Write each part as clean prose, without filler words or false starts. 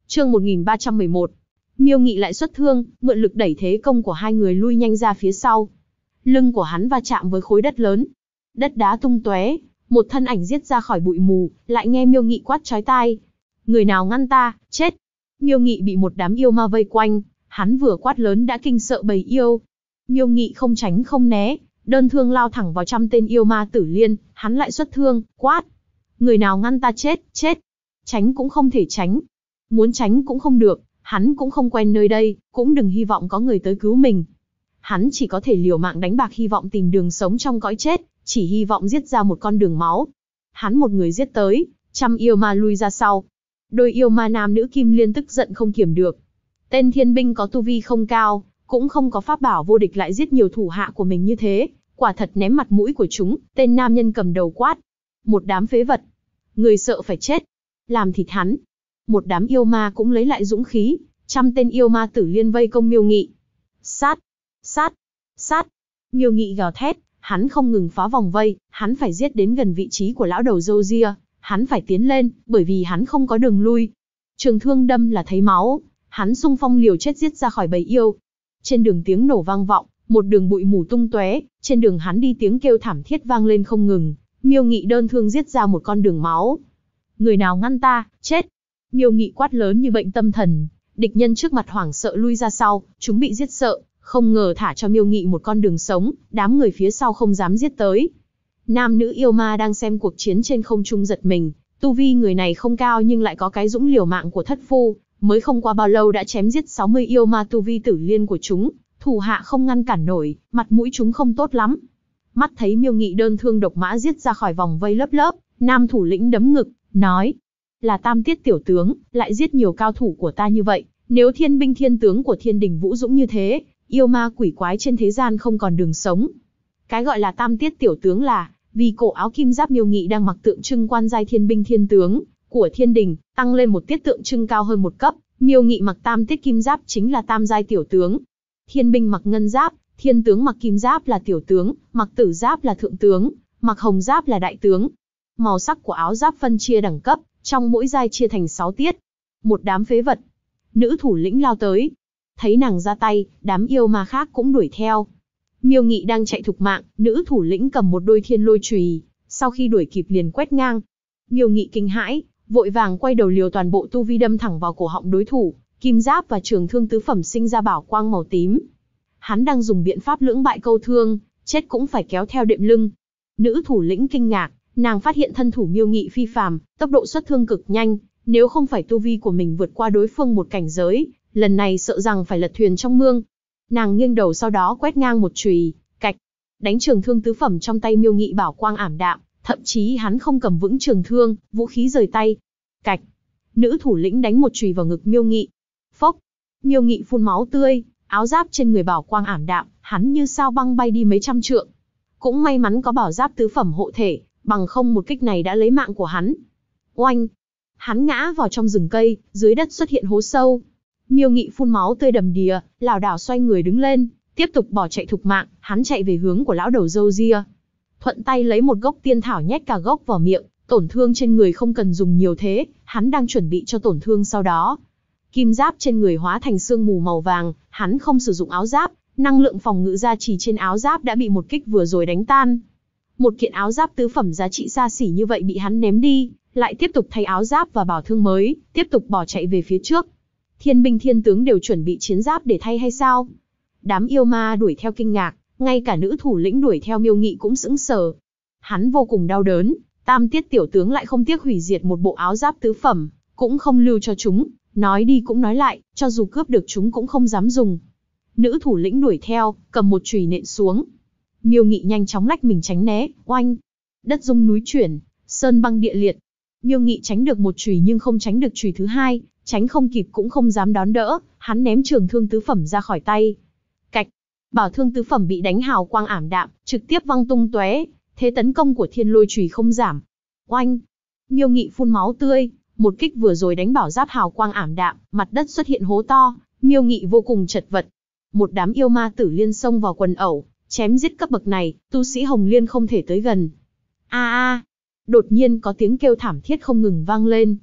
Chương 1311. Miêu Nghị lại xuất thương, mượn lực đẩy thế công của hai người lui nhanh ra phía sau. Lưng của hắn va chạm với khối đất lớn. Đất đá tung tóe, một thân ảnh giết ra khỏi bụi mù, lại nghe Miêu Nghị quát chói tai. Người nào ngăn ta, chết. Miêu Nghị bị một đám yêu ma vây quanh, hắn vừa quát lớn đã kinh sợ bầy yêu. Miêu Nghị không tránh không né, đơn thương lao thẳng vào trăm tên yêu ma tử liên, hắn lại xuất thương, quát. Người nào ngăn ta chết, chết. Tránh cũng không thể tránh. Muốn tránh cũng không được, hắn cũng không quen nơi đây, cũng đừng hy vọng có người tới cứu mình. Hắn chỉ có thể liều mạng đánh bạc hy vọng tìm đường sống trong cõi chết, chỉ hy vọng giết ra một con đường máu. Hắn một người giết tới, trăm yêu ma lui ra sau. Đôi yêu ma nam nữ kim liên tức giận không kiềm được. Tên thiên binh có tu vi không cao, cũng không có pháp bảo vô địch lại giết nhiều thủ hạ của mình như thế, quả thật ném mặt mũi của chúng. Tên nam nhân cầm đầu quát. Một đám phế vật. Người sợ phải chết. Làm thịt hắn. Một đám yêu ma cũng lấy lại dũng khí, trăm tên yêu ma tử liên vây công Miêu Nghị. Sát, sát, sát. Miêu Nghị gào thét, hắn không ngừng phá vòng vây, hắn phải giết đến gần vị trí của lão đầu râu ria, hắn phải tiến lên, bởi vì hắn không có đường lui. Trường thương đâm là thấy máu, hắn xung phong liều chết giết ra khỏi bầy yêu. Trên đường tiếng nổ vang vọng, một đường bụi mù tung tóe, trên đường hắn đi tiếng kêu thảm thiết vang lên không ngừng. Miêu Nghị đơn thương giết ra một con đường máu. Người nào ngăn ta, chết. Miêu Nghị quát lớn như bệnh tâm thần, địch nhân trước mặt hoảng sợ lui ra sau, chúng bị giết sợ, không ngờ thả cho Miêu Nghị một con đường sống, đám người phía sau không dám giết tới. Nam nữ yêu ma đang xem cuộc chiến trên không trung giật mình, tu vi người này không cao nhưng lại có cái dũng liều mạng của thất phu, mới không qua bao lâu đã chém giết 60 yêu ma tu vi tử liên của chúng, thủ hạ không ngăn cản nổi, mặt mũi chúng không tốt lắm. Mắt thấy Miêu Nghị đơn thương độc mã giết ra khỏi vòng vây lớp lớp, nam thủ lĩnh đấm ngực, nói: là Tam Tiết tiểu tướng, lại giết nhiều cao thủ của ta như vậy, nếu thiên binh thiên tướng của Thiên Đình Vũ Dũng như thế, yêu ma quỷ quái trên thế gian không còn đường sống. Cái gọi là Tam Tiết tiểu tướng là, vì cổ áo kim giáp Miêu Nghị đang mặc tượng trưng quan giai thiên binh thiên tướng của Thiên Đình, tăng lên một tiết tượng trưng cao hơn một cấp, Miêu Nghị mặc tam tiết kim giáp chính là tam giai tiểu tướng. Thiên binh mặc ngân giáp, thiên tướng mặc kim giáp là tiểu tướng, mặc tử giáp là thượng tướng, mặc hồng giáp là đại tướng. Màu sắc của áo giáp phân chia đẳng cấp, trong mỗi giai chia thành 6 tiết. Một đám phế vật. Nữ thủ lĩnh lao tới. Thấy nàng ra tay, đám yêu ma khác cũng đuổi theo. Miêu Nghị đang chạy thục mạng, nữ thủ lĩnh cầm một đôi thiên lôi chùy, sau khi đuổi kịp liền quét ngang. Miêu Nghị kinh hãi, vội vàng quay đầu liều toàn bộ tu vi đâm thẳng vào cổ họng đối thủ, kim giáp và trường thương tứ phẩm sinh ra bảo quang màu tím. Hắn đang dùng biện pháp lưỡng bại câu thương, chết cũng phải kéo theo đệm lưng. Nữ thủ lĩnh kinh ngạc, nàng phát hiện thân thủ Miêu Nghị phi phàm, tốc độ xuất thương cực nhanh, nếu không phải tu vi của mình vượt qua đối phương một cảnh giới, lần này sợ rằng phải lật thuyền trong mương. Nàng nghiêng đầu sau đó quét ngang một chùy, cạch, đánh trường thương tứ phẩm trong tay Miêu Nghị bảo quang ảm đạm, thậm chí hắn không cầm vững trường thương, vũ khí rời tay. Cạch, nữ thủ lĩnh đánh một chùy vào ngực Miêu Nghị. Phốc, Miêu Nghị phun máu tươi, áo giáp trên người bảo quang ảm đạm, hắn như sao băng bay đi mấy trăm trượng. Cũng may mắn có bảo giáp tứ phẩm hộ thể, bằng không một kích này đã lấy mạng của hắn. Oanh, hắn ngã vào trong rừng cây, dưới đất xuất hiện hố sâu. Miêu Nghị phun máu tươi đầm đìa, lảo đảo xoay người đứng lên, tiếp tục bỏ chạy thục mạng, hắn chạy về hướng của lão đầu râu ria. Thuận tay lấy một gốc tiên thảo nhét cả gốc vào miệng, tổn thương trên người không cần dùng nhiều thế, hắn đang chuẩn bị cho tổn thương sau đó. Kim giáp trên người hóa thành sương mù màu vàng, hắn không sử dụng áo giáp, năng lượng phòng ngự gia trì trên áo giáp đã bị một kích vừa rồi đánh tan. Một kiện áo giáp tứ phẩm giá trị xa xỉ như vậy bị hắn ném đi, lại tiếp tục thay áo giáp và bảo thương mới, tiếp tục bỏ chạy về phía trước. Thiên binh thiên tướng đều chuẩn bị chiến giáp để thay hay sao? Đám yêu ma đuổi theo kinh ngạc, ngay cả nữ thủ lĩnh đuổi theo Miêu Nghị cũng sững sờ. Hắn vô cùng đau đớn, Tam Tiết tiểu tướng lại không tiếc hủy diệt một bộ áo giáp tứ phẩm, cũng không lưu cho chúng, nói đi cũng nói lại, cho dù cướp được chúng cũng không dám dùng. Nữ thủ lĩnh đuổi theo, cầm một chùy nện xuống. Miêu Nghị nhanh chóng lách mình tránh né, oanh, đất rung núi chuyển, sơn băng địa liệt. Miêu Nghị tránh được một chùy nhưng không tránh được chùy thứ hai, tránh không kịp cũng không dám đón đỡ, hắn ném trường thương tứ phẩm ra khỏi tay. Cạch, bảo thương tứ phẩm bị đánh hào quang ảm đạm, trực tiếp văng tung tóe, thế tấn công của thiên lôi chùy không giảm. Oanh, Miêu Nghị phun máu tươi, một kích vừa rồi đánh bảo giáp hào quang ảm đạm, mặt đất xuất hiện hố to, Miêu Nghị vô cùng chật vật. Một đám yêu ma tử liên xông vào quần ẩu, chém giết cấp bậc này, tu sĩ Hồng Liên không thể tới gần. A a, đột nhiên có tiếng kêu thảm thiết không ngừng vang lên.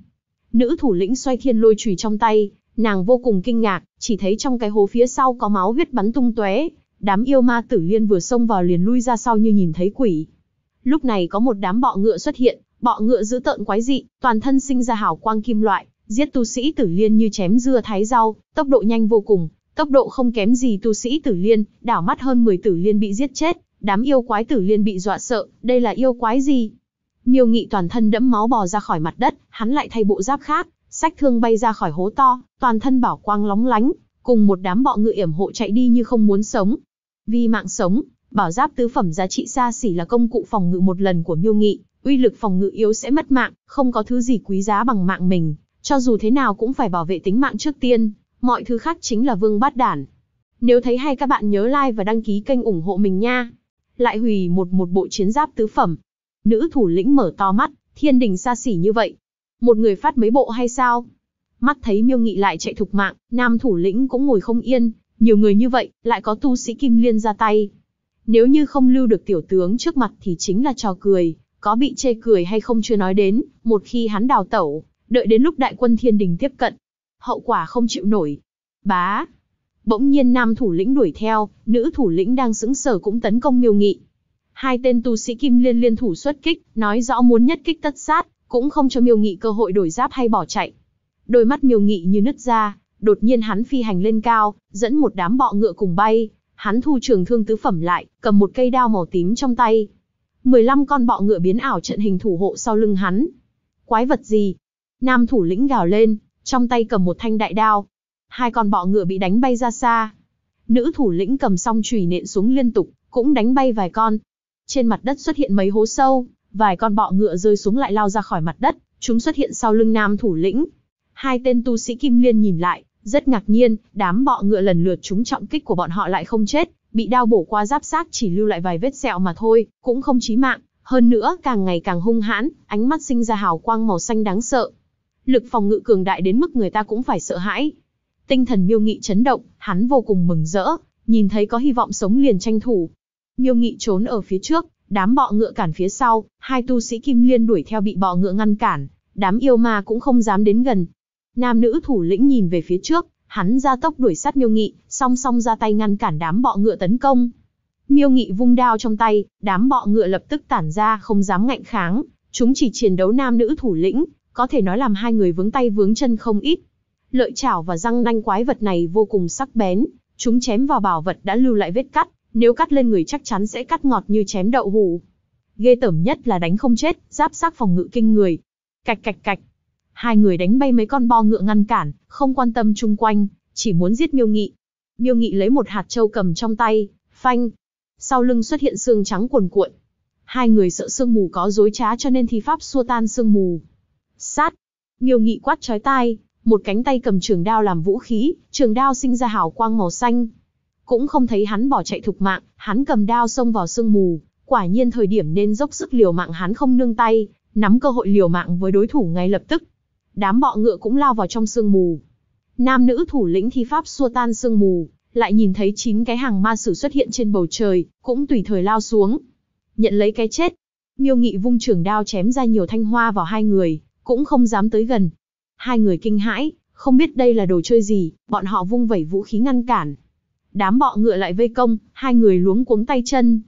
Nữ thủ lĩnh xoay thiên lôi chùy trong tay, nàng vô cùng kinh ngạc, chỉ thấy trong cái hố phía sau có máu huyết bắn tung tóe. Đám yêu ma Tử Liên vừa xông vào liền lui ra sau như nhìn thấy quỷ. Lúc này có một đám bọ ngựa xuất hiện, bọ ngựa dữ tợn quái dị, toàn thân sinh ra hào quang kim loại, giết tu sĩ Tử Liên như chém dưa thái rau, tốc độ nhanh vô cùng, tốc độ không kém gì tu sĩ Tử Liên, đảo mắt hơn 10 Tử Liên bị giết chết, đám yêu quái Tử Liên bị dọa sợ, đây là yêu quái gì? Miêu Nghị toàn thân đẫm máu bò ra khỏi mặt đất, hắn lại thay bộ giáp khác, xách thương bay ra khỏi hố to, toàn thân bảo quang lóng lánh, cùng một đám bọ ngựa yểm hộ chạy đi như không muốn sống. Vì mạng sống, bảo giáp tứ phẩm giá trị xa xỉ là công cụ phòng ngự một lần của Miêu Nghị, uy lực phòng ngự yếu sẽ mất mạng, không có thứ gì quý giá bằng mạng mình, cho dù thế nào cũng phải bảo vệ tính mạng trước tiên, mọi thứ khác chính là vương bát đản. Nếu thấy hay các bạn nhớ like và đăng ký kênh ủng hộ mình nha. Lại hủy một bộ chiến giáp tứ phẩm. Nữ thủ lĩnh mở to mắt, thiên đình xa xỉ như vậy. Một người phát mấy bộ hay sao? Mắt thấy Miêu Nghị lại chạy thục mạng, nam thủ lĩnh cũng ngồi không yên, nhiều người như vậy, lại có tu sĩ Kim Liên ra tay. Nếu như không lưu được tiểu tướng trước mặt thì chính là trò cười, có bị chê cười hay không chưa nói đến, một khi hắn đào tẩu, đợi đến lúc đại quân thiên đình tiếp cận, hậu quả không chịu nổi. Bá! Bỗng nhiên nam thủ lĩnh đuổi theo, nữ thủ lĩnh đang sững sờ cũng tấn công Miêu Nghị. Hai tên tu sĩ Kim Liên liên thủ xuất kích, nói rõ muốn nhất kích tất sát, cũng không cho Miêu Nghị cơ hội đổi giáp hay bỏ chạy. Đôi mắt Miêu Nghị như nứt ra, đột nhiên hắn phi hành lên cao, dẫn một đám bọ ngựa cùng bay, hắn thu trường thương tứ phẩm lại, cầm một cây đao màu tím trong tay. 15 con bọ ngựa biến ảo trận hình thủ hộ sau lưng hắn. Quái vật gì? Nam thủ lĩnh gào lên, trong tay cầm một thanh đại đao. Hai con bọ ngựa bị đánh bay ra xa. Nữ thủ lĩnh cầm song chùy nện xuống liên tục, cũng đánh bay vài con. Trên mặt đất xuất hiện mấy hố sâu, vài con bọ ngựa rơi xuống lại lao ra khỏi mặt đất, chúng xuất hiện sau lưng nam thủ lĩnh. Hai tên tu sĩ Kim Liên nhìn lại, rất ngạc nhiên, đám bọ ngựa lần lượt trúng trọng kích của bọn họ lại không chết, bị đao bổ qua giáp xác chỉ lưu lại vài vết sẹo mà thôi, cũng không chí mạng, hơn nữa càng ngày càng hung hãn, ánh mắt sinh ra hào quang màu xanh đáng sợ. Lực phòng ngự cường đại đến mức người ta cũng phải sợ hãi. Tinh thần Miêu Nghị chấn động, hắn vô cùng mừng rỡ, nhìn thấy có hy vọng sống liền tranh thủ. Miêu Nghị trốn ở phía trước, đám bọ ngựa cản phía sau, hai tu sĩ Kim Liên đuổi theo bị bọ ngựa ngăn cản, đám yêu ma cũng không dám đến gần. Nam nữ thủ lĩnh nhìn về phía trước, hắn ra tốc đuổi sát Miêu Nghị, song song ra tay ngăn cản đám bọ ngựa tấn công. Miêu Nghị vung đao trong tay, đám bọ ngựa lập tức tản ra không dám ngạnh kháng, chúng chỉ chiến đấu nam nữ thủ lĩnh, có thể nói làm hai người vướng tay vướng chân không ít. Lợi chảo và răng nanh quái vật này vô cùng sắc bén, chúng chém vào bảo vật đã lưu lại vết cắt, nếu cắt lên người chắc chắn sẽ cắt ngọt như chém đậu hũ. Ghê tởm nhất là đánh không chết, giáp xác phòng ngự kinh người. Cạch cạch cạch. Hai người đánh bay mấy con bọ ngựa ngăn cản, không quan tâm chung quanh, chỉ muốn giết Miêu Nghị. Miêu Nghị lấy một hạt châu cầm trong tay, phanh. Sau lưng xuất hiện sương trắng cuồn cuộn. Hai người sợ sương mù có dối trá cho nên thi pháp xua tan sương mù. Sát. Miêu Nghị quát chói tai, một cánh tay cầm trường đao làm vũ khí, trường đao sinh ra hào quang màu xanh. Cũng không thấy hắn bỏ chạy thục mạng, hắn cầm đao xông vào sương mù, quả nhiên thời điểm nên dốc sức liều mạng hắn không nương tay, nắm cơ hội liều mạng với đối thủ ngay lập tức. Đám bọ ngựa cũng lao vào trong sương mù. Nam nữ thủ lĩnh thi pháp xua tan sương mù, lại nhìn thấy 9 cái hàng ma sử xuất hiện trên bầu trời, cũng tùy thời lao xuống. Nhận lấy cái chết. Miêu Nghị vung trường đao chém ra nhiều thanh hoa vào hai người, cũng không dám tới gần. Hai người kinh hãi, không biết đây là đồ chơi gì, bọn họ vung vẩy vũ khí ngăn cản. Đám bọ ngựa lại vây công, hai người luống cuống tay chân.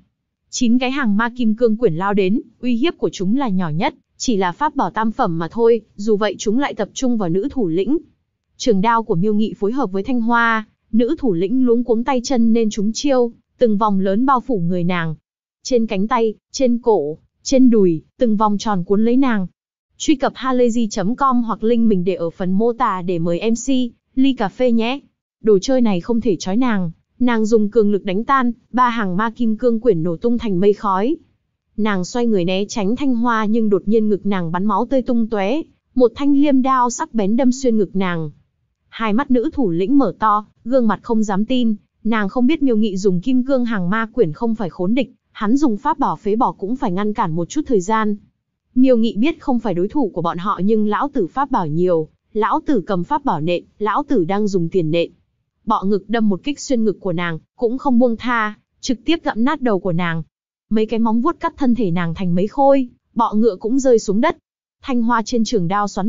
9 cái hàng ma kim cương quyển lao đến, uy hiếp của chúng là nhỏ nhất, chỉ là pháp bảo tam phẩm mà thôi, dù vậy chúng lại tập trung vào nữ thủ lĩnh. Trường đao của Miêu Nghị phối hợp với thanh hoa, nữ thủ lĩnh luống cuống tay chân nên chúng chiêu, từng vòng lớn bao phủ người nàng. Trên cánh tay, trên cổ, trên đùi, từng vòng tròn cuốn lấy nàng. Truy cập halayzi.com hoặc link mình để ở phần mô tả để mời MC, ly cà phê nhé. Đồ chơi này không thể trói nàng dùng cường lực đánh tan, 3 hàng ma kim cương quyển nổ tung thành mây khói. Nàng xoay người né tránh thanh hoa nhưng đột nhiên ngực nàng bắn máu tươi tung tóe, một thanh liêm đao sắc bén đâm xuyên ngực nàng. Hai mắt nữ thủ lĩnh mở to, gương mặt không dám tin, nàng không biết Miêu Nghị dùng kim cương hàng ma quyển không phải khốn địch, hắn dùng pháp bảo phế bỏ cũng phải ngăn cản một chút thời gian. Miêu Nghị biết không phải đối thủ của bọn họ nhưng lão tử pháp bảo nhiều, lão tử cầm pháp bảo nện, lão tử đang dùng tiền nện. Bọ ngực đâm một kích xuyên ngực của nàng, cũng không buông tha, trực tiếp gặm nát đầu của nàng. Mấy cái móng vuốt cắt thân thể nàng thành mấy khôi, bọ ngựa cũng rơi xuống đất. Thanh hoa trên trường đao xoắn loạn,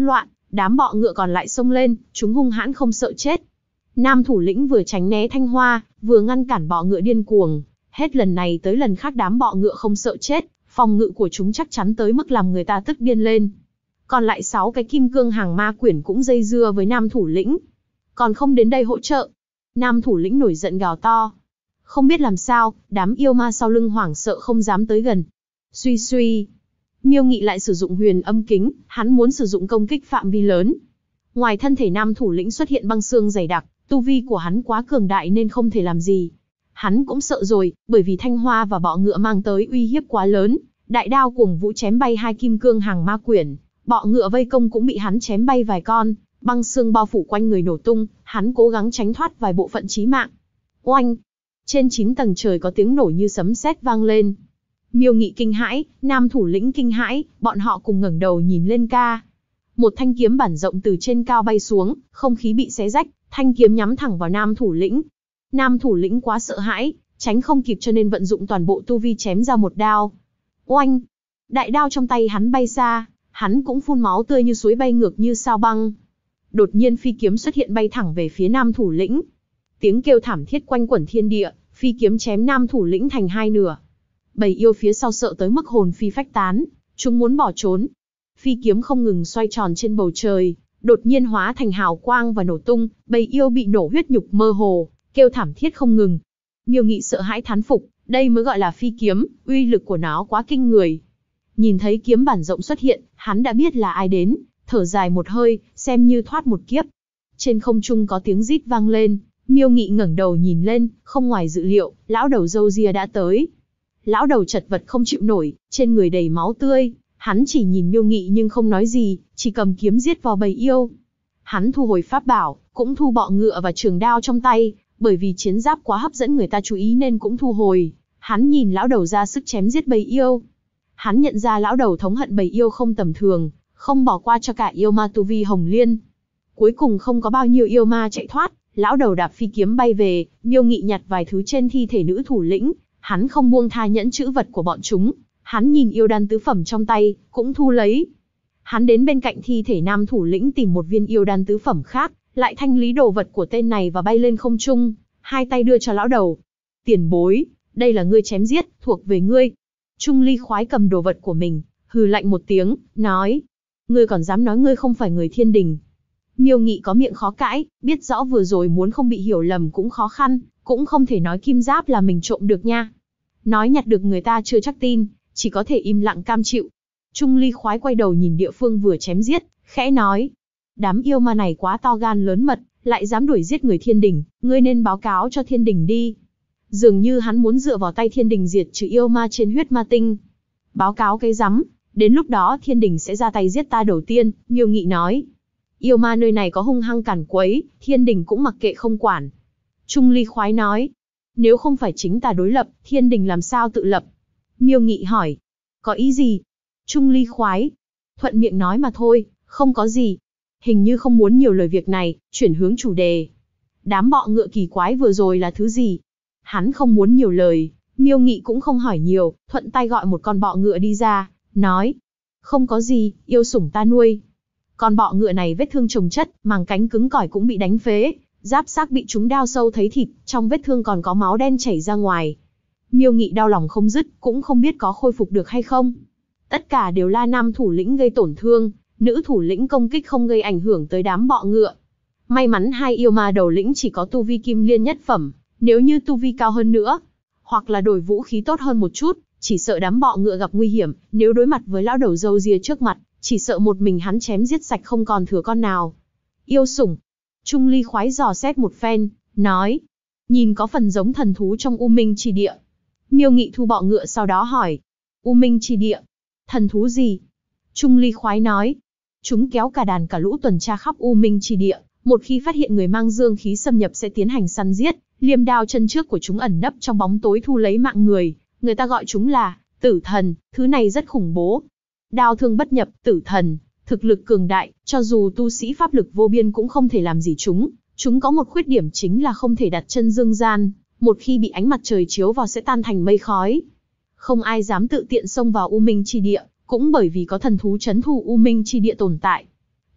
Đám bọ ngựa còn lại xông lên, chúng hung hãn không sợ chết. Nam thủ lĩnh vừa tránh né thanh hoa, vừa ngăn cản bọ ngựa điên cuồng. Hết lần này tới lần khác đám bọ ngựa không sợ chết, phòng ngự của chúng chắc chắn tới mức làm người ta tức điên lên. Còn lại 6 cái kim cương hàng ma quyển cũng dây dưa với nam thủ lĩnh. Còn không đến đây hỗ trợ. Nam thủ lĩnh nổi giận gào to. Không biết làm sao, đám yêu ma sau lưng hoảng sợ không dám tới gần. Suy suy. Miêu Nghị lại sử dụng huyền âm kính, hắn muốn sử dụng công kích phạm vi lớn. Ngoài thân thể nam thủ lĩnh xuất hiện băng xương dày đặc, tu vi của hắn quá cường đại nên không thể làm gì. Hắn cũng sợ rồi, bởi vì thanh hoa và bọ ngựa mang tới uy hiếp quá lớn. Đại đao cuồng vũ chém bay 2 kim cương hàng ma quyển, bọ ngựa vây công cũng bị hắn chém bay vài con, băng xương bao phủ quanh người nổ tung, hắn cố gắng tránh thoát vài bộ phận chí mạng. Oanh! Trên 9 tầng trời có tiếng nổ như sấm sét vang lên. Miêu Nghị kinh hãi, nam thủ lĩnh kinh hãi, bọn họ cùng ngẩng đầu nhìn lên ca. Một thanh kiếm bản rộng từ trên cao bay xuống, không khí bị xé rách, thanh kiếm nhắm thẳng vào nam thủ lĩnh. Nam thủ lĩnh quá sợ hãi, tránh không kịp cho nên vận dụng toàn bộ tu vi chém ra một đao. Oanh! Đại đao trong tay hắn bay xa, hắn cũng phun máu tươi như suối bay ngược như sao băng. Đột nhiên phi kiếm xuất hiện bay thẳng về phía nam thủ lĩnh. Tiếng kêu thảm thiết quanh quẩn thiên địa, phi kiếm chém nam thủ lĩnh thành 2 nửa. Bầy yêu phía sau sợ tới mức hồn phi phách tán, chúng muốn bỏ trốn. Phi kiếm không ngừng xoay tròn trên bầu trời, đột nhiên hóa thành hào quang và nổ tung, bầy yêu bị nổ huyết nhục mơ hồ, kêu thảm thiết không ngừng. Miêu Nghị sợ hãi thán phục, đây mới gọi là phi kiếm, uy lực của nó quá kinh người. Nhìn thấy kiếm bản rộng xuất hiện, hắn đã biết là ai đến, thở dài một hơi, xem như thoát một kiếp. Trên không trung có tiếng rít vang lên, Miêu Nghị ngẩng đầu nhìn lên, không ngoài dự liệu, lão đầu râu ria đã tới. Lão đầu chật vật không chịu nổi, trên người đầy máu tươi, hắn chỉ nhìn Miêu Nghị nhưng không nói gì, chỉ cầm kiếm giết vào bầy yêu. Hắn thu hồi pháp bảo, cũng thu bọ ngựa và trường đao trong tay, bởi vì chiến giáp quá hấp dẫn người ta chú ý nên cũng thu hồi. Hắn nhìn lão đầu ra sức chém giết bầy yêu. Hắn nhận ra lão đầu thống hận bầy yêu không tầm thường, không bỏ qua cho cả yêu ma tu vi hồng liên. Cuối cùng không có bao nhiêu yêu ma chạy thoát, lão đầu đạp phi kiếm bay về, Miêu Nghị nhặt vài thứ trên thi thể nữ thủ lĩnh, hắn không buông tha nhẫn chữ vật của bọn chúng, hắn nhìn yêu đan tứ phẩm trong tay, cũng thu lấy. Hắn đến bên cạnh thi thể nam thủ lĩnh tìm một viên yêu đan tứ phẩm khác, lại thanh lý đồ vật của tên này và bay lên không trung, hai tay đưa cho lão đầu. Tiền bối, đây là ngươi chém giết, thuộc về ngươi. Trung Ly khoái cầm đồ vật của mình, hừ lạnh một tiếng, nói. Ngươi còn dám nói ngươi không phải người thiên đình. Miêu Nghị có miệng khó cãi, biết rõ vừa rồi muốn không bị hiểu lầm cũng khó khăn, cũng không thể nói kim giáp là mình trộm được nha. Nói nhặt được người ta chưa chắc tin, chỉ có thể im lặng cam chịu. Trung Ly khoái quay đầu nhìn địa phương vừa chém giết, khẽ nói. Đám yêu ma này quá to gan lớn mật, lại dám đuổi giết người thiên đình, ngươi nên báo cáo cho thiên đình đi. Dường như hắn muốn dựa vào tay thiên đình diệt trừ yêu ma trên huyết ma tinh. Báo cáo cái rắm, đến lúc đó thiên đình sẽ ra tay giết ta đầu tiên, Miêu Nghị nói. Yêu ma nơi này có hung hăng cản quấy, thiên đình cũng mặc kệ không quản. Trung Ly khoái nói. Nếu không phải chính ta đối lập, thiên đình làm sao tự lập? Miêu Nghị hỏi. Có ý gì? Trung Ly khoái. Thuận miệng nói mà thôi, không có gì. Hình như không muốn nhiều lời việc này, chuyển hướng chủ đề. Đám bọ ngựa kỳ quái vừa rồi là thứ gì? Hắn không muốn nhiều lời, Miêu Nghị cũng không hỏi nhiều, thuận tay gọi một con bọ ngựa đi ra, nói. Không có gì, yêu sủng ta nuôi. Con bọ ngựa này vết thương chồng chất, màng cánh cứng cỏi cũng bị đánh phế, giáp xác bị trúng đao sâu thấy thịt, trong vết thương còn có máu đen chảy ra ngoài. Miêu Nghị đau lòng không dứt, cũng không biết có khôi phục được hay không. Tất cả đều là nam thủ lĩnh gây tổn thương, nữ thủ lĩnh công kích không gây ảnh hưởng tới đám bọ ngựa. May mắn hai yêu ma đầu lĩnh chỉ có tu vi kim liên nhất phẩm, nếu như tu vi cao hơn nữa, hoặc là đổi vũ khí tốt hơn một chút, chỉ sợ đám bọ ngựa gặp nguy hiểm, nếu đối mặt với lão đầu râu ria trước mặt, chỉ sợ một mình hắn chém giết sạch không còn thừa con nào. Yêu sủng. Trung Ly khoái dò xét một phen, nói. Nhìn có phần giống thần thú trong U Minh Chi Địa. Miêu Nghị thu bọ ngựa sau đó hỏi. U Minh Chi Địa. Thần thú gì? Trung Ly khoái nói. Chúng kéo cả đàn cả lũ tuần tra khắp U Minh Chi Địa. Một khi phát hiện người mang dương khí xâm nhập sẽ tiến hành săn giết. Liêm đao chân trước của chúng ẩn nấp trong bóng tối thu lấy mạng người. Người ta gọi chúng là tử thần. Thứ này rất khủng bố. Đao thương bất nhập, tử thần. Thực lực cường đại, cho dù tu sĩ pháp lực vô biên cũng không thể làm gì chúng. Chúng có một khuyết điểm chính là không thể đặt chân dương gian. Một khi bị ánh mặt trời chiếu vào sẽ tan thành mây khói. Không ai dám tự tiện xông vào U Minh Chi Địa, cũng bởi vì có thần thú trấn thủ U Minh Chi Địa tồn tại.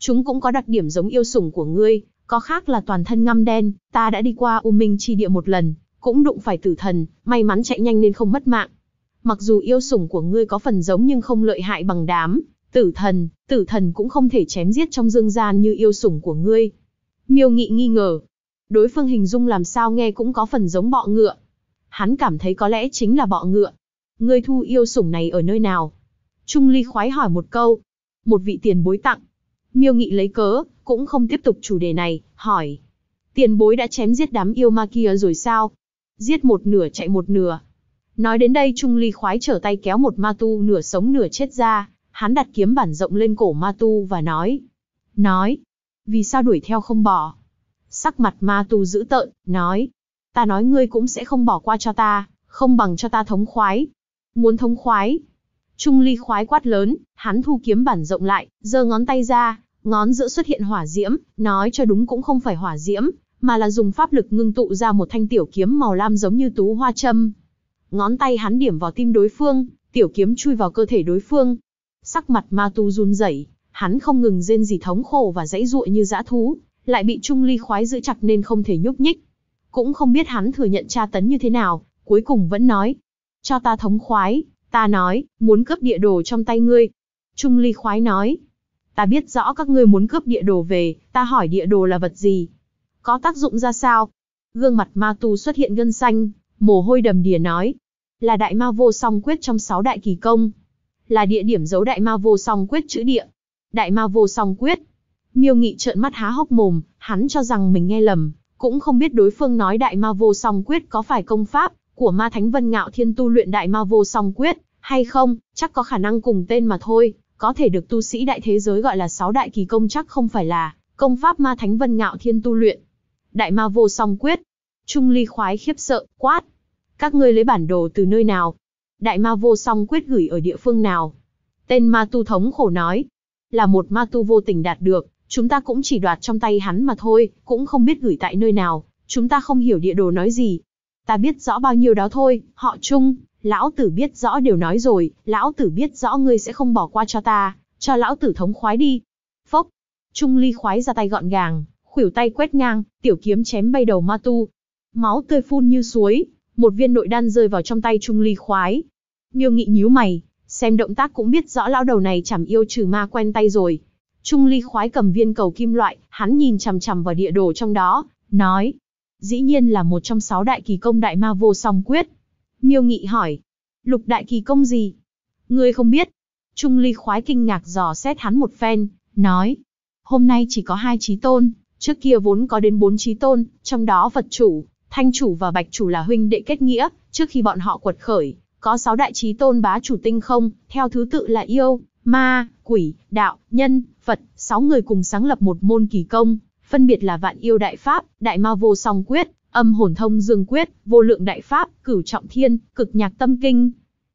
Chúng cũng có đặc điểm giống yêu sủng của ngươi, có khác là toàn thân ngăm đen. Ta đã đi qua U Minh Chi Địa một lần, cũng đụng phải tử thần, may mắn chạy nhanh nên không mất mạng. Mặc dù yêu sủng của ngươi có phần giống nhưng không lợi hại bằng đám tử thần cũng không thể chém giết trong dương gian như yêu sủng của ngươi. Miêu Nghị nghi ngờ. Đối phương hình dung làm sao nghe cũng có phần giống bọ ngựa. Hắn cảm thấy có lẽ chính là bọ ngựa. Ngươi thu yêu sủng này ở nơi nào? Trung Ly khoái hỏi một câu. Một vị tiền bối tặng. Miêu Nghị lấy cớ, cũng không tiếp tục chủ đề này, hỏi. Tiền bối đã chém giết đám yêu ma kia rồi sao? Giết một nửa chạy một nửa. Nói đến đây Trung Ly khoái trở tay kéo một ma tu nửa sống nửa chết ra, hắn đặt kiếm bản rộng lên cổ ma tu và nói. Vì sao đuổi theo không bỏ? Sắc mặt ma tu dữ tợn, nói. Ta nói ngươi cũng sẽ không bỏ qua cho ta, không bằng cho ta thống khoái. Muốn thống khoái? Trung Ly khoái quát lớn, hắn thu kiếm bản rộng lại, giơ ngón tay ra, ngón giữa xuất hiện hỏa diễm, nói cho đúng cũng không phải hỏa diễm, mà là dùng pháp lực ngưng tụ ra một thanh tiểu kiếm màu lam giống như tú hoa châm. Ngón tay hắn điểm vào tim đối phương, tiểu kiếm chui vào cơ thể đối phương. Sắc mặt ma tu run rẩy, hắn không ngừng rên rỉ thống khổ và giãy giụa như dã thú, lại bị Trung Ly khoái giữ chặt nên không thể nhúc nhích. Cũng không biết hắn thừa nhận tra tấn như thế nào, cuối cùng vẫn nói. Cho ta thống khoái, ta nói, muốn cướp địa đồ trong tay ngươi. Trung Ly khoái nói. Ta biết rõ các ngươi muốn cướp địa đồ về, ta hỏi địa đồ là vật gì? Có tác dụng ra sao? Gương mặt ma tu xuất hiện gân xanh, mồ hôi đầm đìa nói. Là đại ma vô song quyết trong 6 đại kỳ công. Là địa điểm giấu đại ma vô song quyết chữ địa. Đại ma vô song quyết. Miêu Nghị trợn mắt há hốc mồm, hắn cho rằng mình nghe lầm, cũng không biết đối phương nói đại ma vô song quyết có phải công pháp của ma thánh Vân Ngạo Thiên tu luyện đại ma vô song quyết, hay không, chắc có khả năng cùng tên mà thôi, có thể được tu sĩ đại thế giới gọi là 6 đại kỳ công chắc không phải là công pháp ma thánh Vân Ngạo Thiên tu luyện. Đại ma vô song quyết. Trung Ly khoái khiếp sợ, quát. Các ngươi lấy bản đồ từ nơi nào? Đại ma vô song quyết gửi ở địa phương nào? Tên ma tu thống khổ nói. Là một ma tu vô tình đạt được, chúng ta cũng chỉ đoạt trong tay hắn mà thôi, cũng không biết gửi tại nơi nào, chúng ta không hiểu địa đồ nói gì. Ta biết rõ bao nhiêu đó thôi, họ Trung, lão tử biết rõ đều nói rồi, lão tử biết rõ ngươi sẽ không bỏ qua cho ta, cho lão tử thống khoái đi. Phốc. Trung Ly khoái ra tay gọn gàng, khuỷu tay quét ngang, tiểu kiếm chém bay đầu ma tu. Máu tươi phun như suối, một viên nội đan rơi vào trong tay Trung Ly khoái. Miêu Nghị nhíu mày, xem động tác cũng biết rõ lão đầu này chảm yêu trừ ma quen tay rồi. Trung Ly khoái cầm viên cầu kim loại, hắn nhìn chằm chằm vào địa đồ trong đó, nói. Dĩ nhiên là một trong 6 đại kỳ công đại ma vô song quyết. Miêu Nghị hỏi. Lục đại kỳ công gì? Ngươi không biết. Trung Ly khoái kinh ngạc dò xét hắn một phen, nói. Hôm nay chỉ có 2 chí tôn, trước kia vốn có đến 4 chí tôn, trong đó Phật chủ, Thanh chủ và Bạch chủ là huynh đệ kết nghĩa, trước khi bọn họ quật khởi, có 6 đại chí tôn bá chủ tinh không, theo thứ tự là yêu, ma, quỷ, đạo, nhân, Phật, 6 người cùng sáng lập một môn kỳ công, phân biệt là Vạn Yêu Đại Pháp, Đại Ma Vô Song Quyết, Âm Hồn Thông Dương Quyết, Vô Lượng Đại Pháp, Cửu Trọng Thiên, Cực Nhạc Tâm Kinh.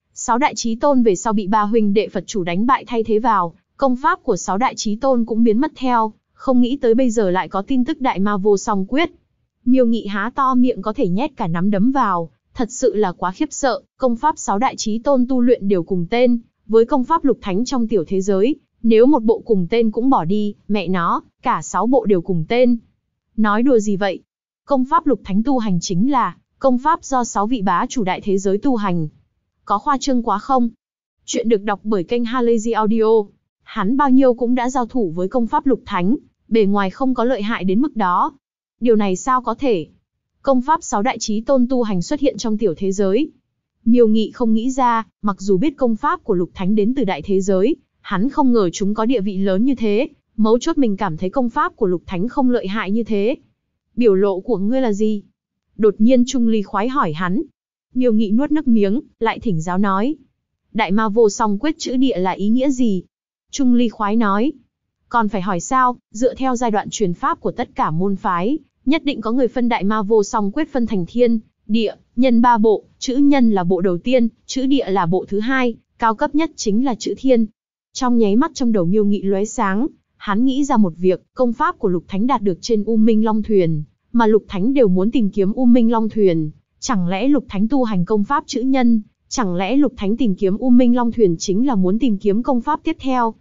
6 đại chí tôn về sau bị 3 huynh đệ Phật chủ đánh bại thay thế vào, công pháp của 6 đại chí tôn cũng biến mất theo, không nghĩ tới bây giờ lại có tin tức Đại Ma Vô Song Quyết. Miêu Nghị há to miệng có thể nhét cả nắm đấm vào, thật sự là quá khiếp sợ, công pháp 6 đại chí tôn tu luyện đều cùng tên, với công pháp lục thánh trong tiểu thế giới, nếu một bộ cùng tên cũng bỏ đi, mẹ nó, cả 6 bộ đều cùng tên. Nói đùa gì vậy? Công pháp lục thánh tu hành chính là công pháp do 6 vị bá chủ đại thế giới tu hành. Có khoa trương quá không? Chuyện được đọc bởi kênh Halazy Audio. Hắn bao nhiêu cũng đã giao thủ với công pháp lục thánh, bề ngoài không có lợi hại đến mức đó. Điều này sao có thể? Công pháp 6 đại chí tôn tu hành xuất hiện trong tiểu thế giới. Miêu Nghị không nghĩ ra, mặc dù biết công pháp của lục thánh đến từ đại thế giới, hắn không ngờ chúng có địa vị lớn như thế, mấu chốt mình cảm thấy công pháp của lục thánh không lợi hại như thế. Biểu lộ của ngươi là gì? Đột nhiên Trung Ly khoái hỏi hắn. Miêu Nghị nuốt nước miếng, lại thỉnh giáo nói. Đại ma vô song quyết chữ địa là ý nghĩa gì? Trung Ly khoái nói. Còn phải hỏi sao, dựa theo giai đoạn truyền pháp của tất cả môn phái, nhất định có người phân đại ma vô song quyết phân thành thiên, địa, nhân 3 bộ, chữ nhân là bộ đầu tiên, chữ địa là bộ thứ 2, cao cấp nhất chính là chữ thiên. Trong nháy mắt trong đầu Miêu Nghị lóe sáng, hắn nghĩ ra một việc, công pháp của lục thánh đạt được trên U Minh Long Thuyền, mà lục thánh đều muốn tìm kiếm U Minh Long Thuyền, chẳng lẽ lục thánh tu hành công pháp chữ nhân, chẳng lẽ lục thánh tìm kiếm U Minh Long Thuyền chính là muốn tìm kiếm công pháp tiếp theo?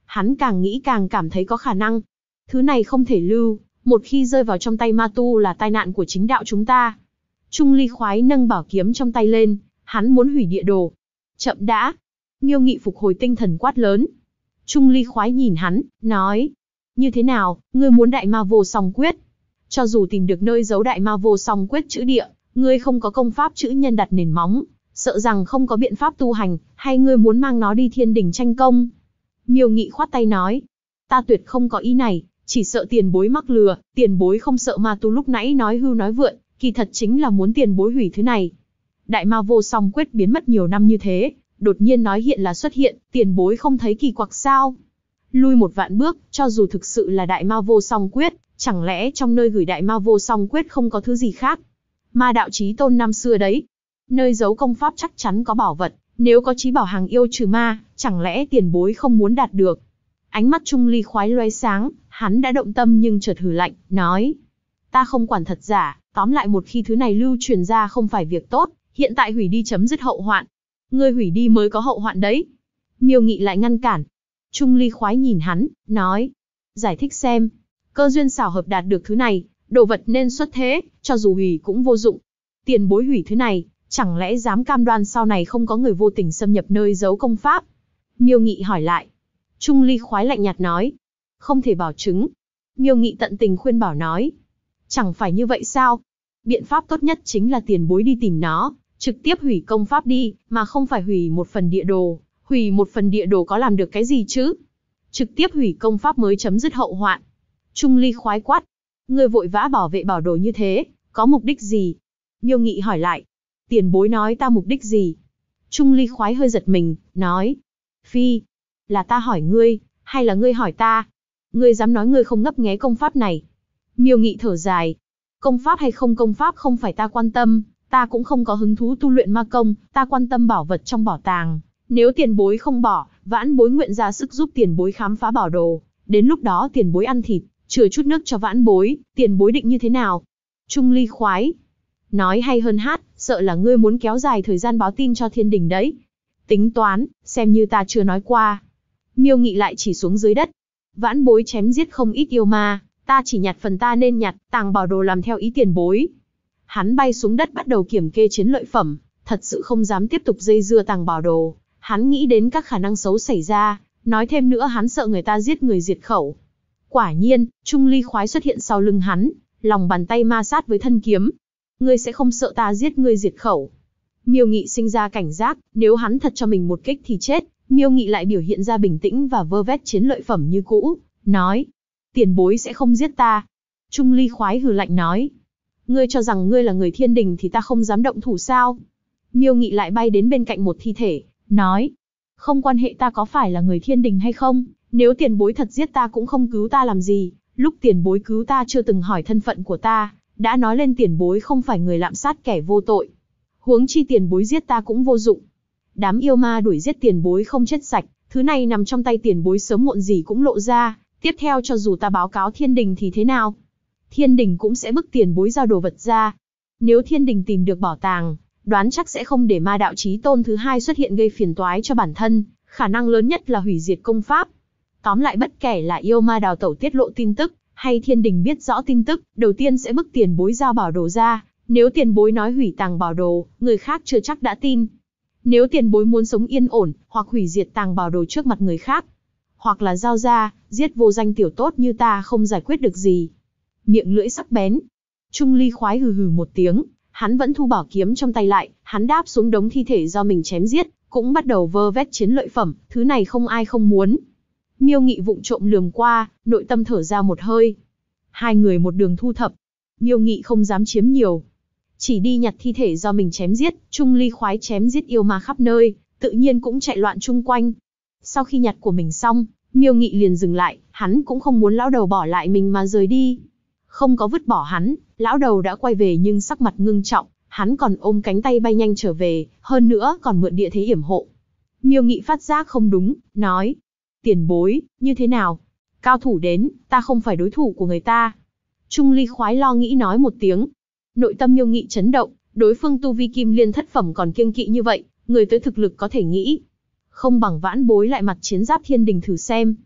Hắn càng nghĩ càng cảm thấy có khả năng. Thứ này không thể lưu, một khi rơi vào trong tay ma tu là tai nạn của chính đạo chúng ta. Trung Ly khoái nâng bảo kiếm trong tay lên, hắn muốn hủy địa đồ. Chậm đã. Miêu Nghị phục hồi tinh thần quát lớn. Trung Ly khoái nhìn hắn, nói. Như thế nào, ngươi muốn đại ma vô song quyết? Cho dù tìm được nơi giấu đại ma vô song quyết chữ địa, ngươi không có công pháp chữ nhân đặt nền móng, sợ rằng không có biện pháp tu hành, hay ngươi muốn mang nó đi thiên đình tranh công? Miêu Nghị khoát tay nói. Ta tuyệt không có ý này, chỉ sợ tiền bối mắc lừa, tiền bối không sợ ma tu lúc nãy nói hưu nói vượn, kỳ thật chính là muốn tiền bối hủy thứ này. Đại ma vô song quyết biến mất nhiều năm như thế, đột nhiên nói hiện là xuất hiện, tiền bối không thấy kỳ quặc sao? Lui một vạn bước, cho dù thực sự là đại ma vô song quyết, chẳng lẽ trong nơi gửi đại ma vô song quyết không có thứ gì khác? Ma đạo chí tôn năm xưa đấy, nơi giấu công pháp chắc chắn có bảo vật, nếu có chí bảo hàng yêu trừ ma, chẳng lẽ tiền bối không muốn đạt được? Ánh mắt Trung Ly khoái loé sáng, hắn đã động tâm nhưng chợt hừ lạnh, nói. Ta không quản thật giả, tóm lại một khi thứ này lưu truyền ra không phải việc tốt, hiện tại hủy đi chấm dứt hậu hoạn. Ngươi hủy đi mới có hậu hoạn đấy. Miêu Nghị lại ngăn cản. Trung Ly khoái nhìn hắn, nói. Giải thích xem. Cơ duyên xảo hợp đạt được thứ này, đồ vật nên xuất thế, cho dù hủy cũng vô dụng. Tiền bối hủy thứ này, chẳng lẽ dám cam đoan sau này không có người vô tình xâm nhập nơi giấu công pháp? Miêu Nghị hỏi lại. Trung Ly khoái lạnh nhạt nói. Không thể bảo chứng. Miêu Nghị tận tình khuyên bảo nói. Chẳng phải như vậy sao? Biện pháp tốt nhất chính là tiền bối đi tìm nó, trực tiếp hủy công pháp đi, mà không phải hủy một phần địa đồ. Hủy một phần địa đồ có làm được cái gì chứ? Trực tiếp hủy công pháp mới chấm dứt hậu hoạn. Trung Ly khoái quát. Ngươi vội vã bảo vệ bảo đồ như thế, có mục đích gì? Miêu Nghị hỏi lại. Tiền bối nói ta mục đích gì? Trung Ly khoái hơi giật mình, nói. Phi, là ta hỏi ngươi, hay là ngươi hỏi ta? Ngươi dám nói ngươi không ngấp nghé công pháp này? Miêu Nghị thở dài. Công pháp hay không công pháp không phải ta quan tâm, ta cũng không có hứng thú tu luyện ma công, ta quan tâm bảo vật trong bảo tàng. Nếu tiền bối không bỏ, vãn bối nguyện ra sức giúp tiền bối khám phá bảo đồ. Đến lúc đó tiền bối ăn thịt, chừa chút nước cho vãn bối, tiền bối định như thế nào? Trung Ly khoái. Nói hay hơn hát, sợ là ngươi muốn kéo dài thời gian báo tin cho thiên đình đấy. Tính toán, xem như ta chưa nói qua. Miêu Nghị lại chỉ xuống dưới đất. Vãn bối chém giết không ít yêu ma, ta chỉ nhặt phần ta nên nhặt, tàng bảo đồ làm theo ý tiền bối. Hắn bay xuống đất bắt đầu kiểm kê chiến lợi phẩm, thật sự không dám tiếp tục dây dưa tàng bảo đồ. Hắn nghĩ đến các khả năng xấu xảy ra, nói thêm nữa hắn sợ người ta giết người diệt khẩu. Quả nhiên, Trung Ly khoái xuất hiện sau lưng hắn, lòng bàn tay ma sát với thân kiếm. Ngươi sẽ không sợ ta giết ngươi diệt khẩu? Miêu Nghị sinh ra cảnh giác, nếu hắn thật cho mình một kích thì chết. Miêu Nghị lại biểu hiện ra bình tĩnh và vơ vét chiến lợi phẩm như cũ, nói. Tiền bối sẽ không giết ta. Trung Ly khoái hừ lạnh nói. Ngươi cho rằng ngươi là người thiên đình thì ta không dám động thủ sao? Miêu Nghị lại bay đến bên cạnh một thi thể, nói. Không quan hệ ta có phải là người thiên đình hay không, nếu tiền bối thật giết ta cũng không cứu ta làm gì. Lúc tiền bối cứu ta chưa từng hỏi thân phận của ta, đã nói lên tiền bối không phải người lạm sát kẻ vô tội. Huống chi tiền bối giết ta cũng vô dụng. Đám yêu ma đuổi giết tiền bối không chết sạch, thứ này nằm trong tay tiền bối sớm muộn gì cũng lộ ra. Tiếp theo cho dù ta báo cáo thiên đình thì thế nào? Thiên đình cũng sẽ bức tiền bối giao đồ vật ra. Nếu thiên đình tìm được bảo tàng, đoán chắc sẽ không để ma đạo chí tôn thứ hai xuất hiện gây phiền toái cho bản thân, khả năng lớn nhất là hủy diệt công pháp. Tóm lại bất kể là yêu ma đào tẩu tiết lộ tin tức, hay thiên đình biết rõ tin tức, đầu tiên sẽ bức tiền bối giao bảo đồ ra. Nếu tiền bối nói hủy tàng bảo đồ, người khác chưa chắc đã tin. Nếu tiền bối muốn sống yên ổn, hoặc hủy diệt tàng bảo đồ trước mặt người khác, hoặc là giao ra, giết vô danh tiểu tốt như ta không giải quyết được gì. Miệng lưỡi sắc bén. Trung Ly khoái hừ hừ một tiếng, hắn vẫn thu bảo kiếm trong tay lại, hắn đáp xuống đống thi thể do mình chém giết, cũng bắt đầu vơ vét chiến lợi phẩm, thứ này không ai không muốn. Miêu Nghị vụng trộm lườm qua, nội tâm thở ra một hơi. Hai người một đường thu thập. Miêu Nghị không dám chiếm nhiều, chỉ đi nhặt thi thể do mình chém giết. Trung Ly khoái chém giết yêu ma khắp nơi, tự nhiên cũng chạy loạn chung quanh. Sau khi nhặt của mình xong, Miêu Nghị liền dừng lại, hắn cũng không muốn lão đầu bỏ lại mình mà rời đi. Không có vứt bỏ hắn, lão đầu đã quay về nhưng sắc mặt ngưng trọng, hắn còn ôm cánh tay bay nhanh trở về, hơn nữa còn mượn địa thế yểm hộ. Miêu Nghị phát giác không đúng, nói. Tiền bối, như thế nào? Cao thủ đến, ta không phải đối thủ của người ta. Trung Ly khoái lo nghĩ nói một tiếng. Nội tâm Miêu Nghị chấn động, đối phương tu vi kim liên thất phẩm còn kiêng kỵ như vậy, người tới thực lực có thể nghĩ. Không bằng vãn bối lại mặt chiến giáp thiên đình thử xem.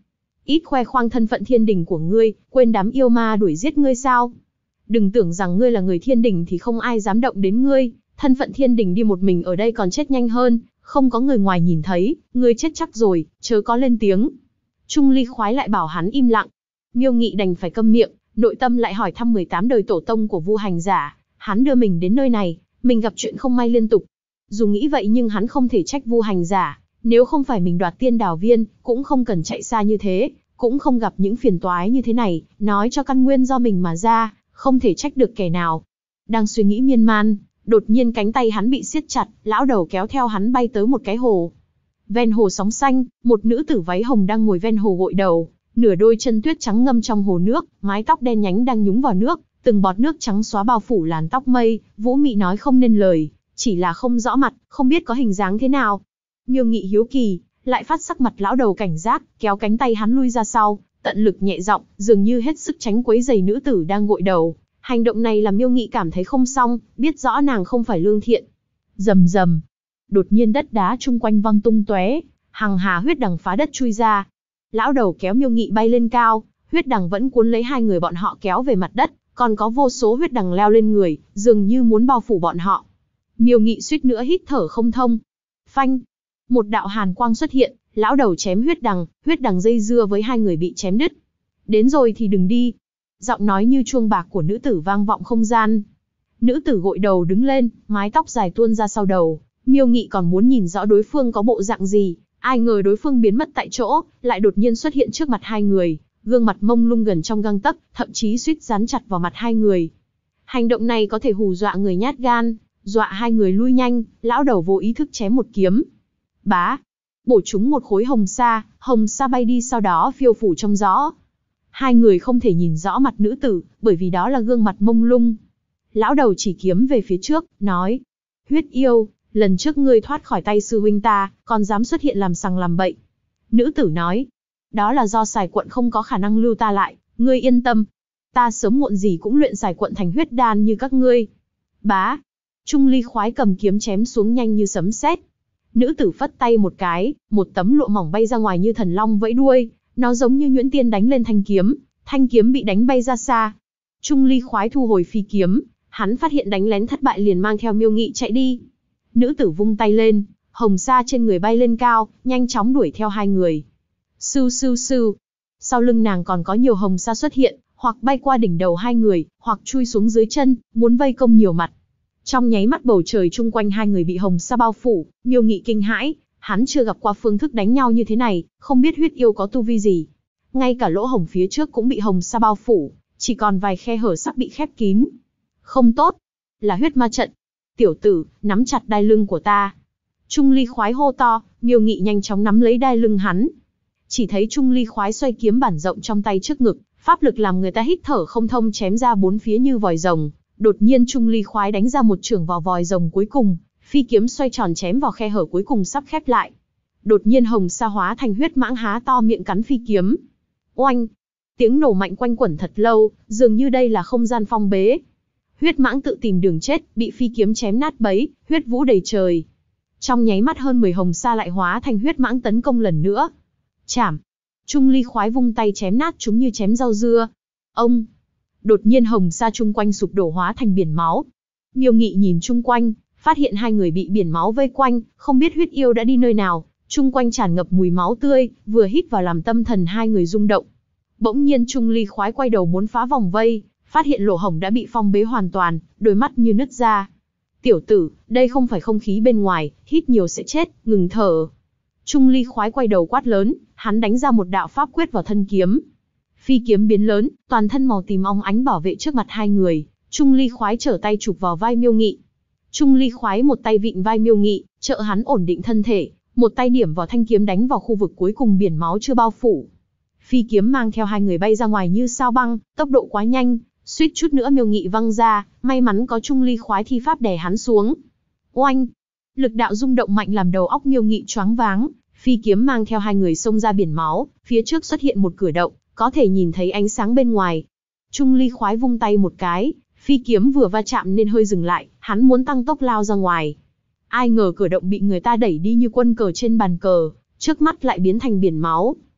Ít khoe khoang thân phận thiên đình của ngươi, quên đám yêu ma đuổi giết ngươi sao? Đừng tưởng rằng ngươi là người thiên đình thì không ai dám động đến ngươi, thân phận thiên đình đi một mình ở đây còn chết nhanh hơn, không có người ngoài nhìn thấy, ngươi chết chắc rồi, chớ có lên tiếng. Trung ly khoái lại bảo hắn im lặng. Miêu Nghị đành phải câm miệng, nội tâm lại hỏi thăm 18 đời tổ tông của Vu Hành Giả, hắn đưa mình đến nơi này, mình gặp chuyện không may liên tục. Dù nghĩ vậy nhưng hắn không thể trách Vu Hành Giả, nếu không phải mình đoạt tiên đào viên, cũng không cần chạy xa như thế, cũng không gặp những phiền toái như thế này, nói cho căn nguyên do mình mà ra, không thể trách được kẻ nào. Đang suy nghĩ miên man, đột nhiên cánh tay hắn bị siết chặt, lão đầu kéo theo hắn bay tới một cái hồ. Ven hồ sóng xanh, một nữ tử váy hồng đang ngồi ven hồ gội đầu, nửa đôi chân tuyết trắng ngâm trong hồ nước, mái tóc đen nhánh đang nhúng vào nước, từng bọt nước trắng xóa bao phủ làn tóc mây, vũ mị nói không nên lời, chỉ là không rõ mặt, không biết có hình dáng thế nào. Miêu Nghị hiếu kỳ, lại phát sắc mặt lão đầu cảnh giác, kéo cánh tay hắn lui ra sau, tận lực nhẹ giọng, dường như hết sức tránh quấy rầy nữ tử đang gội đầu. Hành động này làm Miêu Nghị cảm thấy không xong, biết rõ nàng không phải lương thiện. Rầm rầm, đột nhiên đất đá chung quanh văng tung tóe, hằng hà huyết đằng phá đất chui ra. Lão đầu kéo Miêu Nghị bay lên cao, huyết đằng vẫn cuốn lấy hai người bọn họ kéo về mặt đất, còn có vô số huyết đằng leo lên người, dường như muốn bao phủ bọn họ. Miêu Nghị suýt nữa hít thở không thông. Phanh, một đạo hàn quang xuất hiện, lão đầu chém huyết đằng dây dưa với hai người bị chém đứt. Đến rồi thì đừng đi. Giọng nói như chuông bạc của nữ tử vang vọng không gian. Nữ tử gội đầu đứng lên, mái tóc dài tuôn ra sau đầu. Miêu Nghị còn muốn nhìn rõ đối phương có bộ dạng gì, ai ngờ đối phương biến mất tại chỗ, lại đột nhiên xuất hiện trước mặt hai người, gương mặt mông lung gần trong gang tấc, thậm chí suýt dán chặt vào mặt hai người. Hành động này có thể hù dọa người nhát gan, dọa hai người lui nhanh, lão đầu vô ý thức chém một kiếm. Bá, bổ trúng một khối hồng sa bay đi sau đó phiêu phủ trong gió. Hai người không thể nhìn rõ mặt nữ tử, bởi vì đó là gương mặt mông lung. Lão đầu chỉ kiếm về phía trước, nói: Huyết yêu, lần trước ngươi thoát khỏi tay sư huynh ta, còn dám xuất hiện làm sằng làm bậy. Nữ tử nói: Đó là do Sài Quận không có khả năng lưu ta lại, ngươi yên tâm. Ta sớm muộn gì cũng luyện Sài Quận thành huyết đan như các ngươi. Bá, Trung ly khoái cầm kiếm chém xuống nhanh như sấm sét. Nữ tử phất tay một cái, một tấm lụa mỏng bay ra ngoài như thần long vẫy đuôi, nó giống như nhuyễn tiên đánh lên thanh kiếm bị đánh bay ra xa. Trung ly khoái thu hồi phi kiếm, hắn phát hiện đánh lén thất bại liền mang theo Miêu Nghị chạy đi. Nữ tử vung tay lên, hồng sa trên người bay lên cao, nhanh chóng đuổi theo hai người. Sưu sưu sưu, sau lưng nàng còn có nhiều hồng sa xuất hiện, hoặc bay qua đỉnh đầu hai người, hoặc chui xuống dưới chân, muốn vây công nhiều mặt. Trong nháy mắt bầu trời chung quanh hai người bị hồng sa bao phủ, Miêu Nghị kinh hãi, hắn chưa gặp qua phương thức đánh nhau như thế này, không biết huyết yêu có tu vi gì. Ngay cả lỗ hổng phía trước cũng bị hồng sa bao phủ, chỉ còn vài khe hở sắp bị khép kín. Không tốt, là huyết ma trận. Tiểu tử, nắm chặt đai lưng của ta. Trung ly khoái hô to, Miêu Nghị nhanh chóng nắm lấy đai lưng hắn. Chỉ thấy Trung ly khoái xoay kiếm bản rộng trong tay trước ngực, pháp lực làm người ta hít thở không thông chém ra bốn phía như vòi rồng. Đột nhiên Trung ly khoái đánh ra một chưởng vào vòi rồng cuối cùng, phi kiếm xoay tròn chém vào khe hở cuối cùng sắp khép lại. Đột nhiên hồng sa hóa thành huyết mãng há to miệng cắn phi kiếm. Oanh! Tiếng nổ mạnh quanh quẩn thật lâu, dường như đây là không gian phong bế. Huyết mãng tự tìm đường chết, bị phi kiếm chém nát bấy, huyết vũ đầy trời. Trong nháy mắt hơn 10 hồng sa lại hóa thành huyết mãng tấn công lần nữa. Chảm! Trung ly khoái vung tay chém nát chúng như chém rau dưa. Ông! Đột nhiên hồng sa chung quanh sụp đổ hóa thành biển máu. Miêu Nghị nhìn chung quanh, phát hiện hai người bị biển máu vây quanh, không biết huyết yêu đã đi nơi nào. Chung quanh tràn ngập mùi máu tươi, vừa hít vào làm tâm thần hai người rung động. Bỗng nhiên Trung ly khoái quay đầu muốn phá vòng vây, phát hiện lỗ hổng đã bị phong bế hoàn toàn, đôi mắt như nứt ra. Tiểu tử, đây không phải không khí bên ngoài, hít nhiều sẽ chết, ngừng thở. Trung ly khoái quay đầu quát lớn, hắn đánh ra một đạo pháp quyết vào thân kiếm. Phi kiếm biến lớn, toàn thân màu tím óng ánh bảo vệ trước mặt hai người. Trung ly khoái trở tay chụp vào vai Miêu Nghị. Trung ly khoái một tay vịn vai Miêu Nghị, trợ hắn ổn định thân thể, một tay điểm vào thanh kiếm đánh vào khu vực cuối cùng biển máu chưa bao phủ. Phi kiếm mang theo hai người bay ra ngoài như sao băng, tốc độ quá nhanh, suýt chút nữa Miêu Nghị văng ra, may mắn có Trung ly khoái thi pháp đè hắn xuống. Oanh! Lực đạo rung động mạnh làm đầu óc Miêu Nghị choáng váng, phi kiếm mang theo hai người xông ra biển máu, phía trước xuất hiện một cửa động, có thể nhìn thấy ánh sáng bên ngoài. Trung ly khoái vung tay một cái, phi kiếm vừa va chạm nên hơi dừng lại, hắn muốn tăng tốc lao ra ngoài. Ai ngờ cửa động bị người ta đẩy đi như quân cờ trên bàn cờ, trước mắt lại biến thành biển máu.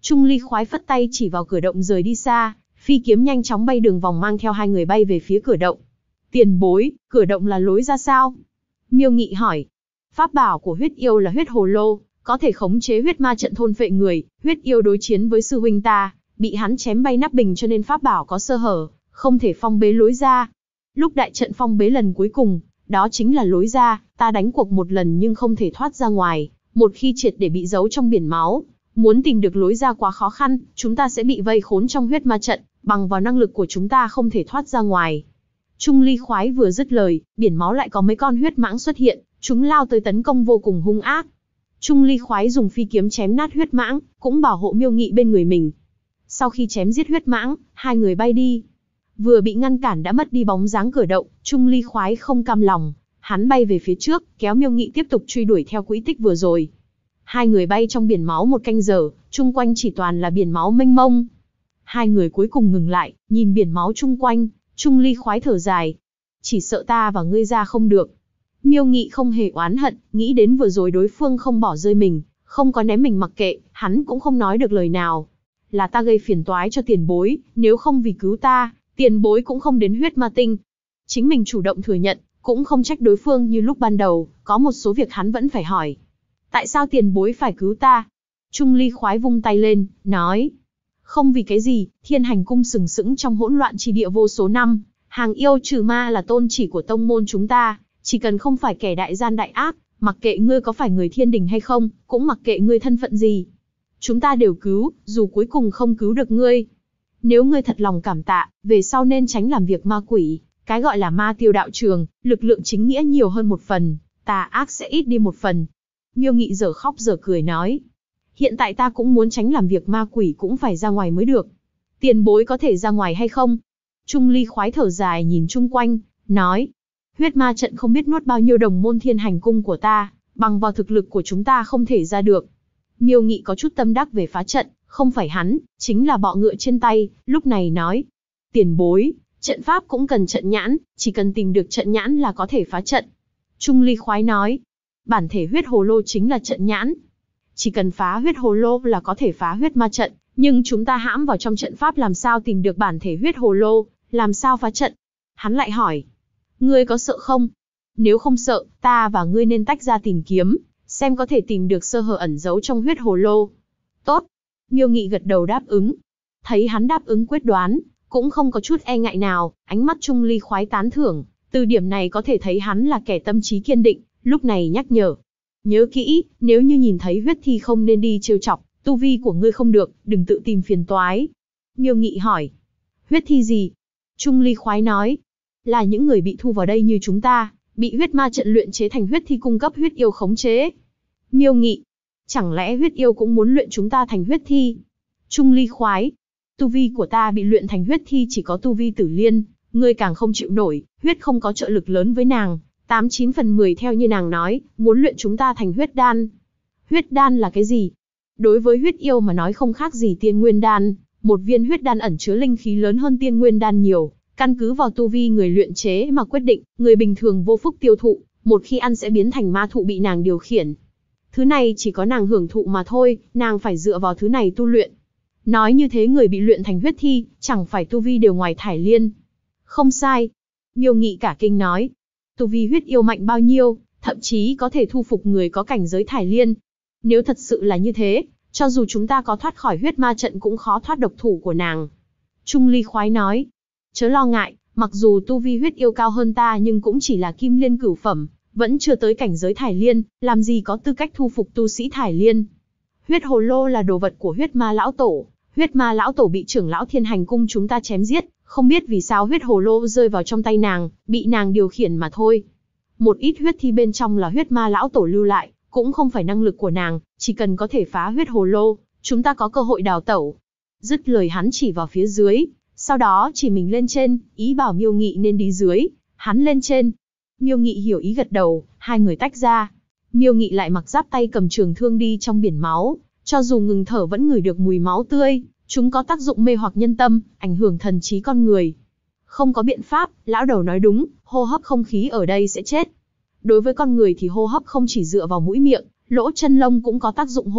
Trung Ly khoái phất tay chỉ vào cửa động rời đi xa, phi kiếm nhanh chóng bay đường vòng mang theo hai người bay về phía cửa động. Tiền bối, cửa động là lối ra sao? Miêu Nghị hỏi. Pháp bảo của huyết yêu là huyết hồ lô, có thể khống chế huyết ma trận thôn phệ người, huyết yêu đối chiến với sư huynh ta, bị hắn chém bay nắp bình cho nên pháp bảo có sơ hở, không thể phong bế lối ra. Lúc đại trận phong bế lần cuối cùng, đó chính là lối ra, ta đánh cuộc một lần nhưng không thể thoát ra ngoài, một khi triệt để bị giấu trong biển máu, muốn tìm được lối ra quá khó khăn, chúng ta sẽ bị vây khốn trong huyết ma trận, bằng vào năng lực của chúng ta không thể thoát ra ngoài. Trung Ly khoái vừa dứt lời, biển máu lại có mấy con huyết mãng xuất hiện, chúng lao tới tấn công vô cùng hung ác. Trung Ly khoái dùng phi kiếm chém nát huyết mãng, cũng bảo hộ Miêu Nghị bên người mình. Sau khi chém giết huyết mãng, hai người bay đi. Vừa bị ngăn cản đã mất đi bóng dáng cửa động, Trung Ly khoái không cam lòng, hắn bay về phía trước, kéo Miêu Nghị tiếp tục truy đuổi theo quỹ tích vừa rồi. Hai người bay trong biển máu một canh giờ, chung quanh chỉ toàn là biển máu mênh mông. Hai người cuối cùng ngừng lại, nhìn biển máu chung quanh, Trung Ly khoái thở dài. Chỉ sợ ta và ngươi ra không được. Miêu Nghị không hề oán hận, nghĩ đến vừa rồi đối phương không bỏ rơi mình, không có ném mình mặc kệ, hắn cũng không nói được lời nào. Là ta gây phiền toái cho tiền bối, nếu không vì cứu ta, tiền bối cũng không đến huyết ma tinh. Chính mình chủ động thừa nhận, cũng không trách đối phương như lúc ban đầu, có một số việc hắn vẫn phải hỏi. Tại sao tiền bối phải cứu ta? Trung Ly khoái vung tay lên, nói. Không vì cái gì, Thiên Hành Cung sừng sững trong hỗn loạn chi địa vô số năm, hàng yêu trừ ma là tôn chỉ của tông môn chúng ta, chỉ cần không phải kẻ đại gian đại ác, mặc kệ ngươi có phải người thiên đình hay không, cũng mặc kệ ngươi thân phận gì. Chúng ta đều cứu, dù cuối cùng không cứu được ngươi. Nếu ngươi thật lòng cảm tạ, về sau nên tránh làm việc ma quỷ, cái gọi là ma tiêu đạo trường, lực lượng chính nghĩa nhiều hơn một phần, tà ác sẽ ít đi một phần. Miêu Nghị dở khóc dở cười nói. Hiện tại ta cũng muốn tránh làm việc ma quỷ cũng phải ra ngoài mới được. Tiền bối có thể ra ngoài hay không? Trung Ly khoái thở dài nhìn chung quanh, nói. Huyết ma trận không biết nuốt bao nhiêu đồng môn Thiên Hành Cung của ta, bằng vào thực lực của chúng ta không thể ra được. Miêu Nghị có chút tâm đắc về phá trận, không phải hắn, chính là bọ ngựa trên tay, lúc này nói. Tiền bối, trận pháp cũng cần trận nhãn, chỉ cần tìm được trận nhãn là có thể phá trận. Trung Ly khoái nói. Bản thể huyết hồ lô chính là trận nhãn. Chỉ cần phá huyết hồ lô là có thể phá huyết ma trận, nhưng chúng ta hãm vào trong trận pháp làm sao tìm được bản thể huyết hồ lô, làm sao phá trận? Hắn lại hỏi. Ngươi có sợ không? Nếu không sợ, ta và ngươi nên tách ra tìm kiếm, xem có thể tìm được sơ hở ẩn giấu trong huyết hồ lô. Tốt. Miêu Nghị gật đầu đáp ứng. Thấy hắn đáp ứng quyết đoán, cũng không có chút e ngại nào, ánh mắt Trung Ly khoái tán thưởng, từ điểm này có thể thấy hắn là kẻ tâm trí kiên định, lúc này nhắc nhở. Nhớ kỹ, nếu như nhìn thấy huyết thi không nên đi trêu chọc, tu vi của ngươi không được, đừng tự tìm phiền toái. Miêu Nghị hỏi. Huyết thi gì? Trung Ly khoái nói. Là những người bị thu vào đây như chúng ta, bị huyết ma trận luyện chế thành huyết thi cung cấp huyết yêu khống chế. Miêu Nghị. Chẳng lẽ huyết yêu cũng muốn luyện chúng ta thành huyết thi? Trung Ly khoái. Tu vi của ta bị luyện thành huyết thi chỉ có tu vi tử liên, ngươi càng không chịu nổi, huyết không có trợ lực lớn với nàng. 89 phần 10 theo như nàng nói, muốn luyện chúng ta thành huyết đan. Huyết đan là cái gì? Đối với huyết yêu mà nói không khác gì tiên nguyên đan, một viên huyết đan ẩn chứa linh khí lớn hơn tiên nguyên đan nhiều, căn cứ vào tu vi người luyện chế mà quyết định, người bình thường vô phúc tiêu thụ, một khi ăn sẽ biến thành ma thụ bị nàng điều khiển. Thứ này chỉ có nàng hưởng thụ mà thôi, nàng phải dựa vào thứ này tu luyện. Nói như thế người bị luyện thành huyết thi, chẳng phải tu vi đều ngoài thải liên. Không sai. Miêu Nghị cả kinh nói. Tu vi huyết yêu mạnh bao nhiêu, thậm chí có thể thu phục người có cảnh giới thải liên. Nếu thật sự là như thế, cho dù chúng ta có thoát khỏi huyết ma trận cũng khó thoát độc thủ của nàng. Trung Ly khoái nói. Chớ lo ngại, mặc dù tu vi huyết yêu cao hơn ta nhưng cũng chỉ là kim liên cửu phẩm, vẫn chưa tới cảnh giới thải liên, làm gì có tư cách thu phục tu sĩ thải liên. Huyết hồ lô là đồ vật của huyết ma lão tổ, huyết ma lão tổ bị trưởng lão Thiên Hành Cung chúng ta chém giết, không biết vì sao huyết hồ lô rơi vào trong tay nàng, bị nàng điều khiển mà thôi. Một ít huyết thi bên trong là huyết ma lão tổ lưu lại, cũng không phải năng lực của nàng, chỉ cần có thể phá huyết hồ lô, chúng ta có cơ hội đào tẩu. Dứt lời hắn chỉ vào phía dưới, sau đó chỉ mình lên trên, ý bảo Miêu Nghị nên đi dưới, hắn lên trên. Miêu Nghị hiểu ý gật đầu, hai người tách ra. Miêu Nghị lại mặc giáp tay cầm trường thương đi trong biển máu, cho dù ngừng thở vẫn ngửi được mùi máu tươi, chúng có tác dụng mê hoặc nhân tâm, ảnh hưởng thần trí con người. Không có biện pháp, lão đầu nói đúng, hô hấp không khí ở đây sẽ chết. Đối với con người thì hô hấp không chỉ dựa vào mũi miệng, lỗ chân lông cũng có tác dụng hô hấp,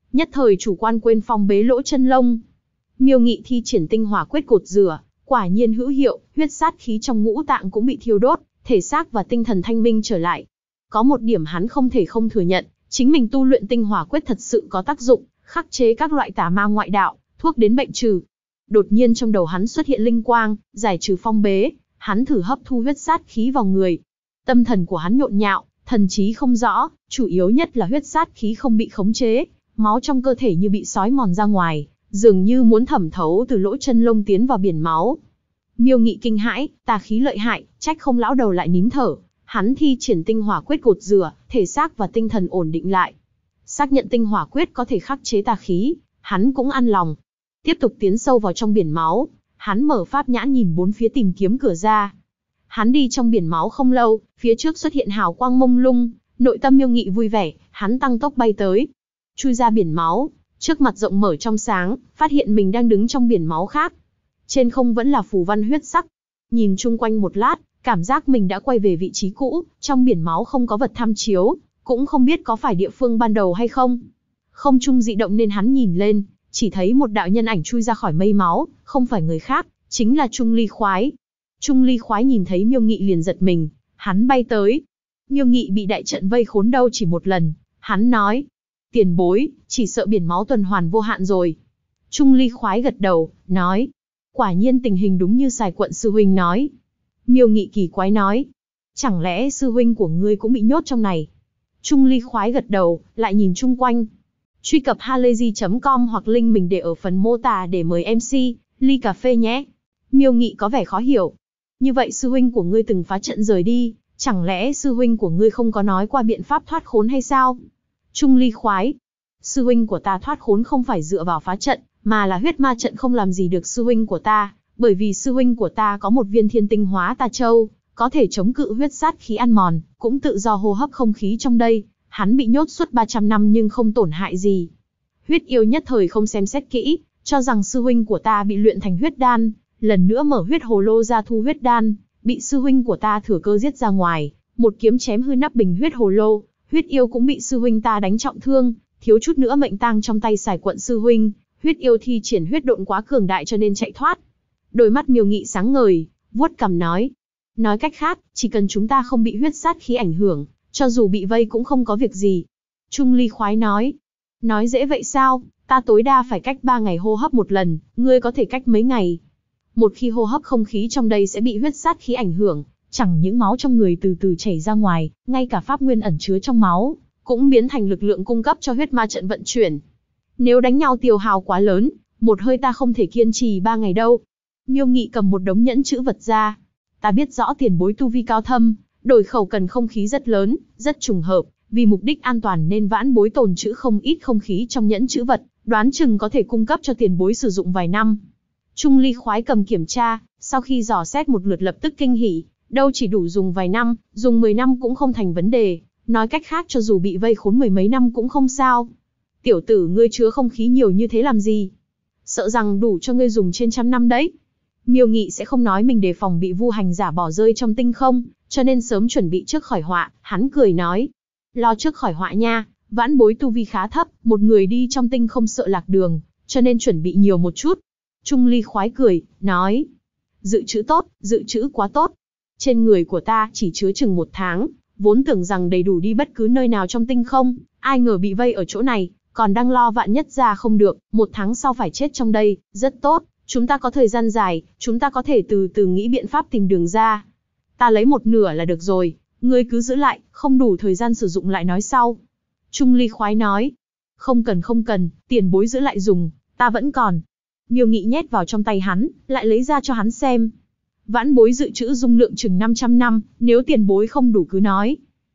nhất thời chủ quan quên phong bế lỗ chân lông. Miêu Nghị thi triển tinh hỏa quyết cột rửa, quả nhiên hữu hiệu, huyết sát khí trong ngũ tạng cũng bị thiêu đốt, thể xác và tinh thần thanh minh trở lại. Có một điểm hắn không thể không thừa nhận, chính mình tu luyện tinh hỏa quyết thật sự có tác dụng, khắc chế các loại tà ma ngoại đạo, thuốc đến bệnh trừ. Đột nhiên trong đầu hắn xuất hiện linh quang, giải trừ phong bế, hắn thử hấp thu huyết sát khí vào người. Tâm thần của hắn nhộn nhạo, thần trí không rõ, chủ yếu nhất là huyết sát khí không bị khống chế, máu trong cơ thể như bị sói mòn ra ngoài, dường như muốn thẩm thấu từ lỗ chân lông tiến vào biển máu. Miêu Nghị kinh hãi, tà khí lợi hại, trách không lão đầu lại nín thở. Hắn thi triển tinh hỏa quyết cột rửa, thể xác và tinh thần ổn định lại. Xác nhận tinh hỏa quyết có thể khắc chế tà khí, hắn cũng an lòng. Tiếp tục tiến sâu vào trong biển máu, hắn mở pháp nhãn nhìn bốn phía tìm kiếm cửa ra. Hắn đi trong biển máu không lâu, phía trước xuất hiện hào quang mông lung, nội tâm Miêu Nghị vui vẻ, hắn tăng tốc bay tới. Chui ra biển máu, trước mặt rộng mở trong sáng, phát hiện mình đang đứng trong biển máu khác. Trên không vẫn là phù văn huyết sắc. Nhìn chung quanh một lát, cảm giác mình đã quay về vị trí cũ, trong biển máu không có vật tham chiếu, cũng không biết có phải địa phương ban đầu hay không. Không trung dị động nên hắn nhìn lên, chỉ thấy một đạo nhân ảnh chui ra khỏi mây máu, không phải người khác, chính là Trung Ly Khoái. Trung Ly Khoái nhìn thấy Miêu Nghị liền giật mình, hắn bay tới. Miêu Nghị bị đại trận vây khốn đâu chỉ một lần, hắn nói: tiền bối, chỉ sợ biển máu tuần hoàn vô hạn rồi. Trung Ly Khoái gật đầu, nói: quả nhiên tình hình đúng như Sài Quận sư huynh nói. Miêu Nghị kỳ quái nói: chẳng lẽ sư huynh của ngươi cũng bị nhốt trong này? Trung Ly Khoái gật đầu, lại nhìn chung quanh. Truy cập halayzi.com hoặc link mình để ở phần mô tả để mời MC, ly cà phê nhé. Miêu Nghị có vẻ khó hiểu. Như vậy sư huynh của ngươi từng phá trận rời đi, chẳng lẽ sư huynh của ngươi không có nói qua biện pháp thoát khốn hay sao? Trung Ly Khoái: sư huynh của ta thoát khốn không phải dựa vào phá trận, mà là huyết ma trận không làm gì được sư huynh của ta, bởi vì sư huynh của ta có một viên thiên tinh hóa tà châu, có thể chống cự huyết sát khí ăn mòn, cũng tự do hô hấp không khí trong đây, hắn bị nhốt suốt 300 năm nhưng không tổn hại gì. Huyết yêu nhất thời không xem xét kỹ, cho rằng sư huynh của ta bị luyện thành huyết đan, lần nữa mở huyết hồ lô ra thu huyết đan, bị sư huynh của ta thừa cơ giết ra ngoài, một kiếm chém hư nắp bình huyết hồ lô, huyết yêu cũng bị sư huynh ta đánh trọng thương, thiếu chút nữa mệnh tang trong tay Sài Quận sư huynh. Huyết yêu thi triển huyết độn quá cường đại cho nên chạy thoát. Đôi mắt Miêu Nghị sáng ngời, vuốt cằm nói: nói cách khác, chỉ cần chúng ta không bị huyết sát khí ảnh hưởng, cho dù bị vây cũng không có việc gì. Trung Ly Khoái nói: nói dễ vậy sao, ta tối đa phải cách 3 ngày hô hấp một lần, ngươi có thể cách mấy ngày? Một khi hô hấp không khí trong đây sẽ bị huyết sát khí ảnh hưởng, chẳng những máu trong người từ từ chảy ra ngoài, ngay cả pháp nguyên ẩn chứa trong máu, cũng biến thành lực lượng cung cấp cho huyết ma trận vận chuyển. Nếu đánh nhau tiêu hao quá lớn, một hơi ta không thể kiên trì 3 ngày đâu. Miêu Nghị cầm một đống nhẫn chữ vật ra. Ta biết rõ tiền bối tu vi cao thâm, đổi khẩu cần không khí rất lớn, rất trùng hợp, vì mục đích an toàn nên vãn bối tồn trữ không ít không khí trong nhẫn chữ vật, đoán chừng có thể cung cấp cho tiền bối sử dụng vài năm. Trung Ly Khoái cầm kiểm tra, sau khi dò xét một lượt lập tức kinh hỉ, đâu chỉ đủ dùng vài năm, dùng 10 năm cũng không thành vấn đề, nói cách khác cho dù bị vây khốn 10 mấy năm cũng không sao. Tiểu tử ngươi chứa không khí nhiều như thế làm gì? Sợ rằng đủ cho ngươi dùng trên 100 năm đấy. Miêu Nghị sẽ không nói mình đề phòng bị vu hành giả bỏ rơi trong tinh không, cho nên sớm chuẩn bị trước khỏi họa, hắn cười nói: lo trước khỏi họa nha, vãn bối tu vi khá thấp, một người đi trong tinh không sợ lạc đường, cho nên chuẩn bị nhiều một chút. Trung Ly Khoái cười, nói: dự trữ tốt, dự trữ quá tốt. Trên người của ta chỉ chứa chừng 1 tháng, vốn tưởng rằng đầy đủ đi bất cứ nơi nào trong tinh không, ai ngờ bị vây ở chỗ này, còn đang lo vạn nhất ra không được, 1 tháng sau phải chết trong đây, rất tốt, chúng ta có thời gian dài, chúng ta có thể từ từ nghĩ biện pháp tìm đường ra. Ta lấy 1/2 là được rồi, ngươi cứ giữ lại, không đủ thời gian sử dụng lại nói sau. Trung Ly Khoái nói: không cần, tiền bối giữ lại dùng, ta vẫn còn. Miêu Nghị nhét vào trong tay hắn, lại lấy ra cho hắn xem. Vãn bối dự trữ dung lượng chừng 500 năm, nếu tiền bối không đủ cứ nói.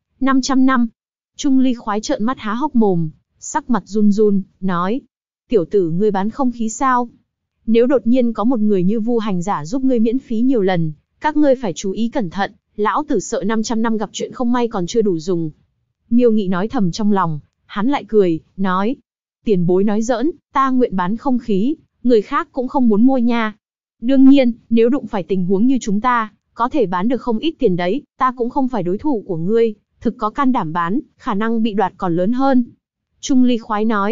500 năm. Trung Ly Khoái trợn mắt há hốc mồm, sắc mặt run run, nói: tiểu tử ngươi bán không khí sao? Nếu đột nhiên có một người như vu hành giả giúp ngươi miễn phí nhiều lần, các ngươi phải chú ý cẩn thận, lão tử sợ 500 năm gặp chuyện không may còn chưa đủ dùng. Miêu Nghị nói thầm trong lòng, hắn lại cười, nói: tiền bối nói giỡn, ta nguyện bán không khí, người khác cũng không muốn mua nha. Đương nhiên, nếu đụng phải tình huống như chúng ta, có thể bán được không ít tiền đấy, ta cũng không phải đối thủ của ngươi, thực có can đảm bán, khả năng bị đoạt còn lớn hơn. Trung Ly Khoái nói: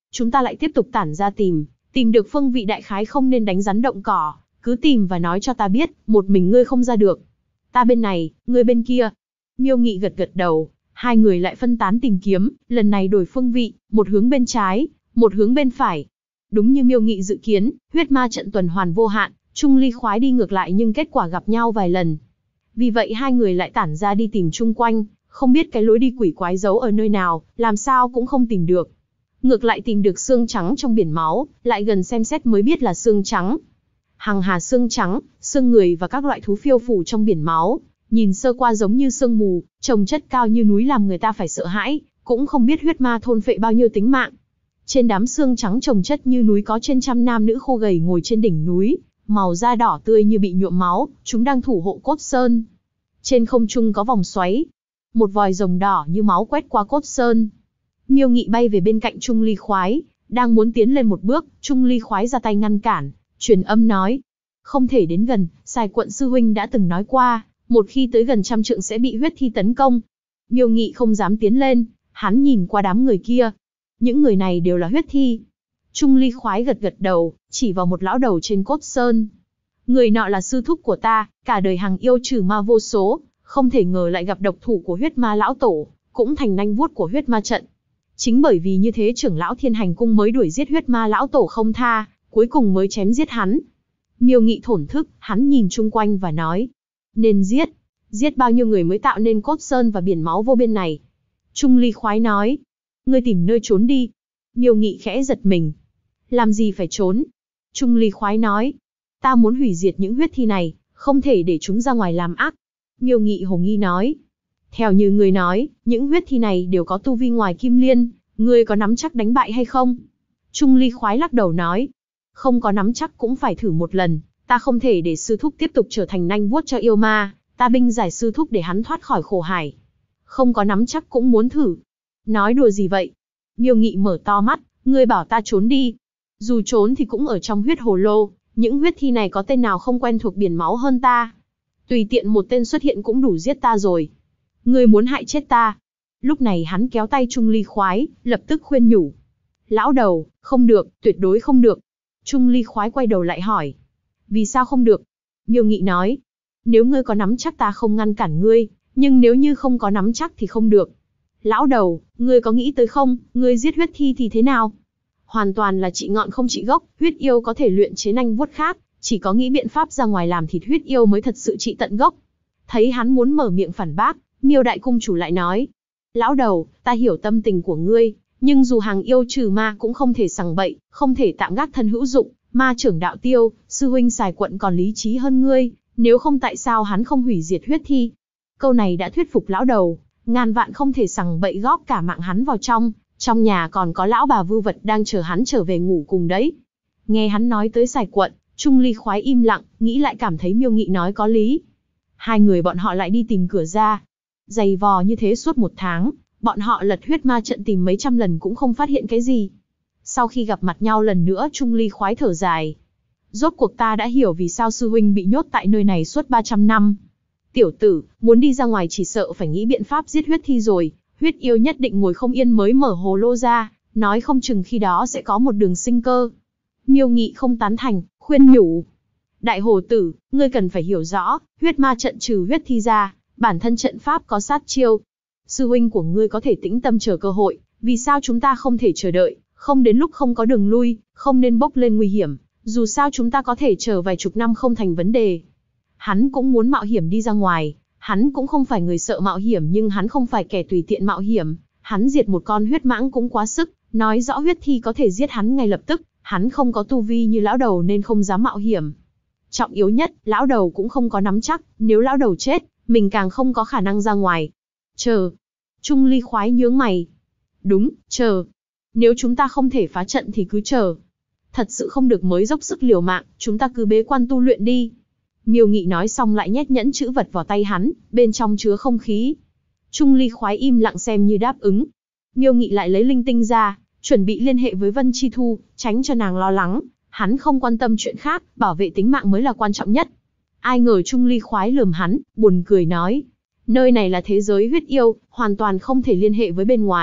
Chúng ta lại tiếp tục tản ra tìm được phương vị đại khái không nên đánh rắn động cỏ, cứ tìm và nói cho ta biết, một mình ngươi không ra được. Ta bên này, ngươi bên kia. Miêu Nghị gật gật đầu, hai người lại phân tán tìm kiếm, lần này đổi phương vị, một hướng bên trái, một hướng bên phải. Đúng như Miêu Nghị dự kiến, huyết ma trận tuần hoàn vô hạn, Chung Ly khoái đi ngược lại nhưng kết quả gặp nhau vài lần. Vì vậy hai người lại tản ra đi tìm chung quanh, không biết cái lối đi quỷ quái giấu ở nơi nào, làm sao cũng không tìm được. Ngược lại tìm được xương trắng trong biển máu, lại gần xem xét mới biết là xương trắng. Hằng hà xương trắng, xương người và các loại thú phiêu phù trong biển máu, nhìn sơ qua giống như sương mù, trông chất cao như núi làm người ta phải sợ hãi, cũng không biết huyết ma thôn phệ bao nhiêu tính mạng. Trên đám xương trắng trồng chất như núi có trên trăm nam nữ khô gầy ngồi trên đỉnh núi, màu da đỏ tươi như bị nhuộm máu, chúng đang thủ hộ cốt sơn. Trên không trung có vòng xoáy, một vòi rồng đỏ như máu quét qua cốt sơn. Miêu Nghị bay về bên cạnh Chung Ly khoái, đang muốn tiến lên một bước, Chung Ly khoái ra tay ngăn cản, truyền âm nói: không thể đến gần, Sài Quận sư huynh đã từng nói qua, một khi tới gần 100 trượng sẽ bị huyết thi tấn công. Miêu Nghị không dám tiến lên, hắn nhìn qua đám người kia. Những người này đều là huyết thi. Chung Ly khoái gật gật đầu, chỉ vào một lão đầu trên cốt sơn. Người nọ là sư thúc của ta, cả đời hằng yêu trừ ma vô số, không thể ngờ lại gặp độc thủ của huyết ma lão tổ, cũng thành nanh vuốt của huyết ma trận. Chính bởi vì như thế trưởng lão Thiên Hành Cung mới đuổi giết huyết ma lão tổ không tha, cuối cùng mới chém giết hắn. Miêu Nghị thổn thức, hắn nhìn chung quanh và nói: nên giết. Giết bao nhiêu người mới tạo nên cốt sơn và biển máu vô biên này? Chung Ly khoái nói: ngươi tìm nơi trốn đi. Miêu Nghị khẽ giật mình. Làm gì phải trốn? Chung Ly khoái nói: ta muốn hủy diệt những huyết thi này, không thể để chúng ra ngoài làm ác. Miêu Nghị hồ nghi nói: theo như ngươi nói, những huyết thi này đều có tu vi ngoài Kim Liên, ngươi có nắm chắc đánh bại hay không? Chung Ly khoái lắc đầu nói: không có nắm chắc cũng phải thử một lần, ta không thể để sư thúc tiếp tục trở thành nanh vuốt cho yêu ma, ta binh giải sư thúc để hắn thoát khỏi khổ hải. Không có nắm chắc cũng muốn thử. Nói đùa gì vậy? Miêu Nghị mở to mắt, ngươi bảo ta trốn đi. Dù trốn thì cũng ở trong huyết hồ lô, những huyết thi này có tên nào không quen thuộc biển máu hơn ta. Tùy tiện một tên xuất hiện cũng đủ giết ta rồi. Ngươi muốn hại chết ta. Lúc này hắn kéo tay Chung Ly khoái, lập tức khuyên nhủ: lão đầu, không được, tuyệt đối không được. Chung Ly khoái quay đầu lại hỏi: vì sao không được? Miêu Nghị nói: nếu ngươi có nắm chắc ta không ngăn cản ngươi, nhưng nếu như không có nắm chắc thì không được. Lão đầu, ngươi có nghĩ tới không, ngươi giết huyết thi thì thế nào? Hoàn toàn là trị ngọn không trị gốc, huyết yêu có thể luyện chế nanh vuốt khác, chỉ có nghĩ biện pháp ra ngoài làm thịt huyết yêu mới thật sự trị tận gốc. Thấy hắn muốn mở miệng phản bác, Miêu đại cung chủ lại nói: lão đầu, ta hiểu tâm tình của ngươi, nhưng dù hàng yêu trừ ma cũng không thể sằng bậy, không thể tạm gác thân hữu dụng. Ma trưởng đạo tiêu, sư huynh Sài Quận còn lý trí hơn ngươi, nếu không tại sao hắn không hủy diệt huyết thi? Câu này đã thuyết phục lão đầu, ngàn vạn không thể sằng bậy góp cả mạng hắn vào trong nhà còn có lão bà vưu vật đang chờ hắn trở về ngủ cùng đấy. Nghe hắn nói tới Sài Quận, Chung Ly khoái im lặng, nghĩ lại cảm thấy Miêu Nghị nói có lý. Hai người bọn họ lại đi tìm cửa ra. Dày vò như thế suốt 1 tháng, bọn họ lật huyết ma trận tìm mấy trăm lần cũng không phát hiện cái gì. Sau khi gặp mặt nhau lần nữa, Chung Ly khoái thở dài. Rốt cuộc ta đã hiểu vì sao sư huynh bị nhốt tại nơi này suốt 300 năm. Tiểu tử, muốn đi ra ngoài chỉ sợ phải nghĩ biện pháp giết huyết thi rồi, huyết yêu nhất định ngồi không yên mới mở hồ lô ra, nói không chừng khi đó sẽ có một đường sinh cơ. Miêu Nghị không tán thành, khuyên nhủ: đại hồ tử, ngươi cần phải hiểu rõ, huyết ma trận trừ huyết thi ra, bản thân trận pháp có sát chiêu. Sư huynh của ngươi có thể tĩnh tâm chờ cơ hội, vì sao chúng ta không thể chờ đợi, không đến lúc không có đường lui, không nên bốc lên nguy hiểm, dù sao chúng ta có thể chờ vài chục năm không thành vấn đề. Hắn cũng muốn mạo hiểm đi ra ngoài, hắn cũng không phải người sợ mạo hiểm nhưng hắn không phải kẻ tùy tiện mạo hiểm, hắn diệt một con huyết mãng cũng quá sức, nói rõ huyết thi có thể giết hắn ngay lập tức, hắn không có tu vi như lão đầu nên không dám mạo hiểm. Trọng yếu nhất, lão đầu cũng không có nắm chắc, nếu lão đầu chết, mình càng không có khả năng ra ngoài. Chờ. Chung Ly khoái nhướng mày. Đúng, chờ. Nếu chúng ta không thể phá trận thì cứ chờ. Thật sự không được mới dốc sức liều mạng, chúng ta cứ bế quan tu luyện đi. Miêu Nghị nói xong lại nhét nhẫn chữ vật vào tay hắn, bên trong chứa không khí. Chung Ly khoái im lặng xem như đáp ứng. Miêu Nghị lại lấy linh tinh ra, chuẩn bị liên hệ với Vân Chi Thu, tránh cho nàng lo lắng. Hắn không quan tâm chuyện khác, bảo vệ tính mạng mới là quan trọng nhất. Ai ngờ Chung Ly khoái lườm hắn, buồn cười nói: nơi này là thế giới huyết yêu, hoàn toàn không thể liên hệ với bên ngoài,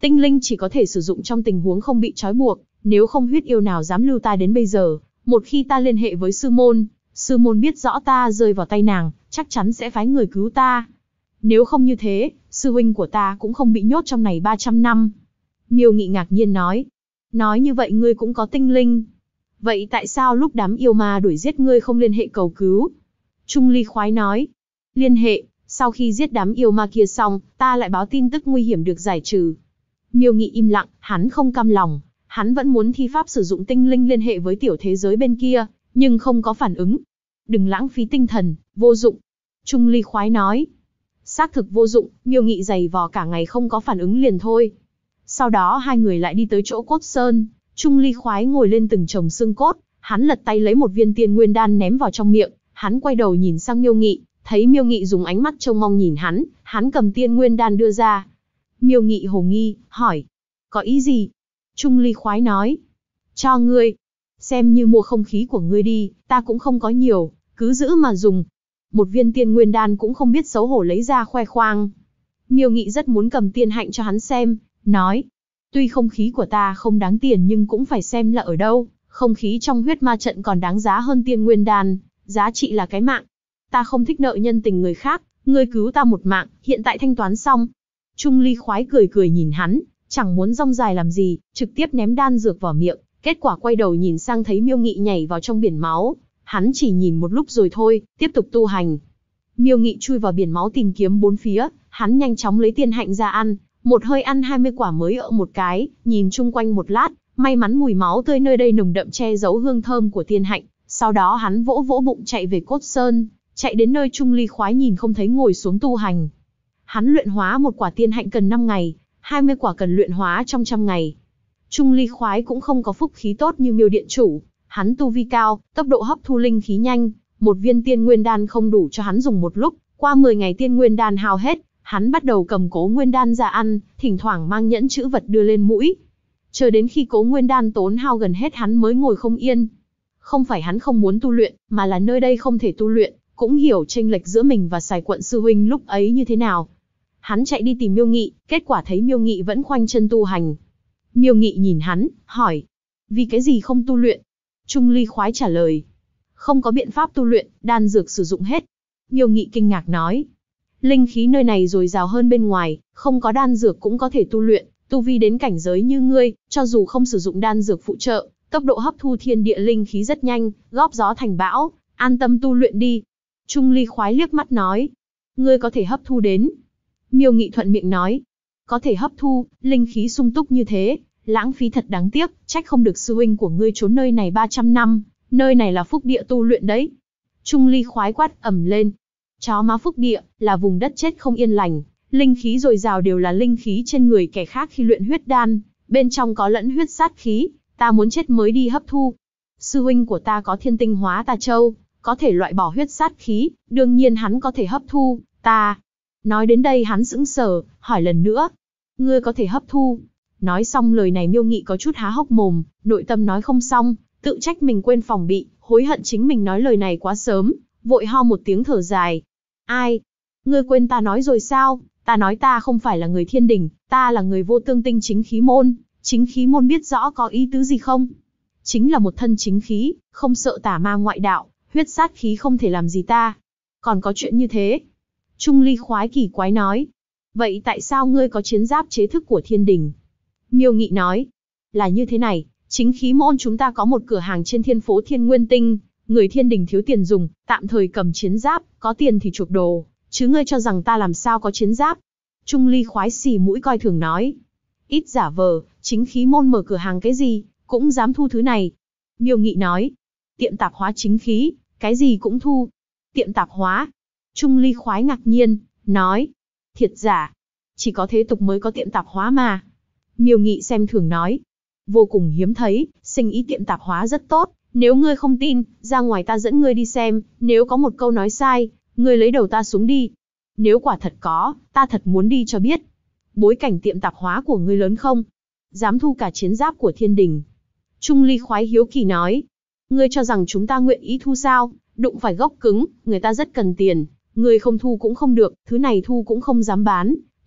Tinh linh chỉ có thể sử dụng trong tình huống không bị trói buộc, nếu không huyết yêu nào dám lưu ta đến bây giờ. Một khi ta liên hệ với sư môn biết rõ ta rơi vào tay nàng, chắc chắn sẽ phái người cứu ta. Nếu không như thế, sư huynh của ta cũng không bị nhốt trong này 300 năm. Miêu Nghị ngạc nhiên nói. Nói như vậy ngươi cũng có tinh linh. Vậy tại sao lúc đám yêu ma đuổi giết ngươi không liên hệ cầu cứu? Trung Ly khoái nói. Liên hệ, sau khi giết đám yêu ma kia xong, ta lại báo tin tức nguy hiểm được giải trừ. Miêu Nghị im lặng, hắn không cam lòng. Hắn vẫn muốn thi pháp sử dụng tinh linh liên hệ với tiểu thế giới bên kia, nhưng không có phản ứng. Đừng lãng phí tinh thần, vô dụng. Trung Ly khoái nói. Xác thực vô dụng, Miêu Nghị giày vò cả ngày không có phản ứng liền thôi. Sau đó hai người lại đi tới chỗ cốt sơn. Trung Ly khoái ngồi lên từng chồng xương cốt, hắn lật tay lấy một viên tiên nguyên đan ném vào trong miệng, hắn quay đầu nhìn sang Miêu Nghị, thấy Miêu Nghị dùng ánh mắt trông mong nhìn hắn cầm tiên nguyên đan đưa ra. Miêu Nghị hồ nghi, hỏi, có ý gì? Trung Ly khoái nói, cho ngươi, xem như mua không khí của ngươi đi, ta cũng không có nhiều, cứ giữ mà dùng. Một viên tiên nguyên đan cũng không biết xấu hổ lấy ra khoe khoang. Miêu Nghị rất muốn cầm tiên hạnh cho hắn xem, nói, tuy không khí của ta không đáng tiền nhưng cũng phải xem là ở đâu, không khí trong huyết ma trận còn đáng giá hơn tiên nguyên đan, giá trị là cái mạng. Ta không thích nợ nhân tình người khác, ngươi cứu ta một mạng, hiện tại thanh toán xong. Trung Ly khoái cười cười nhìn hắn, chẳng muốn rong dài làm gì, trực tiếp ném đan dược vào miệng, kết quả quay đầu nhìn sang thấy Miêu Nghị nhảy vào trong biển máu, hắn chỉ nhìn một lúc rồi thôi, tiếp tục tu hành. Miêu Nghị chui vào biển máu tìm kiếm bốn phía, hắn nhanh chóng lấy tiên hạnh ra ăn, một hơi ăn 20 quả mới ợ một cái, nhìn chung quanh một lát, may mắn mùi máu tươi nơi đây nồng đậm che giấu hương thơm của tiên hạnh, sau đó hắn vỗ vỗ bụng chạy về cốt sơn, chạy đến nơi Trung Ly khoái nhìn không thấy ngồi xuống tu hành. Hắn luyện hóa một quả tiên hạnh cần 5 ngày, 20 quả cần luyện hóa trong 100 ngày. Trung Ly khoái cũng không có phúc khí tốt như Miêu điện chủ, hắn tu vi cao, tốc độ hấp thu linh khí nhanh, một viên tiên nguyên đan không đủ cho hắn dùng một lúc, qua 10 ngày tiên nguyên đan hao hết, hắn bắt đầu cầm cố nguyên đan ra ăn, thỉnh thoảng mang nhẫn chữ vật đưa lên mũi. Chờ đến khi cố nguyên đan tốn hao gần hết hắn mới ngồi không yên. Không phải hắn không muốn tu luyện, mà là nơi đây không thể tu luyện, cũng hiểu chênh lệch giữa mình và Sài Quận sư huynh lúc ấy như thế nào. Hắn chạy đi tìm Miêu Nghị, kết quả thấy Miêu Nghị vẫn khoanh chân tu hành. Miêu Nghị nhìn hắn, hỏi, vì cái gì không tu luyện? Trung Ly khoái trả lời, không có biện pháp tu luyện, đan dược sử dụng hết. Miêu Nghị kinh ngạc nói, linh khí nơi này dồi dào hơn bên ngoài, không có đan dược cũng có thể tu luyện, tu vi đến cảnh giới như ngươi, cho dù không sử dụng đan dược phụ trợ, tốc độ hấp thu thiên địa linh khí rất nhanh, góp gió thành bão, an tâm tu luyện đi. Trung Ly khoái liếc mắt nói, ngươi có thể hấp thu đến. Miêu Nghị thuận miệng nói, có thể hấp thu, linh khí sung túc như thế, lãng phí thật đáng tiếc, trách không được sư huynh của ngươi trốn nơi này 300 năm, nơi này là phúc địa tu luyện đấy. Trung Ly khoái quát ầm lên, chó má phúc địa, là vùng đất chết không yên lành, linh khí dồi dào đều là linh khí trên người kẻ khác khi luyện huyết đan, bên trong có lẫn huyết sát khí, ta muốn chết mới đi hấp thu. Sư huynh của ta có thiên tinh hóa tà châu, có thể loại bỏ huyết sát khí, đương nhiên hắn có thể hấp thu, ta. Nói đến đây hắn sững sờ, hỏi lần nữa, ngươi có thể hấp thu? Nói xong lời này Miêu Nghị có chút há hốc mồm, nội tâm nói không xong, tự trách mình quên phòng bị, hối hận chính mình nói lời này quá sớm, vội ho một tiếng thở dài. Ai? Ngươi quên ta nói rồi sao? Ta nói ta không phải là người thiên đình, ta là người vô tương tinh chính khí môn. Chính khí môn biết rõ có ý tứ gì không? Chính là một thân chính khí, không sợ tà ma ngoại đạo, huyết sát khí không thể làm gì ta. Còn có chuyện như thế? Trung Ly khoái kỳ quái nói. Vậy tại sao ngươi có chiến giáp chế thức của thiên đình? Miêu Nghị nói. Là như thế này, chính khí môn chúng ta có một cửa hàng trên thiên phố Thiên Nguyên Tinh, người thiên đình thiếu tiền dùng, tạm thời cầm chiến giáp, có tiền thì chuộc đồ, chứ ngươi cho rằng ta làm sao có chiến giáp? Trung Ly khoái xì mũi coi thường nói. Ít giả vờ, chính khí môn mở cửa hàng cái gì, cũng dám thu thứ này. Miêu Nghị nói. Tiệm tạp hóa chính khí, cái gì cũng thu. Tiệm tạp hóa. Trung Ly khoái ngạc nhiên, nói. Thiệt giả. Chỉ có thế tục mới có tiệm tạp hóa mà. Miêu Nghị xem thường nói. Vô cùng hiếm thấy, sinh ý tiệm tạp hóa rất tốt. Nếu ngươi không tin, ra ngoài ta dẫn ngươi đi xem, nếu có một câu nói sai, ngươi lấy đầu ta xuống đi. Nếu quả thật có, ta thật muốn đi cho biết. Bối cảnh tiệm tạp hóa của ngươi lớn không? Dám thu cả chiến giáp của thiên đình. Trung Ly khoái hiếu kỳ nói. Ngươi cho rằng chúng ta nguyện ý thu sao? Đụng phải gốc cứng, người ta rất cần tiền. Ngươi không thu cũng không được, thứ này thu cũng không dám bán.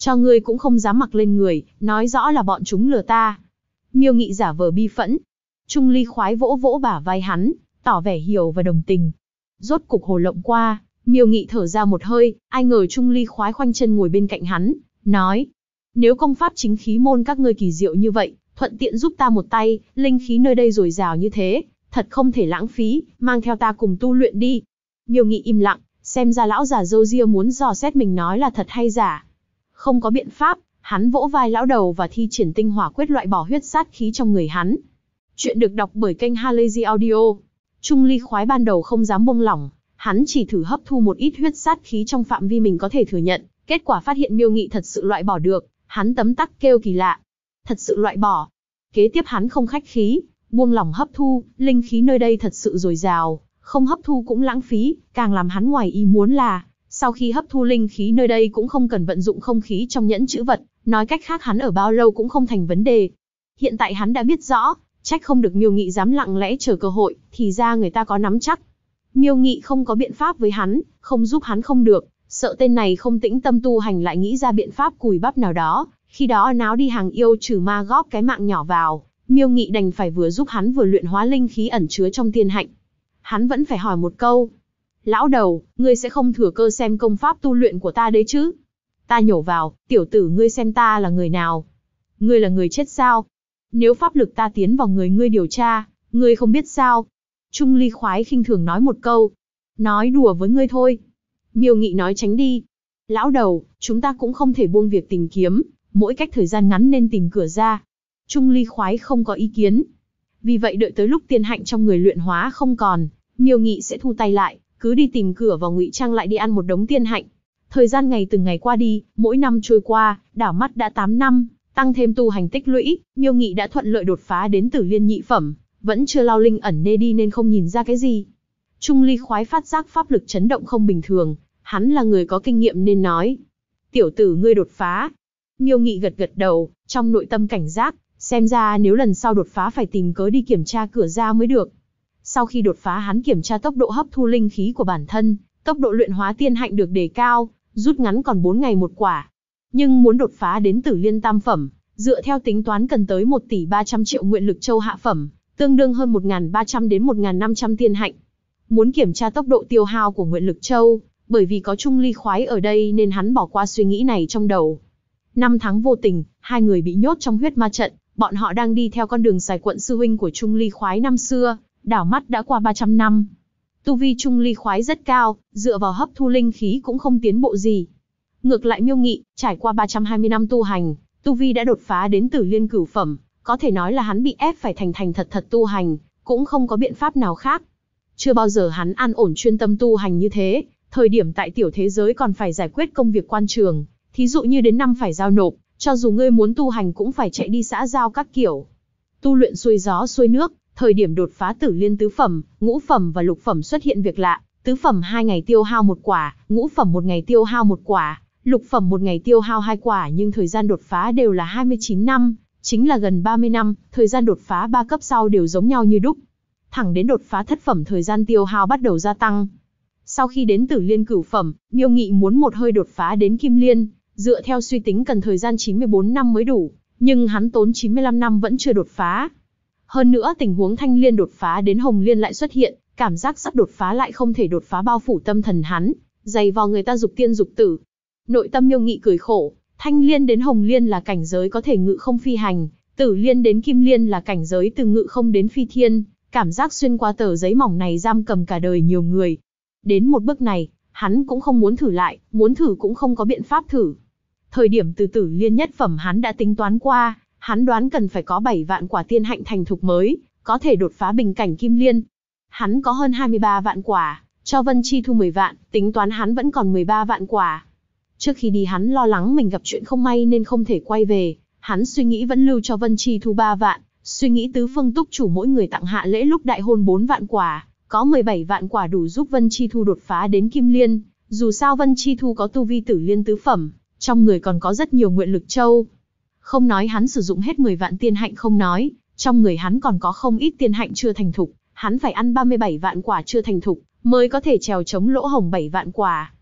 cho ngươi cũng không dám mặc lên người, nói rõ là bọn chúng lừa ta. Miêu Nghị giả vờ bi phẫn. Trung Ly khoái vỗ vỗ bả vai hắn, tỏ vẻ hiểu và đồng tình. Rốt cục hồ lộng qua, Miêu Nghị thở ra một hơi, ai ngờ Trung Ly khoái khoanh chân ngồi bên cạnh hắn, nói. Nếu công pháp chính khí môn các ngươi kỳ diệu như vậy, thuận tiện giúp ta một tay, linh khí nơi đây dồi dào như thế, thật không thể lãng phí, mang theo ta cùng tu luyện đi. Miêu Nghị im lặng, xem ra lão già râu ria muốn dò xét mình nói là thật hay giả. Không có biện pháp, hắn vỗ vai lão đầu và thi triển tinh hỏa quyết loại bỏ huyết sát khí trong người hắn. Chuyện được đọc bởi kênh Halazy Audio. Trung Ly khoái ban đầu không dám buông lỏng, hắn chỉ thử hấp thu một ít huyết sát khí trong phạm vi mình có thể thừa nhận, kết quả phát hiện Miêu Nghị thật sự loại bỏ được, hắn tấm tắc kêu kỳ lạ. Thật sự loại bỏ. Kế tiếp hắn không khách khí, buông lỏng hấp thu, linh khí nơi đây thật sự dồi dào, không hấp thu cũng lãng phí, càng làm hắn ngoài ý muốn là, sau khi hấp thu linh khí nơi đây cũng không cần vận dụng không khí trong nhẫn trữ vật, nói cách khác hắn ở bao lâu cũng không thành vấn đề. Hiện tại hắn đã biết rõ, trách không được Miêu Nghị dám lặng lẽ chờ cơ hội, thì ra người ta có nắm chắc. Miêu Nghị không có biện pháp với hắn, không giúp hắn không được, sợ tên này không tĩnh tâm tu hành lại nghĩ ra biện pháp cùi bắp nào đó, khi đó náo đi hàng yêu trừ ma góp cái mạng nhỏ vào, Miêu Nghị đành phải vừa giúp hắn vừa luyện hóa linh khí ẩn chứa trong tiên hạnh. Hắn vẫn phải hỏi một câu. Lão đầu, ngươi sẽ không thừa cơ xem công pháp tu luyện của ta đấy chứ? Ta nhổ vào, tiểu tử ngươi xem ta là người nào? Ngươi là người chết sao? Nếu pháp lực ta tiến vào người ngươi điều tra, ngươi không biết sao? Trung Ly khoái khinh thường nói một câu. Nói đùa với ngươi thôi. Miêu Nghị nói tránh đi. Lão đầu, chúng ta cũng không thể buông việc tìm kiếm, mỗi cách thời gian ngắn nên tìm cửa ra. Trung Ly khoái không có ý kiến. Vì vậy đợi tới lúc tiên hạnh trong người luyện hóa không còn, Miêu Nghị sẽ thu tay lại, cứ đi tìm cửa và ngụy trang lại đi ăn một đống tiên hạnh. Thời gian ngày từng ngày qua đi, mỗi năm trôi qua, đảo mắt đã 8 năm, tăng thêm tu hành tích lũy, Miêu Nghị đã thuận lợi đột phá đến Tử Liên nhị phẩm, vẫn chưa lao linh ẩn nê đi nên không nhìn ra cái gì. Trung Ly khoái phát giác pháp lực chấn động không bình thường, hắn là người có kinh nghiệm nên nói. Tiểu tử ngươi đột phá. Miêu Nghị gật gật đầu, trong nội tâm cảnh giác, xem ra nếu lần sau đột phá phải tìm cớ đi kiểm tra cửa ra mới được. Sau khi đột phá hắn kiểm tra tốc độ hấp thu linh khí của bản thân, tốc độ luyện hóa tiên hạnh được đề cao, rút ngắn còn 4 ngày một quả. Nhưng muốn đột phá đến Tử Liên tam phẩm, dựa theo tính toán cần tới 1 tỷ 300 triệu nguyện lực châu hạ phẩm, tương đương hơn 1.300 đến 1.500 tiên hạnh. Muốn kiểm tra tốc độ tiêu hao của nguyện lực châu, bởi vì có Trung Ly khoái ở đây nên hắn bỏ qua suy nghĩ này trong đầu. 5 tháng vô tình, hai người bị nhốt trong huyết ma trận, bọn họ đang đi theo con đường xài quận sư huynh của Trung Ly khoái năm xưa, đảo mắt đã qua 300 năm. Tu vi Trung Ly khoái rất cao, dựa vào hấp thu linh khí cũng không tiến bộ gì. Ngược lại Miêu Nghị, trải qua 320 năm tu hành, tu vi đã đột phá đến Tử Liên cửu phẩm, có thể nói là hắn bị ép phải thành thật tu hành, cũng không có biện pháp nào khác. Chưa bao giờ hắn an ổn chuyên tâm tu hành như thế, thời điểm tại tiểu thế giới còn phải giải quyết công việc quan trường, thí dụ như đến năm phải giao nộp, cho dù ngươi muốn tu hành cũng phải chạy đi xã giao các kiểu. Tu luyện xuôi gió xuôi nước, thời điểm đột phá Tử Liên tứ phẩm, ngũ phẩm và lục phẩm xuất hiện việc lạ, tứ phẩm 2 ngày tiêu hao 1 quả, ngũ phẩm 1 ngày tiêu hao 1 quả, lục phẩm 1 ngày tiêu hao 2 quả, nhưng thời gian đột phá đều là 29 năm, chính là gần 30 năm, thời gian đột phá 3 cấp sau đều giống nhau như đúc. Thẳng đến đột phá thất phẩm thời gian tiêu hao bắt đầu gia tăng. Sau khi đến Tử Liên cửu phẩm, Miêu Nghị muốn một hơi đột phá đến Kim Liên, dựa theo suy tính cần thời gian 94 năm mới đủ, nhưng hắn tốn 95 năm vẫn chưa đột phá. Hơn nữa tình huống Thanh Liên đột phá đến Hồng Liên lại xuất hiện, cảm giác sắp đột phá lại không thể đột phá bao phủ tâm thần hắn, dày vò người ta dục tiên dục tử. Nội tâm Miêu Nghị cười khổ, Thanh Liên đến Hồng Liên là cảnh giới có thể ngự không phi hành, Tử Liên đến Kim Liên là cảnh giới từ ngự không đến phi thiên, cảm giác xuyên qua tờ giấy mỏng này giam cầm cả đời nhiều người. Đến một bước này, hắn cũng không muốn thử lại, muốn thử cũng không có biện pháp thử. Thời điểm từ Tử Liên nhất phẩm hắn đã tính toán qua, hắn đoán cần phải có 7 vạn quả tiên hạnh thành thục mới, có thể đột phá bình cảnh Kim Liên. Hắn có hơn 23 vạn quả, cho Vân Chi Thu 10 vạn, tính toán hắn vẫn còn 13 vạn quả. Trước khi đi hắn lo lắng mình gặp chuyện không may nên không thể quay về, hắn suy nghĩ vẫn lưu cho Vân Chi Thu 3 vạn, suy nghĩ tứ phương túc chủ mỗi người tặng hạ lễ lúc đại hôn 4 vạn quả, có 17 vạn quả đủ giúp Vân Chi Thu đột phá đến Kim Liên, dù sao Vân Chi Thu có tu vi Tử Liên tứ phẩm, trong người còn có rất nhiều nguyện lực châu. Không nói hắn sử dụng hết 10 vạn tiên hạnh không nói, trong người hắn còn có không ít tiên hạnh chưa thành thục, hắn phải ăn 37 vạn quả chưa thành thục, mới có thể trèo chống lỗ hổng 7 vạn quả.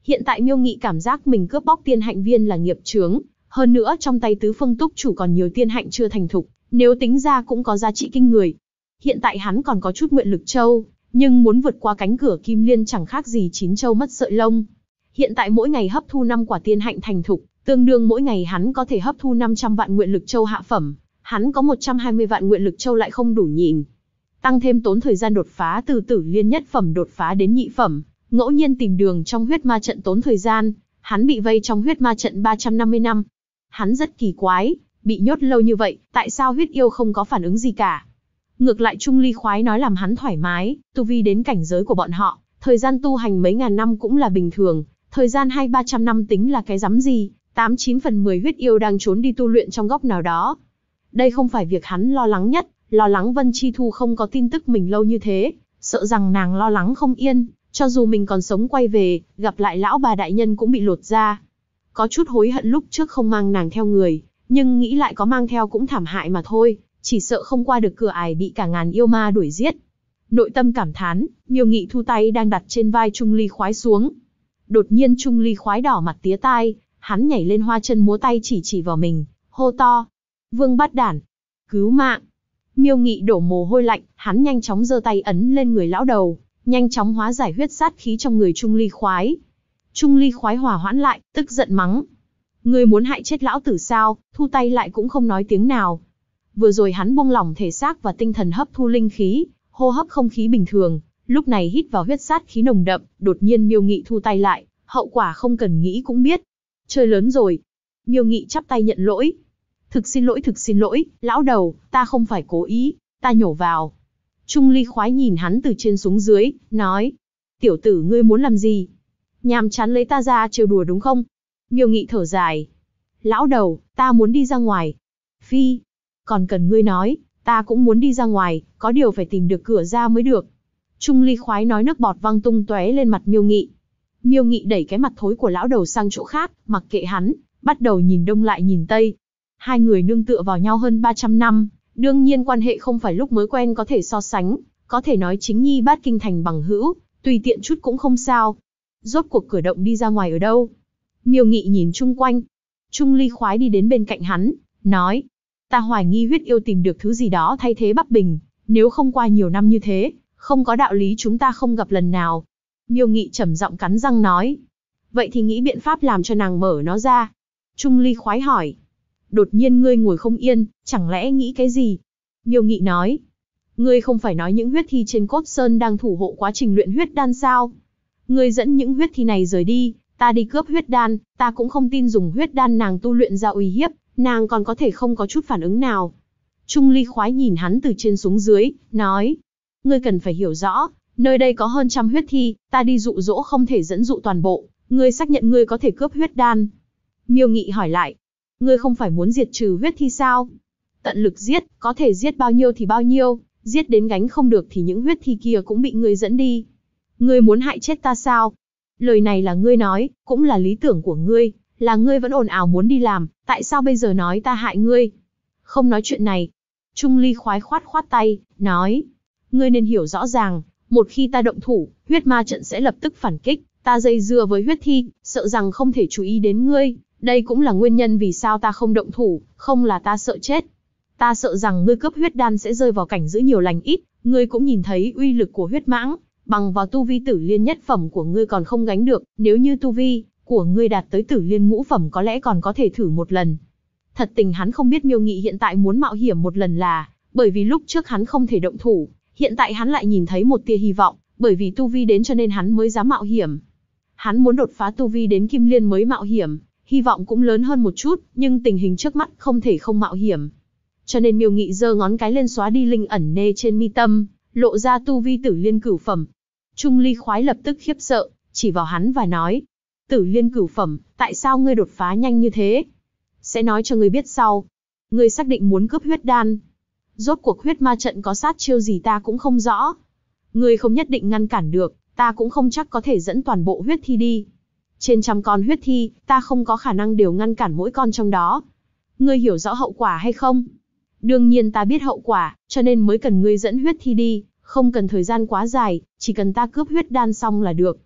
Hiện tại Miêu Nghị cảm giác mình cướp bóc tiên hạnh viên là nghiệp chướng, hơn nữa trong tay Tứ Phương Túc chủ còn nhiều tiên hạnh chưa thành thục, nếu tính ra cũng có giá trị kinh người. Hiện tại hắn còn có chút nguyện lực châu, nhưng muốn vượt qua cánh cửa kim liên chẳng khác gì chín châu mất sợi lông. Hiện tại mỗi ngày hấp thu 5 quả tiên hạnh thành thục, tương đương mỗi ngày hắn có thể hấp thu 500 vạn nguyện lực châu hạ phẩm, hắn có 120 vạn nguyện lực châu lại không đủ nhìn. Tăng thêm tốn thời gian đột phá từ tử liên nhất phẩm đột phá đến nhị phẩm, ngẫu nhiên tìm đường trong huyết ma trận tốn thời gian, hắn bị vây trong huyết ma trận 350 năm. Hắn rất kỳ quái, bị nhốt lâu như vậy, tại sao huyết yêu không có phản ứng gì cả? Ngược lại Trung Ly khoái nói làm hắn thoải mái, tu vi đến cảnh giới của bọn họ, thời gian tu hành mấy ngàn năm cũng là bình thường, thời gian 200-300 năm tính là cái rắm gì, 8-9 phần 10 huyết yêu đang trốn đi tu luyện trong góc nào đó. Đây không phải việc hắn lo lắng nhất, lo lắng Vân Chi Thu không có tin tức mình lâu như thế, sợ rằng nàng lo lắng không yên, cho dù mình còn sống quay về, gặp lại lão bà đại nhân cũng bị lột ra. Có chút hối hận lúc trước không mang nàng theo người, nhưng nghĩ lại có mang theo cũng thảm hại mà thôi, chỉ sợ không qua được cửa ải bị cả ngàn yêu ma đuổi giết. Nội tâm cảm thán, Miêu Nghị thu tay đang đặt trên vai Trung Ly khoái xuống. Đột nhiên Trung Ly khoái đỏ mặt tía tai, hắn nhảy lên hoa chân múa tay chỉ vào mình, hô to. Vương Bát Đản, cứu mạng. Miêu Nghị đổ mồ hôi lạnh, hắn nhanh chóng giơ tay ấn lên người lão đầu, nhanh chóng hóa giải huyết sát khí trong người Trung Ly khoái. Trung Ly khoái hòa hoãn lại, tức giận mắng. Ngươi muốn hại chết lão tử sao, thu tay lại cũng không nói tiếng nào. Vừa rồi hắn buông lỏng thể xác và tinh thần hấp thu linh khí, hô hấp không khí bình thường, lúc này hít vào huyết sát khí nồng đậm, đột nhiên Miêu Nghị thu tay lại, hậu quả không cần nghĩ cũng biết. Chơi lớn rồi. Miêu Nghị chắp tay nhận lỗi. Thực xin lỗi, lão đầu, ta không phải cố ý, ta nhổ vào. Trung Ly khoái nhìn hắn từ trên xuống dưới, nói. Tiểu tử ngươi muốn làm gì? Nhàm chán lấy ta ra trêu đùa đúng không? Miêu Nghị thở dài. Lão đầu, ta muốn đi ra ngoài. Phi, còn cần ngươi nói, ta cũng muốn đi ra ngoài, có điều phải tìm được cửa ra mới được. Trung Ly khoái nói nước bọt văng tung tóe lên mặt Miêu Nghị. Miêu Nghị đẩy cái mặt thối của lão đầu sang chỗ khác, mặc kệ hắn, bắt đầu nhìn đông lại nhìn tây. Hai người nương tựa vào nhau hơn 300 năm, đương nhiên quan hệ không phải lúc mới quen có thể so sánh, có thể nói chính nhi bát kinh thành bằng hữu, tùy tiện chút cũng không sao. Rốt cuộc cửa động đi ra ngoài ở đâu? Miêu Nghị nhìn chung quanh. Trung Ly khoái đi đến bên cạnh hắn, nói. Ta hoài nghi huyết yêu tìm được thứ gì đó thay thế Bắc Bình, nếu không qua nhiều năm như thế, không có đạo lý chúng ta không gặp lần nào. Miêu Nghị trầm giọng cắn răng nói. Vậy thì nghĩ biện pháp làm cho nàng mở nó ra. Trung Ly khoái hỏi. Đột nhiên ngươi ngồi không yên, chẳng lẽ nghĩ cái gì? Miêu Nghị nói. Ngươi không phải nói những huyết thi trên cốt sơn đang thủ hộ quá trình luyện huyết đan sao? Ngươi dẫn những huyết thi này rời đi, ta đi cướp huyết đan, ta cũng không tin dùng huyết đan nàng tu luyện ra uy hiếp, nàng còn có thể không có chút phản ứng nào. Trung Ly khoái nhìn hắn từ trên xuống dưới, nói. Ngươi cần phải hiểu rõ, nơi đây có hơn trăm huyết thi, ta đi dụ dỗ không thể dẫn dụ toàn bộ, ngươi xác nhận ngươi có thể cướp huyết đan. Miêu Nghị hỏi lại. Ngươi không phải muốn diệt trừ huyết thi sao? Tận lực giết, có thể giết bao nhiêu thì bao nhiêu, giết đến gánh không được thì những huyết thi kia cũng bị ngươi dẫn đi. Ngươi muốn hại chết ta sao? Lời này là ngươi nói, cũng là lý tưởng của ngươi, là ngươi vẫn ồn ào muốn đi làm, tại sao bây giờ nói ta hại ngươi? Không nói chuyện này. Trung Ly khoái khoát tay, nói. Ngươi nên hiểu rõ ràng, một khi ta động thủ, huyết ma trận sẽ lập tức phản kích, ta dây dưa với huyết thi, sợ rằng không thể chú ý đến ngươi. Đây cũng là nguyên nhân vì sao ta không động thủ, không là ta sợ chết. Ta sợ rằng ngươi cướp huyết đan sẽ rơi vào cảnh giữ nhiều lành ít, ngươi cũng nhìn thấy uy lực của huyết mãng, bằng vào tu vi tử liên nhất phẩm của ngươi còn không gánh được, nếu như tu vi của ngươi đạt tới tử liên ngũ phẩm có lẽ còn có thể thử một lần. Thật tình hắn không biết Miêu Nghị hiện tại muốn mạo hiểm một lần là, bởi vì lúc trước hắn không thể động thủ, hiện tại hắn lại nhìn thấy một tia hy vọng, bởi vì tu vi đến cho nên hắn mới dám mạo hiểm. Hắn muốn đột phá tu vi đến kim liên mới mạo hiểm, hy vọng cũng lớn hơn một chút, nhưng tình hình trước mắt không thể không mạo hiểm. Cho nên Miêu Nghị giơ ngón cái lên xóa đi linh ẩn nê trên mi tâm, lộ ra tu vi tử liên cửu phẩm. Trung Ly khoái lập tức khiếp sợ, chỉ vào hắn và nói. Tử liên cửu phẩm, tại sao ngươi đột phá nhanh như thế? Sẽ nói cho ngươi biết sau. Ngươi xác định muốn cướp huyết đan. Rốt cuộc huyết ma trận có sát chiêu gì ta cũng không rõ. Ngươi không nhất định ngăn cản được, ta cũng không chắc có thể dẫn toàn bộ huyết thi đi. Trên trăm con huyết thi, ta không có khả năng đều ngăn cản mỗi con trong đó. Ngươi hiểu rõ hậu quả hay không? Đương nhiên ta biết hậu quả, cho nên mới cần ngươi dẫn huyết thi đi, không cần thời gian quá dài, chỉ cần ta cướp huyết đan xong là được.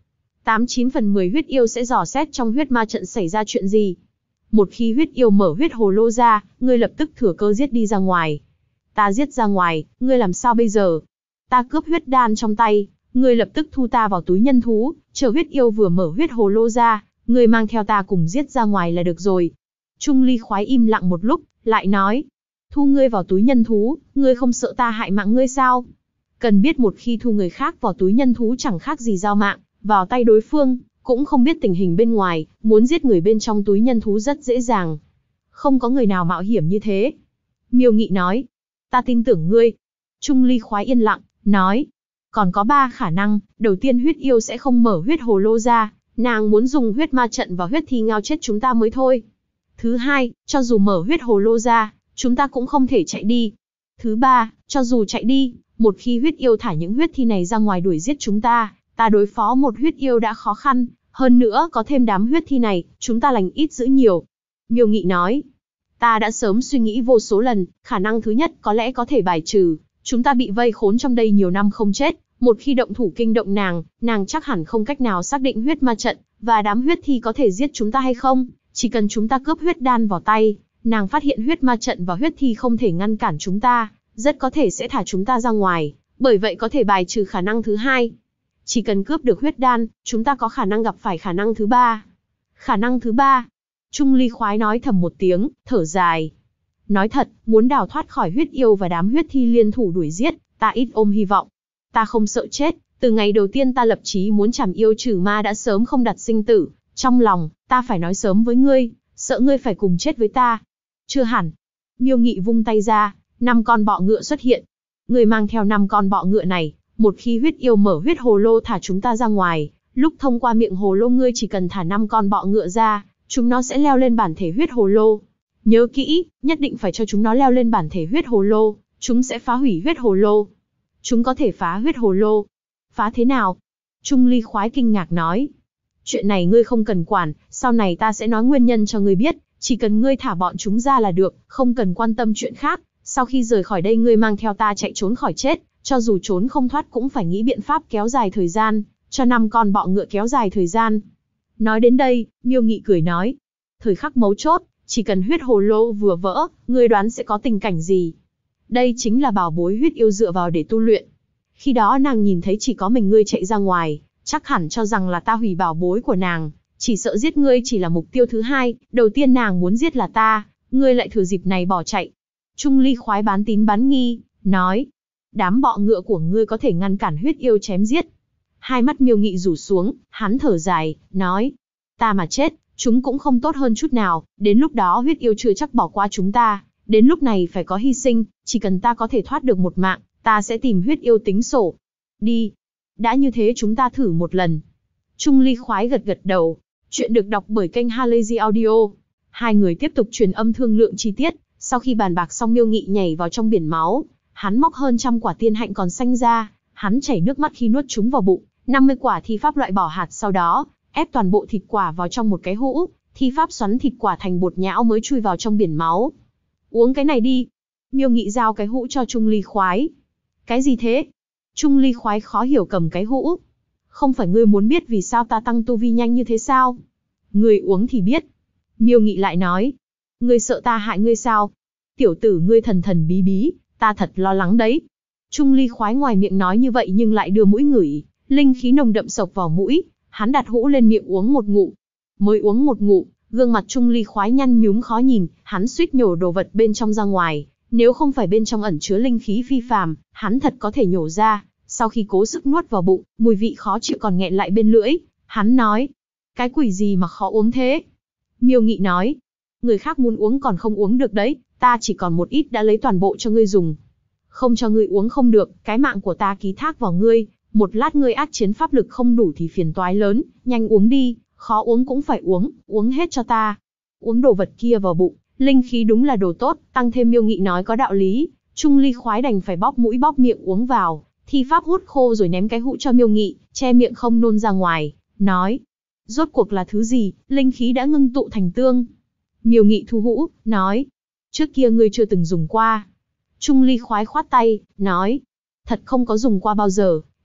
89 phần 10 huyết yêu sẽ dò xét trong huyết ma trận xảy ra chuyện gì. Một khi huyết yêu mở huyết hồ lô ra, ngươi lập tức thừa cơ giết đi ra ngoài. Ta giết ra ngoài, ngươi làm sao bây giờ? Ta cướp huyết đan trong tay, ngươi lập tức thu ta vào túi nhân thú, chờ huyết yêu vừa mở huyết hồ lô ra, ngươi mang theo ta cùng giết ra ngoài là được rồi. Trung Ly khoái im lặng một lúc, lại nói, thu ngươi vào túi nhân thú, ngươi không sợ ta hại mạng ngươi sao? Cần biết một khi thu người khác vào túi nhân thú chẳng khác gì giao mạng vào tay đối phương, cũng không biết tình hình bên ngoài, muốn giết người bên trong túi nhân thú rất dễ dàng. Không có người nào mạo hiểm như thế. Miêu Nghị nói, ta tin tưởng ngươi. Trung Ly khoái yên lặng, nói, còn có 3 khả năng. Đầu tiên, huyết yêu sẽ không mở huyết hồ lô ra, nàng muốn dùng huyết ma trận và huyết thi ngao chết chúng ta mới thôi. Thứ hai, cho dù mở huyết hồ lô ra, chúng ta cũng không thể chạy đi. Thứ ba, cho dù chạy đi, một khi huyết yêu thả những huyết thi này ra ngoài đuổi giết chúng ta đối phó một huyết yêu đã khó khăn, hơn nữa có thêm đám huyết thi này, chúng ta lành ít dữ nhiều. Miêu Nghị nói, ta đã sớm suy nghĩ vô số lần, khả năng thứ nhất có lẽ có thể bài trừ, chúng ta bị vây khốn trong đây nhiều năm không chết, một khi động thủ kinh động nàng chắc hẳn không cách nào xác định huyết ma trận và đám huyết thi có thể giết chúng ta hay không, chỉ cần chúng ta cướp huyết đan vào tay, nàng phát hiện huyết ma trận và huyết thi không thể ngăn cản chúng ta, rất có thể sẽ thả chúng ta ra ngoài, bởi vậy có thể bài trừ khả năng thứ hai. Chỉ cần cướp được huyết đan, chúng ta có khả năng gặp phải khả năng thứ ba. Khả năng thứ ba. Trung Ly khoái nói thầm một tiếng, thở dài. Nói thật, muốn đào thoát khỏi huyết yêu và đám huyết thi liên thủ đuổi giết, ta ít ôm hy vọng. Ta không sợ chết, từ ngày đầu tiên ta lập chí muốn chảm yêu trừ ma đã sớm không đặt sinh tử. Trong lòng, ta phải nói sớm với ngươi, sợ ngươi phải cùng chết với ta. Chưa hẳn. Miêu Nghị vung tay ra, 5 con bọ ngựa xuất hiện. Ngươi mang theo 5 con bọ ngựa này, một khi huyết yêu mở huyết hồ lô thả chúng ta ra ngoài, lúc thông qua miệng hồ lô ngươi chỉ cần thả 5 con bọ ngựa ra, chúng nó sẽ leo lên bản thể huyết hồ lô. Nhớ kỹ, nhất định phải cho chúng nó leo lên bản thể huyết hồ lô, chúng sẽ phá hủy huyết hồ lô. Chúng có thể phá huyết hồ lô. Phá thế nào? Trung Ly khoái kinh ngạc nói. Chuyện này ngươi không cần quản, sau này ta sẽ nói nguyên nhân cho ngươi biết, chỉ cần ngươi thả bọn chúng ra là được, không cần quan tâm chuyện khác. Sau khi rời khỏi đây ngươi mang theo ta chạy trốn khỏi chết, cho dù trốn không thoát cũng phải nghĩ biện pháp kéo dài thời gian, cho 5 con bọ ngựa kéo dài thời gian. Nói đến đây, Miêu Nghị cười nói, thời khắc mấu chốt, chỉ cần huyết hồ lô vừa vỡ, ngươi đoán sẽ có tình cảnh gì? Đây chính là bảo bối huyết yêu dựa vào để tu luyện. Khi đó nàng nhìn thấy chỉ có mình ngươi chạy ra ngoài, chắc hẳn cho rằng là ta hủy bảo bối của nàng, chỉ sợ giết ngươi chỉ là mục tiêu thứ hai, đầu tiên nàng muốn giết là ta, ngươi lại thừa dịp này bỏ chạy. Trung Ly khoái bán tín bán nghi, nói, đám bọ ngựa của ngươi có thể ngăn cản huyết yêu chém giết. Hai mắt Miêu Nghị rủ xuống, hắn thở dài, nói, ta mà chết, chúng cũng không tốt hơn chút nào, đến lúc đó huyết yêu chưa chắc bỏ qua chúng ta, đến lúc này phải có hy sinh, chỉ cần ta có thể thoát được một mạng, ta sẽ tìm huyết yêu tính sổ. Đi. Đã như thế chúng ta thử một lần. Trung Ly khoái gật gật đầu. Chuyện được đọc bởi kênh Halazy Audio. Hai người tiếp tục truyền âm thương lượng chi tiết, sau khi bàn bạc xong Miêu Nghị nhảy vào trong biển máu, hắn móc hơn 100 quả tiên hạnh còn xanh ra, hắn chảy nước mắt khi nuốt chúng vào bụng, 50 quả thi pháp loại bỏ hạt sau đó, ép toàn bộ thịt quả vào trong một cái hũ, thi pháp xoắn thịt quả thành bột nhão mới chui vào trong biển máu. Uống cái này đi. Miêu Nghị giao cái hũ cho Trung Ly khoái. Cái gì thế? Trung Ly khoái khó hiểu cầm cái hũ. Không phải ngươi muốn biết vì sao ta tăng tu vi nhanh như thế sao? Ngươi uống thì biết. Miêu Nghị lại nói. Ngươi sợ ta hại ngươi sao? Tiểu tử ngươi thần thần bí bí, ta thật lo lắng đấy. Trung Ly khoái ngoài miệng nói như vậy nhưng lại đưa mũi ngửi, linh khí nồng đậm sộc vào mũi, hắn đặt hũ lên miệng uống một ngụm. Mới uống một ngụm, gương mặt Trung Ly khoái nhăn nhúm khó nhìn, hắn suýt nhổ đồ vật bên trong ra ngoài, nếu không phải bên trong ẩn chứa linh khí phi phàm, hắn thật có thể nhổ ra. Sau khi cố sức nuốt vào bụng, mùi vị khó chịu còn nghẹn lại bên lưỡi, hắn nói, cái quỷ gì mà khó uống thế? Miêu Nghị nói, người khác muốn uống còn không uống được đấy, ta chỉ còn một ít đã lấy toàn bộ cho ngươi dùng. Không cho ngươi uống không được, cái mạng của ta ký thác vào ngươi, một lát ngươi ác chiến pháp lực không đủ thì phiền toái lớn, nhanh uống đi, khó uống cũng phải uống, uống hết cho ta. Uống đồ vật kia vào bụng, linh khí đúng là đồ tốt, tăng thêm Miêu Nghị nói có đạo lý, Trung Ly khoái đành phải bóp mũi bóp miệng uống vào, thi pháp hút khô rồi ném cái hũ cho Miêu Nghị, che miệng không nôn ra ngoài, nói, rốt cuộc là thứ gì, linh khí đã ngưng tụ thành tương. Miêu Nghị thu hũ, nói, trước kia ngươi chưa từng dùng qua. Trung Ly khoái khoát tay, nói, thật không có dùng qua bao giờ,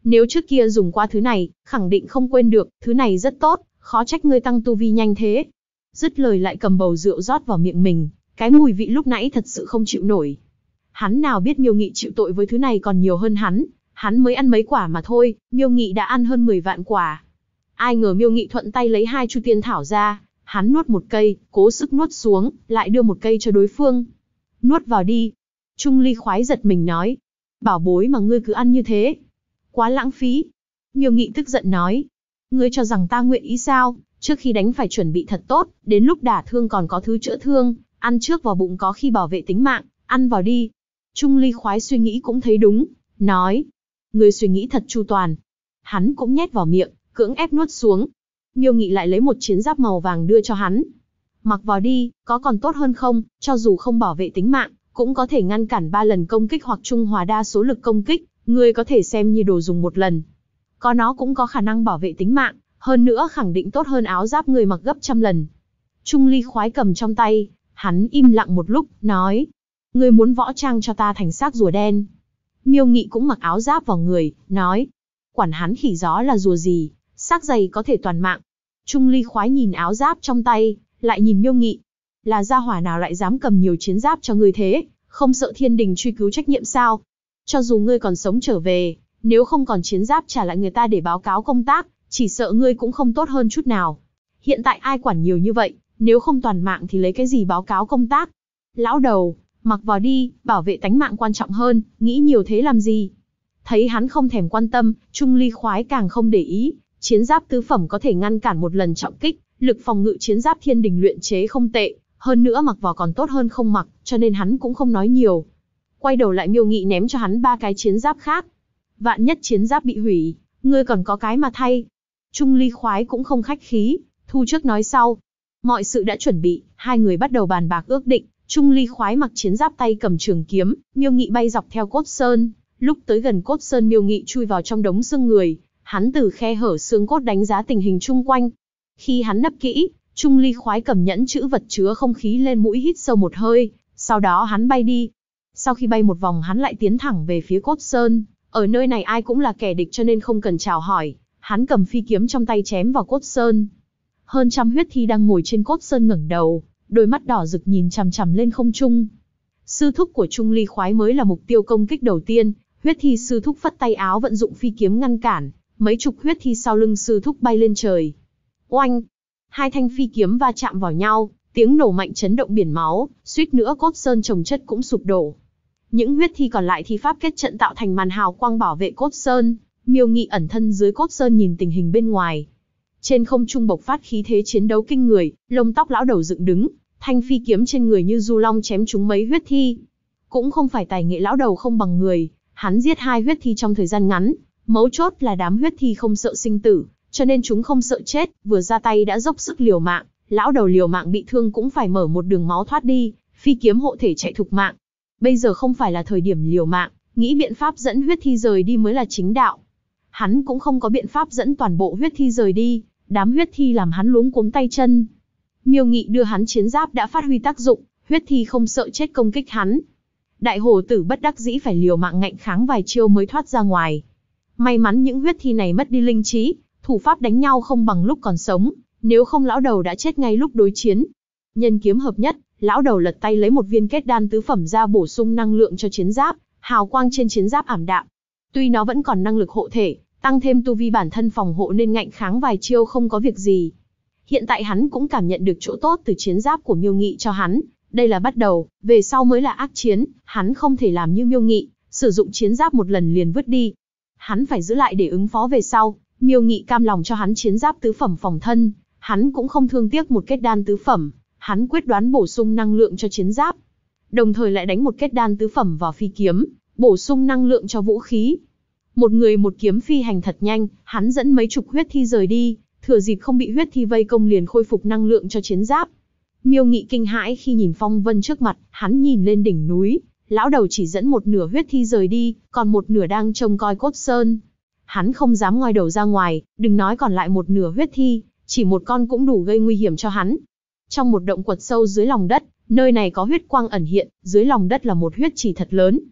Nếu trước kia dùng qua thứ này, khẳng định không quên được, thứ này rất tốt, khó trách ngươi tăng tu vi nhanh thế. Dứt lời lại cầm bầu rượu rót vào miệng mình, cái mùi vị lúc nãy thật sự không chịu nổi. Hắn nào biết Miêu Nghị chịu tội với thứ này còn nhiều hơn hắn mới ăn mấy quả mà thôi, Miêu Nghị đã ăn hơn 10 vạn quả. Ai ngờ Miêu Nghị thuận tay lấy 2 chu tiên thảo ra, hắn nuốt một cây, cố sức nuốt xuống, lại đưa một cây cho đối phương. Nuốt vào đi. Trung Ly khoái giật mình nói. Bảo bối mà ngươi cứ ăn như thế. Quá lãng phí. Miêu Nghị tức giận nói. Ngươi cho rằng ta nguyện ý sao, trước khi đánh phải chuẩn bị thật tốt, đến lúc đả thương còn có thứ chữa thương, ăn trước vào bụng có khi bảo vệ tính mạng, ăn vào đi. Trung Ly khoái suy nghĩ cũng thấy đúng, nói. Ngươi suy nghĩ thật chu toàn. Hắn cũng nhét vào miệng, cưỡng ép nuốt xuống. Miêu Nghị lại lấy một chiến giáp màu vàng đưa cho hắn. Mặc vào đi, có còn tốt hơn không, cho dù không bảo vệ tính mạng, cũng có thể ngăn cản 3 lần công kích hoặc trung hòa đa số lực công kích, ngươi có thể xem như đồ dùng một lần. Có nó cũng có khả năng bảo vệ tính mạng, hơn nữa khẳng định tốt hơn áo giáp người mặc gấp trăm lần. Trung Ly khoái cầm trong tay, hắn im lặng một lúc, nói. Ngươi muốn võ trang cho ta thành xác rùa đen. Miêu Nghị cũng mặc áo giáp vào người, nói. Quản hắn khỉ gió là rùa gì, xác dày có thể toàn mạng. Trung Ly khoái nhìn áo giáp trong tay, lại nhìn Miêu Nghị. Là gia hỏa nào lại dám cầm nhiều chiến giáp cho ngươi thế, không sợ thiên đình truy cứu trách nhiệm sao? Cho dù ngươi còn sống trở về, nếu không còn chiến giáp trả lại người ta để báo cáo công tác, chỉ sợ ngươi cũng không tốt hơn chút nào. Hiện tại ai quản nhiều như vậy, nếu không toàn mạng thì lấy cái gì báo cáo công tác? Lão đầu, mặc vào đi, bảo vệ tánh mạng quan trọng hơn, nghĩ nhiều thế làm gì? Thấy hắn không thèm quan tâm, Trung Ly khoái càng không để ý, chiến giáp tứ phẩm có thể ngăn cản một lần trọng kích, lực phòng ngự chiến giáp thiên đình luyện chế không tệ, hơn nữa mặc vào còn tốt hơn không mặc, cho nên hắn cũng không nói nhiều. Quay đầu lại Miêu Nghị ném cho hắn 3 cái chiến giáp khác. Vạn nhất chiến giáp bị hủy, ngươi còn có cái mà thay. Trung Ly khoái cũng không khách khí, thu trước nói sau. Mọi sự đã chuẩn bị, hai người bắt đầu bàn bạc ước định. Trung Ly khoái mặc chiến giáp tay cầm trường kiếm, Miêu Nghị bay dọc theo cốt sơn. Lúc tới gần cốt sơn Miêu Nghị chui vào trong đống xương người, hắn từ khe hở xương cốt đánh giá tình hình chung quanh. Khi hắn nấp kỹ, Trung Ly khoái cầm nhẫn chữ vật chứa không khí lên mũi hít sâu một hơi, sau đó hắn bay đi. Sau khi bay một vòng hắn lại tiến thẳng về phía cốt sơn, ở nơi này ai cũng là kẻ địch cho nên không cần chào hỏi, hắn cầm phi kiếm trong tay chém vào cốt sơn. Hơn trăm huyết thi đang ngồi trên cốt sơn ngẩng đầu, đôi mắt đỏ rực nhìn chằm chằm lên không trung. Sư thúc của Trung Ly khoái mới là mục tiêu công kích đầu tiên, huyết thi sư thúc phất tay áo vận dụng phi kiếm ngăn cản, mấy chục huyết thi sau lưng sư thúc bay lên trời. Oanh! 2 thanh phi kiếm va chạm vào nhau, tiếng nổ mạnh chấn động biển máu, suýt nữa cốt sơn chồng chất cũng sụp đổ. Những huyết thi còn lại thi pháp kết trận tạo thành màn hào quang bảo vệ cốt sơn. Miêu Nghị ẩn thân dưới cốt sơn nhìn tình hình bên ngoài. Trên không trung bộc phát khí thế chiến đấu kinh người, lông tóc lão đầu dựng đứng, thanh phi kiếm trên người như du long chém trúng mấy huyết thi. Cũng không phải tài nghệ lão đầu không bằng người, hắn giết 2 huyết thi trong thời gian ngắn, mấu chốt là đám huyết thi không sợ sinh tử, cho nên chúng không sợ chết, vừa ra tay đã dốc sức liều mạng, lão đầu liều mạng bị thương cũng phải mở một đường máu thoát đi, phi kiếm hộ thể chạy thục mạng. Bây giờ không phải là thời điểm liều mạng, nghĩ biện pháp dẫn huyết thi rời đi mới là chính đạo. Hắn cũng không có biện pháp dẫn toàn bộ huyết thi rời đi, đám huyết thi làm hắn luống cuống tay chân. Miêu Nghị đưa hắn chiến giáp đã phát huy tác dụng, huyết thi không sợ chết công kích hắn. Đại hổ tử bất đắc dĩ phải liều mạng ngạnh kháng vài chiêu mới thoát ra ngoài. May mắn những huyết thi này mất đi linh trí, thủ pháp đánh nhau không bằng lúc còn sống, nếu không lão đầu đã chết ngay lúc đối chiến. Nhân kiếm hợp nhất, lão đầu lật tay lấy một viên kết đan tứ phẩm ra bổ sung năng lượng cho chiến giáp, hào quang trên chiến giáp ảm đạm. Tuy nó vẫn còn năng lực hộ thể, tăng thêm tu vi bản thân phòng hộ nên ngạnh kháng vài chiêu không có việc gì. Hiện tại hắn cũng cảm nhận được chỗ tốt từ chiến giáp của Miêu Nghị cho hắn, đây là bắt đầu, về sau mới là ác chiến, hắn không thể làm như Miêu Nghị, sử dụng chiến giáp một lần liền vứt đi. Hắn phải giữ lại để ứng phó về sau. Miêu Nghị cam lòng cho hắn chiến giáp tứ phẩm phòng thân, hắn cũng không thương tiếc một kết đan tứ phẩm, hắn quyết đoán bổ sung năng lượng cho chiến giáp. Đồng thời lại đánh một kết đan tứ phẩm vào phi kiếm, bổ sung năng lượng cho vũ khí. Một người một kiếm phi hành thật nhanh, hắn dẫn mấy chục huyết thi rời đi, thừa dịp không bị huyết thi vây công liền khôi phục năng lượng cho chiến giáp. Miêu Nghị kinh hãi khi nhìn phong vân trước mặt, hắn nhìn lên đỉnh núi, lão đầu chỉ dẫn một nửa huyết thi rời đi, còn một nửa đang trông coi cốt sơn. Hắn không dám ngoi đầu ra ngoài, đừng nói còn lại một nửa huyết thi, chỉ một con cũng đủ gây nguy hiểm cho hắn. Trong một động quật sâu dưới lòng đất, nơi này có huyết quang ẩn hiện, dưới lòng đất là một huyết trì thật lớn.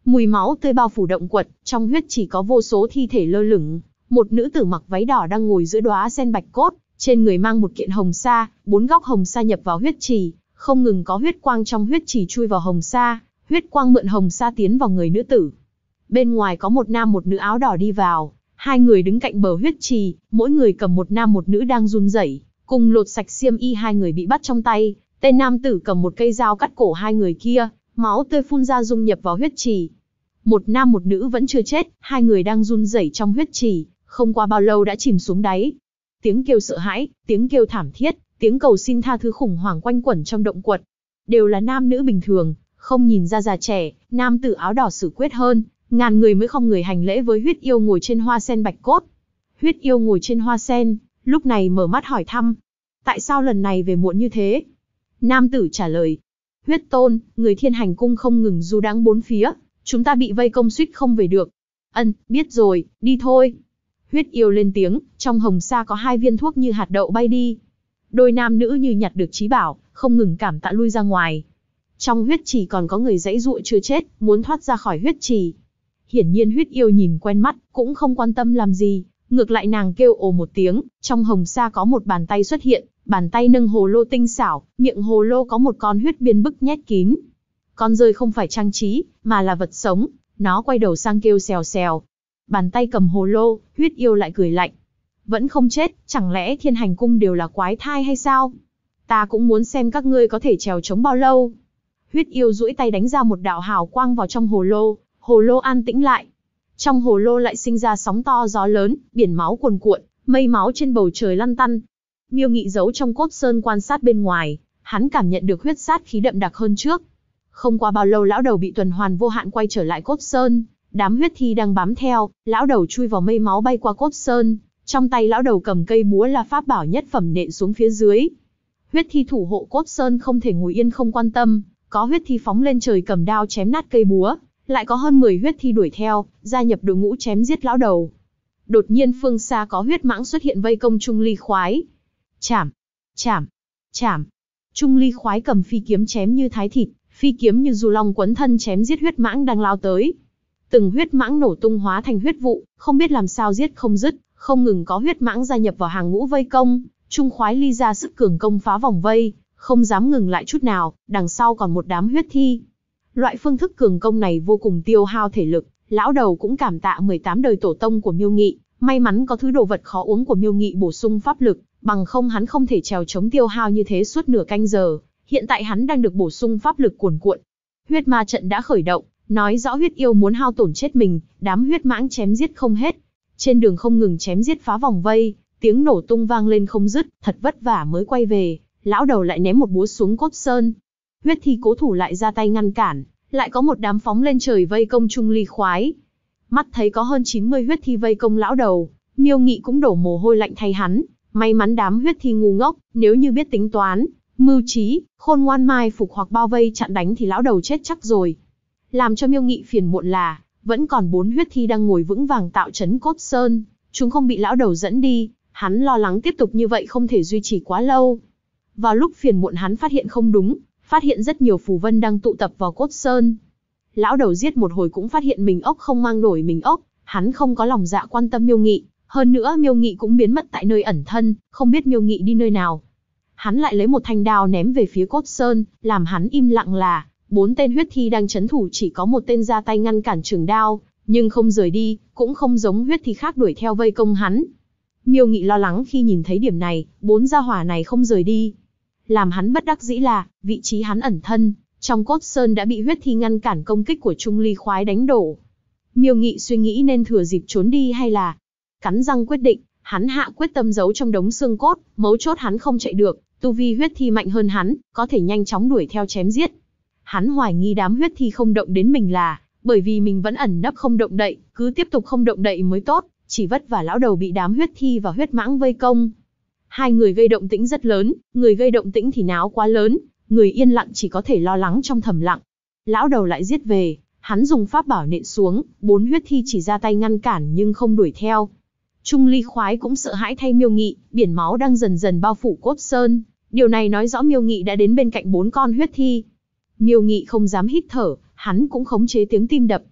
Mùi máu tươi bao phủ động quật, trong huyết chỉ có vô số thi thể lơ lửng. Một nữ tử mặc váy đỏ đang ngồi giữa đóa sen bạch cốt, trên người mang một kiện hồng sa, 4 góc hồng sa nhập vào huyết chỉ, không ngừng có huyết quang trong huyết chỉ chui vào hồng sa, huyết quang mượn hồng sa tiến vào người nữ tử. Bên ngoài có một nam một nữ áo đỏ đi vào, hai người đứng cạnh bờ huyết trì, mỗi người cầm một nam một nữ đang run rẩy, cùng lột sạch xiêm y hai người bị bắt trong tay. Tên nam tử cầm một cây dao cắt cổ hai người kia, máu tươi phun ra dung nhập vào huyết trì. Một nam một nữ vẫn chưa chết, hai người đang run rẩy trong huyết trì, không qua bao lâu đã chìm xuống đáy. Tiếng kêu sợ hãi, tiếng kêu thảm thiết, tiếng cầu xin tha thứ khủng hoảng quanh quẩn trong động quật. Đều là nam nữ bình thường, không nhìn ra già trẻ. Nam tử áo đỏ xử quyết hơn ngàn người mới không người hành lễ với huyết yêu ngồi trên hoa sen bạch cốt. Huyết yêu ngồi trên hoa sen, lúc này mở mắt hỏi thăm. Tại sao lần này về muộn như thế? Nam tử trả lời. Huyết tôn, người Thiên Hành cung không ngừng du đãng bốn phía, chúng ta bị vây công suýt không về được. Ân, biết rồi, đi thôi. Huyết yêu lên tiếng, trong hồng sa có 2 viên thuốc như hạt đậu bay đi. Đôi nam nữ như nhặt được trí bảo, không ngừng cảm tạ lui ra ngoài. Trong huyết trì còn có người giãy giụa chưa chết, muốn thoát ra khỏi huyết trì. Hiển nhiên huyết yêu nhìn quen mắt, cũng không quan tâm làm gì, ngược lại nàng kêu ồ một tiếng, trong hồng sa có một bàn tay xuất hiện, bàn tay nâng hồ lô tinh xảo, miệng hồ lô có một con huyết biên bức nhét kín. Con rơi không phải trang trí, mà là vật sống, nó quay đầu sang kêu xèo xèo. Bàn tay cầm hồ lô, huyết yêu lại cười lạnh. Vẫn không chết, chẳng lẽ Thiên Hành cung đều là quái thai hay sao? Ta cũng muốn xem các ngươi có thể trèo chống bao lâu. Huyết yêu duỗi tay đánh ra một đạo hào quang vào trong hồ lô an tĩnh lại. Trong hồ lô lại sinh ra sóng to gió lớn, biển máu cuồn cuộn, mây máu trên bầu trời lăn tăn. Miêu Nghị giấu trong cốt sơn quan sát bên ngoài, hắn cảm nhận được huyết sát khí đậm đặc hơn trước. Không qua bao lâu lão đầu bị tuần hoàn vô hạn quay trở lại cốt sơn, đám huyết thi đang bám theo, lão đầu chui vào mây máu bay qua cốt sơn, trong tay lão đầu cầm cây búa là pháp bảo nhất phẩm nện xuống phía dưới. Huyết thi thủ hộ cốt sơn không thể ngồi yên không quan tâm, có huyết thi phóng lên trời cầm đao chém nát cây búa, lại có hơn 10 huyết thi đuổi theo, gia nhập đội ngũ chém giết lão đầu. Đột nhiên phương xa có huyết mãng xuất hiện vây công Trung Ly Khoái. Chảm, chảm, chảm. Trung Ly Khoái cầm phi kiếm chém như thái thịt, phi kiếm như du long quấn thân chém giết huyết mãng đang lao tới. Từng huyết mãng nổ tung hóa thành huyết vụ, không biết làm sao giết không dứt, không ngừng có huyết mãng gia nhập vào hàng ngũ vây công. Trung Khoái Ly ra sức cường công phá vòng vây, không dám ngừng lại chút nào, đằng sau còn một đám huyết thi. Loại phương thức cường công này vô cùng tiêu hao thể lực, lão đầu cũng cảm tạ 18 đời tổ tông của Miêu Nghị, may mắn có thứ đồ vật khó uống của Miêu Nghị bổ sung pháp lực, bằng không hắn không thể trèo chống tiêu hao như thế suốt nửa canh giờ, hiện tại hắn đang được bổ sung pháp lực cuồn cuộn. Huyết ma trận đã khởi động, nói rõ huyết yêu muốn hao tổn chết mình, đám huyết mãng chém giết không hết. Trên đường không ngừng chém giết phá vòng vây, tiếng nổ tung vang lên không dứt, thật vất vả mới quay về, lão đầu lại ném một búa xuống cốt sơn. Huyết thi cố thủ lại ra tay ngăn cản, lại có một đám phóng lên trời vây công Trung Ly Khoái. Mắt thấy có hơn 90 huyết thi vây công lão đầu, Miêu Nghị cũng đổ mồ hôi lạnh thay hắn, may mắn đám huyết thi ngu ngốc, nếu như biết tính toán, mưu trí, khôn ngoan mai phục hoặc bao vây chặn đánh thì lão đầu chết chắc rồi. Làm cho Miêu Nghị phiền muộn là, vẫn còn 4 huyết thi đang ngồi vững vàng tạo trấn cốt sơn, chúng không bị lão đầu dẫn đi, hắn lo lắng tiếp tục như vậy không thể duy trì quá lâu. Vào lúc phiền muộn hắn phát hiện không đúng, phát hiện rất nhiều phù vân đang tụ tập vào cốt sơn. Lão đầu giết một hồi cũng phát hiện mình ốc không mang nổi mình ốc, hắn không có lòng dạ quan tâm Miêu Nghị, hơn nữa Miêu Nghị cũng biến mất tại nơi ẩn thân, không biết Miêu Nghị đi nơi nào. Hắn lại lấy một thanh đao ném về phía cốt sơn, làm hắn im lặng là, 4 tên huyết thi đang trấn thủ chỉ có một tên ra tay ngăn cản trường đao, nhưng không rời đi, cũng không giống huyết thi khác đuổi theo vây công hắn. Miêu Nghị lo lắng khi nhìn thấy điểm này, 4 gia hỏa này không rời đi. Làm hắn bất đắc dĩ là, vị trí hắn ẩn thân, trong cốt sơn đã bị huyết thi ngăn cản công kích của Trung Ly Khoái đánh đổ. Miêu Nghị suy nghĩ nên thừa dịp trốn đi hay là cắn răng quyết định, hắn hạ quyết tâm giấu trong đống xương cốt, mấu chốt hắn không chạy được, tu vi huyết thi mạnh hơn hắn, có thể nhanh chóng đuổi theo chém giết. Hắn hoài nghi đám huyết thi không động đến mình là, bởi vì mình vẫn ẩn nấp không động đậy, cứ tiếp tục không động đậy mới tốt, chỉ vất vả lão đầu bị đám huyết thi và huyết mãng vây công. Hai người gây động tĩnh rất lớn, người gây động tĩnh thì náo quá lớn, người yên lặng chỉ có thể lo lắng trong thầm lặng. Lão đầu lại giết về, hắn dùng pháp bảo nện xuống, 4 huyết thi chỉ ra tay ngăn cản nhưng không đuổi theo. Trung Ly Khoái cũng sợ hãi thay Miêu Nghị, biển máu đang dần dần bao phủ cốt sơn, điều này nói rõ Miêu Nghị đã đến bên cạnh 4 con huyết thi. Miêu Nghị không dám hít thở, hắn cũng khống chế tiếng tim đập.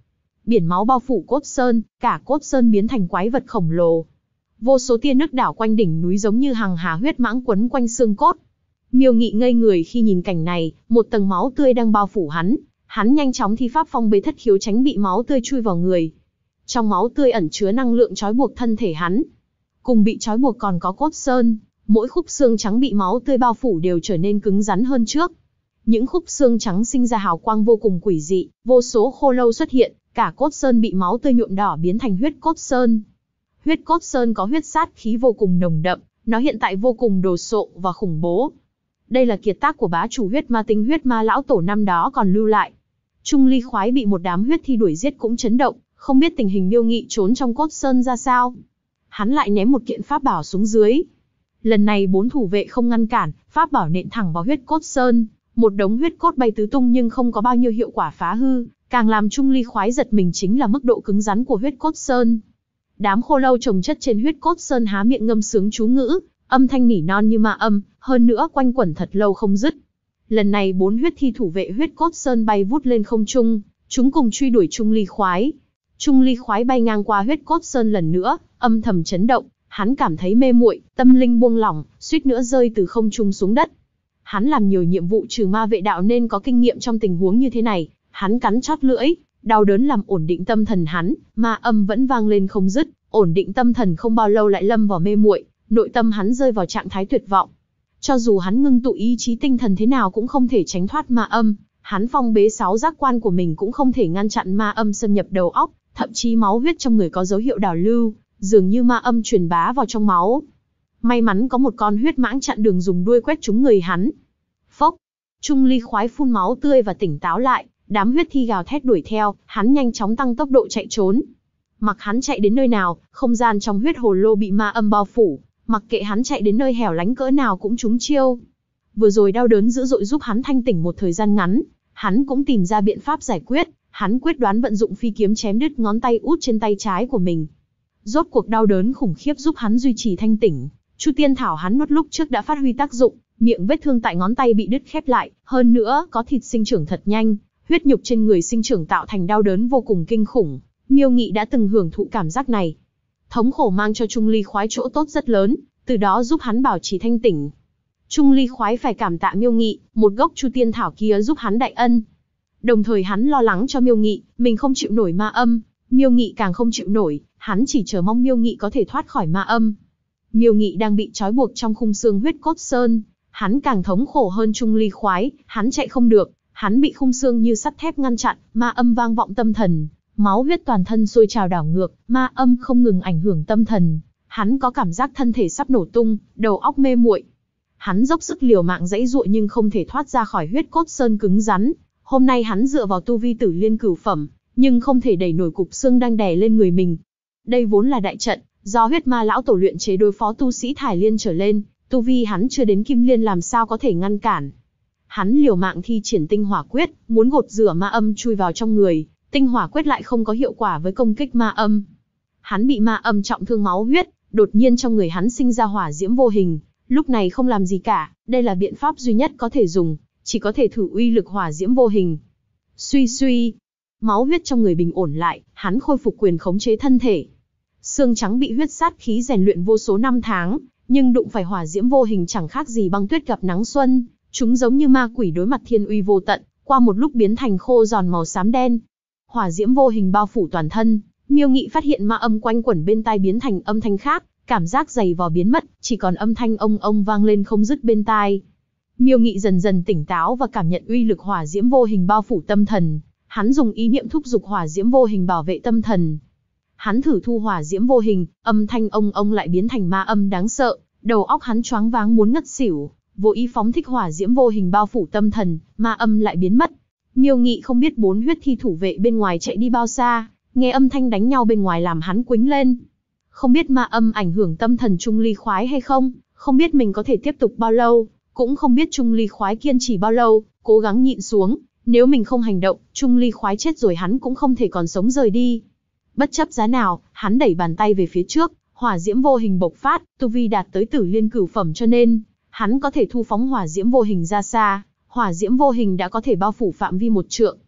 Biển máu bao phủ cốt sơn, cả cốt sơn biến thành quái vật khổng lồ. Vô số tia nước đảo quanh đỉnh núi giống như hàng hà huyết mãng quấn quanh xương cốt. Miêu Nghị ngây người khi nhìn cảnh này, một tầng máu tươi đang bao phủ hắn. Hắn nhanh chóng thi pháp phong bế thất khiếu tránh bị máu tươi chui vào người. Trong máu tươi ẩn chứa năng lượng trói buộc thân thể hắn. Cùng bị trói buộc còn có cốt sơn, mỗi khúc xương trắng bị máu tươi bao phủ đều trở nên cứng rắn hơn trước. Những khúc xương trắng sinh ra hào quang vô cùng quỷ dị, vô số khô lâu xuất hiện, cả cốt sơn bị máu tươi nhuộm đỏ biến thành huyết cốt sơn. Huyết cốt sơn có huyết sát khí vô cùng nồng đậm, nó hiện tại vô cùng đồ sộ và khủng bố. Đây là kiệt tác của bá chủ huyết ma tinh huyết ma lão tổ năm đó còn lưu lại. Trung Ly Khoái bị một đám huyết thi đuổi giết cũng chấn động, không biết tình hình Miêu Nghị trốn trong cốt sơn ra sao. Hắn lại ném một kiện pháp bảo xuống dưới. Lần này 4 thủ vệ không ngăn cản, pháp bảo nện thẳng vào huyết cốt sơn. Một đống huyết cốt bay tứ tung nhưng không có bao nhiêu hiệu quả phá hư, càng làm Trung Ly Khoái giật mình chính là mức độ cứng rắn của huyết cốt sơn. Đám khô lâu chồng chất trên huyết cốt sơn há miệng ngâm sướng chú ngữ, âm thanh nỉ non như ma âm, hơn nữa quanh quẩn thật lâu không dứt. Lần này 4 huyết thi thủ vệ huyết cốt sơn bay vút lên không trung, chúng cùng truy đuổi Trung Ly Khoái. Trung Ly Khoái bay ngang qua huyết cốt sơn lần nữa, âm thầm chấn động, hắn cảm thấy mê muội, tâm linh buông lỏng, suýt nữa rơi từ không trung xuống đất. Hắn làm nhiều nhiệm vụ trừ ma vệ đạo nên có kinh nghiệm trong tình huống như thế này, hắn cắn chót lưỡi, đau đớn làm ổn định tâm thần hắn, ma âm vẫn vang lên không dứt, ổn định tâm thần không bao lâu lại lâm vào mê muội, nội tâm hắn rơi vào trạng thái tuyệt vọng. Cho dù hắn ngưng tụ ý chí tinh thần thế nào cũng không thể tránh thoát ma âm, hắn phong bế 6 giác quan của mình cũng không thể ngăn chặn ma âm xâm nhập đầu óc, thậm chí máu huyết trong người có dấu hiệu đảo lưu, dường như ma âm truyền bá vào trong máu. May mắn có một con huyết mãng chặn đường dùng đuôi quét trúng người hắn. Phốc, Trung Ly Khoái phun máu tươi và tỉnh táo lại, đám huyết thi gào thét đuổi theo, hắn nhanh chóng tăng tốc độ chạy trốn. Mặc hắn chạy đến nơi nào, không gian trong huyết hồ lô bị ma âm bao phủ, mặc kệ hắn chạy đến nơi hẻo lánh cỡ nào cũng trúng chiêu. Vừa rồi đau đớn dữ dội giúp hắn thanh tỉnh một thời gian ngắn, hắn cũng tìm ra biện pháp giải quyết, hắn quyết đoán vận dụng phi kiếm chém đứt ngón tay út trên tay trái của mình. Rốt cuộc đau đớn khủng khiếp giúp hắn duy trì thanh tỉnh, Chu Tiên Thảo hắn nuốt lúc trước đã phát huy tác dụng, miệng vết thương tại ngón tay bị đứt khép lại, hơn nữa có thịt sinh trưởng thật nhanh, huyết nhục trên người sinh trưởng tạo thành đau đớn vô cùng kinh khủng. Miêu Nghị đã từng hưởng thụ cảm giác này. Thống khổ mang cho Trung Ly Khoái chỗ tốt rất lớn, từ đó giúp hắn bảo trì thanh tỉnh. Trung Ly Khoái phải cảm tạ Miêu Nghị, một gốc Chu Tiên Thảo kia giúp hắn đại ân. Đồng thời hắn lo lắng cho Miêu Nghị, mình không chịu nổi ma âm, Miêu Nghị càng không chịu nổi, hắn chỉ chờ mong Miêu Nghị có thể thoát khỏi ma âm. Miêu Nghị đang bị trói buộc trong khung xương huyết cốt sơn, hắn càng thống khổ hơn Trung Ly Khoái, hắn chạy không được, hắn bị khung xương như sắt thép ngăn chặn, ma âm vang vọng tâm thần, máu huyết toàn thân sôi trào đảo ngược, ma âm không ngừng ảnh hưởng tâm thần, hắn có cảm giác thân thể sắp nổ tung, đầu óc mê muội. Hắn dốc sức liều mạng giãy giụa nhưng không thể thoát ra khỏi huyết cốt sơn cứng rắn. Hôm nay hắn dựa vào tu vi tử liên cửu phẩm, nhưng không thể đẩy nổi cục xương đang đè lên người mình. Đây vốn là đại trận, do huyết ma lão tổ luyện chế đối phó tu sĩ thải liên trở lên, tu vi hắn chưa đến kim liên làm sao có thể ngăn cản. Hắn liều mạng thi triển tinh hỏa quyết, muốn gột rửa ma âm chui vào trong người, tinh hỏa quyết lại không có hiệu quả với công kích ma âm. Hắn bị ma âm trọng thương máu huyết, đột nhiên trong người hắn sinh ra hỏa diễm vô hình, lúc này không làm gì cả, đây là biện pháp duy nhất có thể dùng, chỉ có thể thử uy lực hỏa diễm vô hình. Suy suy, máu huyết trong người bình ổn lại, hắn khôi phục quyền khống chế thân thể. Xương trắng bị huyết sát khí rèn luyện vô số năm tháng, nhưng đụng phải hỏa diễm vô hình chẳng khác gì băng tuyết gặp nắng xuân, chúng giống như ma quỷ đối mặt thiên uy vô tận, qua một lúc biến thành khô giòn màu xám đen. Hỏa diễm vô hình bao phủ toàn thân, Miêu Nghị phát hiện ma âm quanh quẩn bên tai biến thành âm thanh khác, cảm giác dày vò biến mất, chỉ còn âm thanh ông ông vang lên không dứt bên tai. Miêu Nghị dần dần tỉnh táo và cảm nhận uy lực hỏa diễm vô hình bao phủ tâm thần, hắn dùng ý niệm thúc giục hỏa diễm vô hình bảo vệ tâm thần. Hắn thử thu hỏa diễm vô hình, âm thanh ông ông lại biến thành ma âm đáng sợ, đầu óc hắn choáng váng muốn ngất xỉu, vô ý phóng thích hỏa diễm vô hình bao phủ tâm thần, ma âm lại biến mất. Miêu Nghị không biết 4 huyết thi thủ vệ bên ngoài chạy đi bao xa, nghe âm thanh đánh nhau bên ngoài làm hắn quĩnh lên. Không biết ma âm ảnh hưởng tâm thần Trung Ly Khoái hay không, không biết mình có thể tiếp tục bao lâu, cũng không biết Trung Ly Khoái kiên trì bao lâu, cố gắng nhịn xuống, nếu mình không hành động, Trung Ly Khoái chết rồi hắn cũng không thể còn sống rời đi. Bất chấp giá nào, hắn đẩy bàn tay về phía trước, hỏa diễm vô hình bộc phát, tu vi đạt tới tử liên cửu phẩm cho nên, hắn có thể thu phóng hỏa diễm vô hình ra xa, hỏa diễm vô hình đã có thể bao phủ phạm vi 1 trượng.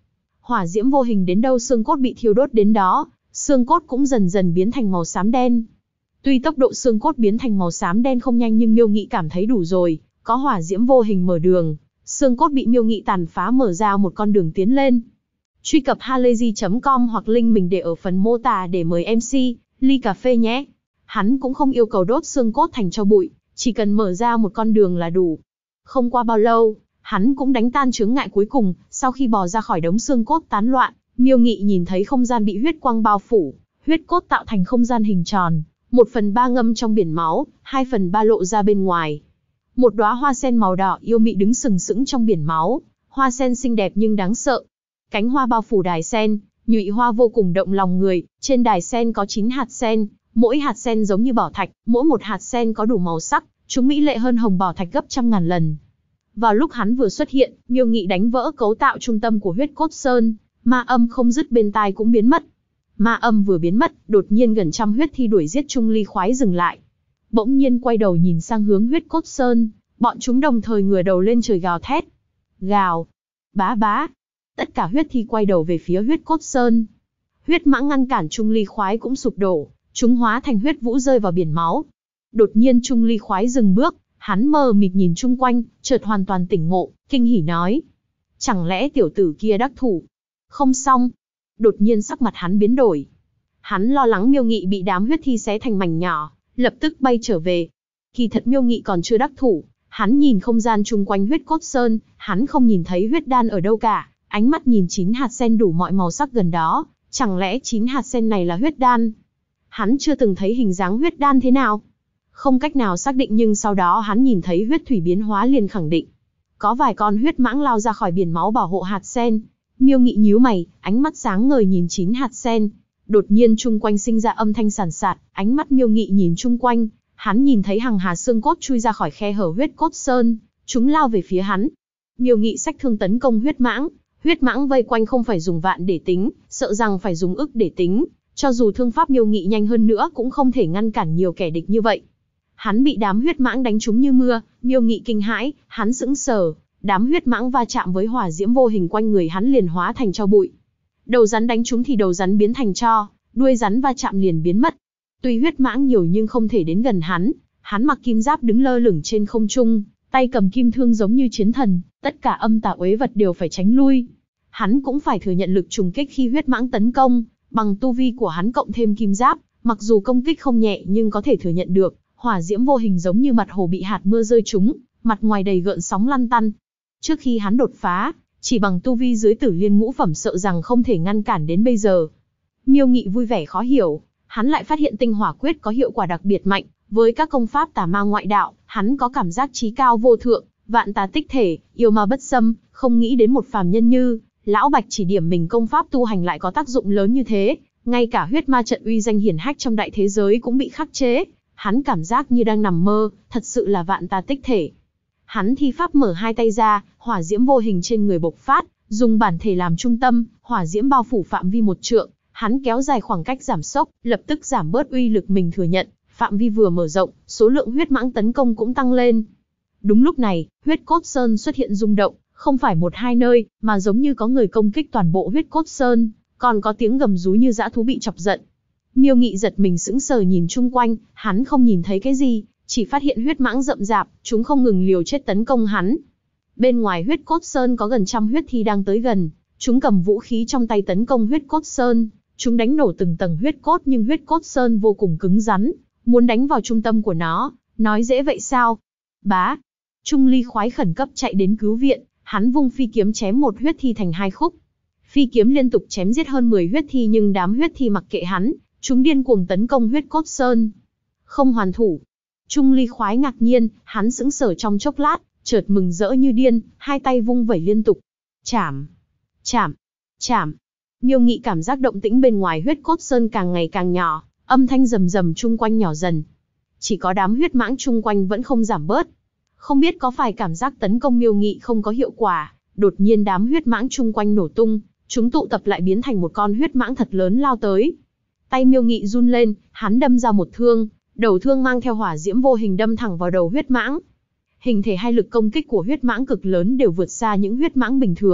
Hỏa diễm vô hình đến đâu xương cốt bị thiêu đốt đến đó, xương cốt cũng dần dần biến thành màu xám đen. Tuy tốc độ xương cốt biến thành màu xám đen không nhanh nhưng Miêu Nghị cảm thấy đủ rồi, có hỏa diễm vô hình mở đường, xương cốt bị Miêu Nghị tàn phá mở ra một con đường tiến lên. Truy cập halayzi.com hoặc link mình để ở phần mô tả để mời MC ly cà phê nhé. Hắn cũng không yêu cầu đốt xương cốt thành tro bụi, chỉ cần mở ra một con đường là đủ. Không qua bao lâu, hắn cũng đánh tan chướng ngại cuối cùng, sau khi bò ra khỏi đống xương cốt tán loạn, Miêu Nghị nhìn thấy không gian bị huyết quang bao phủ, huyết cốt tạo thành không gian hình tròn, 1/3 ngâm trong biển máu, 2/3 lộ ra bên ngoài. Một đóa hoa sen màu đỏ yêu mị đứng sừng sững trong biển máu, hoa sen xinh đẹp nhưng đáng sợ. Cánh hoa bao phủ đài sen, nhụy hoa vô cùng động lòng người, trên đài sen có 9 hạt sen, mỗi hạt sen giống như bảo thạch, mỗi một hạt sen có đủ màu sắc, chúng mỹ lệ hơn hồng bảo thạch gấp trăm ngàn lần. Vào lúc hắn vừa xuất hiện, Miêu Nghị đánh vỡ cấu tạo trung tâm của huyết cốt sơn, ma âm không dứt bên tai cũng biến mất. Ma âm vừa biến mất, đột nhiên gần trăm huyết thi đuổi giết Chung Ly khoái dừng lại. Bỗng nhiên quay đầu nhìn sang hướng huyết cốt sơn, bọn chúng đồng thời ngửa đầu lên trời gào thét. Gào, bá bá. Tất cả huyết thi quay đầu về phía huyết cốt sơn. Huyết mãng ngăn cản Chung Ly khoái cũng sụp đổ, chúng hóa thành huyết vũ rơi vào biển máu. Đột nhiên Chung Ly khoái dừng bước, hắn mờ mịt nhìn chung quanh, chợt hoàn toàn tỉnh ngộ, kinh hỉ nói. Chẳng lẽ tiểu tử kia đắc thủ? Không xong. Đột nhiên sắc mặt hắn biến đổi. Hắn lo lắng Miêu Nghị bị đám huyết thi xé thành mảnh nhỏ, lập tức bay trở về. Kỳ thật Miêu Nghị còn chưa đắc thủ, hắn nhìn không gian chung quanh huyết cốt sơn, hắn không nhìn thấy huyết đan ở đâu cả, ánh mắt nhìn 9 hạt sen đủ mọi màu sắc gần đó, chẳng lẽ 9 hạt sen này là huyết đan? Hắn chưa từng thấy hình dáng huyết đan thế nào. Không cách nào xác định nhưng sau đó hắn nhìn thấy huyết thủy biến hóa liền khẳng định. Có vài con huyết mãng lao ra khỏi biển máu bảo hộ hạt sen. Miêu Nghị nhíu mày, ánh mắt sáng ngời nhìn 9 hạt sen. Đột nhiên chung quanh sinh ra âm thanh sàn sạt, ánh mắt Miêu Nghị nhìn chung quanh, hắn nhìn thấy hằng hà xương cốt chui ra khỏi khe hở huyết cốt sơn, chúng lao về phía hắn. Miêu Nghị xách thương tấn công huyết mãng vây quanh không phải dùng vạn để tính, sợ rằng phải dùng ức để tính, cho dù thương pháp Miêu Nghị nhanh hơn nữa cũng không thể ngăn cản nhiều kẻ địch như vậy. Hắn bị đám huyết mãng đánh trúng như mưa, Miêu Nghị kinh hãi, hắn sững sờ, đám huyết mãng va chạm với hỏa diễm vô hình quanh người hắn liền hóa thành tro bụi. Đầu rắn đánh trúng thì đầu rắn biến thành tro, đuôi rắn va chạm liền biến mất. Tuy huyết mãng nhiều nhưng không thể đến gần hắn, hắn mặc kim giáp đứng lơ lửng trên không trung, tay cầm kim thương giống như chiến thần, tất cả âm tà uế vật đều phải tránh lui. Hắn cũng phải thừa nhận lực trùng kích khi huyết mãng tấn công, bằng tu vi của hắn cộng thêm kim giáp, mặc dù công kích không nhẹ nhưng có thể thừa nhận được. Hỏa diễm vô hình giống như mặt hồ bị hạt mưa rơi trúng, mặt ngoài đầy gợn sóng lăn tăn. Trước khi hắn đột phá, chỉ bằng tu vi dưới Tử Liên ngũ phẩm sợ rằng không thể ngăn cản đến bây giờ. Miêu Nghị vui vẻ khó hiểu, hắn lại phát hiện tinh hỏa quyết có hiệu quả đặc biệt mạnh, với các công pháp tà ma ngoại đạo, hắn có cảm giác trí cao vô thượng, vạn tà tích thể, yêu ma bất xâm, không nghĩ đến một phàm nhân như Lão Bạch chỉ điểm mình công pháp tu hành lại có tác dụng lớn như thế, ngay cả huyết ma trận uy danh hiển hách trong đại thế giới cũng bị khắc chế. Hắn cảm giác như đang nằm mơ, thật sự là vạn tà tích thể. Hắn thi pháp mở hai tay ra, hỏa diễm vô hình trên người bộc phát, dùng bản thể làm trung tâm, hỏa diễm bao phủ phạm vi 1 trượng, hắn kéo dài khoảng cách giảm sốc, lập tức giảm bớt uy lực mình thừa nhận, phạm vi vừa mở rộng, số lượng huyết mãng tấn công cũng tăng lên. Đúng lúc này, huyết cốt sơn xuất hiện rung động, không phải 1-2 nơi, mà giống như có người công kích toàn bộ huyết cốt sơn, còn có tiếng gầm rú như dã thú bị chọc giận. Miêu Nghị giật mình sững sờ nhìn chung quanh, hắn không nhìn thấy cái gì, chỉ phát hiện huyết mãng rậm rạp, chúng không ngừng liều chết tấn công hắn. Bên ngoài huyết cốt sơn có gần trăm huyết thi đang tới gần, chúng cầm vũ khí trong tay tấn công huyết cốt sơn, chúng đánh nổ từng tầng huyết cốt nhưng huyết cốt sơn vô cùng cứng rắn, muốn đánh vào trung tâm của nó, nói dễ vậy sao? Bá! Chung Ly khoái khẩn cấp chạy đến cứu viện, hắn vung phi kiếm chém một huyết thi thành 2 khúc. Phi kiếm liên tục chém giết hơn 10 huyết thi nhưng đám huyết thi mặc kệ hắn, chúng điên cuồng tấn công huyết cốt sơn. Không hoàn thủ. Chung Ly khoái ngạc nhiên, hắn sững sờ trong chốc lát, chợt mừng rỡ như điên, hai tay vung vẩy liên tục. Chảm! Chảm! Chảm! Miêu Nghị cảm giác động tĩnh bên ngoài huyết cốt sơn càng ngày càng nhỏ, âm thanh rầm rầm chung quanh nhỏ dần. Chỉ có đám huyết mãng chung quanh vẫn không giảm bớt. Không biết có phải cảm giác tấn công Miêu Nghị không có hiệu quả, đột nhiên đám huyết mãng chung quanh nổ tung, chúng tụ tập lại biến thành một con huyết mãng thật lớn lao tới. Tay Miêu Nghị run lên, hắn đâm ra một thương, đầu thương mang theo hỏa diễm vô hình đâm thẳng vào đầu huyết mãng. Hình thể hay lực công kích của huyết mãng cực lớn đều vượt xa những huyết mãng bình thường,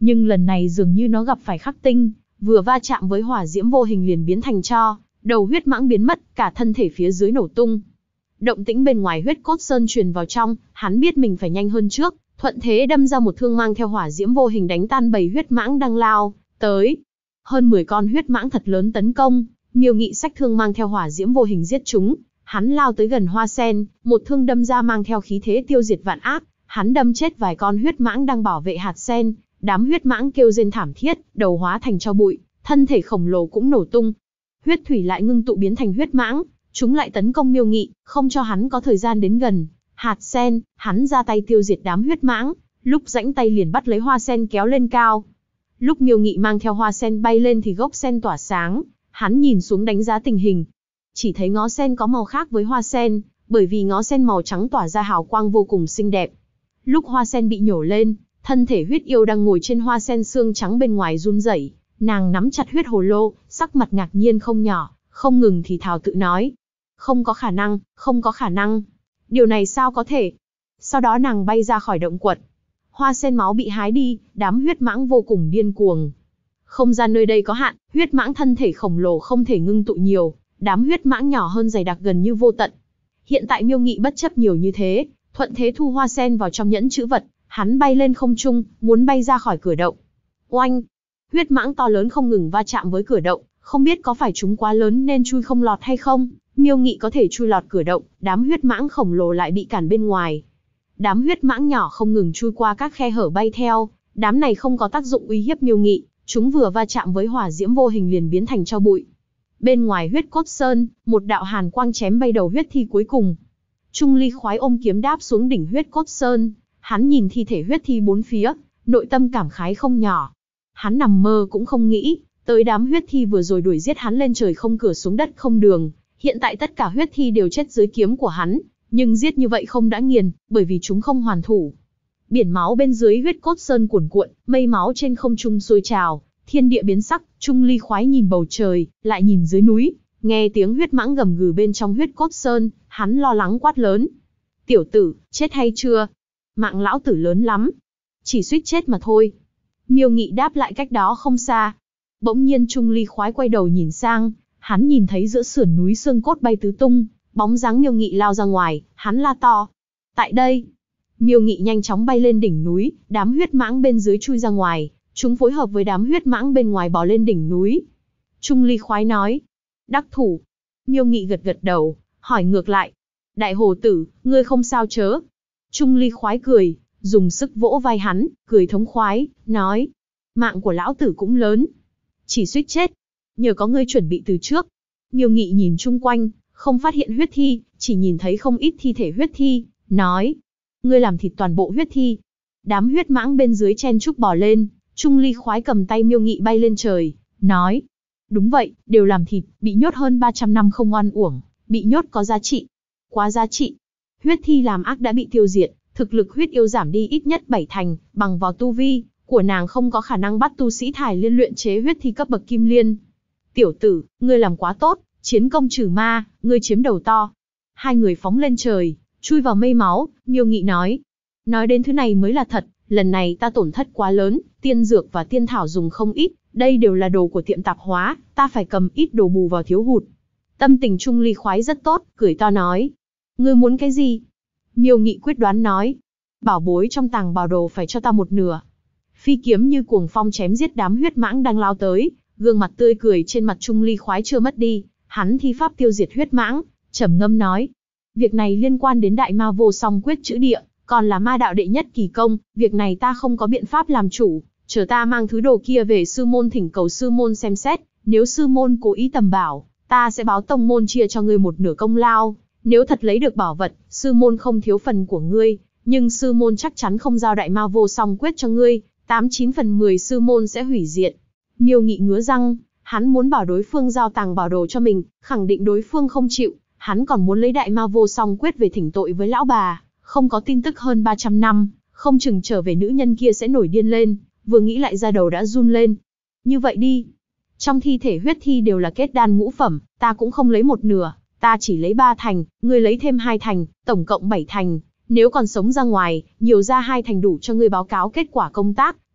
Nhưng lần này dường như nó gặp phải khắc tinh, vừa va chạm với hỏa diễm vô hình liền biến thành tro, đầu huyết mãng biến mất, cả thân thể phía dưới nổ tung. Động tĩnh bên ngoài huyết cốt sơn truyền vào trong, hắn biết mình phải nhanh hơn trước, thuận thế đâm ra một thương mang theo hỏa diễm vô hình đánh tan bầy huyết mãng đang lao tới. Hơn 10 con huyết mãng thật lớn tấn công, Miêu Nghị xách thương mang theo hỏa diễm vô hình giết chúng. Hắn lao tới gần hoa sen, một thương đâm ra mang theo khí thế tiêu diệt vạn ác. Hắn đâm chết vài con huyết mãng đang bảo vệ hạt sen, đám huyết mãng kêu rên thảm thiết, đầu hóa thành tro bụi, thân thể khổng lồ cũng nổ tung. Huyết thủy lại ngưng tụ biến thành huyết mãng, chúng lại tấn công Miêu Nghị, không cho hắn có thời gian đến gần hạt sen. Hắn ra tay tiêu diệt đám huyết mãng, lúc rãnh tay liền bắt lấy hoa sen kéo lên cao. Lúc Miêu Nghị mang theo hoa sen bay lên thì gốc sen tỏa sáng, hắn nhìn xuống đánh giá tình hình. Chỉ thấy ngó sen có màu khác với hoa sen, bởi vì ngó sen màu trắng tỏa ra hào quang vô cùng xinh đẹp. Lúc hoa sen bị nhổ lên, thân thể huyết yêu đang ngồi trên hoa sen xương trắng bên ngoài run rẩy, nàng nắm chặt huyết hồ lô, sắc mặt ngạc nhiên không nhỏ, không ngừng thì thào tự nói. Không có khả năng, không có khả năng. Điều này sao có thể? Sau đó nàng bay ra khỏi động quật. Hoa sen máu bị hái đi, đám huyết mãng vô cùng điên cuồng. Không gian nơi đây có hạn, huyết mãng thân thể khổng lồ không thể ngưng tụ nhiều, đám huyết mãng nhỏ hơn dày đặc gần như vô tận. Hiện tại Miêu Nghị bất chấp nhiều như thế, thuận thế thu hoa sen vào trong nhẫn chữ vật, hắn bay lên không trung, muốn bay ra khỏi cửa động. Oanh! Huyết mãng to lớn không ngừng va chạm với cửa động, không biết có phải chúng quá lớn nên chui không lọt hay không. Miêu Nghị có thể chui lọt cửa động, đám huyết mãng khổng lồ lại bị cản bên ngoài. Đám huyết mãng nhỏ không ngừng chui qua các khe hở bay theo, đám này không có tác dụng uy hiếp Miêu Nghị, chúng vừa va chạm với hỏa diễm vô hình liền biến thành tro bụi. Bên ngoài huyết cốt sơn, một đạo hàn quang chém bay đầu huyết thi cuối cùng. Trung Ly khoái ôm kiếm đáp xuống đỉnh huyết cốt sơn, hắn nhìn thi thể huyết thi bốn phía, nội tâm cảm khái không nhỏ. Hắn nằm mơ cũng không nghĩ, tới đám huyết thi vừa rồi đuổi giết hắn lên trời không cửa xuống đất không đường, hiện tại tất cả huyết thi đều chết dưới kiếm của hắn, nhưng giết như vậy không đã nghiền, bởi vì chúng không hoàn thủ. Biển máu bên dưới huyết cốt sơn cuồn cuộn, mây máu trên không trung sôi trào, thiên địa biến sắc. Trung Ly khoái nhìn bầu trời, lại nhìn dưới núi, nghe tiếng huyết mãng gầm gừ bên trong huyết cốt sơn, hắn lo lắng quát lớn. Tiểu tử, chết hay chưa? Mạng lão tử lớn lắm. Chỉ suýt chết mà thôi. Miêu Nghị đáp lại cách đó không xa. Bỗng nhiên Trung Ly khoái quay đầu nhìn sang, hắn nhìn thấy giữa sườn núi xương cốt bay tứ tung, bóng dáng Miêu Nghị lao ra ngoài, hắn la to. Tại đây! Miêu Nghị nhanh chóng bay lên đỉnh núi, đám huyết mãng bên dưới chui ra ngoài, chúng phối hợp với đám huyết mãng bên ngoài bò lên đỉnh núi. Trung Ly khoái nói. Đắc thủ. Miêu Nghị gật gật đầu, hỏi ngược lại. Đại hồ tử, ngươi không sao chớ? Trung Ly khoái cười, dùng sức vỗ vai hắn, cười thống khoái, nói. Mạng của lão tử cũng lớn. Chỉ suýt chết. Nhờ có ngươi chuẩn bị từ trước. Miêu Nghị nhìn chung quanh, không phát hiện huyết thi, chỉ nhìn thấy không ít thi thể huyết thi, nói. Ngươi làm thịt toàn bộ huyết thi. Đám huyết mãng bên dưới chen chúc bò lên, Trung Ly khoái cầm tay Miêu Nghị bay lên trời, nói. Đúng vậy, đều làm thịt, bị nhốt hơn 300 năm không oan uổng, bị nhốt có giá trị. Quá giá trị. Huyết thi làm ác đã bị tiêu diệt, thực lực huyết yêu giảm đi ít nhất 7 thành, bằng vào tu vi của nàng không có khả năng bắt tu sĩ thải liên luyện chế huyết thi cấp bậc kim liên. Tiểu tử, ngươi làm quá tốt, chiến công trừ ma, ngươi chiếm đầu to. Hai người phóng lên trời, chui vào mây máu, Miêu Nghị nói. Nói đến thứ này mới là thật, lần này ta tổn thất quá lớn, tiên dược và tiên thảo dùng không ít, đây đều là đồ của tiệm tạp hóa, ta phải cầm ít đồ bù vào thiếu hụt. Tâm tình Trung Ly khoái rất tốt, cười to nói. Ngươi muốn cái gì? Miêu Nghị quyết đoán nói. Bảo bối trong tàng bảo đồ phải cho ta một nửa. Phi kiếm như cuồng phong chém giết đám huyết mãng đang lao tới, gương mặt tươi cười trên mặt Trung Ly khoái chưa mất đi, hắn thi pháp tiêu diệt huyết mãng, trầm ngâm nói. Việc này liên quan đến đại ma vô song quyết chữ địa, còn là ma đạo đệ nhất kỳ công, việc này ta không có biện pháp làm chủ, chờ ta mang thứ đồ kia về sư môn thỉnh cầu sư môn xem xét, nếu sư môn cố ý tầm bảo, ta sẽ báo tông môn chia cho ngươi một nửa công lao, nếu thật lấy được bảo vật, sư môn không thiếu phần của ngươi, nhưng sư môn chắc chắn không giao đại ma vô song quyết cho ngươi, 89 phần 10 sư môn sẽ hủy diệt. Miêu Nghị ngứa răng, hắn muốn bảo đối phương giao tàng bảo đồ cho mình, khẳng định đối phương không chịu, hắn còn muốn lấy đại ma vô song quyết về thỉnh tội với lão bà, không có tin tức hơn 300 năm, không chừng trở về nữ nhân kia sẽ nổi điên lên, vừa nghĩ lại da đầu đã run lên. Như vậy đi, trong thi thể huyết thi đều là kết đan ngũ phẩm, ta cũng không lấy một nửa, ta chỉ lấy 3 thành, ngươi lấy thêm 2 thành, tổng cộng 7 thành, nếu còn sống ra ngoài, nhiều ra 2 thành đủ cho ngươi báo cáo kết quả công tác,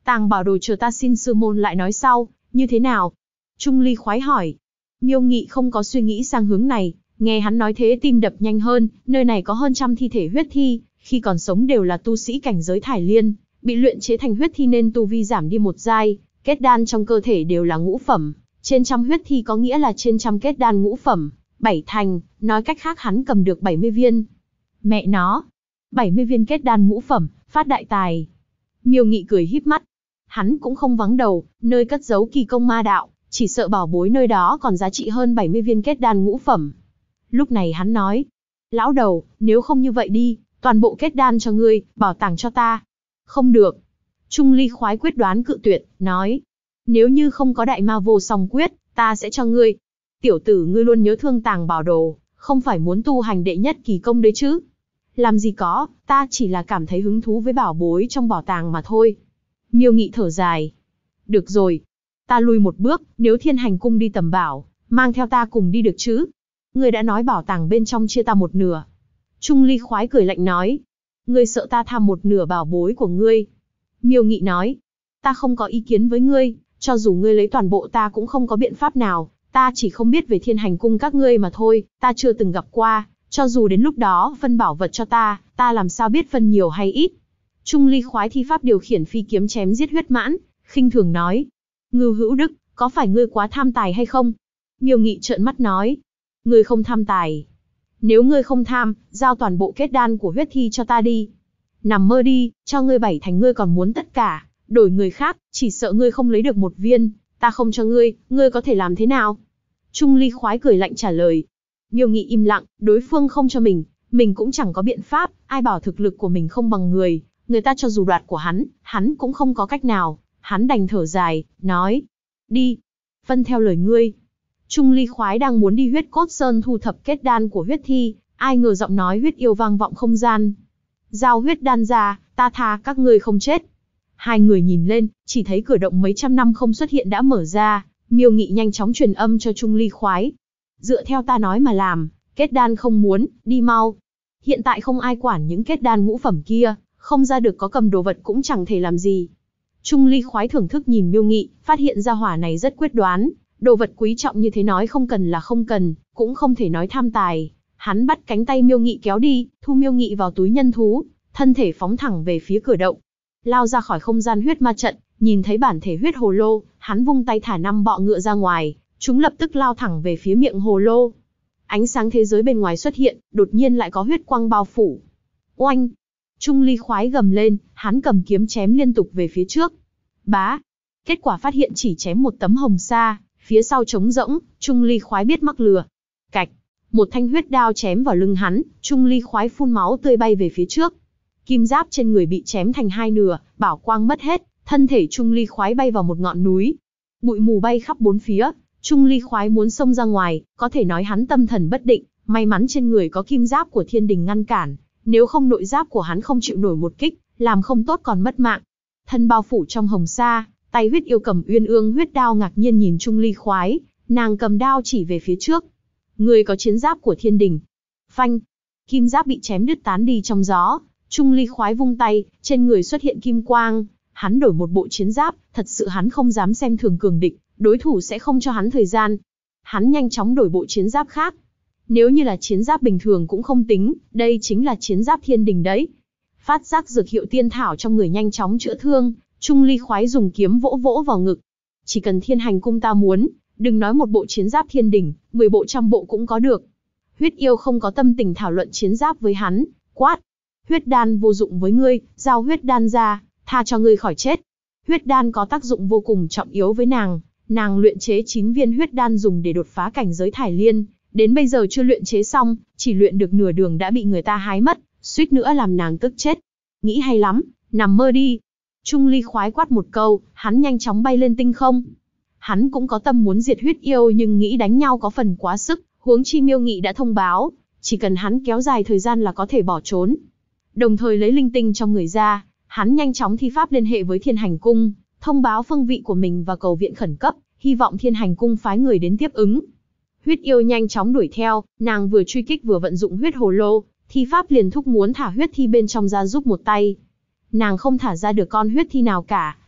Tàng bảo đồ chờ ta xin sư môn lại nói sau, như thế nào? Trung ly khoái hỏi. Miêu Nghị không có suy nghĩ sang hướng này, nghe hắn nói thế tim đập nhanh hơn, nơi này có hơn trăm thi thể huyết thi, khi còn sống đều là tu sĩ cảnh giới Thải Liên, bị luyện chế thành huyết thi nên tu vi giảm đi một giai, kết đan trong cơ thể đều là ngũ phẩm, trên trăm huyết thi có nghĩa là trên trăm kết đan ngũ phẩm, 7 thành, nói cách khác hắn cầm được 70 viên. Mẹ nó, 70 viên kết đan ngũ phẩm, phát đại tài. Miêu Nghị cười híp mắt. Hắn cũng không vắng đầu, nơi cất giấu kỳ công ma đạo, chỉ sợ bảo bối nơi đó còn giá trị hơn 70 viên kết đan ngũ phẩm. Lúc này hắn nói, lão đầu, nếu không như vậy đi, toàn bộ kết đan cho ngươi, bảo tàng cho ta. Không được. Trung ly khoái quyết đoán cự tuyệt, nói, nếu như không có đại ma vô song quyết, ta sẽ cho ngươi. Tiểu tử ngươi luôn nhớ thương tàng bảo đồ, không phải muốn tu hành đệ nhất kỳ công đấy chứ? Làm gì có, ta chỉ là cảm thấy hứng thú với bảo bối trong bảo tàng mà thôi. Miêu Nghị thở dài. Được rồi, ta lui một bước, nếu Thiên Hành Cung đi tầm bảo, mang theo ta cùng đi được chứ? Ngươi đã nói bảo tàng bên trong chia ta một nửa. Trung ly khoái cười lạnh nói. Ngươi sợ ta tham một nửa bảo bối của ngươi. Miêu Nghị nói. Ta không có ý kiến với ngươi, cho dù ngươi lấy toàn bộ ta cũng không có biện pháp nào, ta chỉ không biết về Thiên Hành Cung các ngươi mà thôi, ta chưa từng gặp qua, cho dù đến lúc đó phân bảo vật cho ta làm sao biết phân nhiều hay ít. Trung ly khoái thi pháp điều khiển phi kiếm chém giết huyết mãn, khinh thường nói. Ngưu Hữu Đức, có phải ngươi quá tham tài hay không? Miêu Nghị trợn mắt nói. Ngươi không tham tài. Nếu ngươi không tham, giao toàn bộ kết đan của huyết thi cho ta đi. Nằm mơ đi, cho ngươi 7 thành ngươi còn muốn tất cả, đổi người khác, chỉ sợ ngươi không lấy được một viên, ta không cho ngươi có thể làm thế nào? Trung ly khoái cười lạnh trả lời. Miêu Nghị im lặng, đối phương không cho mình cũng chẳng có biện pháp, ai bảo thực lực của mình không bằng người ta cho dù đoạt của hắn cũng không có cách nào, hắn đành thở dài, nói, đi, vâng theo lời ngươi. Trung ly khoái đang muốn đi huyết cốt sơn thu thập kết đan của huyết thi, ai ngờ giọng nói huyết yêu vang vọng không gian. Giao huyết đan ra, ta tha các ngươi không chết. Hai người nhìn lên, chỉ thấy cửa động mấy trăm năm không xuất hiện đã mở ra, Miêu Nghị nhanh chóng truyền âm cho Trung ly khoái. Dựa theo ta nói mà làm, kết đan không muốn, đi mau. Hiện tại không ai quản những kết đan ngũ phẩm kia, không ra được có cầm đồ vật cũng chẳng thể làm gì. Trung ly khoái thưởng thức nhìn Miêu Nghị, phát hiện ra hỏa này rất quyết đoán, đồ vật quý trọng như thế nói không cần là không cần, cũng không thể nói tham tài. Hắn bắt cánh tay Miêu Nghị kéo đi, thu Miêu Nghị vào túi nhân thú, thân thể phóng thẳng về phía cửa động. Lao ra khỏi không gian huyết ma trận, nhìn thấy bản thể huyết hồ lô, hắn vung tay thả 5 bọ ngựa ra ngoài, chúng lập tức lao thẳng về phía miệng hồ lô. Ánh sáng thế giới bên ngoài xuất hiện, đột nhiên lại có huyết quang bao phủ. Oanh! Trung ly khoái gầm lên, hắn cầm kiếm chém liên tục về phía trước. Bá! Kết quả phát hiện chỉ chém một tấm hồng sa, phía sau trống rỗng, Trung ly khoái biết mắc lừa. Cạch! Một thanh huyết đao chém vào lưng hắn, Trung ly khoái phun máu tươi bay về phía trước. Kim giáp trên người bị chém thành hai nửa, bảo quang mất hết, thân thể Trung ly khoái bay vào một ngọn núi. Bụi mù bay khắp bốn phía, Trung ly khoái muốn xông ra ngoài, có thể nói hắn tâm thần bất định, may mắn trên người có kim giáp của thiên đình ngăn cản, nếu không nội giáp của hắn không chịu nổi một kích, làm không tốt còn mất mạng. Thân bao phủ trong hồng sa, tay huyết yêu cầm uyên ương huyết đao ngạc nhiên nhìn Trung ly khoái, nàng cầm đao chỉ về phía trước. Người có chiến giáp của thiên đình. Phanh, kim giáp bị chém đứt tán đi trong gió, Trung ly khoái vung tay, trên người xuất hiện kim quang, hắn đổi một bộ chiến giáp, thật sự hắn không dám xem thường cường địch, đối thủ sẽ không cho hắn thời gian. Hắn nhanh chóng đổi bộ chiến giáp khác. Nếu như là chiến giáp bình thường cũng không tính, đây chính là chiến giáp thiên đình đấy. Phát giác dược hiệu tiên thảo trong người nhanh chóng chữa thương, Trung ly khoái dùng kiếm vỗ vỗ vào ngực. Chỉ cần Thiên Hành Cung ta muốn, đừng nói một bộ chiến giáp thiên đình, 10 bộ trăm bộ cũng có được. Huyết yêu không có tâm tình thảo luận chiến giáp với hắn, quát. Huyết đan vô dụng với ngươi, giao huyết đan ra, tha cho ngươi khỏi chết. Huyết đan có tác dụng vô cùng trọng yếu với nàng luyện chế 9 viên huyết đan dùng để đột phá cảnh giới Thải Liên, đến bây giờ chưa luyện chế xong, chỉ luyện được nửa đường đã bị người ta hái mất, suýt nữa làm nàng tức chết. Nghĩ hay lắm, nằm mơ đi. Trung ly khoái quát một câu, hắn nhanh chóng bay lên tinh không. Hắn cũng có tâm muốn diệt huyết yêu nhưng nghĩ đánh nhau có phần quá sức, huống chi Miêu Nghị đã thông báo, chỉ cần hắn kéo dài thời gian là có thể bỏ trốn. Đồng thời lấy linh tinh trong người ra, hắn nhanh chóng thi pháp liên hệ với Thiên Hành Cung, thông báo phương vị của mình và cầu viện khẩn cấp, hy vọng Thiên Hành Cung phái người đến tiếp ứng. Huyết yêu nhanh chóng đuổi theo, nàng vừa truy kích vừa vận dụng huyết hồ lô, thi pháp liền thúc muốn thả huyết thi bên trong ra giúp một tay. Nàng không thả ra được con huyết thi nào cả,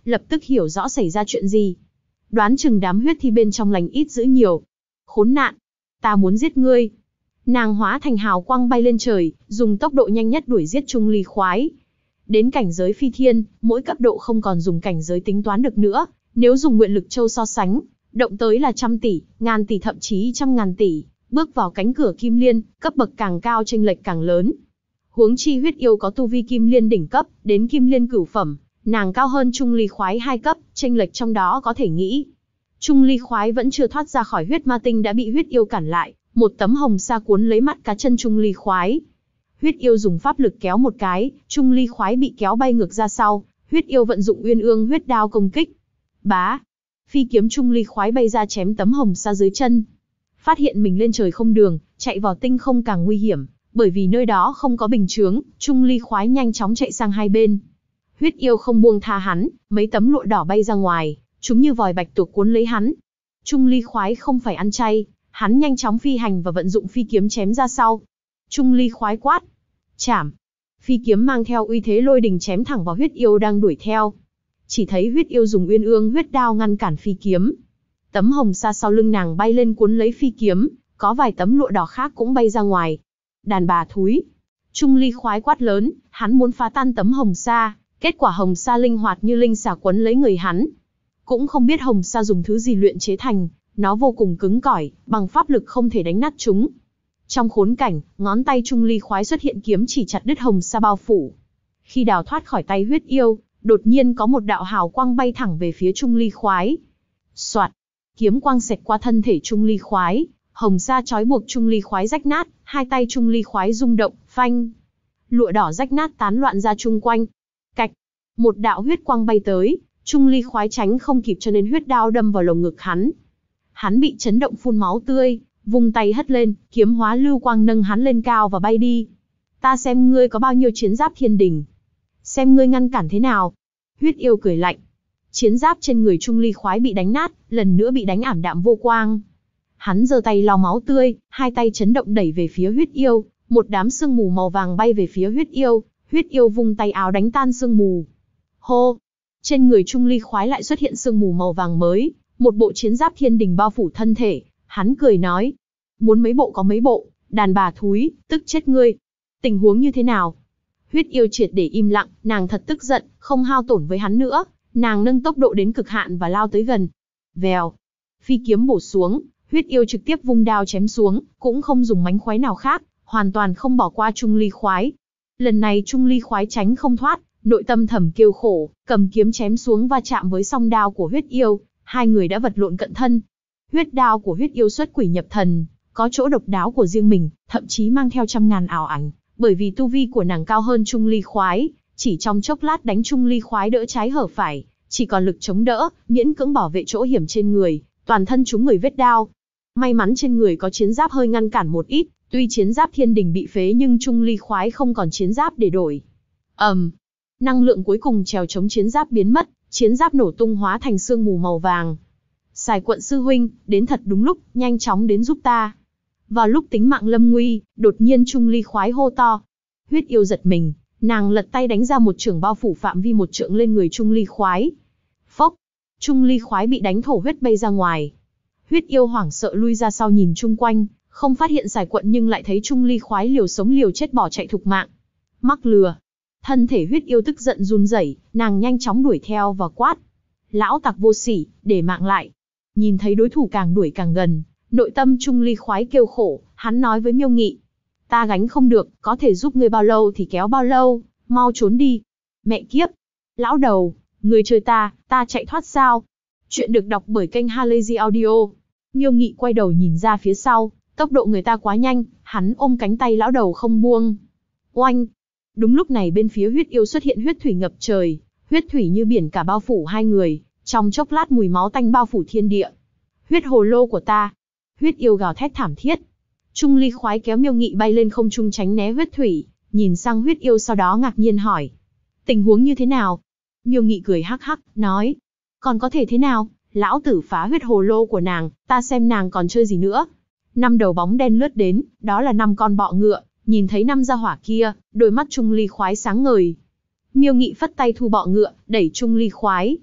lập tức hiểu rõ xảy ra chuyện gì. Đoán chừng đám huyết thi bên trong lành ít dữ nhiều. Khốn nạn, ta muốn giết ngươi. Nàng hóa thành hào quang bay lên trời, dùng tốc độ nhanh nhất đuổi giết Chung Ly Khoái. Đến cảnh giới phi thiên, mỗi cấp độ không còn dùng cảnh giới tính toán được nữa, nếu dùng nguyện lực châu so sánh, động tới là trăm tỷ, ngàn tỷ thậm chí trăm ngàn tỷ, bước vào cánh cửa kim liên, cấp bậc càng cao chênh lệch càng lớn. Huống chi huyết yêu có tu vi kim liên đỉnh cấp, đến kim liên cửu phẩm, nàng cao hơn Chung Ly Khoái 2 cấp, chênh lệch trong đó có thể nghĩ. Chung Ly Khoái vẫn chưa thoát ra khỏi huyết ma tinh đã bị huyết yêu cản lại, một tấm hồng sa cuốn lấy mắt cá chân Chung Ly Khoái. Huyết yêu dùng pháp lực kéo một cái, Chung Ly Khoái bị kéo bay ngược ra sau, huyết yêu vận dụng Uyên Ương huyết đao công kích. Bá, phi kiếm Chung Ly Khoái bay ra chém tấm hồng sa dưới chân. Phát hiện mình lên trời không đường, chạy vào tinh không càng nguy hiểm, bởi vì nơi đó không có bình chướng, Chung Ly Khoái nhanh chóng chạy sang hai bên. Huyết yêu không buông tha hắn, mấy tấm lụa đỏ bay ra ngoài, chúng như vòi bạch tuộc cuốn lấy hắn. Chung Ly Khoái không phải ăn chay, hắn nhanh chóng phi hành và vận dụng phi kiếm chém ra sau. Chung Ly Khoái quát, chảm. Phi kiếm mang theo uy thế lôi đình chém thẳng vào huyết yêu đang đuổi theo. Chỉ thấy huyết yêu dùng Uyên Ương huyết đao ngăn cản phi kiếm. Tấm hồng sa sau lưng nàng bay lên cuốn lấy phi kiếm, có vài tấm lụa đỏ khác cũng bay ra ngoài. Đàn bà thúi. Chung Ly Khoái quát lớn, hắn muốn phá tan tấm hồng sa, kết quả hồng sa linh hoạt như linh xà quấn lấy người hắn. Cũng không biết hồng sa dùng thứ gì luyện chế thành, nó vô cùng cứng cỏi, bằng pháp lực không thể đánh nát chúng. Trong khốn cảnh, ngón tay Chung Ly Khoái xuất hiện kiếm chỉ chặt đứt hồng sa bao phủ. Khi đào thoát khỏi tay huyết yêu, đột nhiên có một đạo hào quang bay thẳng về phía Chung Ly Khoái. Soạt, kiếm quang xẹt qua thân thể Chung Ly Khoái, hồng sa trói buộc Chung Ly Khoái rách nát, hai tay Chung Ly Khoái rung động, phanh. Lụa đỏ rách nát tán loạn ra chung quanh. Cạch, một đạo huyết quang bay tới, Chung Ly Khoái tránh không kịp cho nên huyết đao đâm vào lồng ngực hắn. Hắn bị chấn động phun máu tươi, vung tay hất lên, kiếm hóa lưu quang nâng hắn lên cao và bay đi. Ta xem ngươi có bao nhiêu chiến giáp thiên đình. Xem ngươi ngăn cản thế nào. Huyết yêu cười lạnh. Chiến giáp trên người Chung Ly Khoái bị đánh nát, lần nữa bị đánh ảm đạm vô quang. Hắn giơ tay lau máu tươi, hai tay chấn động đẩy về phía huyết yêu, một đám sương mù màu vàng bay về phía huyết yêu vung tay áo đánh tan sương mù. Hô! Trên người Chung Ly Khoái lại xuất hiện sương mù màu vàng mới, một bộ chiến giáp thiên đình bao phủ thân thể, hắn cười nói. Muốn mấy bộ có mấy bộ, đàn bà thúi, tức chết ngươi. Tình huống như thế nào? Huyết yêu triệt để im lặng, nàng thật tức giận, không hao tổn với hắn nữa, nàng nâng tốc độ đến cực hạn và lao tới gần. Vèo! Phi kiếm bổ xuống, huyết yêu trực tiếp vung đao chém xuống, cũng không dùng mánh khóe nào khác, hoàn toàn không bỏ qua Chung Ly Khoái. Lần này Chung Ly Khoái tránh không thoát, nội tâm thầm kêu khổ, cầm kiếm chém xuống va chạm với song đao của huyết yêu, hai người đã vật lộn cận thân. Huyết đao của huyết yêu xuất quỷ nhập thần, có chỗ độc đáo của riêng mình, thậm chí mang theo trăm ngàn ảo ảnh, bởi vì tu vi của nàng cao hơn Chung Ly Khoái, chỉ trong chốc lát đánh Chung Ly Khoái đỡ trái hở phải, chỉ còn lực chống đỡ, miễn cưỡng bảo vệ chỗ hiểm trên người, toàn thân trúng người vết đao. May mắn trên người có chiến giáp hơi ngăn cản một ít, tuy chiến giáp thiên đình bị phế nhưng Chung Ly Khoái không còn chiến giáp để đổi. Năng lượng cuối cùng trèo chống chiến giáp biến mất, chiến giáp nổ tung hóa thành sương mù màu vàng. Sài Quận sư huynh, đến thật đúng lúc, nhanh chóng đến giúp ta. Vào lúc tính mạng lâm nguy, đột nhiên Chung Ly Khoái hô to. Huyết yêu giật mình, nàng lật tay đánh ra một chưởng bao phủ phạm vi một trượng lên người Chung Ly Khoái. Phốc, Chung Ly Khoái bị đánh thổ huyết bay ra ngoài. Huyết yêu hoảng sợ lui ra sau nhìn chung quanh, không phát hiện Sài Quận nhưng lại thấy Chung Ly Khoái liều sống liều chết bỏ chạy thục mạng. Mắc lừa. Thân thể huyết yêu tức giận run rẩy, nàng nhanh chóng đuổi theo và quát. Lão tặc vô sỉ, để mạng lại. Nhìn thấy đối thủ càng đuổi càng gần, nội tâm Chung Ly Khoái kêu khổ, hắn nói với Miêu Nghị. Ta gánh không được, có thể giúp ngươi bao lâu thì kéo bao lâu, mau trốn đi. Mẹ kiếp. Lão đầu, ngươi chơi ta chạy thoát sao? Chuyện được đọc bởi kênh Halazy Audio. Miêu Nghị quay đầu nhìn ra phía sau, tốc độ người ta quá nhanh, hắn ôm cánh tay lão đầu không buông. Oanh! Đúng lúc này bên phía huyết yêu xuất hiện huyết thủy ngập trời, huyết thủy như biển cả bao phủ hai người, trong chốc lát mùi máu tanh bao phủ thiên địa. Huyết hồ lô của ta! Huyết yêu gào thét thảm thiết. Chung Ly Khoái kéo Miêu Nghị bay lên không trung tránh né huyết thủy, nhìn sang huyết yêu sau đó ngạc nhiên hỏi. Tình huống như thế nào? Miêu Nghị cười hắc hắc, nói. Còn có thể thế nào? Lão tử phá huyết hồ lô của nàng, ta xem nàng còn chơi gì nữa. 5 đầu bóng đen lướt đến, đó là 5 con bọ ngựa, nhìn thấy 5 gia hỏa kia, đôi mắt Chung Ly Khoái sáng ngời. Miêu Nghị phất tay thu bọ ngựa, đẩy Chung Ly Khoái.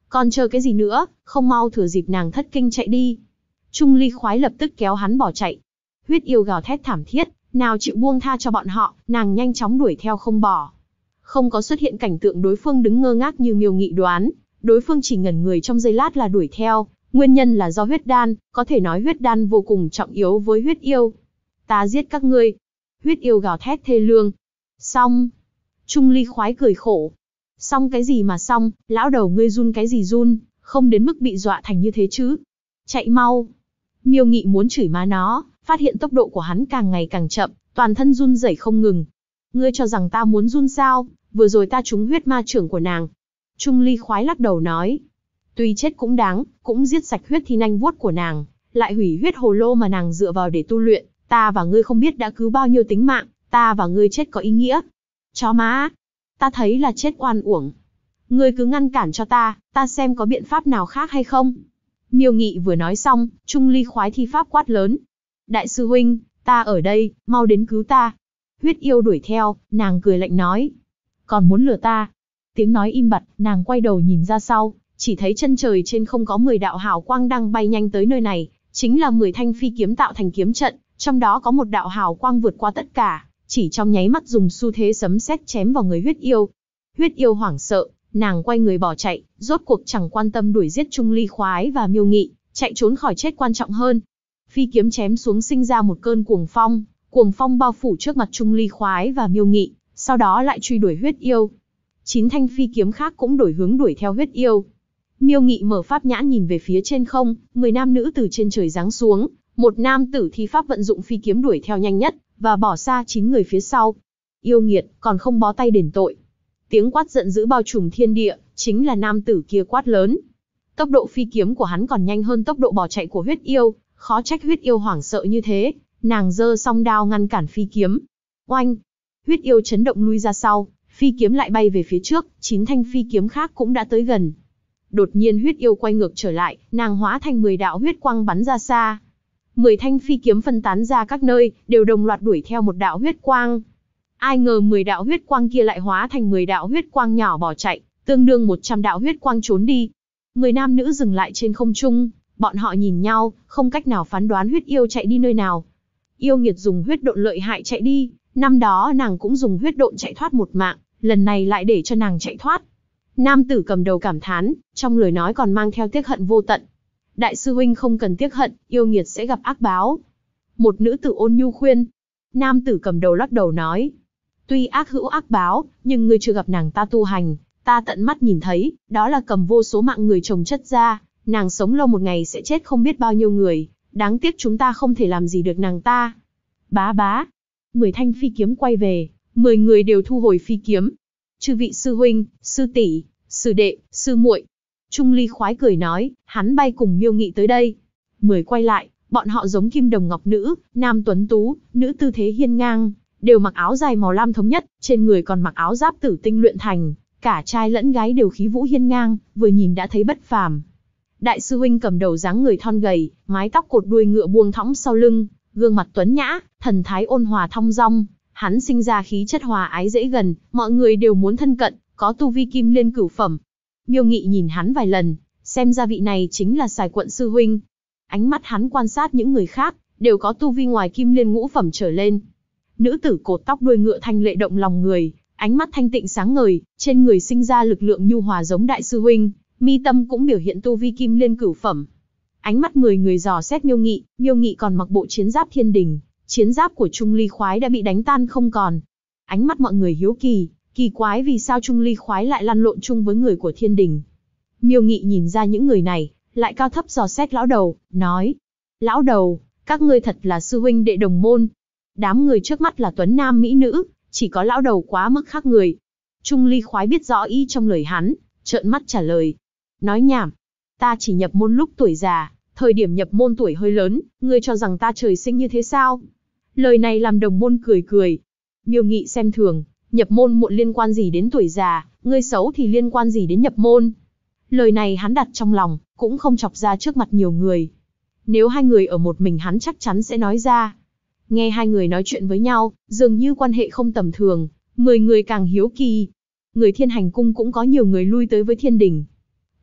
Còn chờ cái gì nữa, không mau thừa dịp nàng thất kinh chạy đi. Trung ly khoái lập tức kéo hắn bỏ chạy. Huyết yêu gào thét thảm thiết, nào chịu buông tha cho bọn họ, nàng nhanh chóng đuổi theo không bỏ. Không có xuất hiện cảnh tượng đối phương đứng ngơ ngác như Miêu Nghị đoán, đối phương chỉ ngẩn người trong giây lát là đuổi theo, nguyên nhân là do huyết đan, có thể nói huyết đan vô cùng trọng yếu với huyết yêu. Ta giết các ngươi. Huyết yêu gào thét thê lương. Xong. Trung ly khoái cười khổ. Xong cái gì mà xong, lão đầu ngươi run cái gì run, không đến mức bị dọa thành như thế chứ. Chạy mau. Miêu Nghị muốn chửi má nó, phát hiện tốc độ của hắn càng ngày càng chậm, toàn thân run rẩy không ngừng. Ngươi cho rằng ta muốn run sao, vừa rồi ta trúng huyết ma trưởng của nàng. Trung ly khoái lắc đầu nói. Tuy chết cũng đáng, cũng giết sạch huyết thi nanh vuốt của nàng, lại hủy huyết hồ lô mà nàng dựa vào để tu luyện, ta và ngươi không biết đã cứu bao nhiêu tính mạng, ta và ngươi chết có ý nghĩa. Chó má, ta thấy là chết oan uổng. Ngươi cứ ngăn cản cho ta xem có biện pháp nào khác hay không. Miêu Nghị vừa nói xong, Trung ly khoái thi pháp quát lớn. Đại sư huynh, ta ở đây, mau đến cứu ta. Huyết yêu đuổi theo, nàng cười lạnh nói. Còn muốn lừa ta? Tiếng nói im bặt, nàng quay đầu nhìn ra sau, chỉ thấy chân trời trên không có 10 đạo hào quang đang bay nhanh tới nơi này, chính là 10 thanh phi kiếm tạo thành kiếm trận, trong đó có một đạo hào quang vượt qua tất cả, chỉ trong nháy mắt dùng xu thế sấm sét chém vào người huyết yêu. Huyết yêu hoảng sợ, nàng quay người bỏ chạy, rốt cuộc chẳng quan tâm đuổi giết Trung ly khoái và Miêu Nghị, chạy trốn khỏi chết quan trọng hơn. Phi kiếm chém xuống sinh ra một cơn cuồng phong bao phủ trước mặt Trung ly khoái và Miêu Nghị, sau đó lại truy đuổi huyết yêu. 9 thanh phi kiếm khác cũng đổi hướng đuổi theo huyết yêu. Miêu Nghị mở pháp nhãn nhìn về phía trên không, 10 nam nữ từ trên trời giáng xuống, một nam tử thi pháp vận dụng phi kiếm đuổi theo nhanh nhất, và bỏ xa 9 người phía sau. Yêu nghiệt, còn không bó tay đền tội. Tiếng quát giận dữ bao trùm thiên địa, chính là nam tử kia quát lớn. Tốc độ phi kiếm của hắn còn nhanh hơn tốc độ bỏ chạy của huyết yêu, khó trách huyết yêu hoảng sợ như thế, nàng giơ song đao ngăn cản phi kiếm. Oanh! Huyết yêu chấn động lui ra sau, phi kiếm lại bay về phía trước, 9 thanh phi kiếm khác cũng đã tới gần. Đột nhiên huyết yêu quay ngược trở lại, nàng hóa thành 10 đạo huyết quang bắn ra xa. 10 thanh phi kiếm phân tán ra các nơi, đều đồng loạt đuổi theo một đạo huyết quang. Ai ngờ 10 đạo huyết quang kia lại hóa thành 10 đạo huyết quang nhỏ bỏ chạy, tương đương 100 đạo huyết quang trốn đi. 10 nam nữ dừng lại trên không trung, bọn họ nhìn nhau, không cách nào phán đoán huyết yêu chạy đi nơi nào. Yêu nghiệt dùng huyết độn lợi hại chạy đi, năm đó nàng cũng dùng huyết độn chạy thoát một mạng, lần này lại để cho nàng chạy thoát. Nam tử cầm đầu cảm thán, trong lời nói còn mang theo tiếc hận vô tận. Đại sư huynh không cần tiếc hận, yêu nghiệt sẽ gặp ác báo. Một nữ tử ôn nhu khuyên. Nam tử cầm đầu lắc đầu nói. Tuy ác hữu ác báo, nhưng ngươi chưa gặp nàng ta tu hành, ta tận mắt nhìn thấy, đó là cầm vô số mạng người chồng chất ra, nàng sống lâu một ngày sẽ chết không biết bao nhiêu người, đáng tiếc chúng ta không thể làm gì được nàng ta. Bá bá. 10 thanh phi kiếm quay về, 10 người đều thu hồi phi kiếm. Chư vị sư huynh, sư tỷ, sư đệ, sư muội. Trung ly khoái cười nói, hắn bay cùng Miêu Nghị tới đây. 10 quay lại, bọn họ giống kim đồng ngọc nữ, nam tuấn tú, nữ tư thế hiên ngang, đều mặc áo dài màu lam thống nhất, trên người còn mặc áo giáp tử tinh luyện thành, cả trai lẫn gái đều khí vũ hiên ngang, vừa nhìn đã thấy bất phàm. Đại sư huynh cầm đầu dáng người thon gầy, mái tóc cột đuôi ngựa buông thõng sau lưng, gương mặt tuấn nhã, thần thái ôn hòa thong dong, hắn sinh ra khí chất hòa ái dễ gần, mọi người đều muốn thân cận, có tu vi kim liên cửu phẩm. Miêu Nghị nhìn hắn vài lần, xem ra vị này chính là Sài Quận sư huynh. Ánh mắt hắn quan sát những người khác, đều có tu vi ngoài kim liên ngũ phẩm trở lên. Nữ tử cột tóc đuôi ngựa thanh lệ động lòng người, ánh mắt thanh tịnh sáng ngời, trên người sinh ra lực lượng nhu hòa giống đại sư huynh, mi tâm cũng biểu hiện tu vi kim liên cửu phẩm. Ánh mắt 10 người dò xét Miêu Nghị còn mặc bộ chiến giáp thiên đình, chiến giáp của Trung ly khoái đã bị đánh tan không còn. Ánh mắt mọi người hiếu kỳ, kỳ quái vì sao Trung ly khoái lại lăn lộn chung với người của thiên đình. Miêu Nghị nhìn ra những người này, lại cao thấp dò xét lão đầu, nói: Lão đầu, các ngươi thật là sư huynh đệ đồng môn. Đám người trước mắt là tuấn nam mỹ nữ, chỉ có lão đầu quá mức khác người. Trung ly khoái biết rõ ý trong lời hắn, trợn mắt trả lời: Nói nhảm, ta chỉ nhập môn lúc tuổi già, thời điểm nhập môn tuổi hơi lớn, ngươi cho rằng ta trời sinh như thế sao? Lời này làm đồng môn cười cười. Miêu Nghị xem thường, nhập môn muộn liên quan gì đến tuổi già, ngươi xấu thì liên quan gì đến nhập môn? Lời này hắn đặt trong lòng, cũng không chọc ra trước mặt nhiều người. Nếu hai người ở một mình hắn chắc chắn sẽ nói ra. Nghe hai người nói chuyện với nhau, dường như quan hệ không tầm thường, 10 người càng hiếu kỳ. Người Thiên Hành Cung cũng có nhiều người lui tới với thiên đình.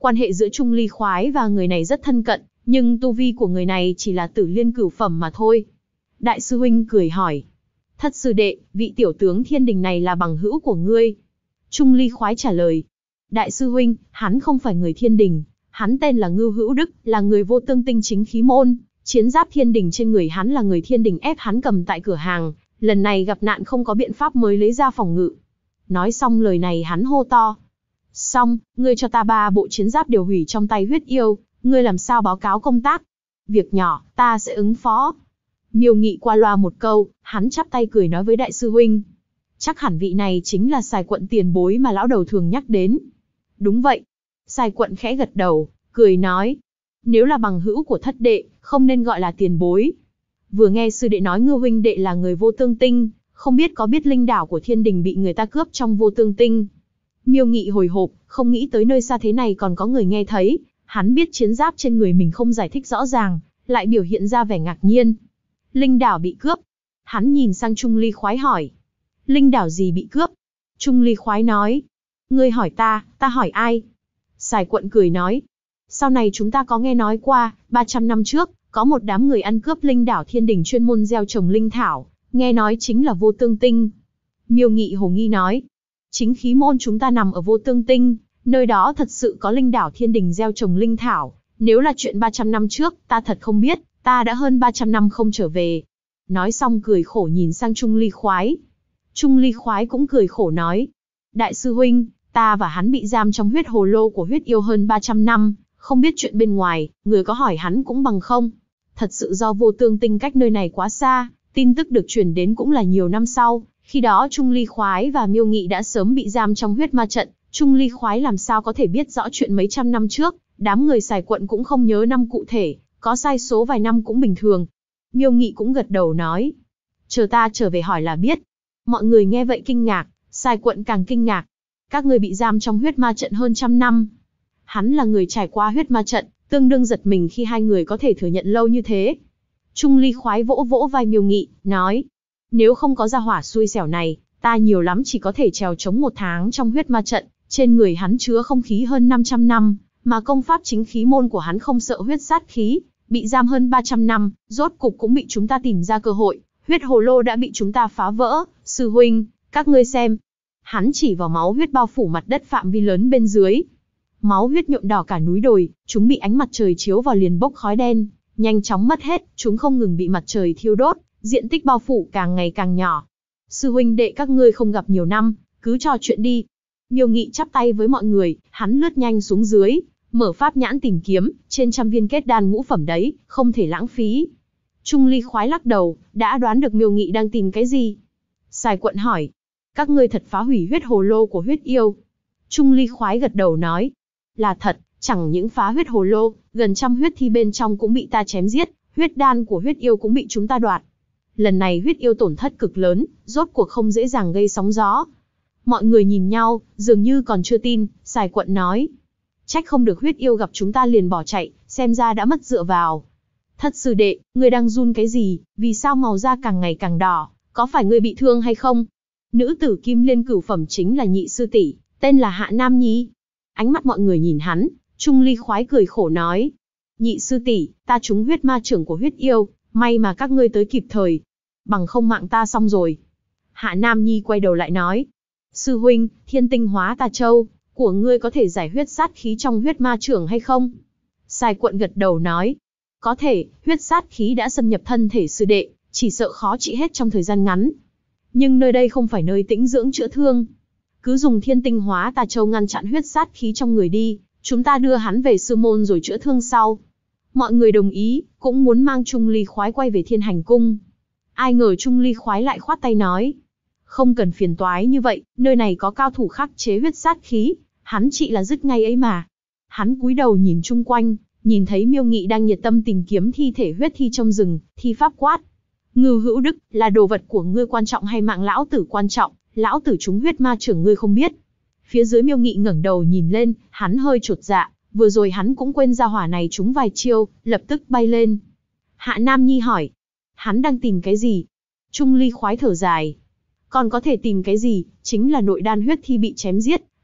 Quan hệ giữa Trung Ly Khoái và người này rất thân cận, nhưng tu vi của người này chỉ là tử liên cửu phẩm mà thôi. Đại sư huynh cười hỏi. Thất sư đệ, vị tiểu tướng Thiên Đình này là bằng hữu của ngươi. Trung Ly Khoái trả lời. Đại sư huynh, hắn không phải người Thiên Đình, hắn tên là Ngưu Hữu Đức, là người vô tương tinh chính khí môn. Chiến giáp Thiên Đình trên người hắn là người Thiên Đình ép hắn cầm tại cửa hàng, lần này gặp nạn không có biện pháp mới lấy ra phòng ngự. Nói xong lời này hắn hô to. Xong, ngươi cho ta 3 bộ chiến giáp đều hủy trong tay huyết yêu, ngươi làm sao báo cáo công tác? Việc nhỏ, ta sẽ ứng phó. Miêu Nghị qua loa một câu, hắn chắp tay cười nói với đại sư huynh. Chắc hẳn vị này chính là Sài Quận tiền bối mà lão đầu thường nhắc đến. Đúng vậy. Sài Quận khẽ gật đầu, cười nói. Nếu là bằng hữu của thất đệ, không nên gọi là tiền bối. Vừa nghe sư đệ nói Ngưu huynh đệ là người vô tương tinh, không biết có biết linh đảo của Thiên Đình bị người ta cướp trong vô tương tinh. Miêu Nghị hồi hộp, không nghĩ tới nơi xa thế này còn có người nghe thấy. Hắn biết chiến giáp trên người mình không giải thích rõ ràng, lại biểu hiện ra vẻ ngạc nhiên. Linh đảo bị cướp. Hắn nhìn sang Trung Ly Khoái hỏi. Linh đảo gì bị cướp? Trung Ly Khoái nói. Ngươi hỏi ta hỏi ai? Sài Quận cười nói. Sau này chúng ta có nghe nói qua, 300 năm trước, có một đám người ăn cướp linh đảo Thiên Đình chuyên môn gieo trồng linh thảo, nghe nói chính là vô tương tinh. Miêu Nghị hồ nghi nói. Chính khí môn chúng ta nằm ở vô tương tinh, nơi đó thật sự có linh đảo Thiên Đình gieo trồng linh thảo. Nếu là chuyện 300 năm trước, ta thật không biết, ta đã hơn 300 năm không trở về. Nói xong cười khổ nhìn sang Trung Ly Khoái. Trung Ly Khoái cũng cười khổ nói. Đại sư huynh, ta và hắn bị giam trong huyết hồ lô của huyết yêu hơn 300 năm, không biết chuyện bên ngoài, người có hỏi hắn cũng bằng không. Thật sự do vô tương tinh cách nơi này quá xa, tin tức được truyền đến cũng là nhiều năm sau, khi đó Trung Ly Khoái và Miêu Nghị đã sớm bị giam trong huyết ma trận, Trung Ly Khoái làm sao có thể biết rõ chuyện mấy trăm năm trước, đám người Sài Quận cũng không nhớ năm cụ thể, có sai số vài năm cũng bình thường. Miêu Nghị cũng gật đầu nói, chờ ta trở về hỏi là biết. Mọi người nghe vậy kinh ngạc, Sài Quận càng kinh ngạc. Các người bị giam trong huyết ma trận hơn 100 năm. Hắn là người trải qua huyết ma trận, tương đương giật mình khi hai người có thể thừa nhận lâu như thế. Trung Ly Khoái vỗ vỗ vai Miêu Nghị, nói, nếu không có gia hỏa xui xẻo này, ta nhiều lắm chỉ có thể trèo chống 1 tháng trong huyết ma trận, trên người hắn chứa không khí hơn 500 năm, mà công pháp chính khí môn của hắn không sợ huyết sát khí, bị giam hơn 300 năm, rốt cục cũng bị chúng ta tìm ra cơ hội, huyết hồ lô đã bị chúng ta phá vỡ, sư huynh, các ngươi xem. Hắn chỉ vào máu huyết bao phủ mặt đất phạm vi lớn bên dưới. Máu huyết nhuộm đỏ cả núi đồi, chúng bị ánh mặt trời chiếu vào liền bốc khói đen, nhanh chóng mất hết, chúng không ngừng bị mặt trời thiêu đốt, diện tích bao phủ càng ngày càng nhỏ. Sư huynh đệ các ngươi không gặp nhiều năm, cứ trò chuyện đi. Miêu Nghị chắp tay với mọi người, hắn lướt nhanh xuống dưới, mở pháp nhãn tìm kiếm, trên 100 viên kết đan ngũ phẩm đấy, không thể lãng phí. Trung Ly Khoái lắc đầu, đã đoán được Miêu Nghị đang tìm cái gì. Sài Quận hỏi, các ngươi thật phá hủy huyết hồ lô của huyết yêu? Trung Ly Khoái gật đầu nói, là thật, chẳng những phá huyết hồ lô, gần 100 huyết thi bên trong cũng bị ta chém giết, huyết đan của huyết yêu cũng bị chúng ta đoạt. Lần này huyết yêu tổn thất cực lớn, rốt cuộc không dễ dàng gây sóng gió. Mọi người nhìn nhau, dường như còn chưa tin, Sài Quận nói. Trách không được huyết yêu gặp chúng ta liền bỏ chạy, xem ra đã mất dựa vào. Thất sư đệ, ngươi đang run cái gì, vì sao màu da càng ngày càng đỏ, có phải ngươi bị thương hay không? Nữ tử kim liên cửu phẩm chính là nhị sư tỷ, tên là Hạ Nam Nhi. Ánh mắt mọi người nhìn hắn, Trung Ly Khoái cười khổ nói. Nhị sư tỷ, ta trúng huyết ma trưởng của huyết yêu, may mà các ngươi tới kịp thời. Bằng không mạng ta xong rồi. Hạ Nam Nhi quay đầu lại nói. Sư huynh, thiên tinh hóa tà châu, của ngươi có thể giải huyết sát khí trong huyết ma trưởng hay không? Sài Quận gật đầu nói. Có thể, huyết sát khí đã xâm nhập thân thể sư đệ, chỉ sợ khó trị hết trong thời gian ngắn. Nhưng nơi đây không phải nơi tĩnh dưỡng chữa thương. Cứ dùng thiên tinh hóa tà châu ngăn chặn huyết sát khí trong người đi, chúng ta đưa hắn về sư môn rồi chữa thương sau. Mọi người đồng ý, cũng muốn mang Trung Ly Khoái quay về Thiên Hành Cung. Ai ngờ Trung Ly Khoái lại khoát tay nói. Không cần phiền toái như vậy, nơi này có cao thủ khắc chế huyết sát khí, hắn trị là dứt ngay ấy mà. Hắn cúi đầu nhìn chung quanh, nhìn thấy Miêu Nghị đang nhiệt tâm tìm kiếm thi thể huyết thi trong rừng, thi pháp quát. Ngưu Hữu Đức, là đồ vật của ngươi quan trọng hay mạng lão tử quan trọng, lão tử trúng huyết ma trưởng ngươi không biết. Phía dưới Miêu Nghị ngẩng đầu nhìn lên, hắn hơi chột dạ, vừa rồi hắn cũng quên ra hỏa này trúng vài chiêu, lập tức bay lên. Hạ Nam Nhi hỏi, hắn đang tìm cái gì? Trung Ly Khoái thở dài. Còn có thể tìm cái gì, chính là nội đan huyết thi bị chém giết,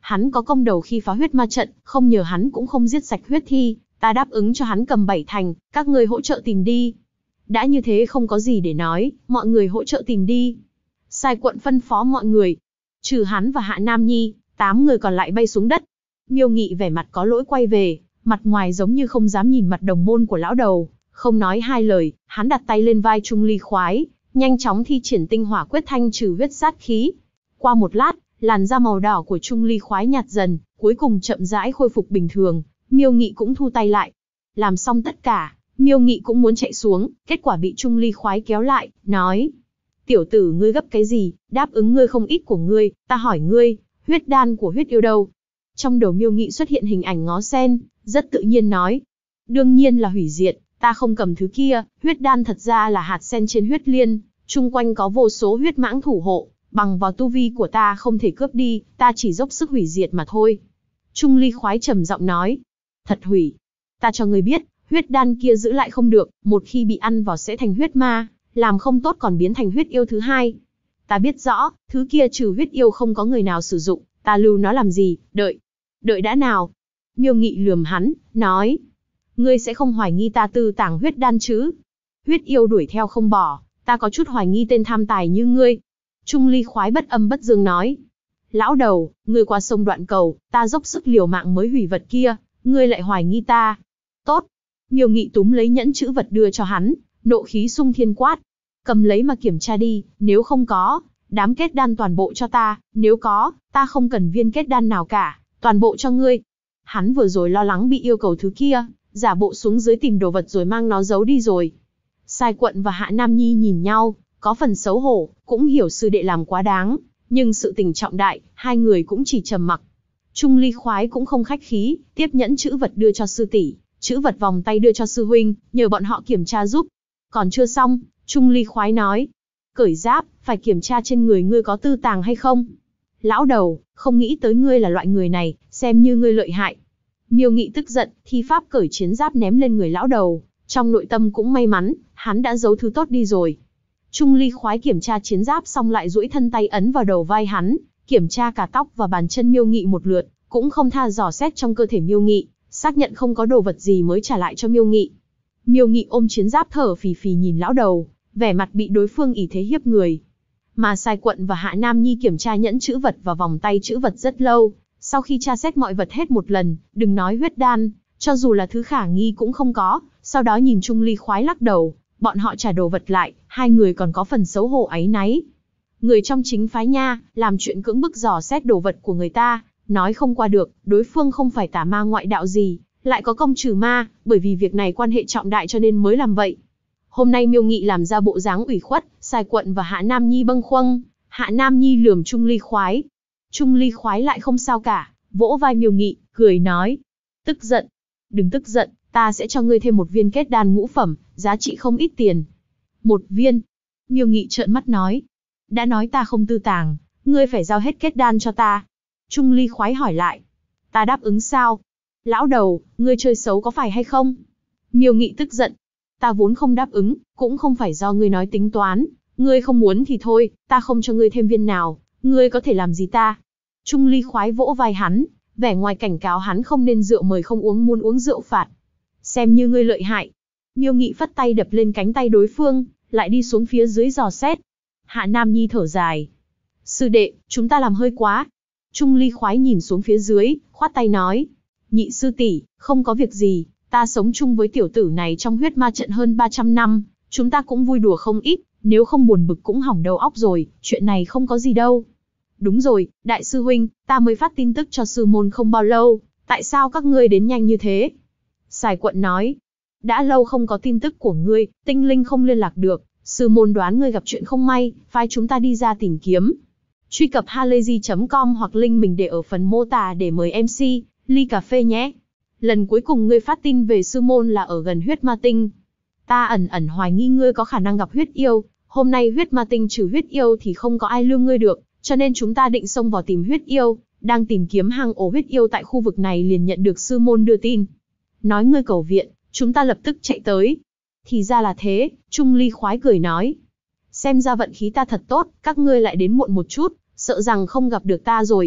Hắn có công đầu khi phá huyết ma trận, không nhờ hắn cũng không giết sạch huyết thi, ta đáp ứng cho hắn cầm 7 thành, các ngươi hỗ trợ tìm đi. Đã như thế không có gì để nói, mọi người hỗ trợ tìm đi. Sai quận phân phó mọi người. Trừ hắn và Hạ Nam Nhi, 8 người còn lại bay xuống đất. Miêu Nghị vẻ mặt có lỗi quay về, mặt ngoài giống như không dám nhìn mặt đồng môn của lão đầu, không nói hai lời, hắn đặt tay lên vai Trung Ly Khoái, nhanh chóng thi triển tinh hỏa quyết thanh trừ huyết sát khí. Qua một lát, làn da màu đỏ của Trung Ly Khoái nhạt dần, cuối cùng chậm rãi khôi phục bình thường, Miêu Nghị cũng thu tay lại. Làm xong tất cả, Miêu Nghị cũng muốn chạy xuống, kết quả bị Trung Ly Khoái kéo lại, nói: "Tiểu tử ngươi gấp cái gì, đáp ứng ngươi không ít của ngươi, ta hỏi ngươi, huyết đan của huyết yêu đâu?" Trong đầu Miêu Nghị xuất hiện hình ảnh ngó sen, rất tự nhiên nói: "Đương nhiên là hủy diệt, ta không cầm thứ kia, huyết đan thật ra là hạt sen trên huyết liên, chung quanh có vô số huyết mãng thủ hộ, bằng vào tu vi của ta không thể cướp đi, ta chỉ dốc sức hủy diệt mà thôi." Trung Ly Khoái trầm giọng nói: "Thật hủy? Ta cho ngươi biết, huyết đan kia giữ lại không được, một khi bị ăn vào sẽ thành huyết ma, làm không tốt còn biến thành huyết yêu thứ hai. Ta biết rõ, thứ kia trừ huyết yêu không có người nào sử dụng, ta lưu nó làm gì, đợi đã nào." Miêu Nghị lườm hắn, nói: "Ngươi sẽ không hoài nghi ta tư tàng huyết đan chứ? Huyết yêu đuổi theo không bỏ, ta có chút hoài nghi tên tham tài như ngươi." Trung Ly Khoái bất âm bất dương nói: "Lão đầu, ngươi qua sông đoạn cầu, ta dốc sức liều mạng mới hủy vật kia, ngươi lại hoài nghi ta. Tốt." Miêu Nghị túm lấy nhẫn chữ vật đưa cho hắn, nộ khí xung thiên quát: "Cầm lấy mà kiểm tra đi, nếu không có, đám kết đan toàn bộ cho ta, nếu có, ta không cần viên kết đan nào cả, toàn bộ cho ngươi." Hắn vừa rồi lo lắng bị yêu cầu thứ kia, giả bộ xuống dưới tìm đồ vật rồi mang nó giấu đi rồi. Sai Quận và Hạ Nam Nhi nhìn nhau, có phần xấu hổ, cũng hiểu sư đệ làm quá đáng, nhưng sự tình trọng đại, hai người cũng chỉ trầm mặc. Trung Ly Khoái cũng không khách khí, tiếp nhẫn chữ vật đưa cho sư tỷ, chữ vật vòng tay đưa cho sư huynh, nhờ bọn họ kiểm tra giúp. Còn chưa xong, Trung Ly Khoái nói: "Cởi giáp, phải kiểm tra trên người ngươi có tư tàng hay không." "Lão đầu, không nghĩ tới ngươi là loại người này, xem như ngươi lợi hại." Miêu Nghị tức giận, thi pháp cởi chiến giáp ném lên người lão đầu, trong nội tâm cũng may mắn, hắn đã giấu thứ tốt đi rồi. Trung Ly Khoái kiểm tra chiến giáp xong lại duỗi thân tay ấn vào đầu vai hắn, kiểm tra cả tóc và bàn chân Miêu Nghị một lượt, cũng không tha dò xét trong cơ thể Miêu Nghị, xác nhận không có đồ vật gì mới trả lại cho Miêu Nghị. Miêu Nghị ôm chiến giáp thở phì phì nhìn lão đầu, vẻ mặt bị đối phương ỷ thế hiếp người. Mà Sai Quận và Hạ Nam Nhi kiểm tra nhẫn chữ vật và vòng tay chữ vật rất lâu, sau khi tra xét mọi vật hết một lần, đừng nói huyết đan, cho dù là thứ khả nghi cũng không có, sau đó nhìn Trung Ly Khoái lắc đầu, bọn họ trả đồ vật lại, hai người còn có phần xấu hổ áy náy. Người trong chính phái nha, làm chuyện cưỡng bức dò xét đồ vật của người ta, nói không qua được, đối phương không phải tà ma ngoại đạo gì, lại có công trừ ma, bởi vì việc này quan hệ trọng đại cho nên mới làm vậy. Hôm nay Miêu Nghị làm ra bộ dáng ủy khuất, Sai Quận và Hạ Nam Nhi bâng khuâng, Hạ Nam Nhi lườm Trung Ly Khoái. Trung Ly Khoái lại không sao cả, vỗ vai Miêu Nghị, cười nói: "Tức giận? Đừng tức giận, ta sẽ cho ngươi thêm một viên kết đan ngũ phẩm, giá trị không ít tiền." "1 viên?" Miêu Nghị trợn mắt nói. "Đã nói ta không tư tàng, ngươi phải giao hết kết đan cho ta." Trung Ly Khoái hỏi lại: "Ta đáp ứng sao?" "Lão đầu, ngươi chơi xấu có phải hay không?" Miêu Nghị tức giận: "Ta vốn không đáp ứng, cũng không phải do ngươi nói tính toán, ngươi không muốn thì thôi, ta không cho ngươi thêm viên nào, ngươi có thể làm gì ta?" Trung Ly Khoái vỗ vai hắn, vẻ ngoài cảnh cáo hắn không nên rượu mời không uống muốn uống rượu phạt. "Xem như ngươi lợi hại." Miêu Nghị phất tay đập lên cánh tay đối phương, lại đi xuống phía dưới dò xét. Hạ Nam Nhi thở dài: "Sư đệ, chúng ta làm hơi quá." Trung Ly Khoái nhìn xuống phía dưới, khoát tay nói: "Nhị sư tỷ, không có việc gì, ta sống chung với tiểu tử này trong huyết ma trận hơn 300 năm, chúng ta cũng vui đùa không ít, nếu không buồn bực cũng hỏng đầu óc rồi, chuyện này không có gì đâu." "Đúng rồi, đại sư huynh, ta mới phát tin tức cho sư môn không bao lâu, tại sao các ngươi đến nhanh như thế?" Sai Quận nói: "Đã lâu không có tin tức của ngươi, tinh linh không liên lạc được, sư môn đoán ngươi gặp chuyện không may, phái chúng ta đi ra tìm kiếm." Truy cập halayzi.com hoặc link mình để ở phần mô tả để mời MC, ly cà phê nhé. Lần cuối cùng ngươi phát tin về sư môn là ở gần huyết ma tinh. Ta ẩn hoài nghi ngươi có khả năng gặp huyết yêu, hôm nay huyết ma tinh trừ huyết yêu thì không có ai lưu ngươi được, cho nên chúng ta định xông vào tìm huyết yêu, đang tìm kiếm hang ổ huyết yêu tại khu vực này liền nhận được sư môn đưa tin. Nói ngươi cầu viện, chúng ta lập tức chạy tới. Thì ra là thế, Trung Ly Khoái cười nói. Xem ra vận khí ta thật tốt, các ngươi lại đến muộn một chút, sợ rằng không gặp được ta rồi.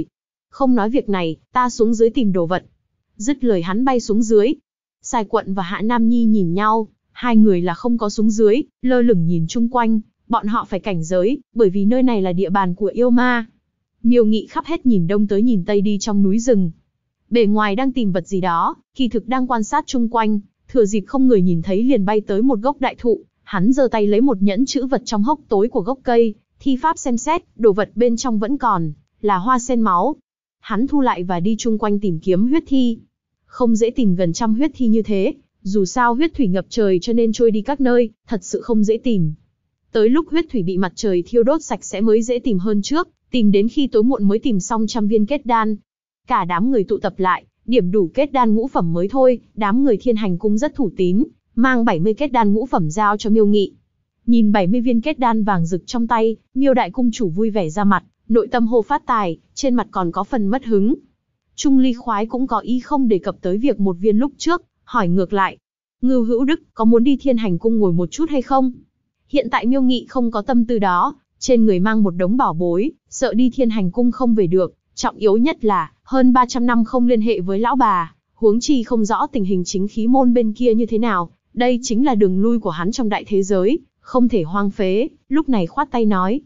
Không nói việc này, ta xuống dưới tìm đồ vật. Dứt lời hắn bay xuống dưới. Sài Quận và Hạ Nam Nhi nhìn nhau, hai người là không có xuống dưới, lơ lửng nhìn chung quanh, bọn họ phải cảnh giới, bởi vì nơi này là địa bàn của yêu ma. Miêu Nghị khắp hết nhìn đông tới nhìn tây đi trong núi rừng. Bề ngoài đang tìm vật gì đó, kỳ thực đang quan sát chung quanh, thừa dịp không người nhìn thấy liền bay tới một gốc đại thụ, hắn giơ tay lấy một nhẫn chữ vật trong hốc tối của gốc cây, thi pháp xem xét, đồ vật bên trong vẫn còn, là hoa sen máu. Hắn thu lại và đi chung quanh tìm kiếm huyết thi. Không dễ tìm gần trăm huyết thi như thế, dù sao huyết thủy ngập trời cho nên trôi đi các nơi, thật sự không dễ tìm. Tới lúc huyết thủy bị mặt trời thiêu đốt sạch sẽ mới dễ tìm hơn trước, tìm đến khi tối muộn mới tìm xong trăm viên kết đan. Cả đám người tụ tập lại, điểm đủ kết đan ngũ phẩm mới thôi, đám người Thiên Hành Cung rất thủ tín, mang 70 kết đan ngũ phẩm giao cho Miêu Nghị. Nhìn 70 viên kết đan vàng rực trong tay, Miêu đại cung chủ vui vẻ ra mặt, nội tâm hô phát tài, trên mặt còn có phần mất hứng. Trung Ly Khoái cũng có ý không đề cập tới việc một viên lúc trước, hỏi ngược lại. Ngưu Hữu Đức, có muốn đi Thiên Hành Cung ngồi một chút hay không? Hiện tại Miêu Nghị không có tâm tư đó, trên người mang một đống bảo bối, sợ đi Thiên Hành Cung không về được, trọng yếu nhất là, hơn 300 năm không liên hệ với lão bà, huống chi không rõ tình hình chính khí môn bên kia như thế nào, đây chính là đường lui của hắn trong đại thế giới, không thể hoang phế, lúc này khoát tay nói.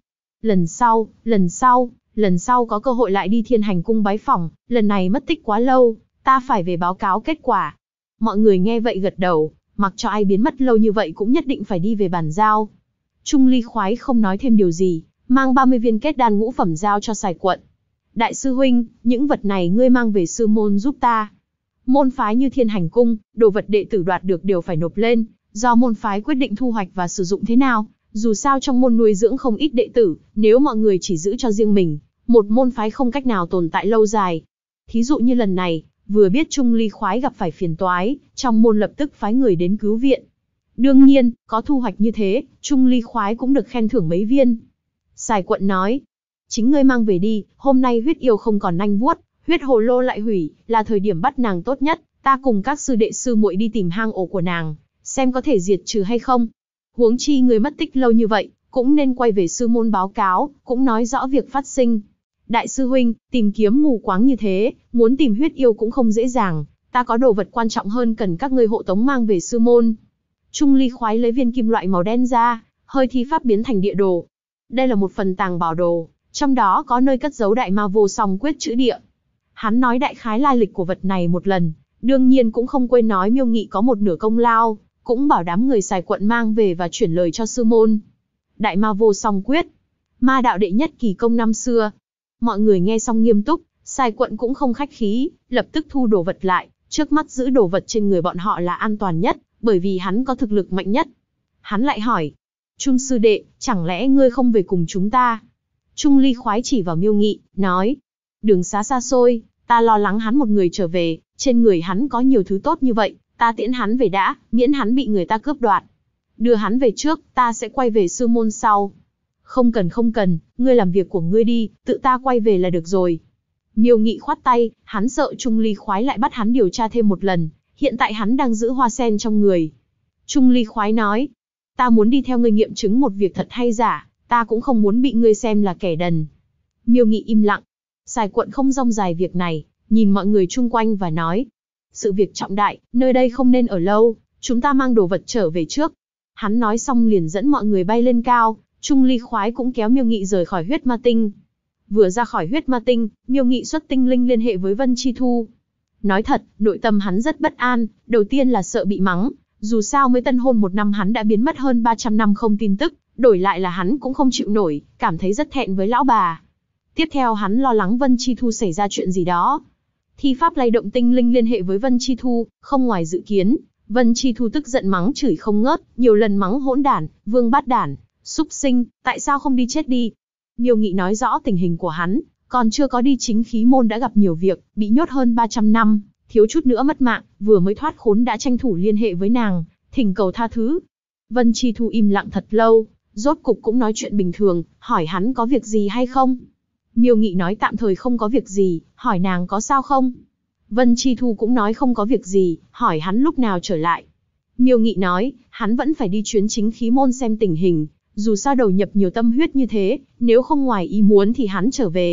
Lần sau có cơ hội lại đi Thiên Hành Cung bái phỏng, lần này mất tích quá lâu, ta phải về báo cáo kết quả. Mọi người nghe vậy gật đầu, mặc cho ai biến mất lâu như vậy cũng nhất định phải đi về bàn giao. Trung Ly Khoái không nói thêm điều gì, mang 30 viên kết đan ngũ phẩm giao cho Sài Quận. Đại sư huynh, những vật này ngươi mang về sư môn giúp ta. Môn phái như Thiên Hành Cung, đồ vật đệ tử đoạt được đều phải nộp lên, do môn phái quyết định thu hoạch và sử dụng thế nào. Dù sao trong môn nuôi dưỡng không ít đệ tử, nếu mọi người chỉ giữ cho riêng mình, một môn phái không cách nào tồn tại lâu dài. Thí dụ như lần này, vừa biết Trung Ly Khoái gặp phải phiền toái, trong môn lập tức phái người đến cứu viện. Đương nhiên, có thu hoạch như thế, Trung Ly Khoái cũng được khen thưởng mấy viên. Sài Quận nói, chính ngươi mang về đi, hôm nay huyết yêu không còn nanh vuốt, huyết hồ lô lại hủy, là thời điểm bắt nàng tốt nhất, ta cùng các sư đệ sư muội đi tìm hang ổ của nàng, xem có thể diệt trừ hay không. Huống chi người mất tích lâu như vậy, cũng nên quay về sư môn báo cáo, cũng nói rõ việc phát sinh. Đại sư huynh, tìm kiếm mù quáng như thế, muốn tìm huyết yêu cũng không dễ dàng, ta có đồ vật quan trọng hơn cần các ngươi hộ tống mang về sư môn. Trung Ly Khoái lấy viên kim loại màu đen ra, hơi thi pháp biến thành địa đồ. Đây là một phần tàng bảo đồ, trong đó có nơi cất giấu đại ma vô song quyết chữ địa. Hắn nói đại khái lai lịch của vật này một lần, đương nhiên cũng không quên nói Miêu Nghị có một nửa công lao, cũng bảo đám người Sài Quận mang về và chuyển lời cho sư môn. Đại ma vô song quyết, ma đạo đệ nhất kỳ công năm xưa. Mọi người nghe xong nghiêm túc, Sài Quận cũng không khách khí, lập tức thu đồ vật lại, trước mắt giữ đồ vật trên người bọn họ là an toàn nhất, bởi vì hắn có thực lực mạnh nhất. Hắn lại hỏi, Trung sư đệ, chẳng lẽ ngươi không về cùng chúng ta? Trung Ly Khoái chỉ vào Miêu Nghị, nói, đường xá xa xôi, ta lo lắng hắn một người trở về, trên người hắn có nhiều thứ tốt như vậy, ta tiễn hắn về đã, miễn hắn bị người ta cướp đoạt. Đưa hắn về trước, ta sẽ quay về sư môn sau. Không cần, ngươi làm việc của ngươi đi, tự ta quay về là được rồi. Miêu Nghị khoát tay, hắn sợ Trung Ly Khoái lại bắt hắn điều tra thêm một lần, hiện tại hắn đang giữ hoa sen trong người. Trung Ly Khoái nói, ta muốn đi theo ngươi nghiệm chứng một việc thật hay giả, ta cũng không muốn bị ngươi xem là kẻ đần. Miêu Nghị im lặng. Sài Quận không rong dài việc này, nhìn mọi người chung quanh và nói, sự việc trọng đại, nơi đây không nên ở lâu, chúng ta mang đồ vật trở về trước. Hắn nói xong liền dẫn mọi người bay lên cao, Trung Ly Khoái cũng kéo Miêu Nghị rời khỏi huyết ma tinh. Vừa ra khỏi huyết ma tinh, Miêu Nghị xuất tinh linh liên hệ với Vân Chi Thu. Nói thật, nội tâm hắn rất bất an, đầu tiên là sợ bị mắng, dù sao mới tân hôn 1 năm hắn đã biến mất hơn 300 năm không tin tức, đổi lại là hắn cũng không chịu nổi, cảm thấy rất thẹn với lão bà. Tiếp theo hắn lo lắng Vân Chi Thu xảy ra chuyện gì đó. Thi pháp lay động tinh linh liên hệ với Vân Chi Thu, không ngoài dự kiến, Vân Chi Thu tức giận mắng chửi không ngớt, nhiều lần mắng hỗn đản, vương bát đản, súc sinh, tại sao không đi chết đi. Miêu Nghị nói rõ tình hình của hắn, còn chưa có đi chính khí môn đã gặp nhiều việc, bị nhốt hơn 300 năm, thiếu chút nữa mất mạng, vừa mới thoát khốn đã tranh thủ liên hệ với nàng, thỉnh cầu tha thứ. Vân Chi Thu im lặng thật lâu, rốt cục cũng nói chuyện bình thường, hỏi hắn có việc gì hay không. Miêu Nghị nói tạm thời không có việc gì, hỏi nàng có sao không. Vân Chi Thu cũng nói không có việc gì, hỏi hắn lúc nào trở lại. Miêu Nghị nói, hắn vẫn phải đi chuyến chính khí môn xem tình hình, dù sao đầu nhập nhiều tâm huyết như thế, nếu không ngoài ý muốn thì hắn trở về,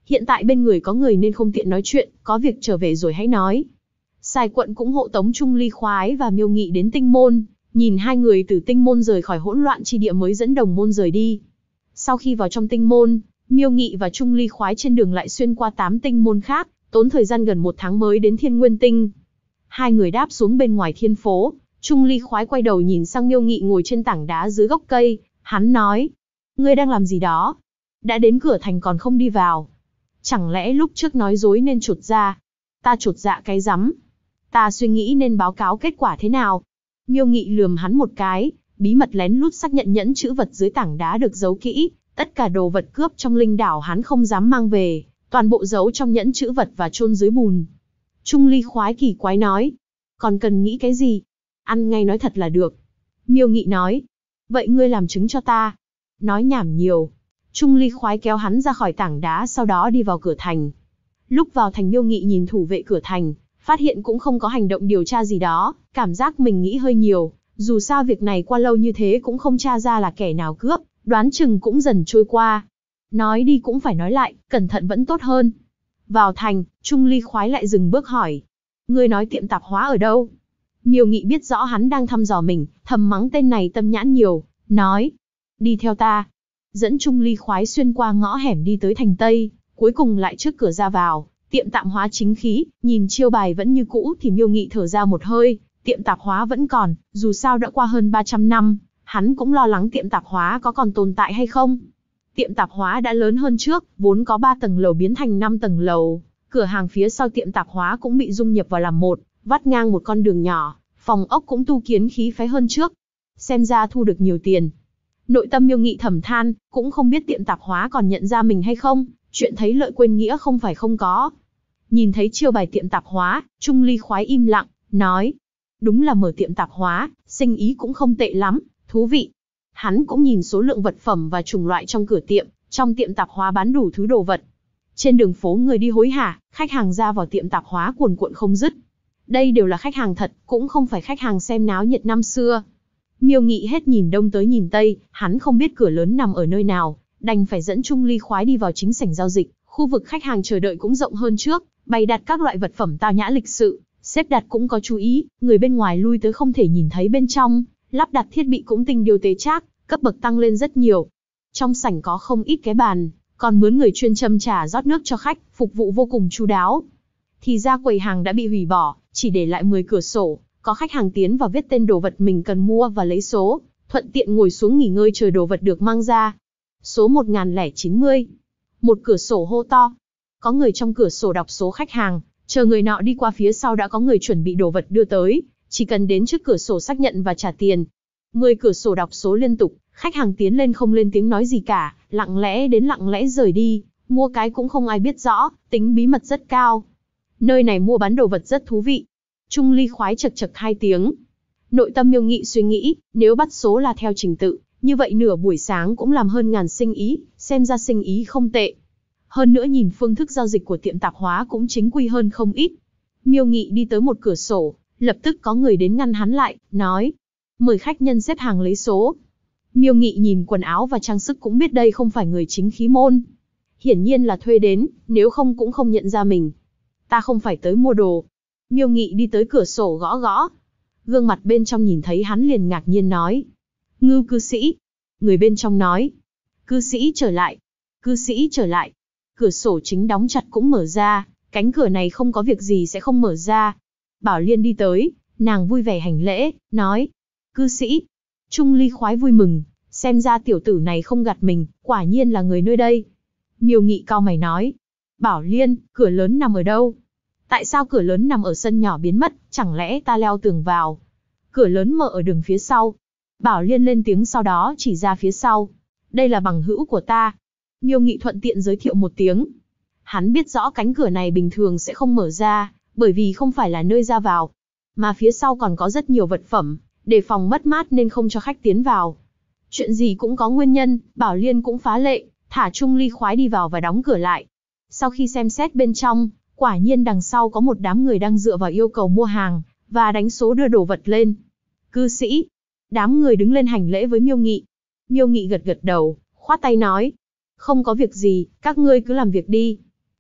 Hiện tại bên người có người nên không tiện nói chuyện, có việc trở về rồi hãy nói. Sai quận cũng hộ tống Chung Ly Khoái và Miêu Nghị đến Tinh Môn, nhìn hai người từ Tinh Môn rời khỏi hỗn loạn chi địa mới dẫn Đồng Môn rời đi. Sau khi vào trong Tinh Môn, Miêu Nghị và Chung Ly Khoái trên đường lại xuyên qua 8 tinh môn khác, tốn thời gian gần 1 tháng mới đến Thiên Nguyên Tinh. Hai người đáp xuống bên ngoài thiên phố, Chung Ly Khoái quay đầu nhìn sang Miêu Nghị ngồi trên tảng đá dưới gốc cây, hắn nói: "Ngươi đang làm gì đó? Đã đến cửa thành còn không đi vào? Chẳng lẽ lúc trước nói dối nên chột dạ?" "Ta chột dạ cái rắm? Ta suy nghĩ nên báo cáo kết quả thế nào." Miêu Nghị lườm hắn một cái, bí mật lén lút xác nhận nhẫn chữ vật dưới tảng đá được giấu kỹ, tất cả đồ vật cướp trong linh đảo hắn không dám mang về, toàn bộ giấu trong nhẫn chữ vật và chôn dưới bùn. Chung Ly Khoái kỳ quái nói: "Còn cần nghĩ cái gì? Ăn ngay nói thật là được." Miêu Nghị nói: "Vậy ngươi làm chứng cho ta." Nói nhảm nhiều. Chung Ly Khoái kéo hắn ra khỏi tảng đá, sau đó đi vào cửa thành. Lúc vào thành, Miêu Nghị nhìn thủ vệ cửa thành, phát hiện cũng không có hành động điều tra gì đó, cảm giác mình nghĩ hơi nhiều, dù sao việc này qua lâu như thế cũng không tra ra là kẻ nào cướp, đoán chừng cũng dần trôi qua. Nói đi cũng phải nói lại, cẩn thận vẫn tốt hơn. Vào thành, Chung Ly Khoái lại dừng bước hỏi: "Ngươi nói tiệm tạp hóa ở đâu?" Miêu Nghị biết rõ hắn đang thăm dò mình, thầm mắng tên này tâm nhãn nhiều, nói: "Đi theo ta." Dẫn Chung Ly Khoái xuyên qua ngõ hẻm đi tới thành Tây, cuối cùng lại trước cửa ra vào, tiệm tạp hóa chính khí, nhìn chiêu bài vẫn như cũ thì Miêu Nghị thở ra một hơi, tiệm tạp hóa vẫn còn, dù sao đã qua hơn 300 năm, hắn cũng lo lắng tiệm tạp hóa có còn tồn tại hay không. Tiệm tạp hóa đã lớn hơn trước, vốn có 3 tầng lầu biến thành 5 tầng lầu, cửa hàng phía sau tiệm tạp hóa cũng bị dung nhập vào làm một, vắt ngang một con đường nhỏ, phòng ốc cũng tu kiến khí phái hơn trước. Xem ra thu được nhiều tiền. Nội tâm Miêu Nghị thầm than, cũng không biết tiệm tạp hóa còn nhận ra mình hay không, chuyện thấy lợi quên nghĩa không phải không có. Nhìn thấy chiêu bài tiệm tạp hóa, Chung Ly Khoái im lặng, nói: "Đúng là mở tiệm tạp hóa, sinh ý cũng không tệ lắm, thú vị." Hắn cũng nhìn số lượng vật phẩm và chủng loại trong cửa tiệm, trong tiệm tạp hóa bán đủ thứ đồ vật. Trên đường phố người đi hối hả, khách hàng ra vào tiệm tạp hóa cuồn cuộn không dứt. Đây đều là khách hàng thật, cũng không phải khách hàng xem náo nhiệt năm xưa. Miêu Nghị hết nhìn đông tới nhìn tây, hắn không biết cửa lớn nằm ở nơi nào, đành phải dẫn Chung Ly Khoái đi vào chính sảnh giao dịch. Khu vực khách hàng chờ đợi cũng rộng hơn trước, bày đặt các loại vật phẩm tao nhã lịch sự, xếp đặt cũng có chú ý, người bên ngoài lui tới không thể nhìn thấy bên trong, lắp đặt thiết bị cũng tinh điều tế trác, cấp bậc tăng lên rất nhiều. Trong sảnh có không ít cái bàn, còn mướn người chuyên châm trà rót nước cho khách, phục vụ vô cùng chu đáo. Thì ra quầy hàng đã bị hủy bỏ, chỉ để lại 10 cửa sổ, có khách hàng tiến vào viết tên đồ vật mình cần mua và lấy số, thuận tiện ngồi xuống nghỉ ngơi chờ đồ vật được mang ra. Số 1090. Một cửa sổ hô to. Có người trong cửa sổ đọc số khách hàng, chờ người nọ đi qua phía sau đã có người chuẩn bị đồ vật đưa tới, chỉ cần đến trước cửa sổ xác nhận và trả tiền. 10 cửa sổ đọc số liên tục, khách hàng tiến lên không lên tiếng nói gì cả, lặng lẽ đến lặng lẽ rời đi, mua cái cũng không ai biết rõ, tính bí mật rất cao. Nơi này mua bán đồ vật rất thú vị. Chung Ly Khoái chật chật 2 tiếng. Nội tâm Miêu Nghị suy nghĩ, nếu bắt số là theo trình tự, như vậy nửa buổi sáng cũng làm hơn ngàn sinh ý, xem ra sinh ý không tệ. Hơn nữa nhìn phương thức giao dịch của tiệm tạp hóa cũng chính quy hơn không ít. Miêu Nghị đi tới một cửa sổ, lập tức có người đến ngăn hắn lại, nói: "Mời khách nhân xếp hàng lấy số." Miêu Nghị nhìn quần áo và trang sức cũng biết đây không phải người chính khí môn. Hiển nhiên là thuê đến, nếu không cũng không nhận ra mình. "Ta không phải tới mua đồ." Miêu Nghị đi tới cửa sổ gõ gõ. Gương mặt bên trong nhìn thấy hắn liền ngạc nhiên nói: "Ngưu cư sĩ." Người bên trong nói: "Cư sĩ trở lại. Cư sĩ trở lại." Cửa sổ chính đóng chặt cũng mở ra, cánh cửa này không có việc gì sẽ không mở ra. Bảo Liên đi tới, nàng vui vẻ hành lễ, nói: "Cư sĩ." Chung Ly Khoái vui mừng, xem ra tiểu tử này không gạt mình, quả nhiên là người nơi đây. Miêu Nghị cau mày nói: "Bảo Liên, cửa lớn nằm ở đâu? Tại sao cửa lớn nằm ở sân nhỏ biến mất, chẳng lẽ ta leo tường vào?" "Cửa lớn mở ở đường phía sau." Bảo Liên lên tiếng sau đó chỉ ra phía sau. "Đây là bằng hữu của ta." Miêu Nghị thuận tiện giới thiệu một tiếng. Hắn biết rõ cánh cửa này bình thường sẽ không mở ra, bởi vì không phải là nơi ra vào. Mà phía sau còn có rất nhiều vật phẩm, để phòng mất mát nên không cho khách tiến vào. Chuyện gì cũng có nguyên nhân, Bảo Liên cũng phá lệ, thả Chung Ly Khoái đi vào và đóng cửa lại. Sau khi xem xét bên trong, quả nhiên đằng sau có một đám người đang dựa vào yêu cầu mua hàng, và đánh số đưa đồ vật lên. "Cư sĩ." Đám người đứng lên hành lễ với Miêu Nghị. Miêu Nghị gật gật đầu, khoát tay nói: "Không có việc gì, các ngươi cứ làm việc đi."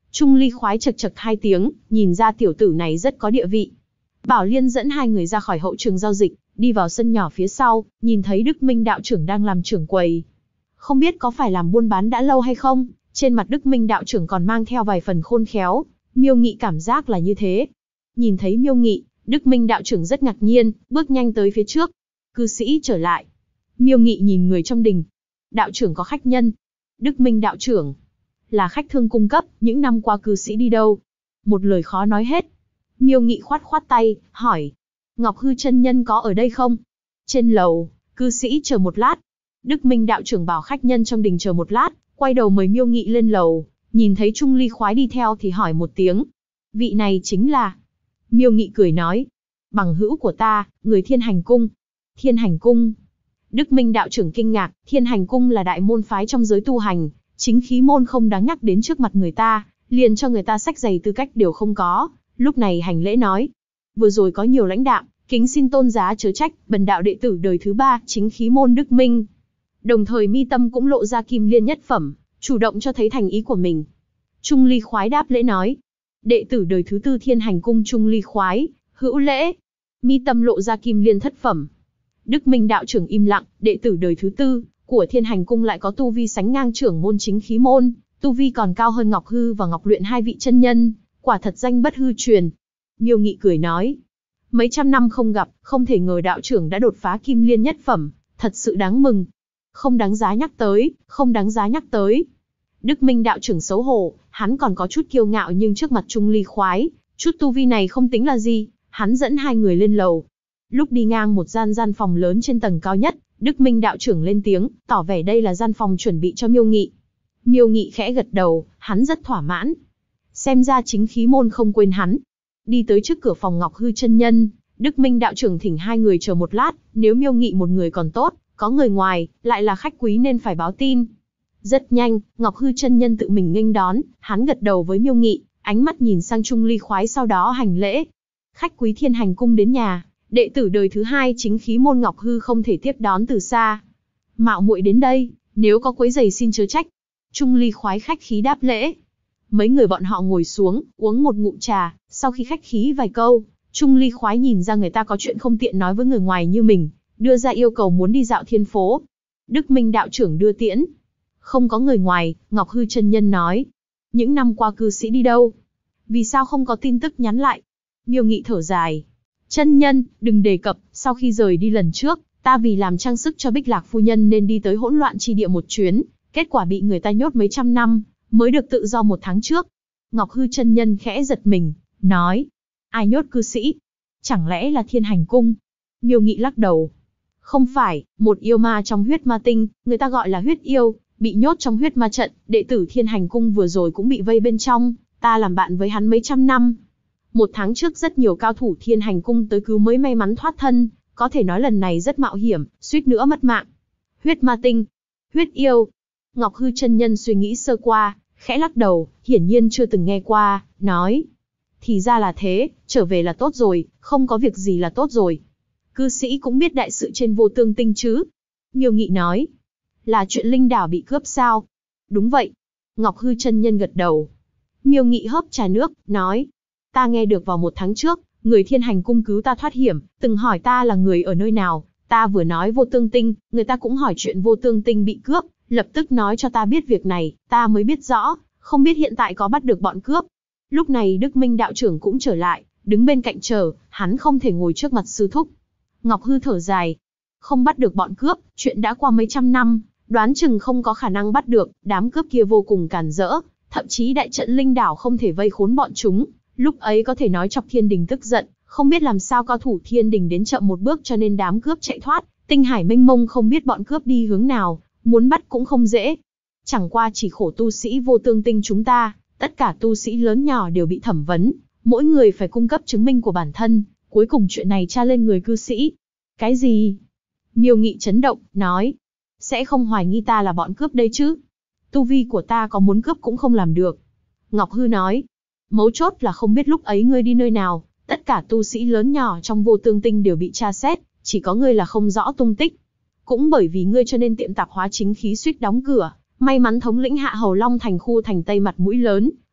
Trung Ly khoái chật chật hai tiếng, nhìn ra tiểu tử này rất có địa vị. Bảo Liên dẫn hai người ra khỏi hậu trường giao dịch, đi vào sân nhỏ phía sau, nhìn thấy Đức Minh đạo trưởng đang làm trưởng quầy. Không biết có phải làm buôn bán đã lâu hay không, trên mặt Đức Minh đạo trưởng còn mang theo vài phần khôn khéo, Miêu Nghị cảm giác là như thế. Nhìn thấy Miêu Nghị, Đức Minh đạo trưởng rất ngạc nhiên, bước nhanh tới phía trước. Cư sĩ trở lại. Miêu Nghị nhìn người trong đình. Đạo trưởng có khách nhân. Đức Minh đạo trưởng. Là khách thương cung cấp, những năm qua cư sĩ đi đâu? Một lời khó nói hết. Miêu Nghị khoát khoát tay, hỏi. Ngọc Hư chân nhân có ở đây không? Trên lầu, cư sĩ chờ một lát. Đức Minh đạo trưởng bảo khách nhân trong đình chờ một lát, quay đầu mời Miêu Nghị lên lầu, nhìn thấy Trung Ly khoái đi theo thì hỏi một tiếng. Vị này chính là... Miêu Nghị cười nói. Bằng hữu của ta, người Thiên Hành Cung. Thiên Hành Cung. Đức Minh đạo trưởng kinh ngạc, Thiên Hành Cung là đại môn phái trong giới tu hành, chính khí môn không đáng nhắc đến trước mặt người ta, liền cho người ta xách giày tư cách đều không có. Lúc này hành lễ nói. Vừa rồi có nhiều lãnh đạm, kính xin tôn giá chớ trách, bần đạo đệ tử đời thứ 3, chính khí môn Đức Minh. Đồng thời mi tâm cũng lộ ra kim liên nhất phẩm, chủ động cho thấy thành ý của mình. Trung Ly khoái đáp lễ nói. Đệ tử đời thứ 4 Thiên Hành Cung Trung Ly khoái, hữu lễ. Mi tâm lộ ra kim liên thất phẩm. Đức Minh đạo trưởng im lặng, đệ tử đời thứ 4 của Thiên Hành Cung lại có tu vi sánh ngang trưởng môn chính khí môn, tu vi còn cao hơn Ngọc Hư và Ngọc Luyện hai vị chân nhân, quả thật danh bất hư truyền. Miêu Nghị cười nói. Mấy trăm năm không gặp, không thể ngờ đạo trưởng đã đột phá kim liên nhất phẩm, thật sự đáng mừng. Không đáng giá nhắc tới, không đáng giá nhắc tới. Đức Minh đạo trưởng xấu hổ, hắn còn có chút kiêu ngạo nhưng trước mặt Trung Ly khoái, chút tu vi này không tính là gì, hắn dẫn hai người lên lầu. Lúc đi ngang một gian phòng lớn trên tầng cao nhất, Đức Minh đạo trưởng lên tiếng, tỏ vẻ đây là gian phòng chuẩn bị cho Miêu Nghị. Miêu Nghị khẽ gật đầu, hắn rất thỏa mãn. Xem ra chính khí môn không quên hắn. Đi tới trước cửa phòng Ngọc Hư chân nhân, Đức Minh đạo trưởng thỉnh hai người chờ một lát, nếu Miêu Nghị một người còn tốt, có người ngoài, lại là khách quý nên phải báo tin. Rất nhanh, Ngọc Hư chân nhân tự mình nghênh đón, hắn gật đầu với Miêu Nghị, ánh mắt nhìn sang Trung Ly khoái sau đó hành lễ. Khách quý Thiên Hành Cung đến nhà, đệ tử đời thứ 2 chính khí môn Ngọc Hư không thể tiếp đón từ xa. Mạo muội đến đây, nếu có quấy rầy xin chớ trách. Trung Ly khoái khách khí đáp lễ. Mấy người bọn họ ngồi xuống, uống một ngụm trà, sau khi khách khí vài câu, Trung Ly khoái nhìn ra người ta có chuyện không tiện nói với người ngoài như mình, đưa ra yêu cầu muốn đi dạo thiên phố. Đức Minh đạo trưởng đưa tiễn. Không có người ngoài, Ngọc Hư chân nhân nói. Những năm qua cư sĩ đi đâu? Vì sao không có tin tức nhắn lại? Miêu Nghị thở dài. Chân nhân, đừng đề cập, sau khi rời đi lần trước, ta vì làm trang sức cho Bích Lạc phu nhân nên đi tới hỗn loạn chi địa một chuyến, kết quả bị người ta nhốt mấy trăm năm, mới được tự do 1 tháng trước. Ngọc Hư chân nhân khẽ giật mình, nói. Ai nhốt cư sĩ? Chẳng lẽ là Thiên Hành Cung? Miêu Nghị lắc đầu. Không phải, một yêu ma trong huyết ma tinh, người ta gọi là huyết yêu, bị nhốt trong huyết ma trận, đệ tử Thiên Hành Cung vừa rồi cũng bị vây bên trong, ta làm bạn với hắn mấy trăm năm. 1 tháng trước rất nhiều cao thủ Thiên Hành Cung tới cứu mới may mắn thoát thân, có thể nói lần này rất mạo hiểm, suýt nữa mất mạng. Huyết ma tinh, huyết yêu. Ngọc Hư chân nhân suy nghĩ sơ qua, khẽ lắc đầu, hiển nhiên chưa từng nghe qua, nói. Thì ra là thế, trở về là tốt rồi, không có việc gì là tốt rồi. Cư sĩ cũng biết đại sự trên Vô Tương Tinh chứ? Miêu Nghị nói. Là chuyện linh đảo bị cướp sao? Đúng vậy. Ngọc Hư chân nhân gật đầu. Miêu Nghị hớp trà nước, nói. Ta nghe được vào 1 tháng trước, người Thiên Hành Cung cứu ta thoát hiểm, từng hỏi ta là người ở nơi nào. Ta vừa nói Vô Tương Tinh, người ta cũng hỏi chuyện Vô Tương Tinh bị cướp, lập tức nói cho ta biết việc này, ta mới biết rõ, không biết hiện tại có bắt được bọn cướp. Lúc này Đức Minh đạo trưởng cũng trở lại, đứng bên cạnh chờ, hắn không thể ngồi trước mặt sư thúc. Ngọc Hư thở dài. Không bắt được bọn cướp, chuyện đã qua mấy trăm năm, đoán chừng không có khả năng bắt được, đám cướp kia vô cùng càn rỡ, thậm chí đại trận linh đảo không thể vây khốn bọn chúng, lúc ấy có thể nói chọc Thiên Đình tức giận, không biết làm sao cao thủ Thiên Đình đến chậm một bước cho nên đám cướp chạy thoát, tinh hải mênh mông không biết bọn cướp đi hướng nào, muốn bắt cũng không dễ. Chẳng qua chỉ khổ tu sĩ Vô Tương Tinh chúng ta, tất cả tu sĩ lớn nhỏ đều bị thẩm vấn, mỗi người phải cung cấp chứng minh của bản thân, cuối cùng chuyện này tra lên người cư sĩ. Cái gì? Miêu Nghị chấn động, nói. Sẽ không hoài nghi ta là bọn cướp đây chứ? Tu vi của ta có muốn cướp cũng không làm được. Ngọc Hư nói. Mấu chốt là không biết lúc ấy ngươi đi nơi nào, tất cả tu sĩ lớn nhỏ trong Vô Tương Tinh đều bị tra xét, chỉ có ngươi là không rõ tung tích. Cũng bởi vì ngươi cho nên tiệm tạp hóa chính khí suýt đóng cửa, may mắn thống lĩnh Hạ Hầu Long thành khu thành Tây mặt mũi lớn,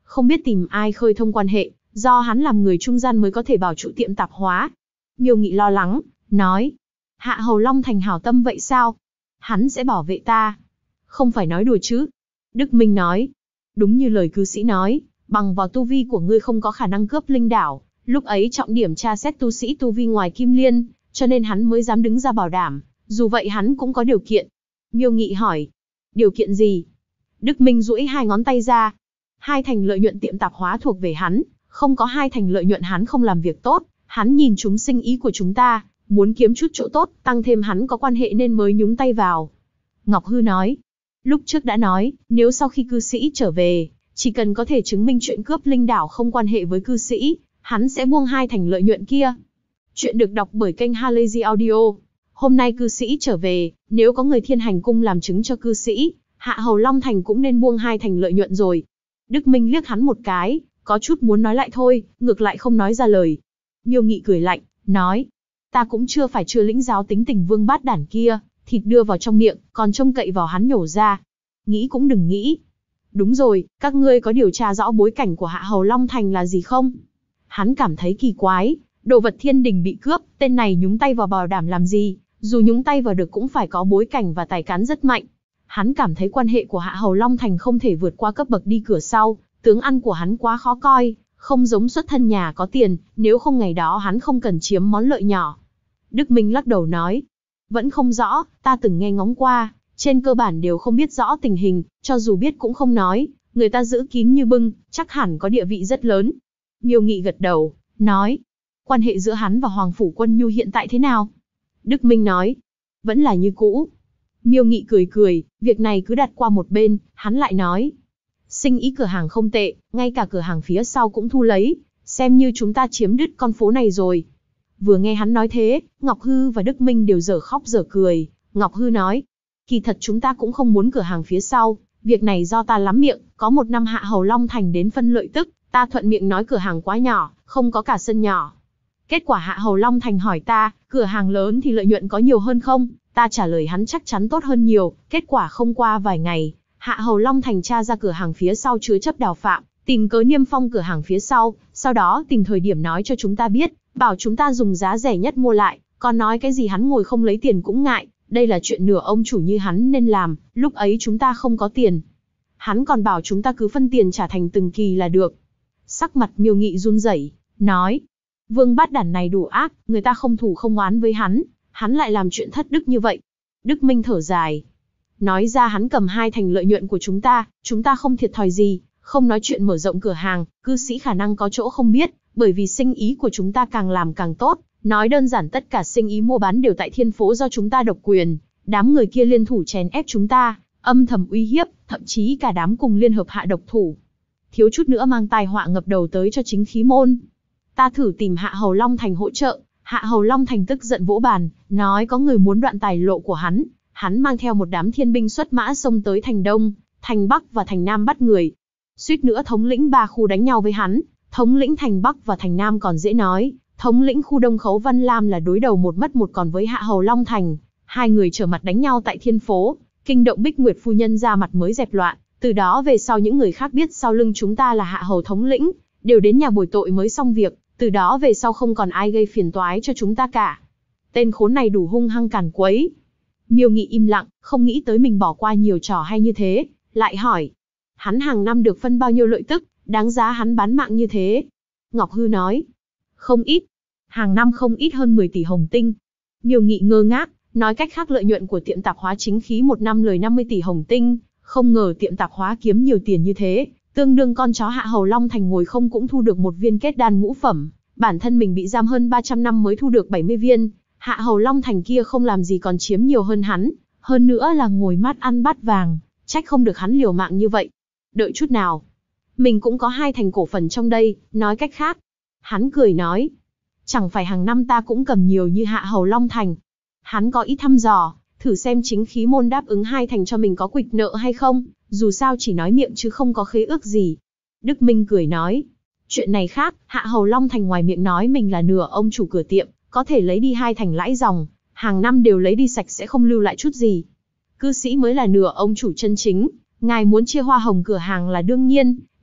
không biết tìm ai khơi thông quan hệ, do hắn làm người trung gian mới có thể bảo trụ tiệm tạp hóa. Miêu Nghị lo lắng, nói, Hạ Hầu Long Thành hảo tâm vậy sao? Hắn sẽ bảo vệ ta. Không phải nói đùa chứ? Đức Minh nói, đúng như lời cư sĩ nói, bằng vào tu vi của ngươi không có khả năng cướp linh đảo, lúc ấy trọng điểm tra xét tu sĩ tu vi ngoài Kim Liên, cho nên hắn mới dám đứng ra bảo đảm, dù vậy hắn cũng có điều kiện. Miêu Nghị hỏi, điều kiện gì? Đức Minh duỗi 2 ngón tay ra, 2 thành lợi nhuận tiệm tạp hóa thuộc về hắn, không có 2 thành lợi nhuận hắn không làm việc tốt, hắn nhìn chúng sinh ý của chúng ta, muốn kiếm chút chỗ tốt, tăng thêm hắn có quan hệ nên mới nhúng tay vào. Ngọc Hư nói, lúc trước đã nói, nếu sau khi cư sĩ trở về, chỉ cần có thể chứng minh chuyện cướp linh đảo không quan hệ với cư sĩ, hắn sẽ buông 2 thành lợi nhuận kia. Chuyện được đọc bởi kênh Halazy Audio. Hôm nay cư sĩ trở về, nếu có người Thiên Hành Cung làm chứng cho cư sĩ, Hạ Hầu Long Thành cũng nên buông 2 thành lợi nhuận rồi. Đức Minh liếc hắn một cái, có chút muốn nói lại thôi, ngược lại không nói ra lời. Miêu Nghị cười lạnh, nói, ta cũng chưa lĩnh giáo tính tình Vương Bát Đản kia, thịt đưa vào trong miệng, còn trông cậy vào hắn nhổ ra. Nghĩ cũng đừng nghĩ. Đúng rồi, các ngươi có điều tra rõ bối cảnh của Hạ Hầu Long Thành là gì không? Hắn cảm thấy kỳ quái, đồ vật thiên đình bị cướp, tên này nhúng tay vào bảo đảm làm gì, dù nhúng tay vào được cũng phải có bối cảnh và tài cán rất mạnh. Hắn cảm thấy quan hệ của Hạ Hầu Long Thành không thể vượt qua cấp bậc đi cửa sau, tướng ăn của hắn quá khó coi, không giống xuất thân nhà có tiền, nếu không ngày đó hắn không cần chiếm món lợi nhỏ. Đức Minh lắc đầu nói, vẫn không rõ, ta từng nghe ngóng qua, trên cơ bản đều không biết rõ tình hình, cho dù biết cũng không nói, người ta giữ kín như bưng, chắc hẳn có địa vị rất lớn. Miêu Nghị gật đầu, nói, quan hệ giữa hắn và Hoàng Phủ Quân Nhu hiện tại thế nào? Đức Minh nói, vẫn là như cũ. Miêu Nghị cười, việc này cứ đặt qua một bên, hắn lại nói, sinh ý cửa hàng không tệ, ngay cả cửa hàng phía sau cũng thu lấy, xem như chúng ta chiếm đứt con phố này rồi. Vừa nghe hắn nói thế, Ngọc Hư và Đức Minh đều dở khóc dở cười. Ngọc Hư nói, kỳ thật chúng ta cũng không muốn cửa hàng phía sau, việc này do ta lắm miệng, có một năm Hạ Hầu Long Thành đến phân lợi tức, ta thuận miệng nói cửa hàng quá nhỏ, không có cả sân nhỏ. Kết quả Hạ Hầu Long Thành hỏi ta, cửa hàng lớn thì lợi nhuận có nhiều hơn không? Ta trả lời hắn chắc chắn tốt hơn nhiều, kết quả không qua vài ngày, Hạ Hầu Long Thành tra ra cửa hàng phía sau chứa chấp đào phạm, tìm cớ niêm phong cửa hàng phía sau đó tìm thời điểm nói cho chúng ta biết, bảo chúng ta dùng giá rẻ nhất mua lại, còn nói cái gì hắn ngồi không lấy tiền cũng ngại, đây là chuyện nửa ông chủ như hắn nên làm, lúc ấy chúng ta không có tiền. Hắn còn bảo chúng ta cứ phân tiền trả thành từng kỳ là được. Sắc mặt Miêu Nghị run rẩy, nói, Vương Bát Đản này đủ ác, người ta không thù không oán với hắn lại làm chuyện thất đức như vậy. Đức Minh thở dài, nói ra hắn cầm 2 thành lợi nhuận của chúng ta không thiệt thòi gì, không nói chuyện mở rộng cửa hàng, cư sĩ khả năng có chỗ không biết, bởi vì sinh ý của chúng ta càng làm càng tốt, nói đơn giản tất cả sinh ý mua bán đều tại Thiên Phố do chúng ta độc quyền, đám người kia liên thủ chèn ép chúng ta, âm thầm uy hiếp, thậm chí cả đám cùng liên hợp hạ độc thủ. Thiếu chút nữa mang tai họa ngập đầu tới cho chính khí môn. Ta thử tìm Hạ Hầu Long Thành hỗ trợ, Hạ Hầu Long Thành tức giận vỗ bàn, nói có người muốn đoạn tài lộ của hắn mang theo một đám thiên binh xuất mã xông tới thành Đông, thành Bắc và thành Nam bắt người. Suýt nữa thống lĩnh 3 khu đánh nhau với hắn, thống lĩnh thành Bắc và thành Nam còn dễ nói, thống lĩnh khu Đông Khấu Văn Lam là đối đầu một mất một còn với Hạ Hầu Long Thành. 2 người trở mặt đánh nhau tại Thiên Phố, kinh động Bích Nguyệt phu nhân ra mặt mới dẹp loạn, từ đó về sau những người khác biết sau lưng chúng ta là Hạ Hầu thống lĩnh, đều đến nhà bồi tội mới xong việc, từ đó về sau không còn ai gây phiền toái cho chúng ta cả. Tên khốn này đủ hung hăng càn quấy. Miêu Nghị im lặng, không nghĩ tới mình bỏ qua nhiều trò hay như thế, lại hỏi, hắn hàng năm được phân bao nhiêu lợi tức, đáng giá hắn bán mạng như thế? Ngọc Hư nói, không ít, hàng năm không ít hơn 10 tỷ hồng tinh. Miêu Nghị ngơ ngác, nói cách khác lợi nhuận của tiệm tạp hóa chính khí một năm lời 50 tỷ hồng tinh, không ngờ tiệm tạp hóa kiếm nhiều tiền như thế, tương đương con chó Hạ Hầu Long Thành ngồi không cũng thu được một viên kết đan ngũ phẩm, bản thân mình bị giam hơn 300 năm mới thu được 70 viên, Hạ Hầu Long Thành kia không làm gì còn chiếm nhiều hơn hắn, hơn nữa là ngồi mát ăn bát vàng, trách không được hắn liều mạng như vậy. Đợi chút nào, mình cũng có 2 thành cổ phần trong đây, nói cách khác. Hắn cười nói, chẳng phải hàng năm ta cũng cầm nhiều như Hạ Hầu Long Thành. Hắn có ý thăm dò, thử xem chính khí môn đáp ứng 2 thành cho mình có quỵt nợ hay không, dù sao chỉ nói miệng chứ không có khế ước gì. Đức Minh cười nói, chuyện này khác, Hạ Hầu Long Thành ngoài miệng nói mình là nửa ông chủ cửa tiệm, có thể lấy đi 2 thành lãi dòng, hàng năm đều lấy đi sạch sẽ không lưu lại chút gì. Cư sĩ mới là nửa ông chủ chân chính, ngài muốn chia hoa hồng cửa hàng là đương nhiên,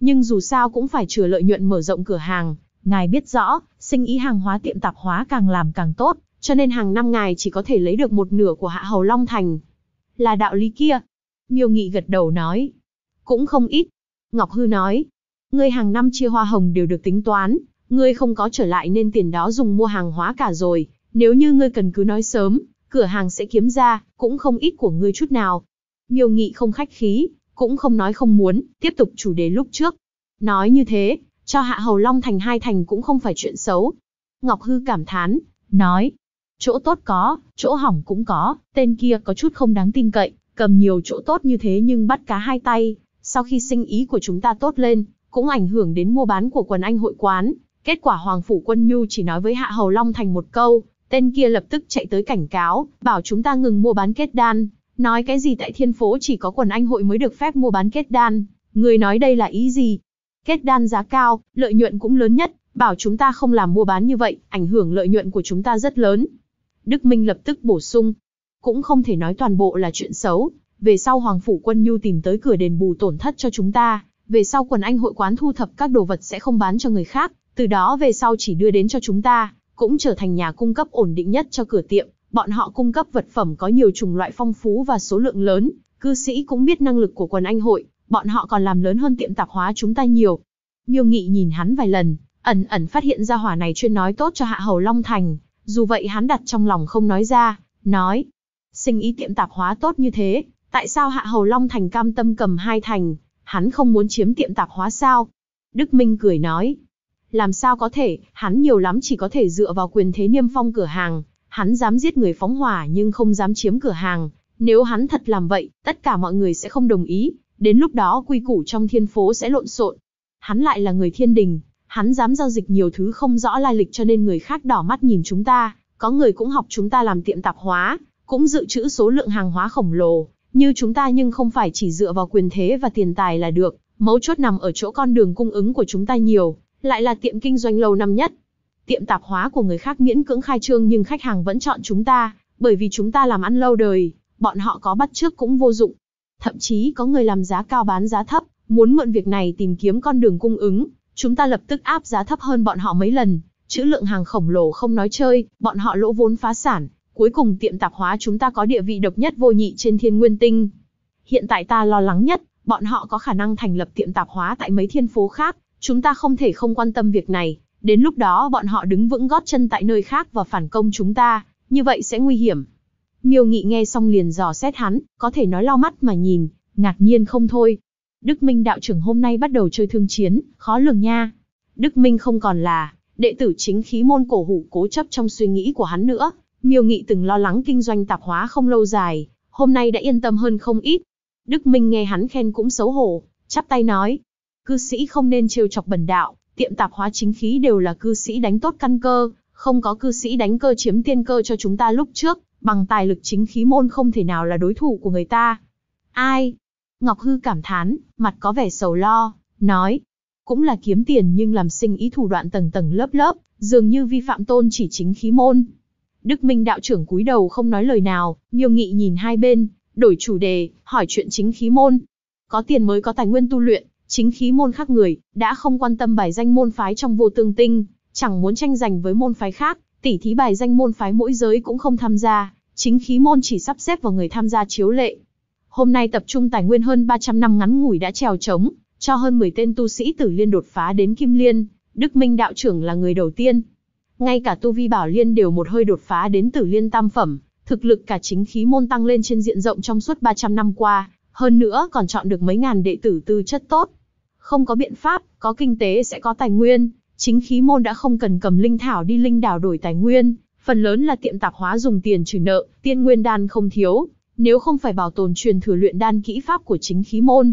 nhưng dù sao cũng phải chừa lợi nhuận mở rộng cửa hàng. Ngài biết rõ, sinh ý hàng hóa tiệm tạp hóa càng làm càng tốt, cho nên hàng năm ngài chỉ có thể lấy được một nửa của Hạ Hầu Long Thành. Là đạo lý kia. Miêu Nghị gật đầu nói. Cũng không ít. Ngọc Hư nói. Ngươi hàng năm chia hoa hồng đều được tính toán, ngươi không có trở lại nên tiền đó dùng mua hàng hóa cả rồi. Nếu như ngươi cần cứ nói sớm, cửa hàng sẽ kiếm ra, cũng không ít của ngươi chút nào. Miêu Nghị không khách khí, cũng không nói không muốn, tiếp tục chủ đề lúc trước. Nói như thế, cho Hạ Hầu Long Thành 2 thành cũng không phải chuyện xấu. Ngọc Hư cảm thán, nói. Chỗ tốt có, chỗ hỏng cũng có, tên kia có chút không đáng tin cậy, cầm nhiều chỗ tốt như thế nhưng bắt cá hai tay. Sau khi sinh ý của chúng ta tốt lên, cũng ảnh hưởng đến mua bán của quần anh hội quán. Kết quả Hoàng Phủ Quân Nhu chỉ nói với Hạ Hầu Long Thành một câu, tên kia lập tức chạy tới cảnh cáo, bảo chúng ta ngừng mua bán kết đan. Nói cái gì tại Thiên Phố chỉ có quần anh hội mới được phép mua bán kết đan. Người nói đây là ý gì? Kết đan giá cao, lợi nhuận cũng lớn nhất, bảo chúng ta không làm mua bán như vậy, ảnh hưởng lợi nhuận của chúng ta rất lớn. Đức Minh lập tức bổ sung, cũng không thể nói toàn bộ là chuyện xấu. Về sau Hoàng Phủ Quân Nhu tìm tới cửa đền bù tổn thất cho chúng ta, về sau quần anh hội quán thu thập các đồ vật sẽ không bán cho người khác, từ đó về sau chỉ đưa đến cho chúng ta, cũng trở thành nhà cung cấp ổn định nhất cho cửa tiệm. Bọn họ cung cấp vật phẩm có nhiều chủng loại phong phú và số lượng lớn, cư sĩ cũng biết năng lực của quần anh hội, bọn họ còn làm lớn hơn tiệm tạp hóa chúng ta nhiều. Miêu Nghị nhìn hắn vài lần, ẩn ẩn phát hiện ra hỏa này chuyên nói tốt cho Hạ Hầu Long Thành, dù vậy hắn đặt trong lòng không nói ra, nói. Sinh ý tiệm tạp hóa tốt như thế, tại sao Hạ Hầu Long Thành cam tâm cầm 2 thành, hắn không muốn chiếm tiệm tạp hóa sao? Đức Minh cười nói. Làm sao có thể, hắn nhiều lắm chỉ có thể dựa vào quyền thế niêm phong cửa hàng. Hắn dám giết người phóng hỏa nhưng không dám chiếm cửa hàng. Nếu hắn thật làm vậy, tất cả mọi người sẽ không đồng ý. Đến lúc đó quy củ trong Thiên Phố sẽ lộn xộn. Hắn lại là người thiên đình. Hắn dám giao dịch nhiều thứ không rõ lai lịch cho nên người khác đỏ mắt nhìn chúng ta. Có người cũng học chúng ta làm tiệm tạp hóa, cũng dự trữ số lượng hàng hóa khổng lồ. Như chúng ta nhưng không phải chỉ dựa vào quyền thế và tiền tài là được. Mấu chốt nằm ở chỗ con đường cung ứng của chúng ta nhiều. Lại là tiệm kinh doanh lâu năm nhất. Tiệm tạp hóa của người khác miễn cưỡng khai trương nhưng khách hàng vẫn chọn chúng ta, bởi vì chúng ta làm ăn lâu đời, bọn họ có bắt chước cũng vô dụng. Thậm chí có người làm giá cao bán giá thấp, muốn mượn việc này tìm kiếm con đường cung ứng, chúng ta lập tức áp giá thấp hơn bọn họ mấy lần, trữ lượng hàng khổng lồ không nói chơi, bọn họ lỗ vốn phá sản, cuối cùng tiệm tạp hóa chúng ta có địa vị độc nhất vô nhị trên Thiên Nguyên Tinh. Hiện tại ta lo lắng nhất, bọn họ có khả năng thành lập tiệm tạp hóa tại mấy thiên phố khác, chúng ta không thể không quan tâm việc này. Đến lúc đó bọn họ đứng vững gót chân tại nơi khác và phản công chúng ta, như vậy sẽ nguy hiểm. Miêu Nghị nghe xong liền dò xét hắn, có thể nói lau mắt mà nhìn, ngạc nhiên không thôi. Đức Minh đạo trưởng hôm nay bắt đầu chơi thương chiến, khó lường nha. Đức Minh không còn là đệ tử chính khí môn cổ hủ cố chấp trong suy nghĩ của hắn nữa. Miêu Nghị từng lo lắng kinh doanh tạp hóa không lâu dài, hôm nay đã yên tâm hơn không ít. Đức Minh nghe hắn khen cũng xấu hổ, chắp tay nói. Cư sĩ không nên trêu chọc bần đạo. Tiệm tạp hóa chính khí đều là cư sĩ đánh tốt căn cơ, không có cư sĩ đánh cơ chiếm tiên cơ cho chúng ta lúc trước, bằng tài lực chính khí môn không thể nào là đối thủ của người ta. Ai? Ngọc Hư cảm thán, mặt có vẻ sầu lo, nói. Cũng là kiếm tiền nhưng làm sinh ý thủ đoạn tầng tầng lớp lớp, dường như vi phạm tôn chỉ chính khí môn. Đức Minh đạo trưởng cúi đầu không nói lời nào, Miêu Nghị nhìn hai bên, đổi chủ đề, hỏi chuyện chính khí môn. Có tiền mới có tài nguyên tu luyện. Chính khí môn khác người, đã không quan tâm bài danh môn phái trong Vô Tương Tinh, chẳng muốn tranh giành với môn phái khác, tỉ thí bài danh môn phái mỗi giới cũng không tham gia, chính khí môn chỉ sắp xếp vào người tham gia chiếu lệ. Hôm nay tập trung tài nguyên hơn 300 năm ngắn ngủi đã trèo trống, cho hơn 10 tên tu sĩ Tử Liên đột phá đến Kim Liên, Đức Minh đạo trưởng là người đầu tiên. Ngay cả tu vi Bảo Liên đều một hơi đột phá đến Tử Liên tam phẩm, thực lực cả chính khí môn tăng lên trên diện rộng trong suốt 300 năm qua. Hơn nữa còn chọn được mấy ngàn đệ tử tư chất tốt. Không có biện pháp, có kinh tế sẽ có tài nguyên. Chính khí môn đã không cần cầm linh thảo đi linh đảo đổi tài nguyên. Phần lớn là tiệm tạp hóa dùng tiền trừ nợ, tiên nguyên đan không thiếu. Nếu không phải bảo tồn truyền thừa luyện đan kỹ pháp của chính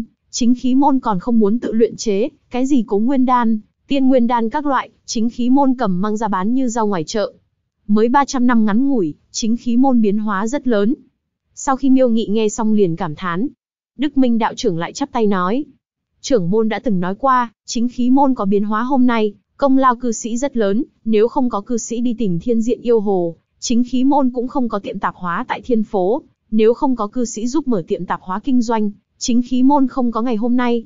khí môn còn không muốn tự luyện chế. Cái gì Cố Nguyên đan, tiên nguyên đan các loại, chính khí môn cầm mang ra bán như rau ngoài chợ. Mới 300 năm ngắn ngủi, chính khí môn biến hóa rất lớn. Sau khi Miêu Nghị nghe xong liền cảm thán. Đức Minh đạo trưởng lại chắp tay nói. Trưởng môn đã từng nói qua, chính khí môn có biến hóa hôm nay, công lao cư sĩ rất lớn, nếu không có cư sĩ đi tìm thiên diện yêu hồ, chính khí môn cũng không có tiệm tạp hóa tại Thiên Phố, nếu không có cư sĩ giúp mở tiệm tạp hóa kinh doanh, chính khí môn không có ngày hôm nay.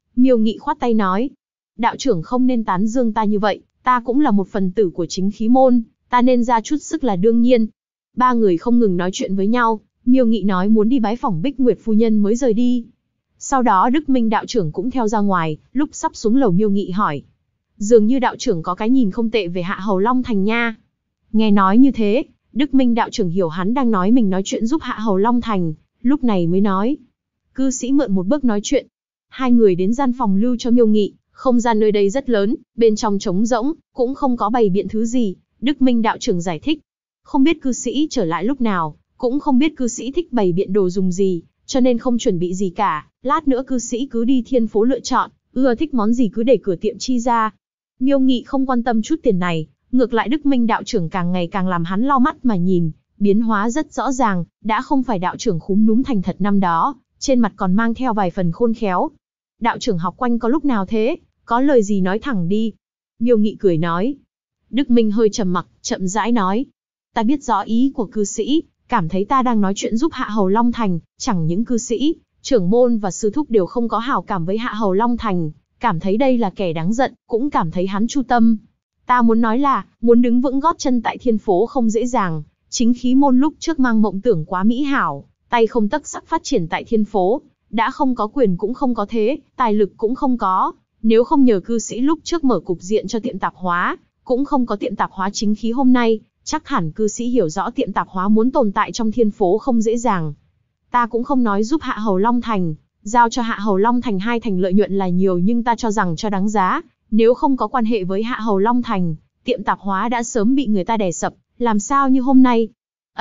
Miêu Nghị khoát tay nói, đạo trưởng không nên tán dương ta như vậy, ta cũng là một phần tử của chính khí môn, ta nên ra chút sức là đương nhiên. Ba người không ngừng nói chuyện với nhau, Miêu Nghị nói muốn đi bái phỏng Bích Nguyệt phu nhân mới rời đi. Sau đó Đức Minh đạo trưởng cũng theo ra ngoài, lúc sắp xuống lầu Miêu Nghị hỏi, dường như đạo trưởng có cái nhìn không tệ về Hạ Hầu Long Thành nha. Nghe nói như thế, Đức Minh đạo trưởng hiểu hắn đang nói mình nói chuyện giúp Hạ Hầu Long Thành, lúc này mới nói, cư sĩ mượn một bước nói chuyện. Hai người đến gian phòng lưu cho Miêu Nghị, không gian nơi đây rất lớn, bên trong trống rỗng, cũng không có bày biện thứ gì. Đức Minh đạo trưởng giải thích, không biết cư sĩ trở lại lúc nào, cũng không biết cư sĩ thích bày biện đồ dùng gì, cho nên không chuẩn bị gì cả, lát nữa cư sĩ cứ đi thiên phố lựa chọn, ưa thích món gì cứ để cửa tiệm chi ra. Miêu Nghị không quan tâm chút tiền này, ngược lại Đức Minh đạo trưởng càng ngày càng làm hắn lau mắt mà nhìn, biến hóa rất rõ ràng, đã không phải đạo trưởng khúm núm thành thật năm đó, trên mặt còn mang theo vài phần khôn khéo. Đạo trưởng học quanh có lúc nào thế, có lời gì nói thẳng đi. Miêu Nghị cười nói. Đức Minh hơi trầm mặc, chậm rãi nói, ta biết rõ ý của cư sĩ, cảm thấy ta đang nói chuyện giúp Hạ Hầu Long Thành, chẳng những cư sĩ, trưởng môn và sư thúc đều không có hảo cảm với Hạ Hầu Long Thành, cảm thấy đây là kẻ đáng giận, cũng cảm thấy hắn chu tâm. Ta muốn nói là, muốn đứng vững gót chân tại thiên phố không dễ dàng, chính khí môn lúc trước mang mộng tưởng quá mỹ hảo, tay không tấc sắc phát triển tại thiên phố, đã không có quyền cũng không có thế, tài lực cũng không có, nếu không nhờ cư sĩ lúc trước mở cục diện cho tiệm tạp hóa, cũng không có tiệm tạp hóa chính khí hôm nay, chắc hẳn cư sĩ hiểu rõ tiệm tạp hóa muốn tồn tại trong thiên phố không dễ dàng. Ta cũng không nói giúp Hạ Hầu Long Thành, giao cho Hạ Hầu Long Thành 2 thành lợi nhuận là nhiều, nhưng ta cho rằng cho đáng giá, nếu không có quan hệ với Hạ Hầu Long Thành, tiệm tạp hóa đã sớm bị người ta đè sập, làm sao như hôm nay.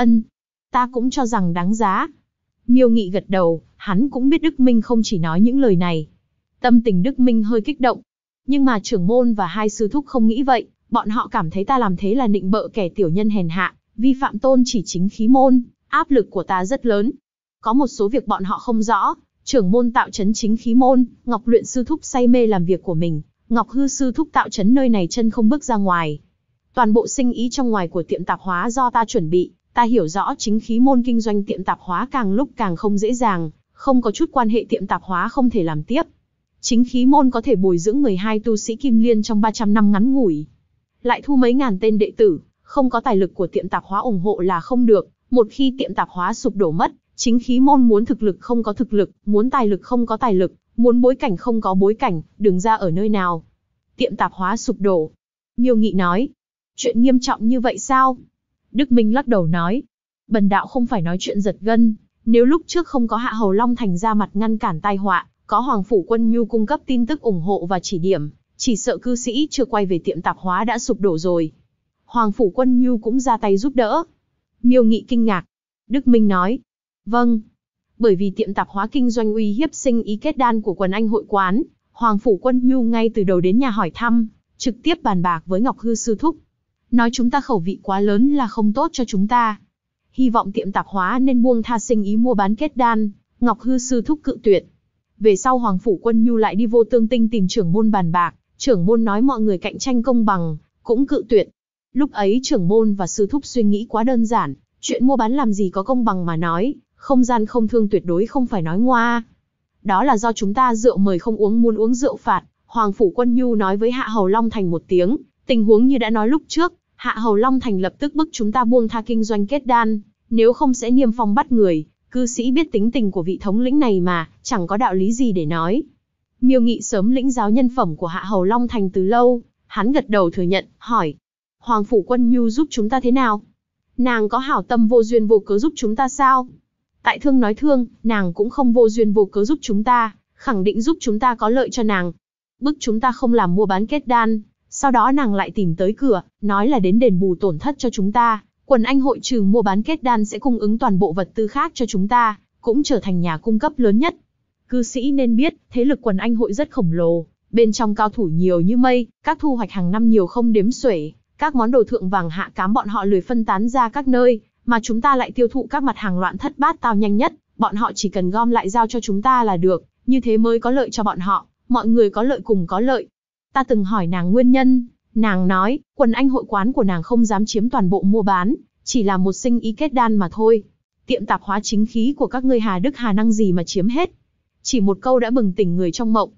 Ta cũng cho rằng đáng giá. Miêu Nghị gật đầu, hắn cũng biết Đức Minh không chỉ nói những lời này. Tâm tình Đức Minh hơi kích động. Nhưng mà trưởng môn và hai sư thúc không nghĩ vậy, bọn họ cảm thấy ta làm thế là nịnh bợ kẻ tiểu nhân hèn hạ, vi phạm tôn chỉ chính khí môn, áp lực của ta rất lớn. Có một số việc bọn họ không rõ, trưởng môn tạo trấn chính khí môn, Ngọc Luyện sư thúc say mê làm việc của mình, Ngọc Hư sư thúc tạo trấn nơi này chân không bước ra ngoài. Toàn bộ sinh ý trong ngoài của tiệm tạp hóa do ta chuẩn bị, ta hiểu rõ chính khí môn kinh doanh tiệm tạp hóa càng lúc càng không dễ dàng, không có chút quan hệ tiệm tạp hóa không thể làm tiếp. Chính khí môn có thể bồi dưỡng 12 tu sĩ kim liên trong 300 năm ngắn ngủi. Lại thu mấy ngàn tên đệ tử, không có tài lực của tiệm tạp hóa ủng hộ là không được, một khi tiệm tạp hóa sụp đổ mất, chính khí môn muốn thực lực không có thực lực, muốn tài lực không có tài lực, muốn bối cảnh không có bối cảnh, đường ra ở nơi nào. Tiệm tạp hóa sụp đổ. Miêu Nghị nói, chuyện nghiêm trọng như vậy sao? Đức Minh lắc đầu nói, bần đạo không phải nói chuyện giật gân, nếu lúc trước không có Hạ Hầu Long Thành ra mặt ngăn cản tai họa, có Hoàng Phủ Quân Nhu cung cấp tin tức ủng hộ và chỉ điểm, chỉ sợ cư sĩ chưa quay về tiệm tạp hóa đã sụp đổ rồi. Hoàng Phủ Quân Nhu cũng ra tay giúp đỡ. Miêu Nghị kinh ngạc. Đức Minh nói, vâng. Bởi vì tiệm tạp hóa kinh doanh uy hiếp sinh ý kết đan của quần anh hội quán, Hoàng Phủ Quân Nhu ngay từ đầu đến nhà hỏi thăm, trực tiếp bàn bạc với Ngọc Hư sư thúc. Nói chúng ta khẩu vị quá lớn là không tốt cho chúng ta. Hy vọng tiệm tạp hóa nên buông tha sinh ý mua bán kết đan, Ngọc Hư sư thúc cự tuyệt. Về sau Hoàng Phủ Quân Nhu lại đi Vô Tương Tinh tìm trưởng môn bàn bạc, trưởng môn nói mọi người cạnh tranh công bằng, cũng cự tuyệt. Lúc ấy trưởng môn và sư thúc suy nghĩ quá đơn giản, chuyện mua bán làm gì có công bằng mà nói, không gian không thương tuyệt đối không phải nói ngoa. Đó là do chúng ta rượu mời không uống, muốn uống rượu phạt. Hoàng Phủ Quân Nhu nói với Hạ Hầu Long Thành một tiếng, tình huống như đã nói lúc trước, Hạ Hầu Long Thành lập tức bức chúng ta buông tha kinh doanh kết đan, nếu không sẽ niêm phong bắt người. Cư sĩ biết tính tình của vị thống lĩnh này mà, chẳng có đạo lý gì để nói. Miêu Nghị sớm lĩnh giáo nhân phẩm của Hạ Hầu Long Thành từ lâu, hắn gật đầu thừa nhận, hỏi, Hoàng Phủ Quân Nhu giúp chúng ta thế nào? Nàng có hảo tâm vô duyên vô cớ giúp chúng ta sao? Tại thương nói thương, nàng cũng không vô duyên vô cớ giúp chúng ta, khẳng định giúp chúng ta có lợi cho nàng. Bức chúng ta không làm mua bán kết đan, sau đó nàng lại tìm tới cửa, nói là đến đền bù tổn thất cho chúng ta. Quần anh hội trừ mua bán kết đan sẽ cung ứng toàn bộ vật tư khác cho chúng ta, cũng trở thành nhà cung cấp lớn nhất. Cư sĩ nên biết, thế lực quần anh hội rất khổng lồ, bên trong cao thủ nhiều như mây, các thu hoạch hàng năm nhiều không đếm xuể, các món đồ thượng vàng hạ cám bọn họ lười phân tán ra các nơi, mà chúng ta lại tiêu thụ các mặt hàng loạn thất bát tao nhanh nhất, bọn họ chỉ cần gom lại giao cho chúng ta là được, như thế mới có lợi cho bọn họ, mọi người có lợi cùng có lợi. Ta từng hỏi nàng nguyên nhân, nàng nói, quần anh hội quán của nàng không dám chiếm toàn bộ mua bán, chỉ là một sinh ý kết đan mà thôi. Tiệm tạp hóa chính khí của các ngươi hà đức hà năng gì mà chiếm hết. Chỉ một câu đã bừng tỉnh người trong mộng.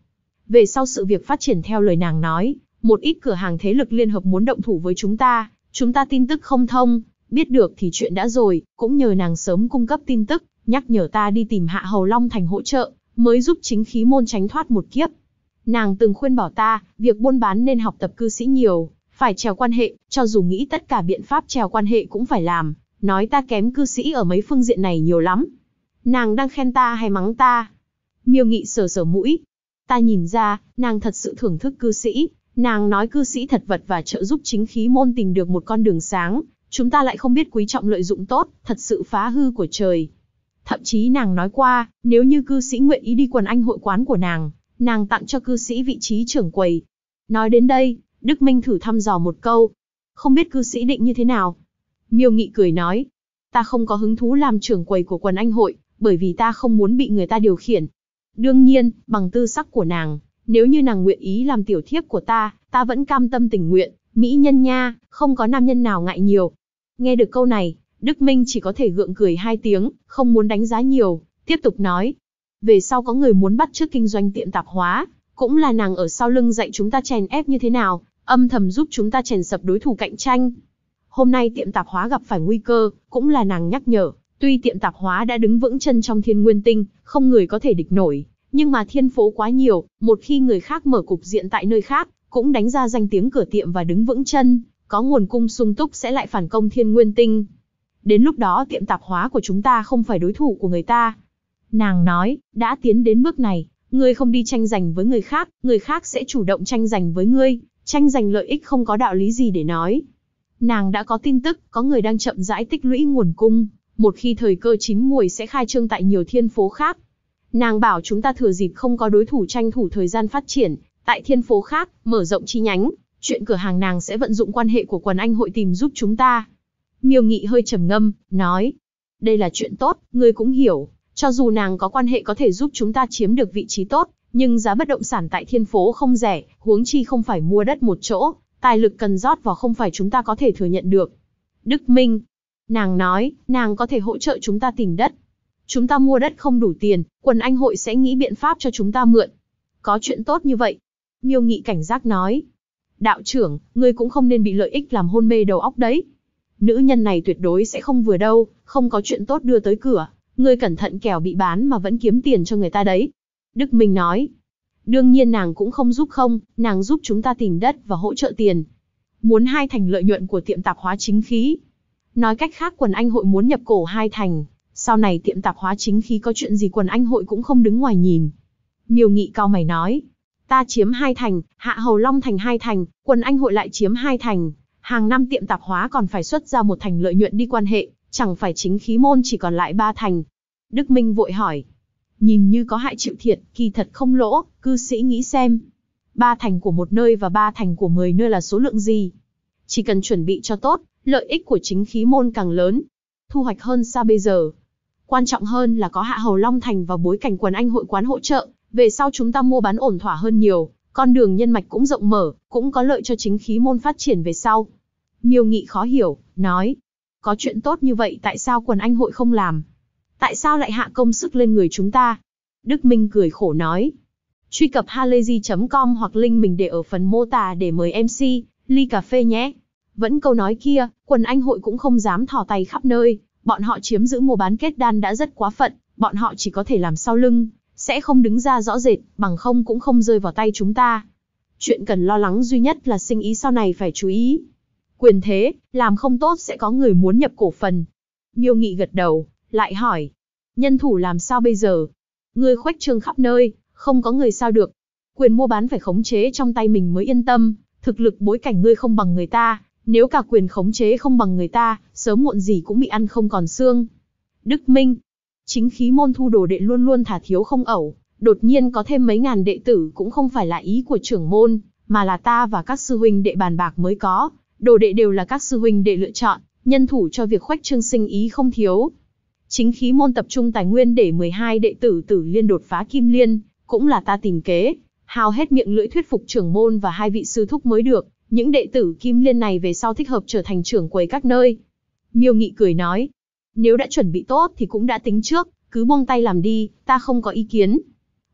Về sau sự việc phát triển theo lời nàng nói, một ít cửa hàng thế lực liên hợp muốn động thủ với chúng ta tin tức không thông, biết được thì chuyện đã rồi, cũng nhờ nàng sớm cung cấp tin tức, nhắc nhở ta đi tìm Hạ Hầu Long Thành hỗ trợ, mới giúp chính khí môn tránh thoát một kiếp. Nàng từng khuyên bảo ta, việc buôn bán nên học tập cư sĩ nhiều, phải trèo quan hệ, cho dù nghĩ tất cả biện pháp trèo quan hệ cũng phải làm, nói ta kém cư sĩ ở mấy phương diện này nhiều lắm. Nàng đang khen ta hay mắng ta? Miêu Nghị sờ sờ mũi. Ta nhìn ra, nàng thật sự thưởng thức cư sĩ, nàng nói cư sĩ thật vật và trợ giúp chính khí môn tìm được một con đường sáng, chúng ta lại không biết quý trọng lợi dụng tốt, thật sự phá hư của trời. Thậm chí nàng nói qua, nếu như cư sĩ nguyện ý đi quần anh hội quán của nàng tặng cho cư sĩ vị trí trưởng quầy. Nói đến đây, Đức Minh thử thăm dò một câu. Không biết cư sĩ định như thế nào? Miêu Nghị cười nói, ta không có hứng thú làm trưởng quầy của quần anh hội, bởi vì ta không muốn bị người ta điều khiển. Đương nhiên, bằng tư sắc của nàng, nếu như nàng nguyện ý làm tiểu thiếp của ta vẫn cam tâm tình nguyện, mỹ nhân nha, không có nam nhân nào ngại nhiều. Nghe được câu này, Đức Minh chỉ có thể gượng cười 2 tiếng, không muốn đánh giá nhiều, tiếp tục nói. Về sau có người muốn bắt chước kinh doanh tiệm tạp hóa, cũng là nàng ở sau lưng dạy chúng ta chèn ép như thế nào, âm thầm giúp chúng ta chèn sập đối thủ cạnh tranh. Hôm nay tiệm tạp hóa gặp phải nguy cơ, cũng là nàng nhắc nhở, tuy tiệm tạp hóa đã đứng vững chân trong Thiên Nguyên Tinh, không người có thể địch nổi, nhưng mà thiên phố quá nhiều, một khi người khác mở cục diện tại nơi khác, cũng đánh ra danh tiếng cửa tiệm và đứng vững chân, có nguồn cung sung túc sẽ lại phản công Thiên Nguyên Tinh. Đến lúc đó tiệm tạp hóa của chúng ta không phải đối thủ của người ta. Nàng nói, đã tiến đến bước này, ngươi không đi tranh giành với người khác sẽ chủ động tranh giành với ngươi, tranh giành lợi ích không có đạo lý gì để nói. Nàng đã có tin tức, có người đang chậm rãi tích lũy nguồn cung, một khi thời cơ chín muồi sẽ khai trương tại nhiều thiên phố khác. Nàng bảo chúng ta thừa dịp không có đối thủ tranh thủ thời gian phát triển, tại thiên phố khác, mở rộng chi nhánh, chuyện cửa hàng nàng sẽ vận dụng quan hệ của quần anh hội tìm giúp chúng ta. Miêu Nghị hơi trầm ngâm, nói, đây là chuyện tốt, ngươi cũng hiểu, cho dù nàng có quan hệ có thể giúp chúng ta chiếm được vị trí tốt, nhưng giá bất động sản tại thiên phố không rẻ, huống chi không phải mua đất một chỗ, tài lực cần rót vào không phải chúng ta có thể thừa nhận được. Đức Minh, nàng nói, nàng có thể hỗ trợ chúng ta tìm đất. Chúng ta mua đất không đủ tiền, quần anh hội sẽ nghĩ biện pháp cho chúng ta mượn. Có chuyện tốt như vậy. Miêu Nghị cảnh giác nói. Đạo trưởng, ngươi cũng không nên bị lợi ích làm hôn mê đầu óc đấy. Nữ nhân này tuyệt đối sẽ không vừa đâu, không có chuyện tốt đưa tới cửa. Ngươi cẩn thận kẻo bị bán mà vẫn kiếm tiền cho người ta đấy. Đức Minh nói. Đương nhiên nàng cũng không giúp không, nàng giúp chúng ta tìm đất và hỗ trợ tiền. Muốn 2 thành lợi nhuận của tiệm tạp hóa chính khí. Nói cách khác quần anh hội muốn nhập cổ 2 thành. Sau này tiệm tạp hóa chính khí có chuyện gì quần anh hội cũng không đứng ngoài nhìn. Miêu Nghị cau mày nói. Ta chiếm 2 thành, Hạ Hầu Long Thành 2 thành, quần anh hội lại chiếm 2 thành. Hàng năm tiệm tạp hóa còn phải xuất ra 1 thành lợi nhuận đi quan hệ, chẳng phải chính khí môn chỉ còn lại 3 thành. Đức Minh vội hỏi. Nhìn như có hại chịu thiệt, kỳ thật không lỗ, cư sĩ nghĩ xem. 3 thành của một nơi và 3 thành của 10 nơi là số lượng gì? Chỉ cần chuẩn bị cho tốt, lợi ích của chính khí môn càng lớn. Thu hoạch hơn xa bây giờ. Quan trọng hơn là có Hạ Hầu Long Thành và bối cảnh quần anh hội quán hỗ trợ, về sau chúng ta mua bán ổn thỏa hơn nhiều, con đường nhân mạch cũng rộng mở, cũng có lợi cho chính khí môn phát triển về sau. Miêu Nghị khó hiểu, nói, có chuyện tốt như vậy tại sao quần anh hội không làm? Tại sao lại hạ công sức lên người chúng ta? Đức Minh cười khổ nói, truy cập halayzi.com hoặc link mình để ở phần mô tả để mời MC, ly cà phê nhé. Vẫn câu nói kia, quần anh hội cũng không dám thò tay khắp nơi, bọn họ chiếm giữ mua bán kết đan đã rất quá phận, bọn họ chỉ có thể làm sau lưng, sẽ không đứng ra rõ rệt, bằng không cũng không rơi vào tay chúng ta. Chuyện cần lo lắng duy nhất là sinh ý sau này phải chú ý. Quyền thế, làm không tốt sẽ có người muốn nhập cổ phần. Miêu Nghị gật đầu, lại hỏi, nhân thủ làm sao bây giờ? Ngươi khuếch trương khắp nơi, không có người sao được. Quyền mua bán phải khống chế trong tay mình mới yên tâm, thực lực bối cảnh ngươi không bằng người ta, nếu cả quyền khống chế không bằng người ta, sớm muộn gì cũng bị ăn không còn xương. Đức Minh, chính khí môn thu đồ đệ luôn luôn thả thiếu không ẩu, đột nhiên có thêm mấy ngàn đệ tử cũng không phải là ý của trưởng môn, mà là ta và các sư huynh đệ bàn bạc mới có, đồ đệ đều là các sư huynh đệ lựa chọn, nhân thủ cho việc khuếch trương sinh ý không thiếu. Chính khí môn tập trung tài nguyên để 12 đệ tử Tử Liên đột phá Kim Liên, cũng là ta tìm kế, hao hết miệng lưỡi thuyết phục trưởng môn và 2 vị sư thúc mới được, những đệ tử Kim Liên này về sau thích hợp trở thành trưởng quầy các nơi. Miêu Nghị cười nói, nếu đã chuẩn bị tốt thì cũng đã tính trước, cứ buông tay làm đi, ta không có ý kiến.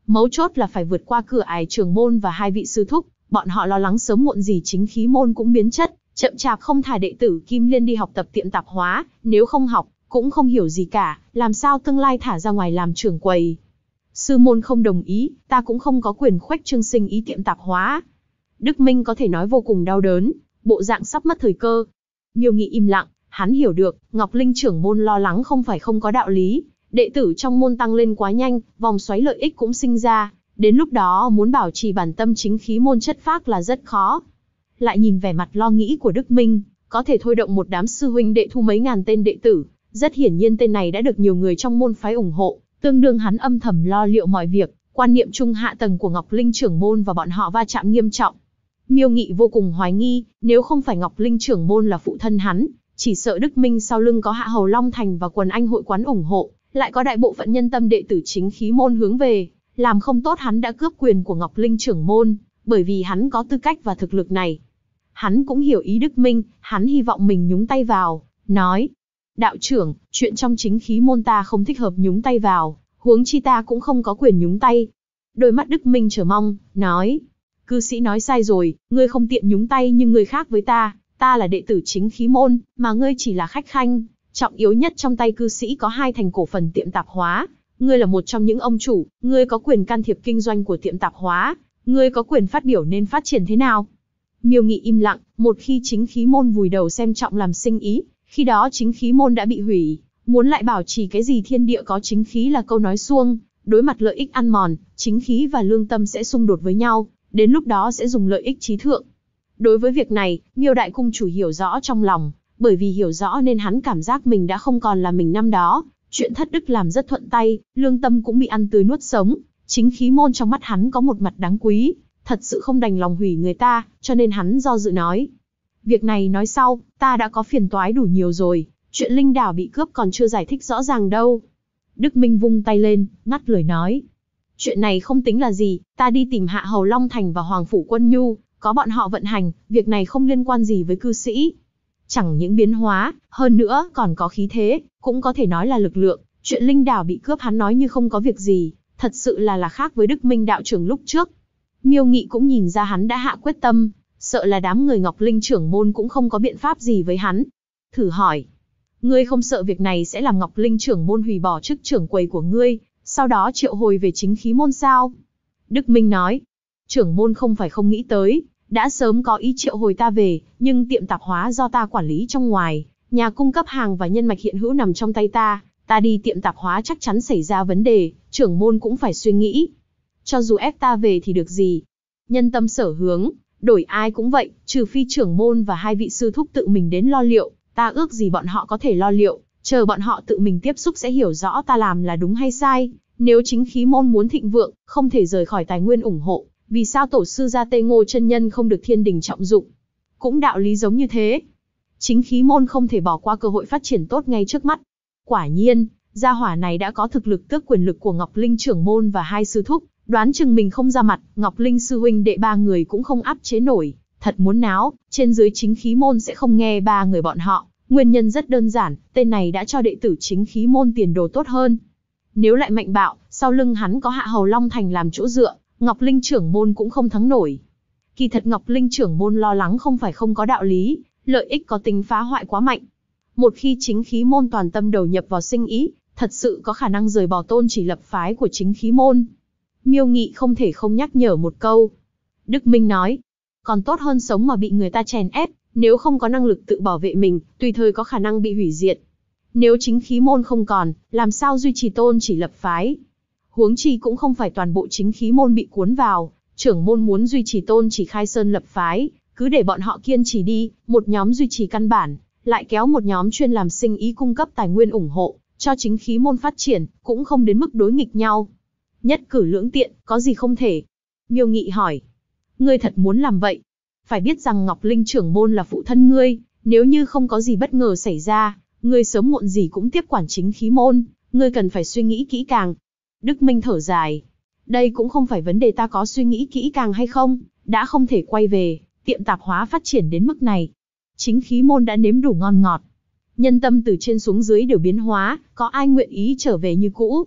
Mấu chốt là phải vượt qua cửa ải trưởng môn và hai vị sư thúc, bọn họ lo lắng sớm muộn gì chính khí môn cũng biến chất, chậm chạp không thả đệ tử Kim Liên đi học tập tiệm tạp hóa, nếu không học, cũng không hiểu gì cả, làm sao tương lai thả ra ngoài làm trưởng quầy. Sư môn không đồng ý, ta cũng không có quyền khuếch trương sinh ý tiệm tạp hóa. Đức Minh có thể nói vô cùng đau đớn, bộ dạng sắp mất thời cơ. Miêu Nghị im lặng, hắn hiểu được, Ngọc Linh trưởng môn lo lắng không phải không có đạo lý. Đệ tử trong môn tăng lên quá nhanh, vòng xoáy lợi ích cũng sinh ra, đến lúc đó muốn bảo trì bản tâm chính khí môn chất phác là rất khó. Lại nhìn vẻ mặt lo nghĩ của Đức Minh, có thể thôi động một đám sư huynh đệ thu mấy ngàn tên đệ tử, rất hiển nhiên tên này đã được nhiều người trong môn phái ủng hộ, tương đương hắn âm thầm lo liệu mọi việc, quan niệm trung hạ tầng của Ngọc Linh trưởng môn và bọn họ va chạm nghiêm trọng. Miêu Nghị vô cùng hoài nghi, nếu không phải Ngọc Linh trưởng môn là phụ thân hắn, chỉ sợ Đức Minh sau lưng có Hạ Hầu Long Thành và quần anh hội quán ủng hộ, lại có đại bộ phận nhân tâm đệ tử chính khí môn hướng về, làm không tốt hắn đã cướp quyền của Ngọc Linh trưởng môn, bởi vì hắn có tư cách và thực lực này. Hắn cũng hiểu ý Đức Minh, hắn hy vọng mình nhúng tay vào, nói: đạo trưởng, chuyện trong chính khí môn ta không thích hợp nhúng tay vào, huống chi ta cũng không có quyền nhúng tay. Đôi mắt Đức Minh chờ mong, nói: cư sĩ nói sai rồi, ngươi không tiện nhúng tay nhưng ngươi khác với ta là đệ tử chính khí môn, mà ngươi chỉ là khách khanh. Trọng yếu nhất trong tay cư sĩ có 2 thành cổ phần tiệm tạp hóa, ngươi là một trong những ông chủ, ngươi có quyền can thiệp kinh doanh của tiệm tạp hóa, ngươi có quyền phát biểu nên phát triển thế nào. Miêu Nghị im lặng, một khi chính khí môn vùi đầu xem trọng làm sinh ý, khi đó chính khí môn đã bị hủy, muốn lại bảo trì cái gì thiên địa có chính khí là câu nói suông, đối mặt lợi ích ăn mòn, chính khí và lương tâm sẽ xung đột với nhau, đến lúc đó sẽ dùng lợi ích trí thượng. Đối với việc này, Miêu đại cung chủ hiểu rõ trong lòng, bởi vì hiểu rõ nên hắn cảm giác mình đã không còn là mình năm đó, chuyện thất đức làm rất thuận tay, lương tâm cũng bị ăn tươi nuốt sống, chính khí môn trong mắt hắn có một mặt đáng quý, thật sự không đành lòng hủy người ta, cho nên hắn do dự nói: việc này nói sau, ta đã có phiền toái đủ nhiều rồi, chuyện linh đảo bị cướp còn chưa giải thích rõ ràng đâu. Đức Minh vung tay lên, ngắt lời nói: chuyện này không tính là gì, ta đi tìm Hạ Hầu Long Thành và Hoàng Phủ Quân Nhu, có bọn họ vận hành, việc này không liên quan gì với cư sĩ. Chẳng những biến hóa, hơn nữa còn có khí thế, cũng có thể nói là lực lượng, chuyện linh đảo bị cướp hắn nói như không có việc gì, thật sự là khác với Đức Minh đạo trưởng lúc trước. Miêu Nghị cũng nhìn ra hắn đã hạ quyết tâm, sợ là đám người Ngọc Linh trưởng môn cũng không có biện pháp gì với hắn. Thử hỏi, ngươi không sợ việc này sẽ làm Ngọc Linh trưởng môn hủy bỏ chức trưởng quầy của ngươi, sau đó triệu hồi về chính khí môn sao? Đức Minh nói: trưởng môn không phải không nghĩ tới, đã sớm có ý triệu hồi ta về, nhưng tiệm tạp hóa do ta quản lý trong ngoài, nhà cung cấp hàng và nhân mạch hiện hữu nằm trong tay ta đi tiệm tạp hóa chắc chắn xảy ra vấn đề, trưởng môn cũng phải suy nghĩ. Cho dù ép ta về thì được gì? Nhân tâm sở hướng, đổi ai cũng vậy, trừ phi trưởng môn và 2 vị sư thúc tự mình đến lo liệu, ta ước gì bọn họ có thể lo liệu, chờ bọn họ tự mình tiếp xúc sẽ hiểu rõ ta làm là đúng hay sai. Nếu chính khí môn muốn thịnh vượng, không thể rời khỏi tài nguyên ủng hộ, vì sao tổ sư gia Tây Ngô chân nhân không được thiên đình trọng dụng? Cũng đạo lý giống như thế. Chính khí môn không thể bỏ qua cơ hội phát triển tốt ngay trước mắt. Quả nhiên, gia hỏa này đã có thực lực tước quyền lực của Ngọc Linh trưởng môn và 2 sư thúc, đoán chừng mình không ra mặt, Ngọc Linh sư huynh đệ 3 người cũng không áp chế nổi. Thật muốn náo, trên dưới chính khí môn sẽ không nghe 3 người bọn họ. Nguyên nhân rất đơn giản, tên này đã cho đệ tử chính khí môn tiền đồ tốt hơn. Nếu lại mạnh bạo, sau lưng hắn có Hạ Hầu Long Thành làm chỗ dựa, Ngọc Linh trưởng môn cũng không thắng nổi. Kỳ thật Ngọc Linh trưởng môn lo lắng không phải không có đạo lý, lợi ích có tính phá hoại quá mạnh. Một khi chính khí môn toàn tâm đầu nhập vào sinh ý, thật sự có khả năng rời bỏ tôn chỉ lập phái của chính khí môn. Miêu Nghị không thể không nhắc nhở một câu. Đức Minh nói: còn tốt hơn sống mà bị người ta chèn ép, nếu không có năng lực tự bảo vệ mình, tùy thời có khả năng bị hủy diệt. Nếu chính khí môn không còn, làm sao duy trì tôn chỉ lập phái? Huống chi cũng không phải toàn bộ chính khí môn bị cuốn vào, trưởng môn muốn duy trì tôn chỉ khai sơn lập phái, cứ để bọn họ kiên trì đi, một nhóm duy trì căn bản, lại kéo một nhóm chuyên làm sinh ý cung cấp tài nguyên ủng hộ, cho chính khí môn phát triển, cũng không đến mức đối nghịch nhau. Nhất cử lưỡng tiện, có gì không thể? Miêu Nghị hỏi: ngươi thật muốn làm vậy? Phải biết rằng Ngọc Linh trưởng môn là phụ thân ngươi, nếu như không có gì bất ngờ xảy ra, ngươi sớm muộn gì cũng tiếp quản chính khí môn, ngươi cần phải suy nghĩ kỹ càng. Đức Minh thở dài: đây cũng không phải vấn đề ta có suy nghĩ kỹ càng hay không, đã không thể quay về, tiệm tạp hóa phát triển đến mức này. Chính khí môn đã nếm đủ ngon ngọt. Nhân tâm từ trên xuống dưới đều biến hóa, có ai nguyện ý trở về như cũ.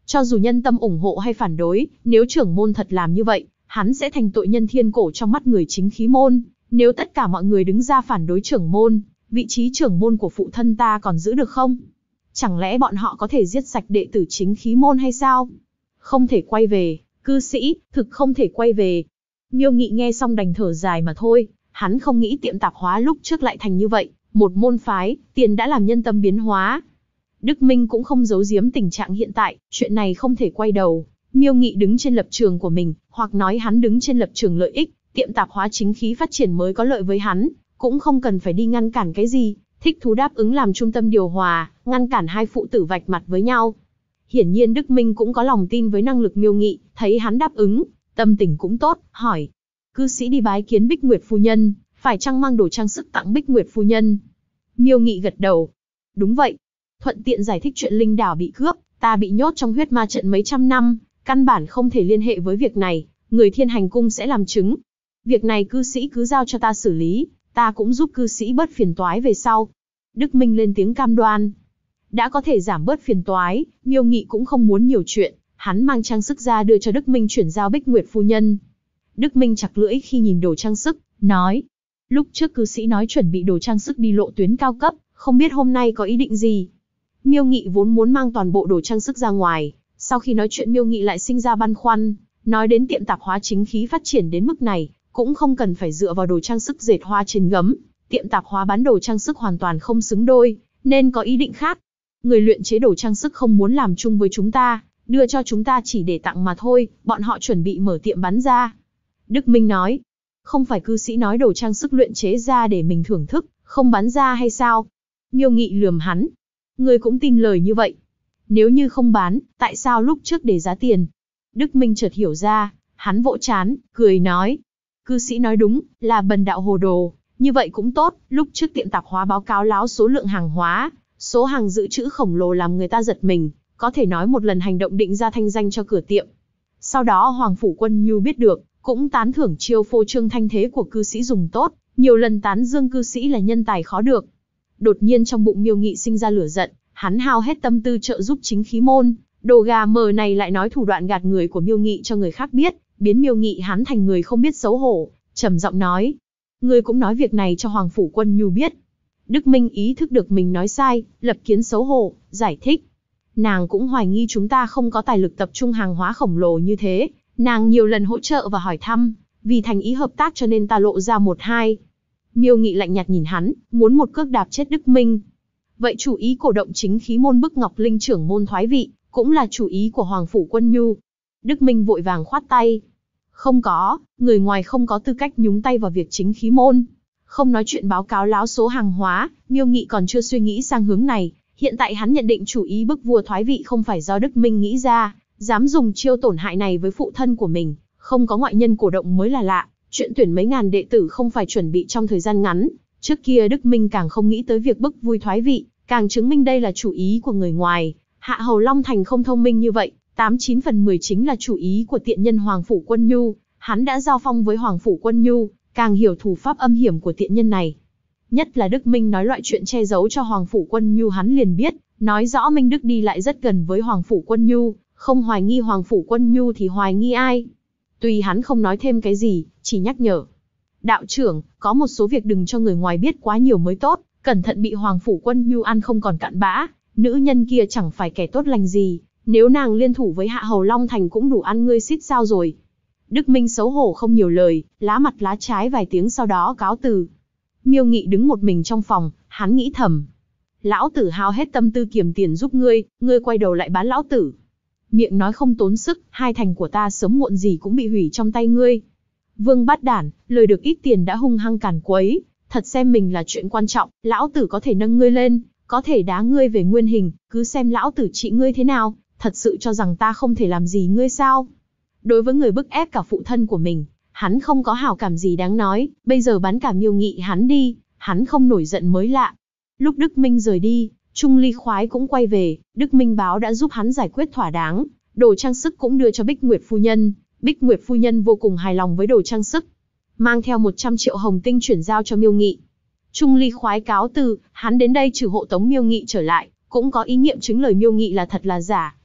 Cho dù nhân tâm ủng hộ hay phản đối, nếu trưởng môn thật làm như vậy, hắn sẽ thành tội nhân thiên cổ trong mắt người chính khí môn. Nếu tất cả mọi người đứng ra phản đối trưởng môn, vị trí trưởng môn của phụ thân ta còn giữ được không? Chẳng lẽ bọn họ có thể giết sạch đệ tử chính khí môn hay sao? Không thể quay về, cư sĩ, thực không thể quay về. Miêu Nghị nghe xong đành thở dài mà thôi, hắn không nghĩ tiệm tạp hóa lúc trước lại thành như vậy, một môn phái, tiền đã làm nhân tâm biến hóa. Đức Minh cũng không giấu giếm tình trạng hiện tại, chuyện này không thể quay đầu. Miêu Nghị đứng trên lập trường của mình, hoặc nói hắn đứng trên lập trường lợi ích, tiệm tạp hóa chính khí phát triển mới có lợi với hắn, cũng không cần phải đi ngăn cản cái gì. Thích Thú đáp ứng làm trung tâm điều hòa, ngăn cản hai phụ tử vạch mặt với nhau. Hiển nhiên Đức Minh cũng có lòng tin với năng lực Miêu Nghị, thấy hắn đáp ứng, tâm tình cũng tốt, hỏi. Cư sĩ đi bái kiến Bích Nguyệt phu nhân, phải chăng mang đồ trang sức tặng Bích Nguyệt phu nhân? Miêu Nghị gật đầu. Đúng vậy. Thuận tiện giải thích chuyện linh đảo bị cướp, ta bị nhốt trong huyết ma trận mấy trăm năm, căn bản không thể liên hệ với việc này, người Thiên Hành cung sẽ làm chứng. Việc này cư sĩ cứ giao cho ta xử lý, ta cũng giúp cư sĩ bớt phiền toái về sau. Đức Minh lên tiếng cam đoan. Đã có thể giảm bớt phiền toái, Miêu Nghị cũng không muốn nhiều chuyện, hắn mang trang sức ra đưa cho Đức Minh chuyển giao Bích Nguyệt phu nhân. Đức Minh chặt lưỡi khi nhìn đồ trang sức, nói. Lúc trước cư sĩ nói chuẩn bị đồ trang sức đi lộ tuyến cao cấp, không biết hôm nay có ý định gì. Miêu Nghị vốn muốn mang toàn bộ đồ trang sức ra ngoài, sau khi nói chuyện Miêu Nghị lại sinh ra băn khoăn, nói đến tiệm tạp hóa chính khí phát triển đến mức này, cũng không cần phải dựa vào đồ trang sức dệt hoa trên gấm, tiệm tạp hóa bán đồ trang sức hoàn toàn không xứng đôi, nên có ý định khác. Người luyện chế đồ trang sức không muốn làm chung với chúng ta, đưa cho chúng ta chỉ để tặng mà thôi, bọn họ chuẩn bị mở tiệm bán ra. Đức Minh nói, không phải cư sĩ nói đồ trang sức luyện chế ra để mình thưởng thức, không bán ra hay sao? Miêu Nghị lườm hắn. Ngươi cũng tin lời như vậy. Nếu như không bán, tại sao lúc trước để giá tiền? Đức Minh chợt hiểu ra, hắn vỗ trán, cười nói. Cư sĩ nói đúng, là bần đạo hồ đồ, như vậy cũng tốt, lúc trước tiệm tạp hóa báo cáo láo số lượng hàng hóa, số hàng dự trữ khổng lồ làm người ta giật mình, có thể nói một lần hành động định ra thanh danh cho cửa tiệm. Sau đó Hoàng Phủ Quân Nhu biết được, cũng tán thưởng chiêu phô trương thanh thế của cư sĩ dùng tốt, nhiều lần tán dương cư sĩ là nhân tài khó được. Đột nhiên trong bụng Miêu Nghị sinh ra lửa giận, hắn hao hết tâm tư trợ giúp chính khí môn, đồ gà mờ này lại nói thủ đoạn gạt người của Miêu Nghị cho người khác biết, biến Miêu Nghị hắn thành người không biết xấu hổ, trầm giọng nói: "Ngươi cũng nói việc này cho Hoàng Phủ Quân Nhu biết." Đức Minh ý thức được mình nói sai, lập kiến xấu hổ, giải thích: "Nàng cũng hoài nghi chúng ta không có tài lực tập trung hàng hóa khổng lồ như thế, nàng nhiều lần hỗ trợ và hỏi thăm, vì thành ý hợp tác cho nên ta lộ ra một hai." Miêu Nghị lạnh nhạt nhìn hắn, muốn một cước đạp chết Đức Minh. Vậy chủ ý cổ động chính khí môn bức Ngọc Linh trưởng môn thoái vị, cũng là chủ ý của Hoàng Phủ Quân Nhu. Đức Minh vội vàng khoát tay. Không có, người ngoài không có tư cách nhúng tay vào việc chính khí môn. Không nói chuyện báo cáo láo số hàng hóa, Miêu Nghị còn chưa suy nghĩ sang hướng này. Hiện tại hắn nhận định chủ ý bức vua thoái vị không phải do Đức Minh nghĩ ra, dám dùng chiêu tổn hại này với phụ thân của mình, không có ngoại nhân cổ động mới là lạ. Chuyện tuyển mấy ngàn đệ tử không phải chuẩn bị trong thời gian ngắn. Trước kia Đức Minh càng không nghĩ tới việc bức vui thoái vị, càng chứng minh đây là chủ ý của người ngoài. Hạ Hầu Long Thành không thông minh như vậy, 89 phần 10 chính là chủ ý của tiện nhân Hoàng Phủ Quân Nhu. Hắn đã giao phong với Hoàng Phủ Quân Nhu, càng hiểu thủ pháp âm hiểm của tiện nhân này. Nhất là Đức Minh nói loại chuyện che giấu cho Hoàng Phủ Quân Nhu hắn liền biết, nói rõ Minh Đức đi lại rất gần với Hoàng Phủ Quân Nhu, không hoài nghi Hoàng Phủ Quân Nhu thì hoài nghi ai. Tuy hắn không nói thêm cái gì, chỉ nhắc nhở. Đạo trưởng, có một số việc đừng cho người ngoài biết quá nhiều mới tốt, cẩn thận bị Hoàng Phủ Quân Nhu ăn không còn cặn bã, nữ nhân kia chẳng phải kẻ tốt lành gì, nếu nàng liên thủ với Hạ Hầu Long Thành cũng đủ ăn ngươi xít sao rồi. Đức Minh xấu hổ không nhiều lời, lá mặt lá trái vài tiếng sau đó cáo từ. Miêu Nghị đứng một mình trong phòng, hắn nghĩ thầm. Lão tử hao hết tâm tư kiềm tiền giúp ngươi, ngươi quay đầu lại bán lão tử. Miệng nói không tốn sức, hai thành của ta sớm muộn gì cũng bị hủy trong tay ngươi. Vương bát đản, lời được ít tiền đã hung hăng càn quấy, thật xem mình là chuyện quan trọng, lão tử có thể nâng ngươi lên, có thể đá ngươi về nguyên hình, cứ xem lão tử trị ngươi thế nào, thật sự cho rằng ta không thể làm gì ngươi sao? Đối với người bức ép cả phụ thân của mình, hắn không có hảo cảm gì đáng nói, bây giờ bán cả Miêu Nghị hắn đi, hắn không nổi giận mới lạ. Lúc Đức Minh rời đi, Trung Ly Khoái cũng quay về, Đức Minh báo đã giúp hắn giải quyết thỏa đáng, đồ trang sức cũng đưa cho Bích Nguyệt phu nhân. Bích Nguyệt phu nhân vô cùng hài lòng với đồ trang sức, mang theo 100 triệu hồng tinh chuyển giao cho Miêu Nghị. Trung Ly Khoái cáo từ, hắn đến đây trừ hộ tống Miêu Nghị trở lại, cũng có ý nghiệm chứng lời Miêu Nghị là thật là giả,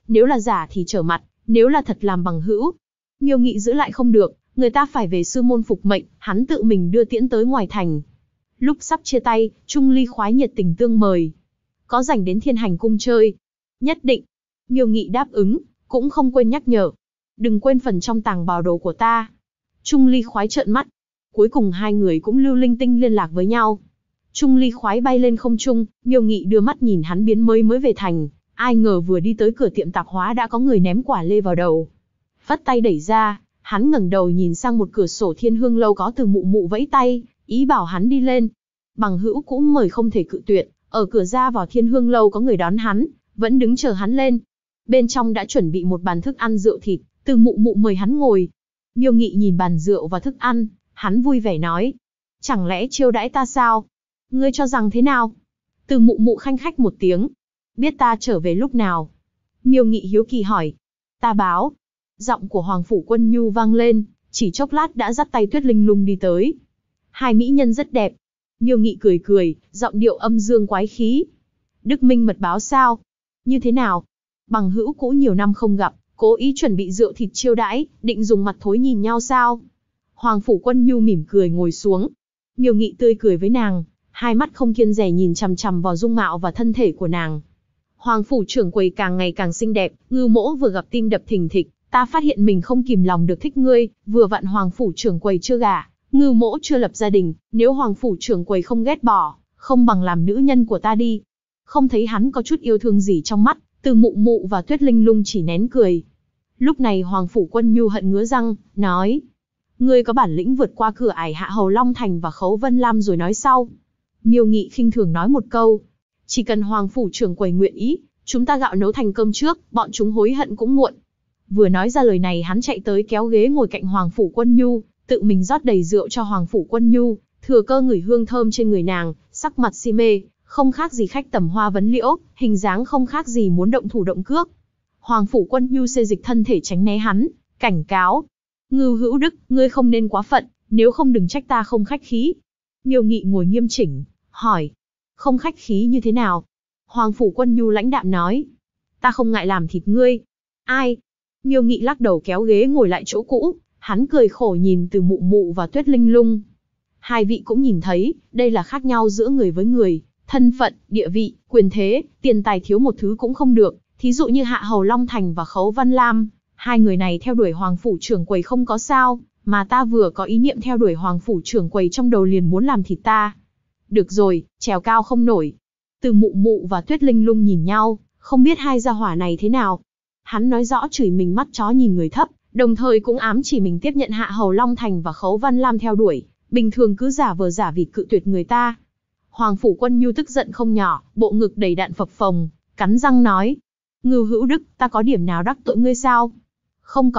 nếu là giả thì trở mặt, nếu là thật làm bằng hữu. Miêu Nghị giữ lại không được, người ta phải về sư môn phục mệnh, hắn tự mình đưa tiễn tới ngoài thành. Lúc sắp chia tay, Trung Ly khoái nhiệt tình tương mời. Có rảnh đến Thiên Hành cung chơi? Nhất định. Miêu Nghị đáp ứng, cũng không quên nhắc nhở. Đừng quên phần trong tàng bảo đồ của ta. Trung Ly khoái trợn mắt. Cuối cùng hai người cũng lưu linh tinh liên lạc với nhau. Trung Ly khoái bay lên không trung, Miêu Nghị đưa mắt nhìn hắn biến mới về thành. Ai ngờ vừa đi tới cửa tiệm tạp hóa đã có người ném quả lê vào đầu. Phất tay đẩy ra, hắn ngẩng đầu nhìn sang một cửa sổ Thiên Hương lâu có Từ Mụ Mụ vẫy tay, ý bảo hắn đi lên. Bằng hữu cũng mời không thể cự tuyệt, ở cửa ra vào Thiên Hương lâu có người đón hắn, vẫn đứng chờ hắn lên. Bên trong đã chuẩn bị một bàn thức ăn rượu thịt, Từ Mụ Mụ mời hắn ngồi. Miêu Nghị nhìn bàn rượu và thức ăn, hắn vui vẻ nói: chẳng lẽ chiêu đãi ta sao? Ngươi cho rằng thế nào? Từ Mụ Mụ khanh khách một tiếng. Biết ta trở về lúc nào? Miêu Nghị hiếu kỳ hỏi. Ta báo. Giọng của Hoàng Phủ Quân Nhu vang lên, chỉ chốc lát đã dắt tay Tuyết Linh Lung đi tới. Hai mỹ nhân rất đẹp. Miêu Nghị cười, giọng điệu âm dương quái khí. Đức Minh mật báo sao? Như thế nào? Bằng hữu cũ nhiều năm không gặp, cố ý chuẩn bị rượu thịt chiêu đãi, định dùng mặt thối nhìn nhau sao? Hoàng Phủ Quân Nhu mỉm cười ngồi xuống. Miêu Nghị tươi cười với nàng, hai mắt không kiêng dè nhìn chằm chằm vào dung mạo và thân thể của nàng. Hoàng Phủ trưởng quầy càng ngày càng xinh đẹp, Ngưu Mỗ vừa gặp tim đập thình thịch, ta phát hiện mình không kìm lòng được thích ngươi, vừa vặn Hoàng Phủ trưởng quầy chưa gả, Ngưu Mỗ chưa lập gia đình, nếu Hoàng Phủ trưởng quầy không ghét bỏ, không bằng làm nữ nhân của ta đi. Không thấy hắn có chút yêu thương gì trong mắt, Từ Mụ Mụ và Tuyết Linh Lung chỉ nén cười. Lúc này Hoàng Phủ Quân Nhu hận ngứa răng, nói: ngươi có bản lĩnh vượt qua cửa ải Hạ Hầu Long Thành và Khấu Vân Lam rồi nói sau. Miêu Nghị khinh thường nói một câu: chỉ cần Hoàng Phủ trưởng quầy nguyện ý, chúng ta gạo nấu thành cơm trước, bọn chúng hối hận cũng muộn. Vừa nói ra lời này hắn chạy tới kéo ghế ngồi cạnh Hoàng Phủ Quân Nhu, tự mình rót đầy rượu cho Hoàng Phủ Quân Nhu, thừa cơ ngửi hương thơm trên người nàng, sắc mặt si mê, không khác gì khách tầm hoa vấn liễu, hình dáng không khác gì muốn động thủ động cước. Hoàng Phủ Quân Nhu xê dịch thân thể tránh né hắn, cảnh cáo: Ngưu Hữu Đức, ngươi không nên quá phận, nếu không đừng trách ta không khách khí. Miêu Nghị ngồi nghiêm chỉnh, hỏi: không khách khí như thế nào? Hoàng Phủ Quân Nhu lãnh đạm nói: ta không ngại làm thịt ngươi. Ai? Miêu Nghị lắc đầu kéo ghế ngồi lại chỗ cũ, hắn cười khổ nhìn Từ Mụ Mụ và Tuyết Linh Lung. Hai vị cũng nhìn thấy, đây là khác nhau giữa người với người, thân phận, địa vị, quyền thế, tiền tài thiếu một thứ cũng không được. Thí dụ như Hạ Hầu Long Thành và Khấu Văn Lam, hai người này theo đuổi Hoàng Phủ trưởng quầy không có sao, mà ta vừa có ý niệm theo đuổi Hoàng Phủ trưởng quầy trong đầu liền muốn làm thịt ta. Được rồi, trèo cao không nổi. Từ Mụ Mụ và Tuyết Linh Lung nhìn nhau, không biết hai gia hỏa này thế nào. Hắn nói rõ chửi mình mắt chó nhìn người thấp, đồng thời cũng ám chỉ mình tiếp nhận Hạ Hầu Long Thành và Khấu Văn Lam theo đuổi, bình thường cứ giả vờ giả vịt cự tuyệt người ta. Hoàng Phủ Quân Nhu tức giận không nhỏ, bộ ngực đầy đạn phập phồng, cắn răng nói: Ngưu Hữu Đức, ta có điểm nào đắc tội ngươi sao? Không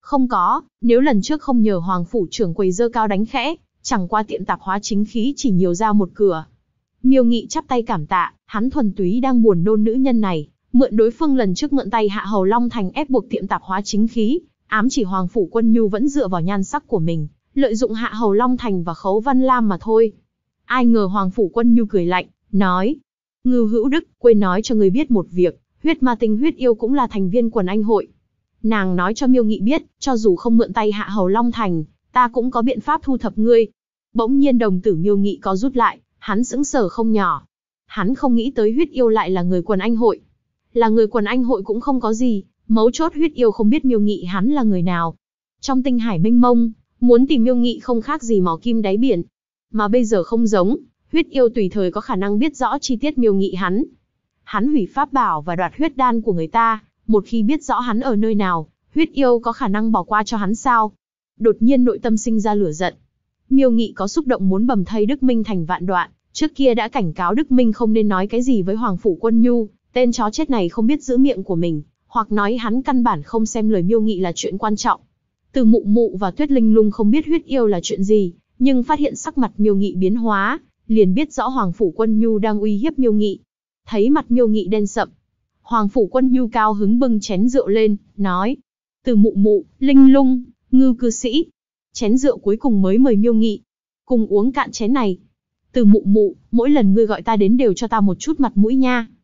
có, nếu lần trước không nhờ Hoàng Phủ trưởng quầy dơ cao đánh khẽ, chẳng qua tiệm tạp hóa chính khí chỉ nhiều ra một cửa. Miêu Nghị chắp tay cảm tạ, hắn thuần túy đang buồn nôn nữ nhân này, mượn đối phương lần trước mượn tay Hạ Hầu Long Thành ép buộc tiệm tạp hóa chính khí, ám chỉ Hoàng Phủ Quân Nhu vẫn dựa vào nhan sắc của mình, lợi dụng Hạ Hầu Long Thành và Khấu Văn Lam mà thôi. Ai ngờ Hoàng Phủ Quân Nhu cười lạnh, nói: Ngưu Hữu Đức, quên nói cho ngươi biết một việc, huyết ma tinh huyết yêu cũng là thành viên quần anh hội. Nàng nói cho Miêu Nghị biết, cho dù không mượn tay Hạ Hầu Long Thành, ta cũng có biện pháp thu thập ngươi. Bỗng nhiên đồng tử Miêu Nghị có rút lại, hắn sững sờ không nhỏ. Hắn không nghĩ tới huyết yêu lại là người quần anh hội. Là người quần anh hội cũng không có gì, mấu chốt huyết yêu không biết Miêu Nghị hắn là người nào. Trong tinh hải mênh mông, muốn tìm Miêu Nghị không khác gì mò kim đáy biển. Mà bây giờ không giống, huyết yêu tùy thời có khả năng biết rõ chi tiết Miêu Nghị hắn. Hắn hủy pháp bảo và đoạt huyết đan của người ta, một khi biết rõ hắn ở nơi nào, huyết yêu có khả năng bỏ qua cho hắn sao? Đột nhiên nội tâm sinh ra lửa giận. Miêu Nghị có xúc động muốn bầm thây Đức Minh thành vạn đoạn, trước kia đã cảnh cáo Đức Minh không nên nói cái gì với Hoàng Phủ Quân Nhu, tên chó chết này không biết giữ miệng của mình, hoặc nói hắn căn bản không xem lời Miêu Nghị là chuyện quan trọng. Từ Mụ Mụ và Tuyết Linh Lung không biết huyết yêu là chuyện gì, nhưng phát hiện sắc mặt Miêu Nghị biến hóa, liền biết rõ Hoàng Phủ Quân Nhu đang uy hiếp Miêu Nghị. Thấy mặt Miêu Nghị đen sậm, Hoàng Phủ Quân Nhu cao hứng bưng chén rượu lên, nói: Từ Mụ Mụ, Linh Lung, Ngưu cư sĩ. Chén rượu cuối cùng mới mời Miêu Nghị cùng uống cạn chén này. Từ Mụ Mụ, mỗi lần ngươi gọi ta đến đều cho ta một chút mặt mũi nha.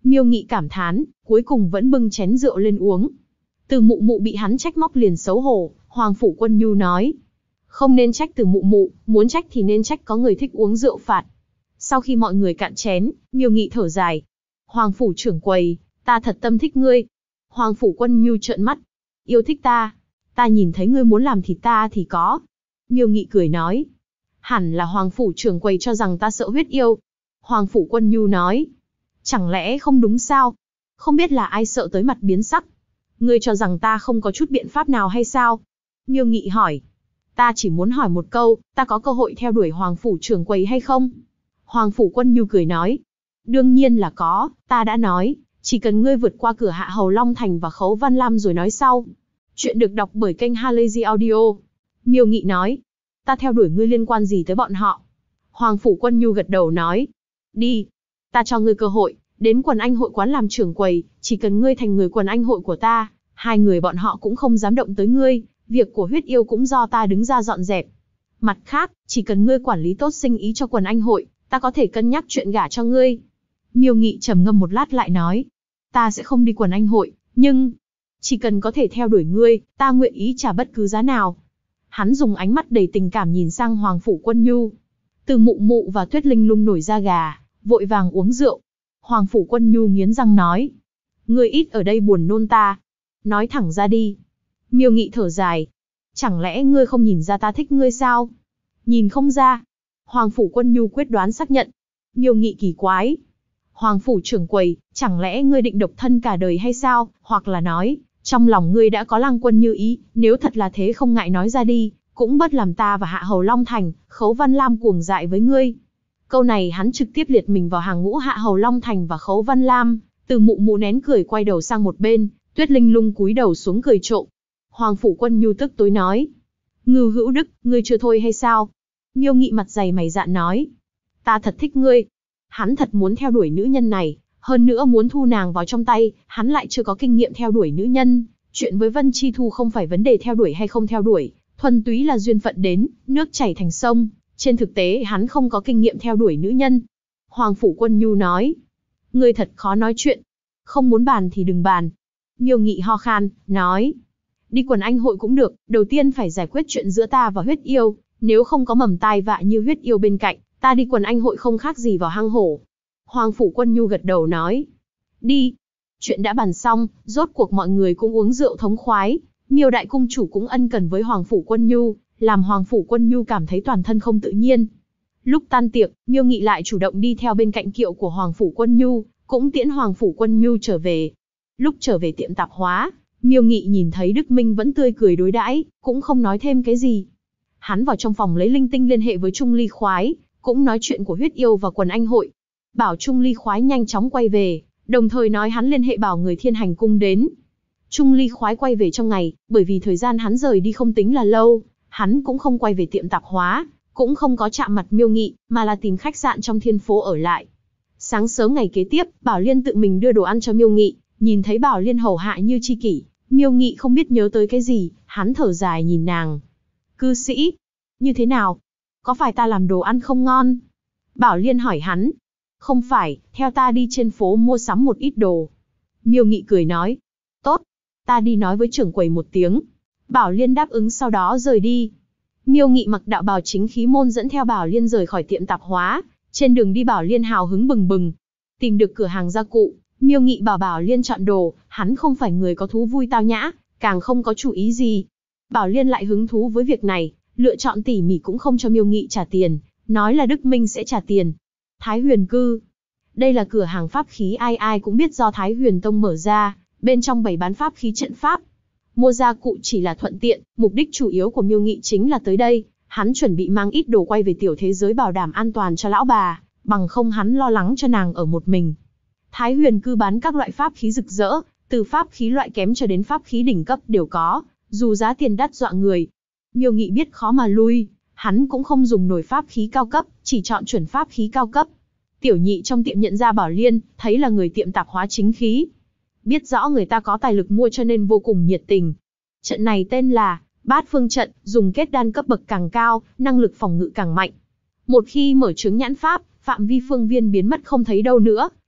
Miêu Nghị cảm thán, cuối cùng vẫn bưng chén rượu lên uống. Từ Mụ Mụ bị hắn trách móc liền xấu hổ, Hoàng Phủ Quân Nhu nói. Không nên trách Từ Mụ Mụ, muốn trách thì nên trách có người thích uống rượu phạt. Sau khi mọi người cạn chén, Miêu Nghị thở dài. Hoàng Phủ trưởng quầy, ta thật tâm thích ngươi. Hoàng Phủ Quân Nhu trợn mắt. Yêu thích ta? Ta nhìn thấy ngươi muốn làm thịt ta thì có. Miêu Nghị cười nói. Hẳn là Hoàng Phủ trưởng quầy cho rằng ta sợ huyết yêu. Hoàng Phủ Quân Nhu nói. Chẳng lẽ không đúng sao? Không biết là ai sợ tới mặt biến sắc. Ngươi cho rằng ta không có chút biện pháp nào hay sao? Miêu Nghị hỏi. Ta chỉ muốn hỏi một câu, ta có cơ hội theo đuổi Hoàng Phủ trưởng quầy hay không? Hoàng Phủ Quân Nhu cười nói. Đương nhiên là có, ta đã nói, chỉ cần ngươi vượt qua cửa Hạ Hầu Long Thành và Khấu Văn Lam rồi nói sau. Chuyện được đọc bởi kênh Halazy Audio. Miêu Nghị nói. Ta theo đuổi ngươi liên quan gì tới bọn họ? Hoàng Phủ Quân Nhu gật đầu nói. Đi. Ta cho ngươi cơ hội, đến quần anh hội quán làm trưởng quầy, chỉ cần ngươi thành người quần anh hội của ta, hai người bọn họ cũng không dám động tới ngươi, việc của huyết yêu cũng do ta đứng ra dọn dẹp. Mặt khác, chỉ cần ngươi quản lý tốt sinh ý cho quần anh hội, ta có thể cân nhắc chuyện gả cho ngươi. Miêu Nghị trầm ngâm một lát lại nói. Ta sẽ không đi quần anh hội, nhưng chỉ cần có thể theo đuổi ngươi, ta nguyện ý trả bất cứ giá nào. Hắn dùng ánh mắt đầy tình cảm nhìn sang Hoàng Phủ Quân Nhu. Từ Mụ Mụ và Tuyết Linh Lung nổi da gà, vội vàng uống rượu. Hoàng Phủ Quân Nhu nghiến răng nói. Ngươi ít ở đây buồn nôn ta. Nói thẳng ra đi. Miêu Nghị thở dài. Chẳng lẽ ngươi không nhìn ra ta thích ngươi sao? Nhìn không ra. Hoàng Phủ Quân Nhu quyết đoán xác nhận. Miêu Nghị kỳ quái. Hoàng Phủ trưởng quầy, chẳng lẽ ngươi định độc thân cả đời hay sao? Hoặc là nói, trong lòng ngươi đã có Lăng Quân Như ý, nếu thật là thế không ngại nói ra đi, cũng bất làm ta và Hạ Hầu Long Thành, Khấu Văn Lam cuồng dại với ngươi. Câu này hắn trực tiếp liệt mình vào hàng ngũ Hạ Hầu Long Thành và Khấu Văn Lam. Từ Mụ Mụ nén cười quay đầu sang một bên, Tuyết Linh Lung cúi đầu xuống cười trộm. Hoàng Phủ Quân Nhu tức tối nói. Ngưu Hữu Đức, ngươi chưa thôi hay sao? Miêu Nghị mặt dày mày dạn nói. Ta thật thích ngươi. Hắn thật muốn theo đuổi nữ nhân này, hơn nữa muốn thu nàng vào trong tay, hắn lại chưa có kinh nghiệm theo đuổi nữ nhân. Chuyện với Vân Chi Thu không phải vấn đề theo đuổi hay không theo đuổi, thuần túy là duyên phận đến, nước chảy thành sông. Trên thực tế hắn không có kinh nghiệm theo đuổi nữ nhân. Hoàng Phủ Quân Nhu nói. Ngươi thật khó nói chuyện. Không muốn bàn thì đừng bàn. Miêu Nghị ho khan, nói. Đi quần anh hội cũng được, đầu tiên phải giải quyết chuyện giữa ta và huyết yêu. Nếu không có mầm tai vạ như huyết yêu bên cạnh, ta đi quần anh hội không khác gì vào hang hổ. Hoàng Phủ Quân Nhu gật đầu nói. Đi. Chuyện đã bàn xong, rốt cuộc mọi người cũng uống rượu thống khoái. Miêu đại cung chủ cũng ân cần với Hoàng Phủ Quân Nhu, làm Hoàng Phủ Quân Nhu cảm thấy toàn thân không tự nhiên. Lúc tan tiệc, Miêu Nghị lại chủ động đi theo bên cạnh kiệu của Hoàng Phủ Quân Nhu, cũng tiễn Hoàng Phủ Quân Nhu trở về. Lúc trở về tiệm tạp hóa, Miêu Nghị nhìn thấy Đức Minh vẫn tươi cười đối đãi, cũng không nói thêm cái gì. Hắn vào trong phòng lấy linh tinh liên hệ với Trung Ly Khoái, cũng nói chuyện của huyết yêu và quần anh hội. Bảo Trung Ly Khoái nhanh chóng quay về, đồng thời nói hắn liên hệ bảo người Thiên Hành Cung đến. Trung Ly Khoái quay về trong ngày, bởi vì thời gian hắn rời đi không tính là lâu, hắn cũng không quay về tiệm tạp hóa, cũng không có chạm mặt Miêu Nghị, mà là tìm khách sạn trong Thiên Phố ở lại. Sáng sớm ngày kế tiếp, Bảo Liên tự mình đưa đồ ăn cho Miêu Nghị, nhìn thấy Bảo Liên hầu hạ như tri kỷ, Miêu Nghị không biết nhớ tới cái gì, hắn thở dài nhìn nàng. Cư sĩ, như thế nào? Có phải ta làm đồ ăn không ngon? Bảo Liên hỏi hắn. Không phải, theo ta đi trên phố mua sắm một ít đồ. Miêu Nghị cười nói. Tốt, ta đi nói với trưởng quầy một tiếng. Bảo Liên đáp ứng sau đó rời đi. Miêu Nghị mặc đạo bào chính khí môn dẫn theo Bảo Liên rời khỏi tiệm tạp hóa. Trên đường đi Bảo Liên hào hứng bừng bừng. Tìm được cửa hàng gia cụ, Miêu Nghị bảo Bảo Liên chọn đồ, hắn không phải người có thú vui tao nhã, càng không có chủ ý gì. Bảo Liên lại hứng thú với việc này, lựa chọn tỉ mỉ cũng không cho Miêu Nghị trả tiền, nói là Đức Minh sẽ trả tiền. Thái Huyền Cư. Đây là cửa hàng pháp khí ai ai cũng biết do Thái Huyền Tông mở ra, bên trong bày bán pháp khí trận pháp. Mua gia cụ chỉ là thuận tiện, mục đích chủ yếu của Miêu Nghị chính là tới đây, hắn chuẩn bị mang ít đồ quay về tiểu thế giới bảo đảm an toàn cho lão bà, bằng không hắn lo lắng cho nàng ở một mình. Thái Huyền Cư bán các loại pháp khí rực rỡ, từ pháp khí loại kém cho đến pháp khí đỉnh cấp đều có, dù giá tiền đắt dọa người. Miêu Nghị biết khó mà lui, hắn cũng không dùng nổi pháp khí cao cấp, chỉ chọn chuẩn pháp khí cao cấp. Tiểu nhị trong tiệm nhận ra Bảo Liên, thấy là người tiệm tạp hóa chính khí. Biết rõ người ta có tài lực mua cho nên vô cùng nhiệt tình. Trận này tên là Bát Phương Trận, dùng kết đan cấp bậc càng cao, năng lực phòng ngự càng mạnh. Một khi mở chướng nhãn pháp, phạm vi phương viên biến mất không thấy đâu nữa,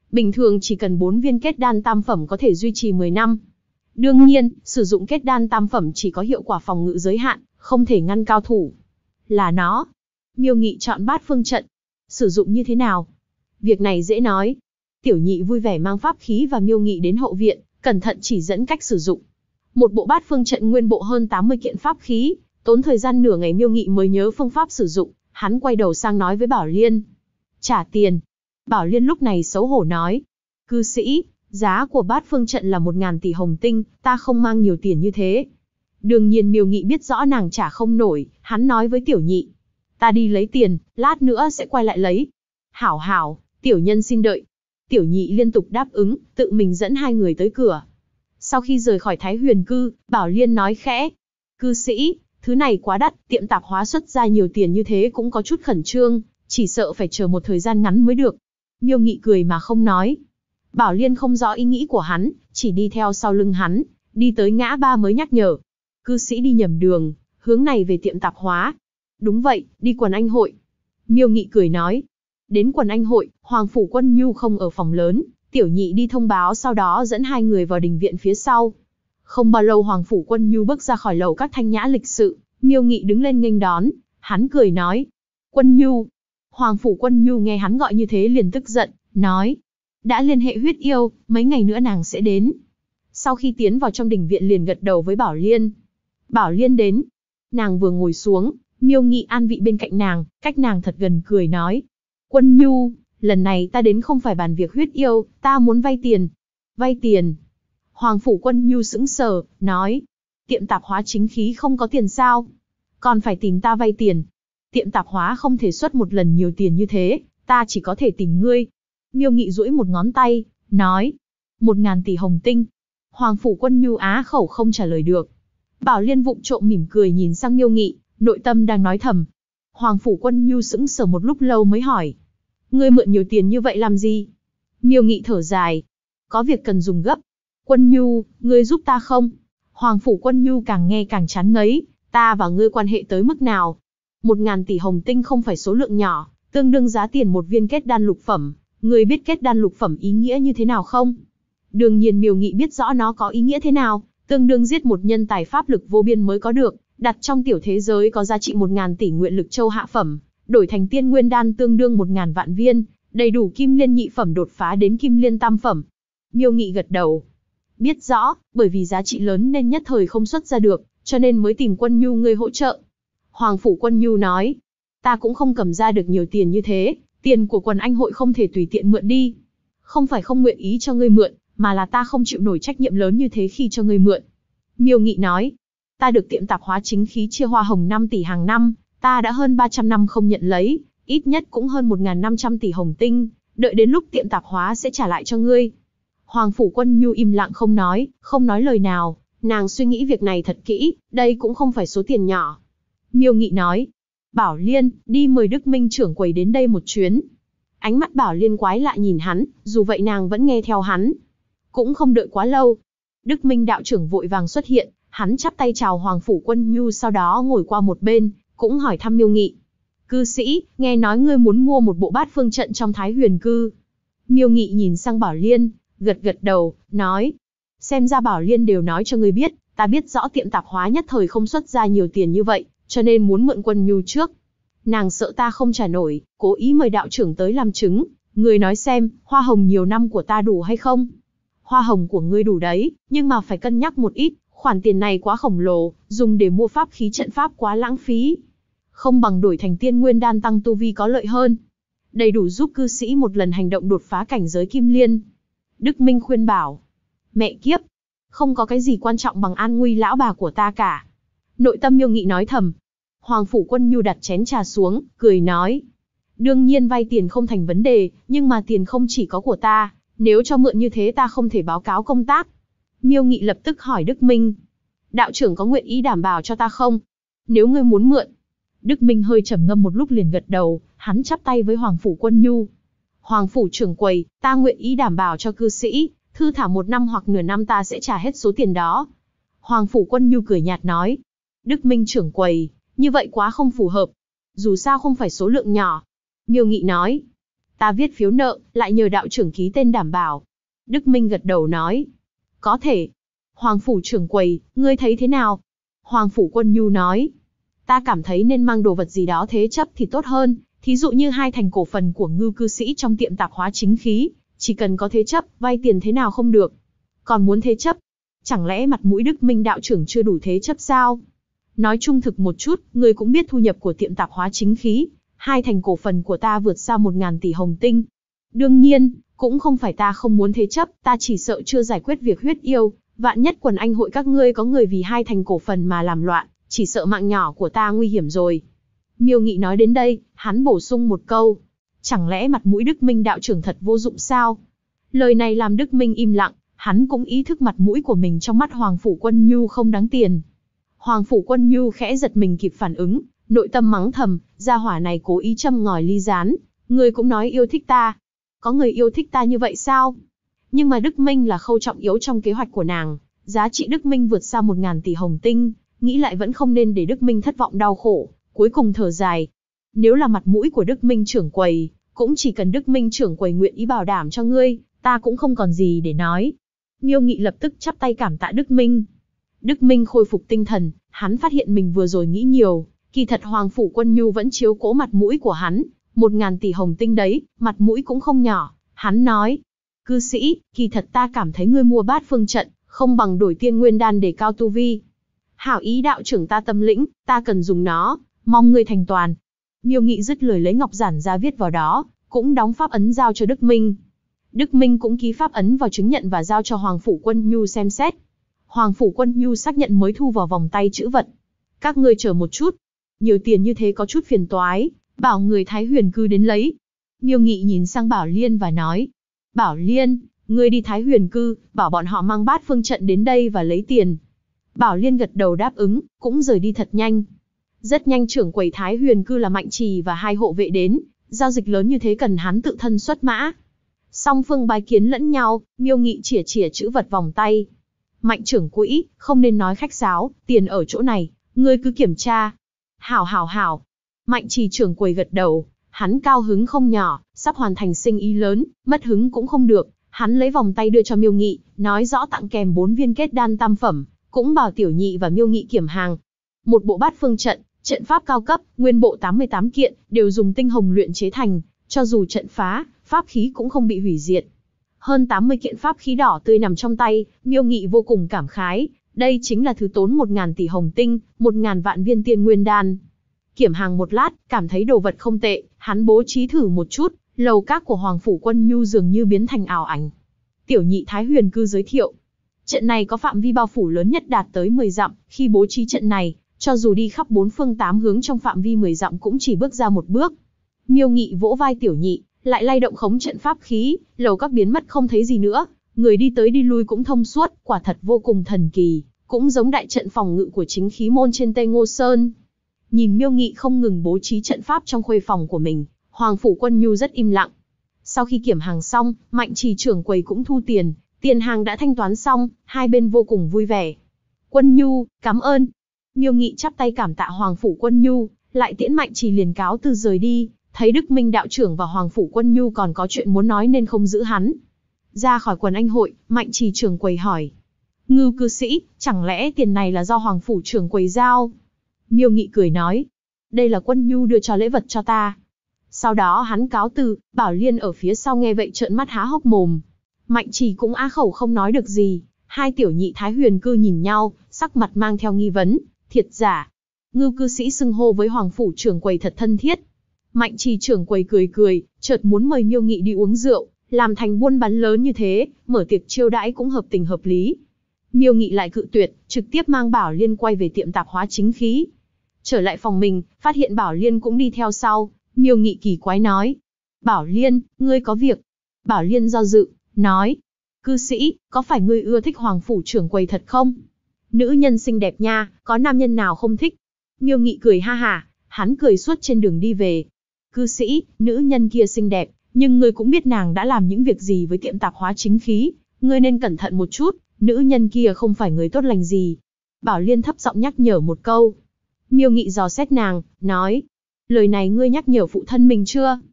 Bình thường chỉ cần 4 viên kết đan tam phẩm có thể duy trì 10 năm. Đương nhiên, sử dụng kết đan tam phẩm chỉ có hiệu quả phòng ngự giới hạn, không thể ngăn cao thủ. Là nó. Miêu Nghị chọn bát phương trận. Sử dụng như thế nào? Việc này dễ nói. Tiểu Nhị vui vẻ mang pháp khí và Miêu Nghị đến hậu viện, cẩn thận chỉ dẫn cách sử dụng. Một bộ bát phương trận nguyên bộ hơn 80 kiện pháp khí, tốn thời gian nửa ngày Miêu Nghị mới nhớ phương pháp sử dụng, hắn quay đầu sang nói với Bảo Liên. Trả tiền. Bảo Liên lúc này xấu hổ nói. Cư sĩ, giá của bát phương trận là 1.000 tỷ hồng tinh, ta không mang nhiều tiền như thế. Đương nhiên Miêu Nghị biết rõ nàng trả không nổi, hắn nói với Tiểu Nhị. Ta đi lấy tiền, lát nữa sẽ quay lại lấy. Hảo hảo, tiểu nhân xin đợi. Tiểu Nhị liên tục đáp ứng, tự mình dẫn hai người tới cửa. Sau khi rời khỏi Thái Huyền Cư, Bảo Liên nói khẽ. Cư sĩ, thứ này quá đắt, tiệm tạp hóa xuất ra nhiều tiền như thế cũng có chút khẩn trương, chỉ sợ phải chờ một thời gian ngắn mới được. Miêu Nghị cười mà không nói. Bảo Liên không rõ ý nghĩ của hắn, chỉ đi theo sau lưng hắn, đi tới ngã ba mới nhắc nhở. Cư sĩ đi nhầm đường, hướng này về tiệm tạp hóa. Đúng vậy, đi quần anh hội. Miêu Nghị cười nói. Đến quần anh hội, Hoàng Phủ Quân Nhu không ở phòng lớn, Tiểu Nhị đi thông báo sau đó dẫn hai người vào đình viện phía sau. Không bao lâu Hoàng Phủ Quân Nhu bước ra khỏi lầu các thanh nhã lịch sự, Miêu Nghị đứng lên nghênh đón, hắn cười nói. Quân Nhu. Hoàng Phủ Quân Nhu nghe hắn gọi như thế liền tức giận, nói. Đã liên hệ huyết yêu, mấy ngày nữa nàng sẽ đến. Sau khi tiến vào trong đình viện liền gật đầu với Bảo Liên. Bảo Liên đến. Nàng vừa ngồi xuống, Miêu Nghị an vị bên cạnh nàng, cách nàng thật gần cười nói. Quân Nhu, lần này ta đến không phải bàn việc huyết yêu, ta muốn vay tiền. Vay tiền. Hoàng Phủ Quân Nhu sững sờ, nói. Tiệm tạp hóa chính khí không có tiền sao? Còn phải tìm ta vay tiền. Tiệm tạp hóa không thể xuất một lần nhiều tiền như thế, ta chỉ có thể tìm ngươi. Miêu Nghị duỗi một ngón tay, nói. 1.000 tỷ hồng tinh. Hoàng Phủ Quân Nhu á khẩu không trả lời được. Bảo Liên vụng trộm mỉm cười nhìn sang Miêu Nghị, nội tâm đang nói thầm. Hoàng Phủ Quân Nhu sững sờ một lúc lâu mới hỏi. Ngươi mượn nhiều tiền như vậy làm gì? Miêu Nghị thở dài. Có việc cần dùng gấp. Quân Nhu, ngươi giúp ta không? Hoàng Phủ Quân Nhu càng nghe càng chán ngấy. Ta và ngươi quan hệ tới mức nào? 1.000 tỷ hồng tinh không phải số lượng nhỏ, tương đương giá tiền một viên kết đan lục phẩm. Ngươi biết kết đan lục phẩm ý nghĩa như thế nào không? Đương nhiên Miêu Nghị biết rõ nó có ý nghĩa thế nào, tương đương giết một nhân tài pháp lực vô biên mới có được, đặt trong tiểu thế giới có giá trị 1.000 tỷ nguyện lực châu hạ phẩm, đổi thành tiên nguyên đan tương đương 1.000 vạn viên, đầy đủ kim liên nhị phẩm đột phá đến kim liên tam phẩm. Miêu Nghị gật đầu. Biết rõ, bởi vì giá trị lớn nên nhất thời không xuất ra được, cho nên mới tìm Quân Nhu ngươi hỗ trợ. Hoàng Phủ Quân Nhu nói, ta cũng không cầm ra được nhiều tiền như thế, tiền của quần anh hội không thể tùy tiện mượn đi. Không phải không nguyện ý cho ngươi mượn, mà là ta không chịu nổi trách nhiệm lớn như thế khi cho ngươi mượn. Miêu Nghị nói, ta được tiệm tạp hóa chính khí chia hoa hồng 5 tỷ hàng năm, ta đã hơn 300 năm không nhận lấy, ít nhất cũng hơn 1.500 tỷ hồng tinh, đợi đến lúc tiệm tạp hóa sẽ trả lại cho ngươi. Hoàng Phủ Quân Nhu im lặng không nói lời nào, nàng suy nghĩ việc này thật kỹ, đây cũng không phải số tiền nhỏ. Miêu Nghị nói, Bảo Liên, đi mời Đức Minh trưởng quầy đến đây một chuyến. Ánh mắt Bảo Liên quái lạ nhìn hắn, dù vậy nàng vẫn nghe theo hắn. Cũng không đợi quá lâu, Đức Minh đạo trưởng vội vàng xuất hiện, hắn chắp tay chào Hoàng Phủ Quân Nhu sau đó ngồi qua một bên, cũng hỏi thăm Miêu Nghị. Cư sĩ, nghe nói ngươi muốn mua một bộ bát phương trận trong Thái Huyền Cư. Miêu Nghị nhìn sang Bảo Liên, gật gật đầu, nói. Xem ra Bảo Liên đều nói cho ngươi biết, ta biết rõ tiệm tạp hóa nhất thời không xuất ra nhiều tiền như vậy, cho nên muốn mượn Quân Nhu trước. Nàng sợ ta không trả nổi, cố ý mời đạo trưởng tới làm chứng, ngươi nói xem, hoa hồng nhiều năm của ta đủ hay không? Hoa hồng của ngươi đủ đấy, nhưng mà phải cân nhắc một ít, khoản tiền này quá khổng lồ, dùng để mua pháp khí trận pháp quá lãng phí. Không bằng đổi thành tiên nguyên đan tăng tu vi có lợi hơn. Đầy đủ giúp cư sĩ một lần hành động đột phá cảnh giới kim liên. Đức Minh khuyên bảo. Mẹ kiếp, không có cái gì quan trọng bằng an nguy lão bà của ta cả. Nội tâm Miêu Nghị nói thầm. Hoàng Phủ Quân Nhu đặt chén trà xuống, cười nói. Đương nhiên vay tiền không thành vấn đề, nhưng mà tiền không chỉ có của ta, nếu cho mượn như thế ta không thể báo cáo công tác. Miêu Nghị lập tức hỏi Đức Minh. Đạo trưởng có nguyện ý đảm bảo cho ta không? Nếu ngươi muốn mượn. Đức Minh hơi trầm ngâm một lúc liền gật đầu, hắn chắp tay với Hoàng Phủ Quân Nhu. Hoàng Phủ trưởng quầy, ta nguyện ý đảm bảo cho cư sĩ, thư thả 1 năm hoặc nửa năm ta sẽ trả hết số tiền đó. Hoàng Phủ Quân Nhu cười nhạt nói. Đức Minh trưởng quầy, như vậy quá không phù hợp. Dù sao không phải số lượng nhỏ. Miêu Nghị nói. Ta viết phiếu nợ, lại nhờ đạo trưởng ký tên đảm bảo. Đức Minh gật đầu nói. Có thể. Hoàng phủ trưởng quầy, ngươi thấy thế nào? Hoàng phủ Quân Nhu nói. Ta cảm thấy nên mang đồ vật gì đó thế chấp thì tốt hơn, thí dụ như 2 thành cổ phần của Ngưu cư sĩ trong tiệm tạp hóa chính khí, chỉ cần có thế chấp, vay tiền thế nào không được. Còn muốn thế chấp? Chẳng lẽ mặt mũi Đức Minh đạo trưởng chưa đủ thế chấp sao? Nói trung thực một chút, ngươi cũng biết thu nhập của tiệm tạp hóa chính khí, 2 thành cổ phần của ta vượt xa 1.000 tỷ hồng tinh. Đương nhiên, cũng không phải ta không muốn thế chấp, ta chỉ sợ chưa giải quyết việc huyết yêu, vạn nhất quần anh hội các ngươi có người vì 2 thành cổ phần mà làm loạn, chỉ sợ mạng nhỏ của ta nguy hiểm rồi. Miêu Nghị nói đến đây, hắn bổ sung một câu. Chẳng lẽ mặt mũi Đức Minh đạo trưởng thật vô dụng sao? Lời này làm Đức Minh im lặng, hắn cũng ý thức mặt mũi của mình trong mắt Hoàng phủ Quân Nhu không đáng tiền. Hoàng phủ Quân Nhu khẽ giật mình kịp phản ứng, nội tâm mắng thầm, gia hỏa này cố ý châm ngòi ly gián, người cũng nói yêu thích ta. Có người yêu thích ta như vậy sao? Nhưng mà Đức Minh là khâu trọng yếu trong kế hoạch của nàng, giá trị Đức Minh vượt xa 1.000 tỷ hồng tinh, nghĩ lại vẫn không nên để Đức Minh thất vọng đau khổ, cuối cùng thở dài. Nếu là mặt mũi của Đức Minh trưởng quầy, cũng chỉ cần Đức Minh trưởng quầy nguyện ý bảo đảm cho ngươi, ta cũng không còn gì để nói. Miêu Nghị lập tức chắp tay cảm tạ Đức Minh. Đức Minh khôi phục tinh thần, hắn phát hiện mình vừa rồi nghĩ nhiều, kỳ thật Hoàng phủ Quân Nhu vẫn chiếu cố mặt mũi của hắn, 1.000 tỷ hồng tinh đấy, mặt mũi cũng không nhỏ. Hắn nói, cư sĩ, kỳ thật ta cảm thấy ngươi mua Bát Phương trận, không bằng đổi Tiên Nguyên đan để cao tu vi. Hảo ý đạo trưởng ta tâm lĩnh, ta cần dùng nó, mong ngươi thành toàn. Miêu Nghị dứt lời lấy ngọc giản ra viết vào đó, cũng đóng pháp ấn giao cho Đức Minh. Đức Minh cũng ký pháp ấn vào chứng nhận và giao cho Hoàng phủ Quân Nhu xem xét. Hoàng phủ Quân Nhu xác nhận mới thu vào vòng tay chữ vật. Các ngươi chờ một chút, nhiều tiền như thế có chút phiền toái, bảo người Thái Huyền Cư đến lấy. Miêu Nghị nhìn sang Bảo Liên và nói, Bảo Liên, ngươi đi Thái Huyền Cư, bảo bọn họ mang Bát Phương trận đến đây và lấy tiền. Bảo Liên gật đầu đáp ứng, cũng rời đi thật nhanh. Rất nhanh trưởng quầy Thái Huyền Cư là Mạnh Trì và 2 hộ vệ đến, giao dịch lớn như thế cần hắn tự thân xuất mã. Song phương bái kiến lẫn nhau, Miêu Nghị chỉa chỉa chữ vật vòng tay. Mạnh trưởng quỹ, không nên nói khách sáo, tiền ở chỗ này, ngươi cứ kiểm tra. Hảo hảo hảo. Mạnh Trì trưởng quầy gật đầu, hắn cao hứng không nhỏ, sắp hoàn thành sinh ý lớn, mất hứng cũng không được. Hắn lấy vòng tay đưa cho Miêu Nghị, nói rõ tặng kèm 4 viên kết đan tam phẩm, cũng bảo Tiểu Nhị và Miêu Nghị kiểm hàng. Một bộ Bát Phương trận, trận pháp cao cấp, nguyên bộ 88 kiện, đều dùng tinh hồng luyện chế thành, cho dù trận phá, pháp khí cũng không bị hủy diệt. Hơn 80 kiện pháp khí đỏ tươi nằm trong tay, Miêu Nghị vô cùng cảm khái, đây chính là thứ tốn 1.000 tỷ hồng tinh, 1.000 vạn viên tiên nguyên đan. Kiểm hàng một lát, cảm thấy đồ vật không tệ, hắn bố trí thử một chút, lầu các của Hoàng phủ Quân Nhu dường như biến thành ảo ảnh. Tiểu Nhị Thái Huyền Cư giới thiệu, trận này có phạm vi bao phủ lớn nhất đạt tới 10 dặm, khi bố trí trận này, cho dù đi khắp 4 phương 8 hướng trong phạm vi 10 dặm cũng chỉ bước ra một bước. Miêu Nghị vỗ vai Tiểu Nhị, lại lay động khống trận pháp khí, lầu các biến mất không thấy gì nữa, người đi tới đi lui cũng thông suốt, quả thật vô cùng thần kỳ, cũng giống đại trận phòng ngự của chính khí môn trên Tây Ngô Sơn. Nhìn Miêu Nghị không ngừng bố trí trận pháp trong khuê phòng của mình, Hoàng phủ Quân Nhu rất im lặng. Sau khi kiểm hàng xong, Mạnh Trì trưởng quầy cũng thu tiền, tiền hàng đã thanh toán xong, hai bên vô cùng vui vẻ. Quân Nhu, cảm ơn. Miêu Nghị chắp tay cảm tạ Hoàng phủ Quân Nhu, lại tiễn Mạnh Trì liền cáo từ rời đi, thấy Đức Minh đạo trưởng và Hoàng phủ Quân Nhu còn có chuyện muốn nói nên không giữ hắn. Ra khỏi quần anh hội, Mạnh Trì trưởng quầy hỏi, Ngưu cư sĩ, chẳng lẽ tiền này là do Hoàng phủ trưởng quầy giao? Miêu Nghị cười nói, đây là Quân Nhu đưa cho lễ vật cho ta. Sau đó hắn cáo từ, Bảo Liên ở phía sau nghe vậy trợn mắt há hốc mồm. Mạnh Trì cũng á khẩu không nói được gì, hai tiểu nhị Thái Huyền Cư nhìn nhau, sắc mặt mang theo nghi vấn, thiệt giả. Ngưu cư sĩ xưng hô với Hoàng phủ trưởng quầy thật thân thiết. Mạnh Trì trưởng quầy cười cười, chợt muốn mời Miêu Nghị đi uống rượu, làm thành buôn bán lớn như thế, mở tiệc chiêu đãi cũng hợp tình hợp lý. Miêu Nghị lại cự tuyệt, trực tiếp mang Bảo Liên quay về tiệm tạp hóa chính khí. Trở lại phòng mình, phát hiện Bảo Liên cũng đi theo sau, Miêu Nghị kỳ quái nói, Bảo Liên, ngươi có việc. Bảo Liên do dự, nói, cư sĩ, có phải ngươi ưa thích Hoàng phủ trưởng quầy thật không? Nữ nhân xinh đẹp nha, có nam nhân nào không thích? Miêu Nghị cười ha hả, hắn cười suốt trên đường đi về. Cư sĩ, nữ nhân kia xinh đẹp, nhưng ngươi cũng biết nàng đã làm những việc gì với tiệm tạp hóa chính khí, ngươi nên cẩn thận một chút, nữ nhân kia không phải người tốt lành gì. Bảo Liên thấp giọng nhắc nhở một câu. Miêu Nghị dò xét nàng, nói, lời này ngươi nhắc nhở phụ thân mình chưa?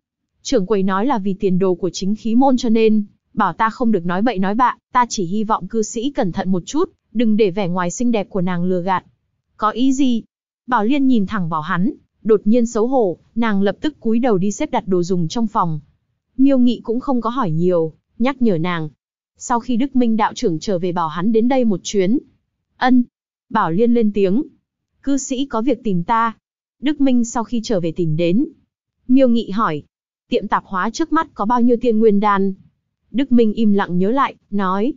trưởng quầy nói là vì tiền đồ của chính khí môn cho nên, bảo ta không được nói bậy nói bạ, ta chỉ hy vọng cư sĩ cẩn thận một chút, đừng để vẻ ngoài xinh đẹp của nàng lừa gạt. Có ý gì? Bảo Liên nhìn thẳng vào hắn, đột nhiên xấu hổ, nàng lập tức cúi đầu đi xếp đặt đồ dùng trong phòng. Miêu Nghị cũng không có hỏi nhiều, nhắc nhở nàng. Sau khi Đức Minh đạo trưởng trở về bảo hắn đến đây một chuyến. Ân. Bảo Liên lên tiếng. Cư sĩ có việc tìm ta. Đức Minh sau khi trở về tìm đến. Miêu Nghị hỏi. Tiệm tạp hóa trước mắt có bao nhiêu tiên nguyên đan? Đức Minh im lặng nhớ lại, nói.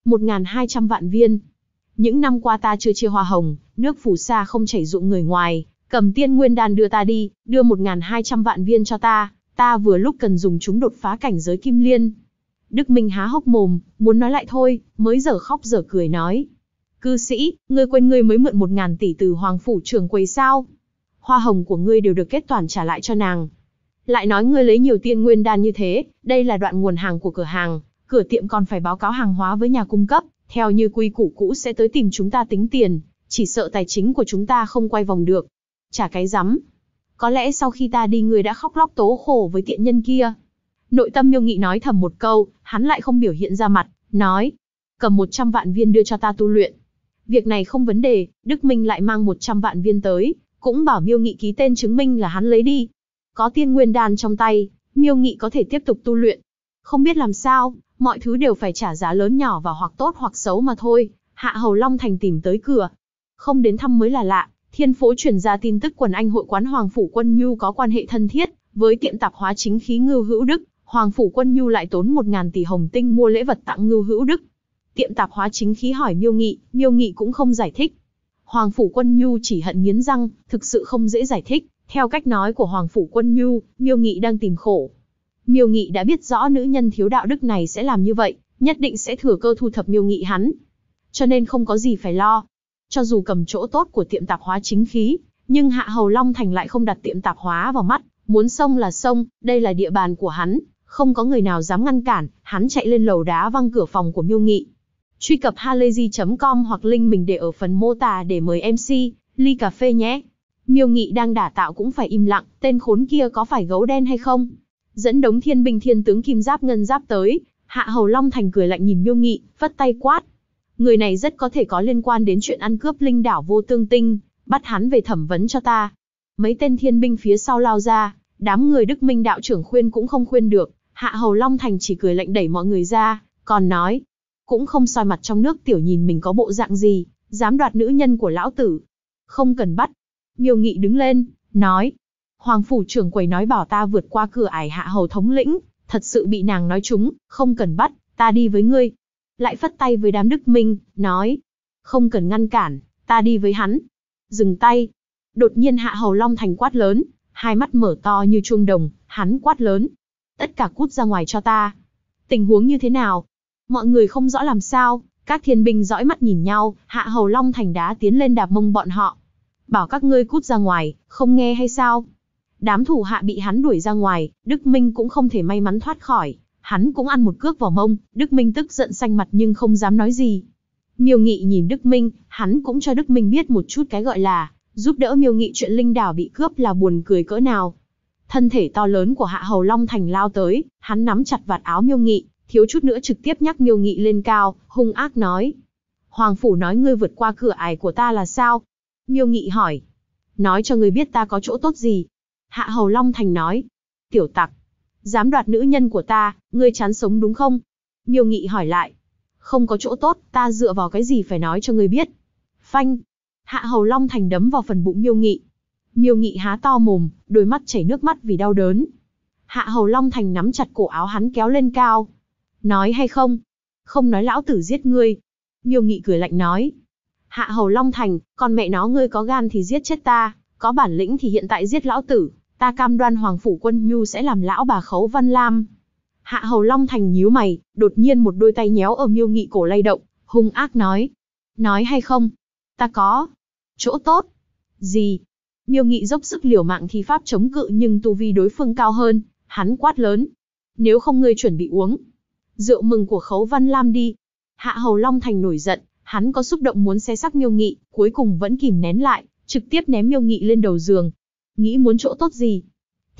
1.200 vạn viên. Những năm qua ta chưa chia hoa hồng, nước phù sa không chảy ruộng người ngoài, cầm tiên nguyên đan đưa ta đi, đưa 1.200 vạn viên cho ta, ta vừa lúc cần dùng chúng đột phá cảnh giới kim liên. Đức Minh há hốc mồm, muốn nói lại thôi, mới dở khóc dở cười nói. Cư sĩ, ngươi quên ngươi mới mượn 1.000 tỷ từ Hoàng phủ trưởng quầy sao? Hoa hồng của ngươi đều được kết toàn trả lại cho nàng. Lại nói ngươi lấy nhiều tiên nguyên đan như thế, đây là đoạn nguồn hàng của cửa hàng, cửa tiệm còn phải báo cáo hàng hóa với nhà cung cấp, theo như quy củ cũ sẽ tới tìm chúng ta tính tiền, chỉ sợ tài chính của chúng ta không quay vòng được. Trả cái rắm. Có lẽ sau khi ta đi ngươi đã khóc lóc tố khổ với tiện nhân kia. Nội tâm Miêu Nghị nói thầm một câu, hắn lại không biểu hiện ra mặt, nói. Cầm 100 vạn viên đưa cho ta tu luyện. Việc này không vấn đề, Đức Minh lại mang 100 vạn viên tới, cũng bảo Miêu Nghị ký tên chứng minh là hắn lấy đi. Có tiên nguyên đan trong tay, Miêu Nghị có thể tiếp tục tu luyện. Không biết làm sao, mọi thứ đều phải trả giá lớn nhỏ và hoặc tốt hoặc xấu mà thôi. Hạ Hầu Long Thành tìm tới cửa. Không đến thăm mới là lạ, Thiên Phố truyền ra tin tức quần anh hội quán Hoàng phủ Quân Nhu có quan hệ thân thiết với tiệm tạp hóa chính khí Ngưu Hữu Đức. Hoàng phủ Quân Nhu lại tốn 1.000 tỷ hồng tinh mua lễ vật tặng Ngưu Hữu Đức. Tiệm tạp hóa chính khí hỏi Miêu Nghị cũng không giải thích. Hoàng phủ Quân Nhu chỉ hận nghiến răng, thực sự không dễ giải thích. Theo cách nói của Hoàng phủ Quân Nhu, Miêu Nghị đang tìm khổ. Miêu Nghị đã biết rõ nữ nhân thiếu đạo đức này sẽ làm như vậy, nhất định sẽ thừa cơ thu thập Miêu Nghị hắn. Cho nên không có gì phải lo. Cho dù cầm chỗ tốt của tiệm tạp hóa chính khí, nhưng Hạ Hầu Long Thành lại không đặt tiệm tạp hóa vào mắt, muốn xông là xông, đây là địa bàn của hắn, không có người nào dám ngăn cản, hắn chạy lên lầu đá văng cửa phòng của Miêu Nghị. Truy cập halayzi.com hoặc link mình để ở phần mô tả để mời MC, ly cà phê nhé. Miêu Nghị đang đả tạo cũng phải im lặng, tên khốn kia có phải gấu đen hay không? Dẫn đống thiên binh thiên tướng kim giáp ngân giáp tới, Hạ Hầu Long Thành cười lạnh nhìn Miêu Nghị, phất tay quát. Người này rất có thể có liên quan đến chuyện ăn cướp linh đảo vô tương tinh, bắt hắn về thẩm vấn cho ta. Mấy tên thiên binh phía sau lao ra, đám người Đức Minh đạo trưởng khuyên cũng không khuyên được, Hạ Hầu Long Thành chỉ cười lạnh đẩy mọi người ra, còn nói. Cũng không soi mặt trong nước tiểu nhìn mình có bộ dạng gì, dám đoạt nữ nhân của lão tử. Không cần bắt. Miêu Nghị đứng lên, nói. Hoàng phủ trưởng quầy nói bảo ta vượt qua cửa ải Hạ Hầu thống lĩnh, thật sự bị nàng nói trúng, không cần bắt, ta đi với ngươi. Lại phất tay với đám Đức Minh, nói. Không cần ngăn cản, ta đi với hắn. Dừng tay. Đột nhiên Hạ Hầu Long Thành quát lớn, hai mắt mở to như chuông đồng, hắn quát lớn. Tất cả cút ra ngoài cho ta. Tình huống như thế nào? Mọi người không rõ làm sao, các thiên binh dõi mắt nhìn nhau, Hạ Hầu Long Thành đá tiến lên đạp mông bọn họ. Bảo các ngươi cút ra ngoài, không nghe hay sao? Đám thủ hạ bị hắn đuổi ra ngoài, Đức Minh cũng không thể may mắn thoát khỏi, hắn cũng ăn một cước vào mông, Đức Minh tức giận xanh mặt nhưng không dám nói gì. Miêu Nghị nhìn Đức Minh, hắn cũng cho Đức Minh biết một chút cái gọi là giúp đỡ Miêu Nghị chuyện linh đảo bị cướp là buồn cười cỡ nào. Thân thể to lớn của Hạ Hầu Long Thành lao tới, hắn nắm chặt vạt áo Miêu Nghị, thiếu chút nữa trực tiếp nhắc Miêu Nghị lên cao, hung ác nói. Hoàng phủ nói ngươi vượt qua cửa ải của ta là sao? Miêu Nghị hỏi. Nói cho ngươi biết ta có chỗ tốt gì? Hạ Hầu Long Thành nói. Tiểu tặc. Dám đoạt nữ nhân của ta, ngươi chán sống đúng không? Miêu Nghị hỏi lại. Không có chỗ tốt, ta dựa vào cái gì phải nói cho ngươi biết? Phanh. Hạ Hầu Long Thành đấm vào phần bụng Miêu Nghị. Miêu Nghị há to mồm, đôi mắt chảy nước mắt vì đau đớn. Hạ Hầu Long Thành nắm chặt cổ áo hắn kéo lên cao. Nói hay không? Không nói lão tử giết ngươi. Miêu Nghị cười lạnh nói. Hạ Hầu Long Thành, con mẹ nó ngươi có gan thì giết chết ta, có bản lĩnh thì hiện tại giết lão tử, ta cam đoan Hoàng phủ Quân Nhu sẽ làm lão bà Khấu Văn Lam. Hạ Hầu Long Thành nhíu mày, đột nhiên một đôi tay nhéo ở Miêu Nghị cổ lay động, hung ác nói. Nói hay không? Ta có. Chỗ tốt. Gì? Miêu Nghị dốc sức liều mạng thi pháp chống cự nhưng tu vi đối phương cao hơn, hắn quát lớn. Nếu không ngươi chuẩn bị uống rượu mừng của Khấu Văn Lam đi. Hạ Hầu Long Thành nổi giận, hắn có xúc động muốn xé xác Miêu Nghị, cuối cùng vẫn kìm nén lại, trực tiếp ném Miêu Nghị lên đầu giường. Nghĩ muốn chỗ tốt gì?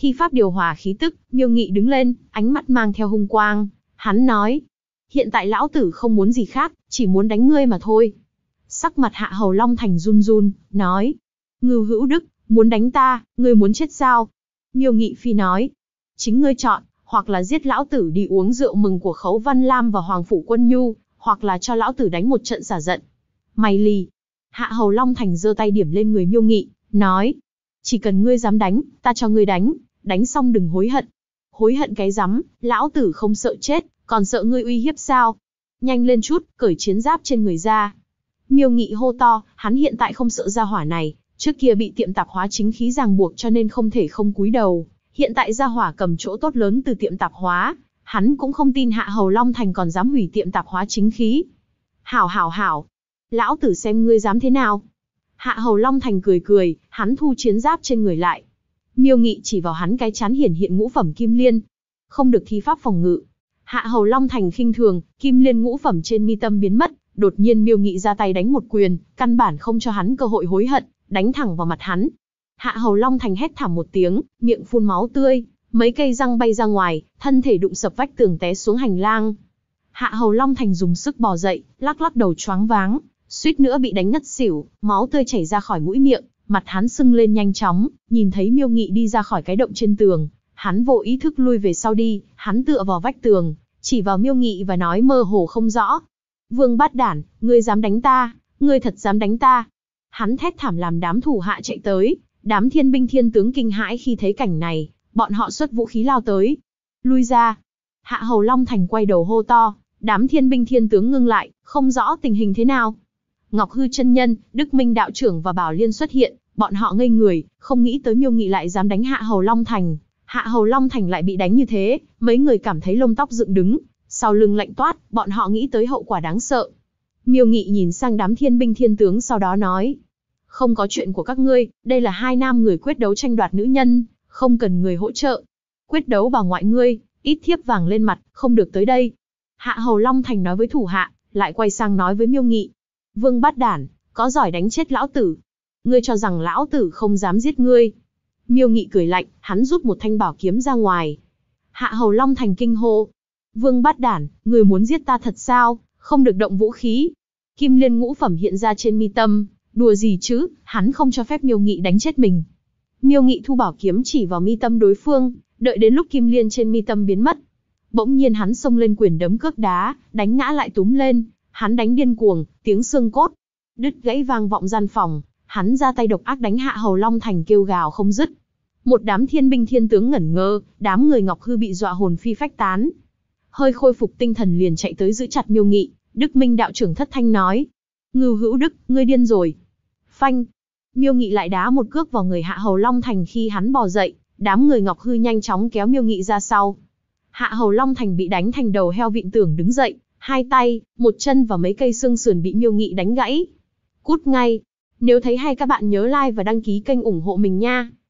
Thi pháp điều hòa khí tức, Miêu Nghị đứng lên, ánh mắt mang theo hung quang. Hắn nói, hiện tại lão tử không muốn gì khác, chỉ muốn đánh ngươi mà thôi. Sắc mặt Hạ Hầu Long Thành run run, nói, Ngưu Hữu Đức, muốn đánh ta, ngươi muốn chết sao? Miêu Nghị Phi nói, chính ngươi chọn, hoặc là giết lão tử đi uống rượu mừng của Khấu Văn Lam và Hoàng Phủ Quân Nhu, hoặc là cho lão tử đánh một trận xả giận. Mày lì. Hạ Hầu Long Thành giơ tay điểm lên người Miêu Nghị, nói, chỉ cần ngươi dám đánh, ta cho ngươi đánh, đánh xong đừng hối hận. Hối hận cái rắm, lão tử không sợ chết, còn sợ ngươi uy hiếp sao? Nhanh lên chút, cởi chiến giáp trên người ra. Miêu Nghị hô to, hắn hiện tại không sợ gia hỏa này, trước kia bị tiệm tạp hóa chính khí ràng buộc cho nên không thể không cúi đầu. Hiện tại gia hỏa cầm chỗ tốt lớn từ tiệm tạp hóa, hắn cũng không tin Hạ Hầu Long Thành còn dám hủy tiệm tạp hóa chính khí. Hảo hảo hảo, lão tử xem ngươi dám thế nào. Hạ Hầu Long Thành cười cười, hắn thu chiến giáp trên người lại. Miêu Nghị chỉ vào hắn cái trán hiển hiện ngũ phẩm kim liên. Không được thi pháp phòng ngự. Hạ Hầu Long Thành khinh thường, kim liên ngũ phẩm trên mi tâm biến mất. Đột nhiên Miêu Nghị ra tay đánh một quyền, căn bản không cho hắn cơ hội hối hận, đánh thẳng vào mặt hắn. Hạ Hầu Long Thành hét thảm một tiếng, miệng phun máu tươi, mấy cây răng bay ra ngoài, thân thể đụng sập vách tường té xuống hành lang. Hạ Hầu Long Thành dùng sức bò dậy, lắc lắc đầu choáng váng, suýt nữa bị đánh ngất xỉu, máu tươi chảy ra khỏi mũi miệng, mặt hắn sưng lên nhanh chóng, nhìn thấy Miêu Nghị đi ra khỏi cái động trên tường, hắn vô ý thức lui về sau đi, hắn tựa vào vách tường, chỉ vào Miêu Nghị và nói mơ hồ không rõ. Vương bát đản, ngươi dám đánh ta, ngươi thật dám đánh ta. Hắn thét thảm làm đám thủ hạ chạy tới, đám thiên binh thiên tướng kinh hãi khi thấy cảnh này, bọn họ xuất vũ khí lao tới. Lui ra. Hạ Hầu Long Thành quay đầu hô to, đám thiên binh thiên tướng ngưng lại, không rõ tình hình thế nào. Ngọc Hư chân nhân, Đức Minh đạo trưởng và Bảo Liên xuất hiện, bọn họ ngây người, không nghĩ tới Miêu Nghị lại dám đánh Hạ Hầu Long Thành. Hạ Hầu Long Thành lại bị đánh như thế, mấy người cảm thấy lông tóc dựng đứng, sau lưng lạnh toát, bọn họ nghĩ tới hậu quả đáng sợ. Miêu Nghị nhìn sang đám thiên binh thiên tướng sau đó nói, không có chuyện của các ngươi, đây là hai nam người quyết đấu tranh đoạt nữ nhân, không cần người hỗ trợ. Quyết đấu bà ngoại ngươi, ít thiếp vàng lên mặt, không được tới đây. Hạ Hầu Long Thành nói với thủ hạ, lại quay sang nói với Miêu Nghị, Vương bát đản, có giỏi đánh chết lão tử. Ngươi cho rằng lão tử không dám giết ngươi. Miêu Nghị cười lạnh, hắn rút một thanh bảo kiếm ra ngoài. Hạ Hầu Long Thành kinh hô, Vương bát đản, ngươi muốn giết ta thật sao, không được động vũ khí. Kim liên ngũ phẩm hiện ra trên mi tâm, đùa gì chứ, hắn không cho phép Miêu Nghị đánh chết mình. Miêu Nghị thu bảo kiếm chỉ vào mi tâm đối phương, đợi đến lúc kim liên trên mi tâm biến mất. Bỗng nhiên hắn xông lên quyền đấm cước đá, đánh ngã lại túm lên, hắn đánh điên cuồng, tiếng xương cốt đứt gãy vang vọng gian phòng, hắn ra tay độc ác đánh Hạ Hầu Long Thành kêu gào không dứt. Một đám thiên binh thiên tướng ngẩn ngơ, đám người Ngọc Hư bị dọa hồn phi phách tán. Hơi khôi phục tinh thần liền chạy tới giữ chặt Miêu Nghị, Đức Minh đạo trưởng thất thanh nói, Ngưu Hữu Đức, ngươi điên rồi. Phanh. Miêu Nghị lại đá một cước vào người Hạ Hầu Long Thành khi hắn bò dậy, đám người Ngọc Hư nhanh chóng kéo Miêu Nghị ra sau. Hạ Hầu Long Thành bị đánh thành đầu heo vịn tường đứng dậy, hai tay, một chân và mấy cây xương sườn bị Miêu Nghị đánh gãy. Cút ngay. Nếu thấy hay các bạn nhớ like và đăng ký kênh ủng hộ mình nha.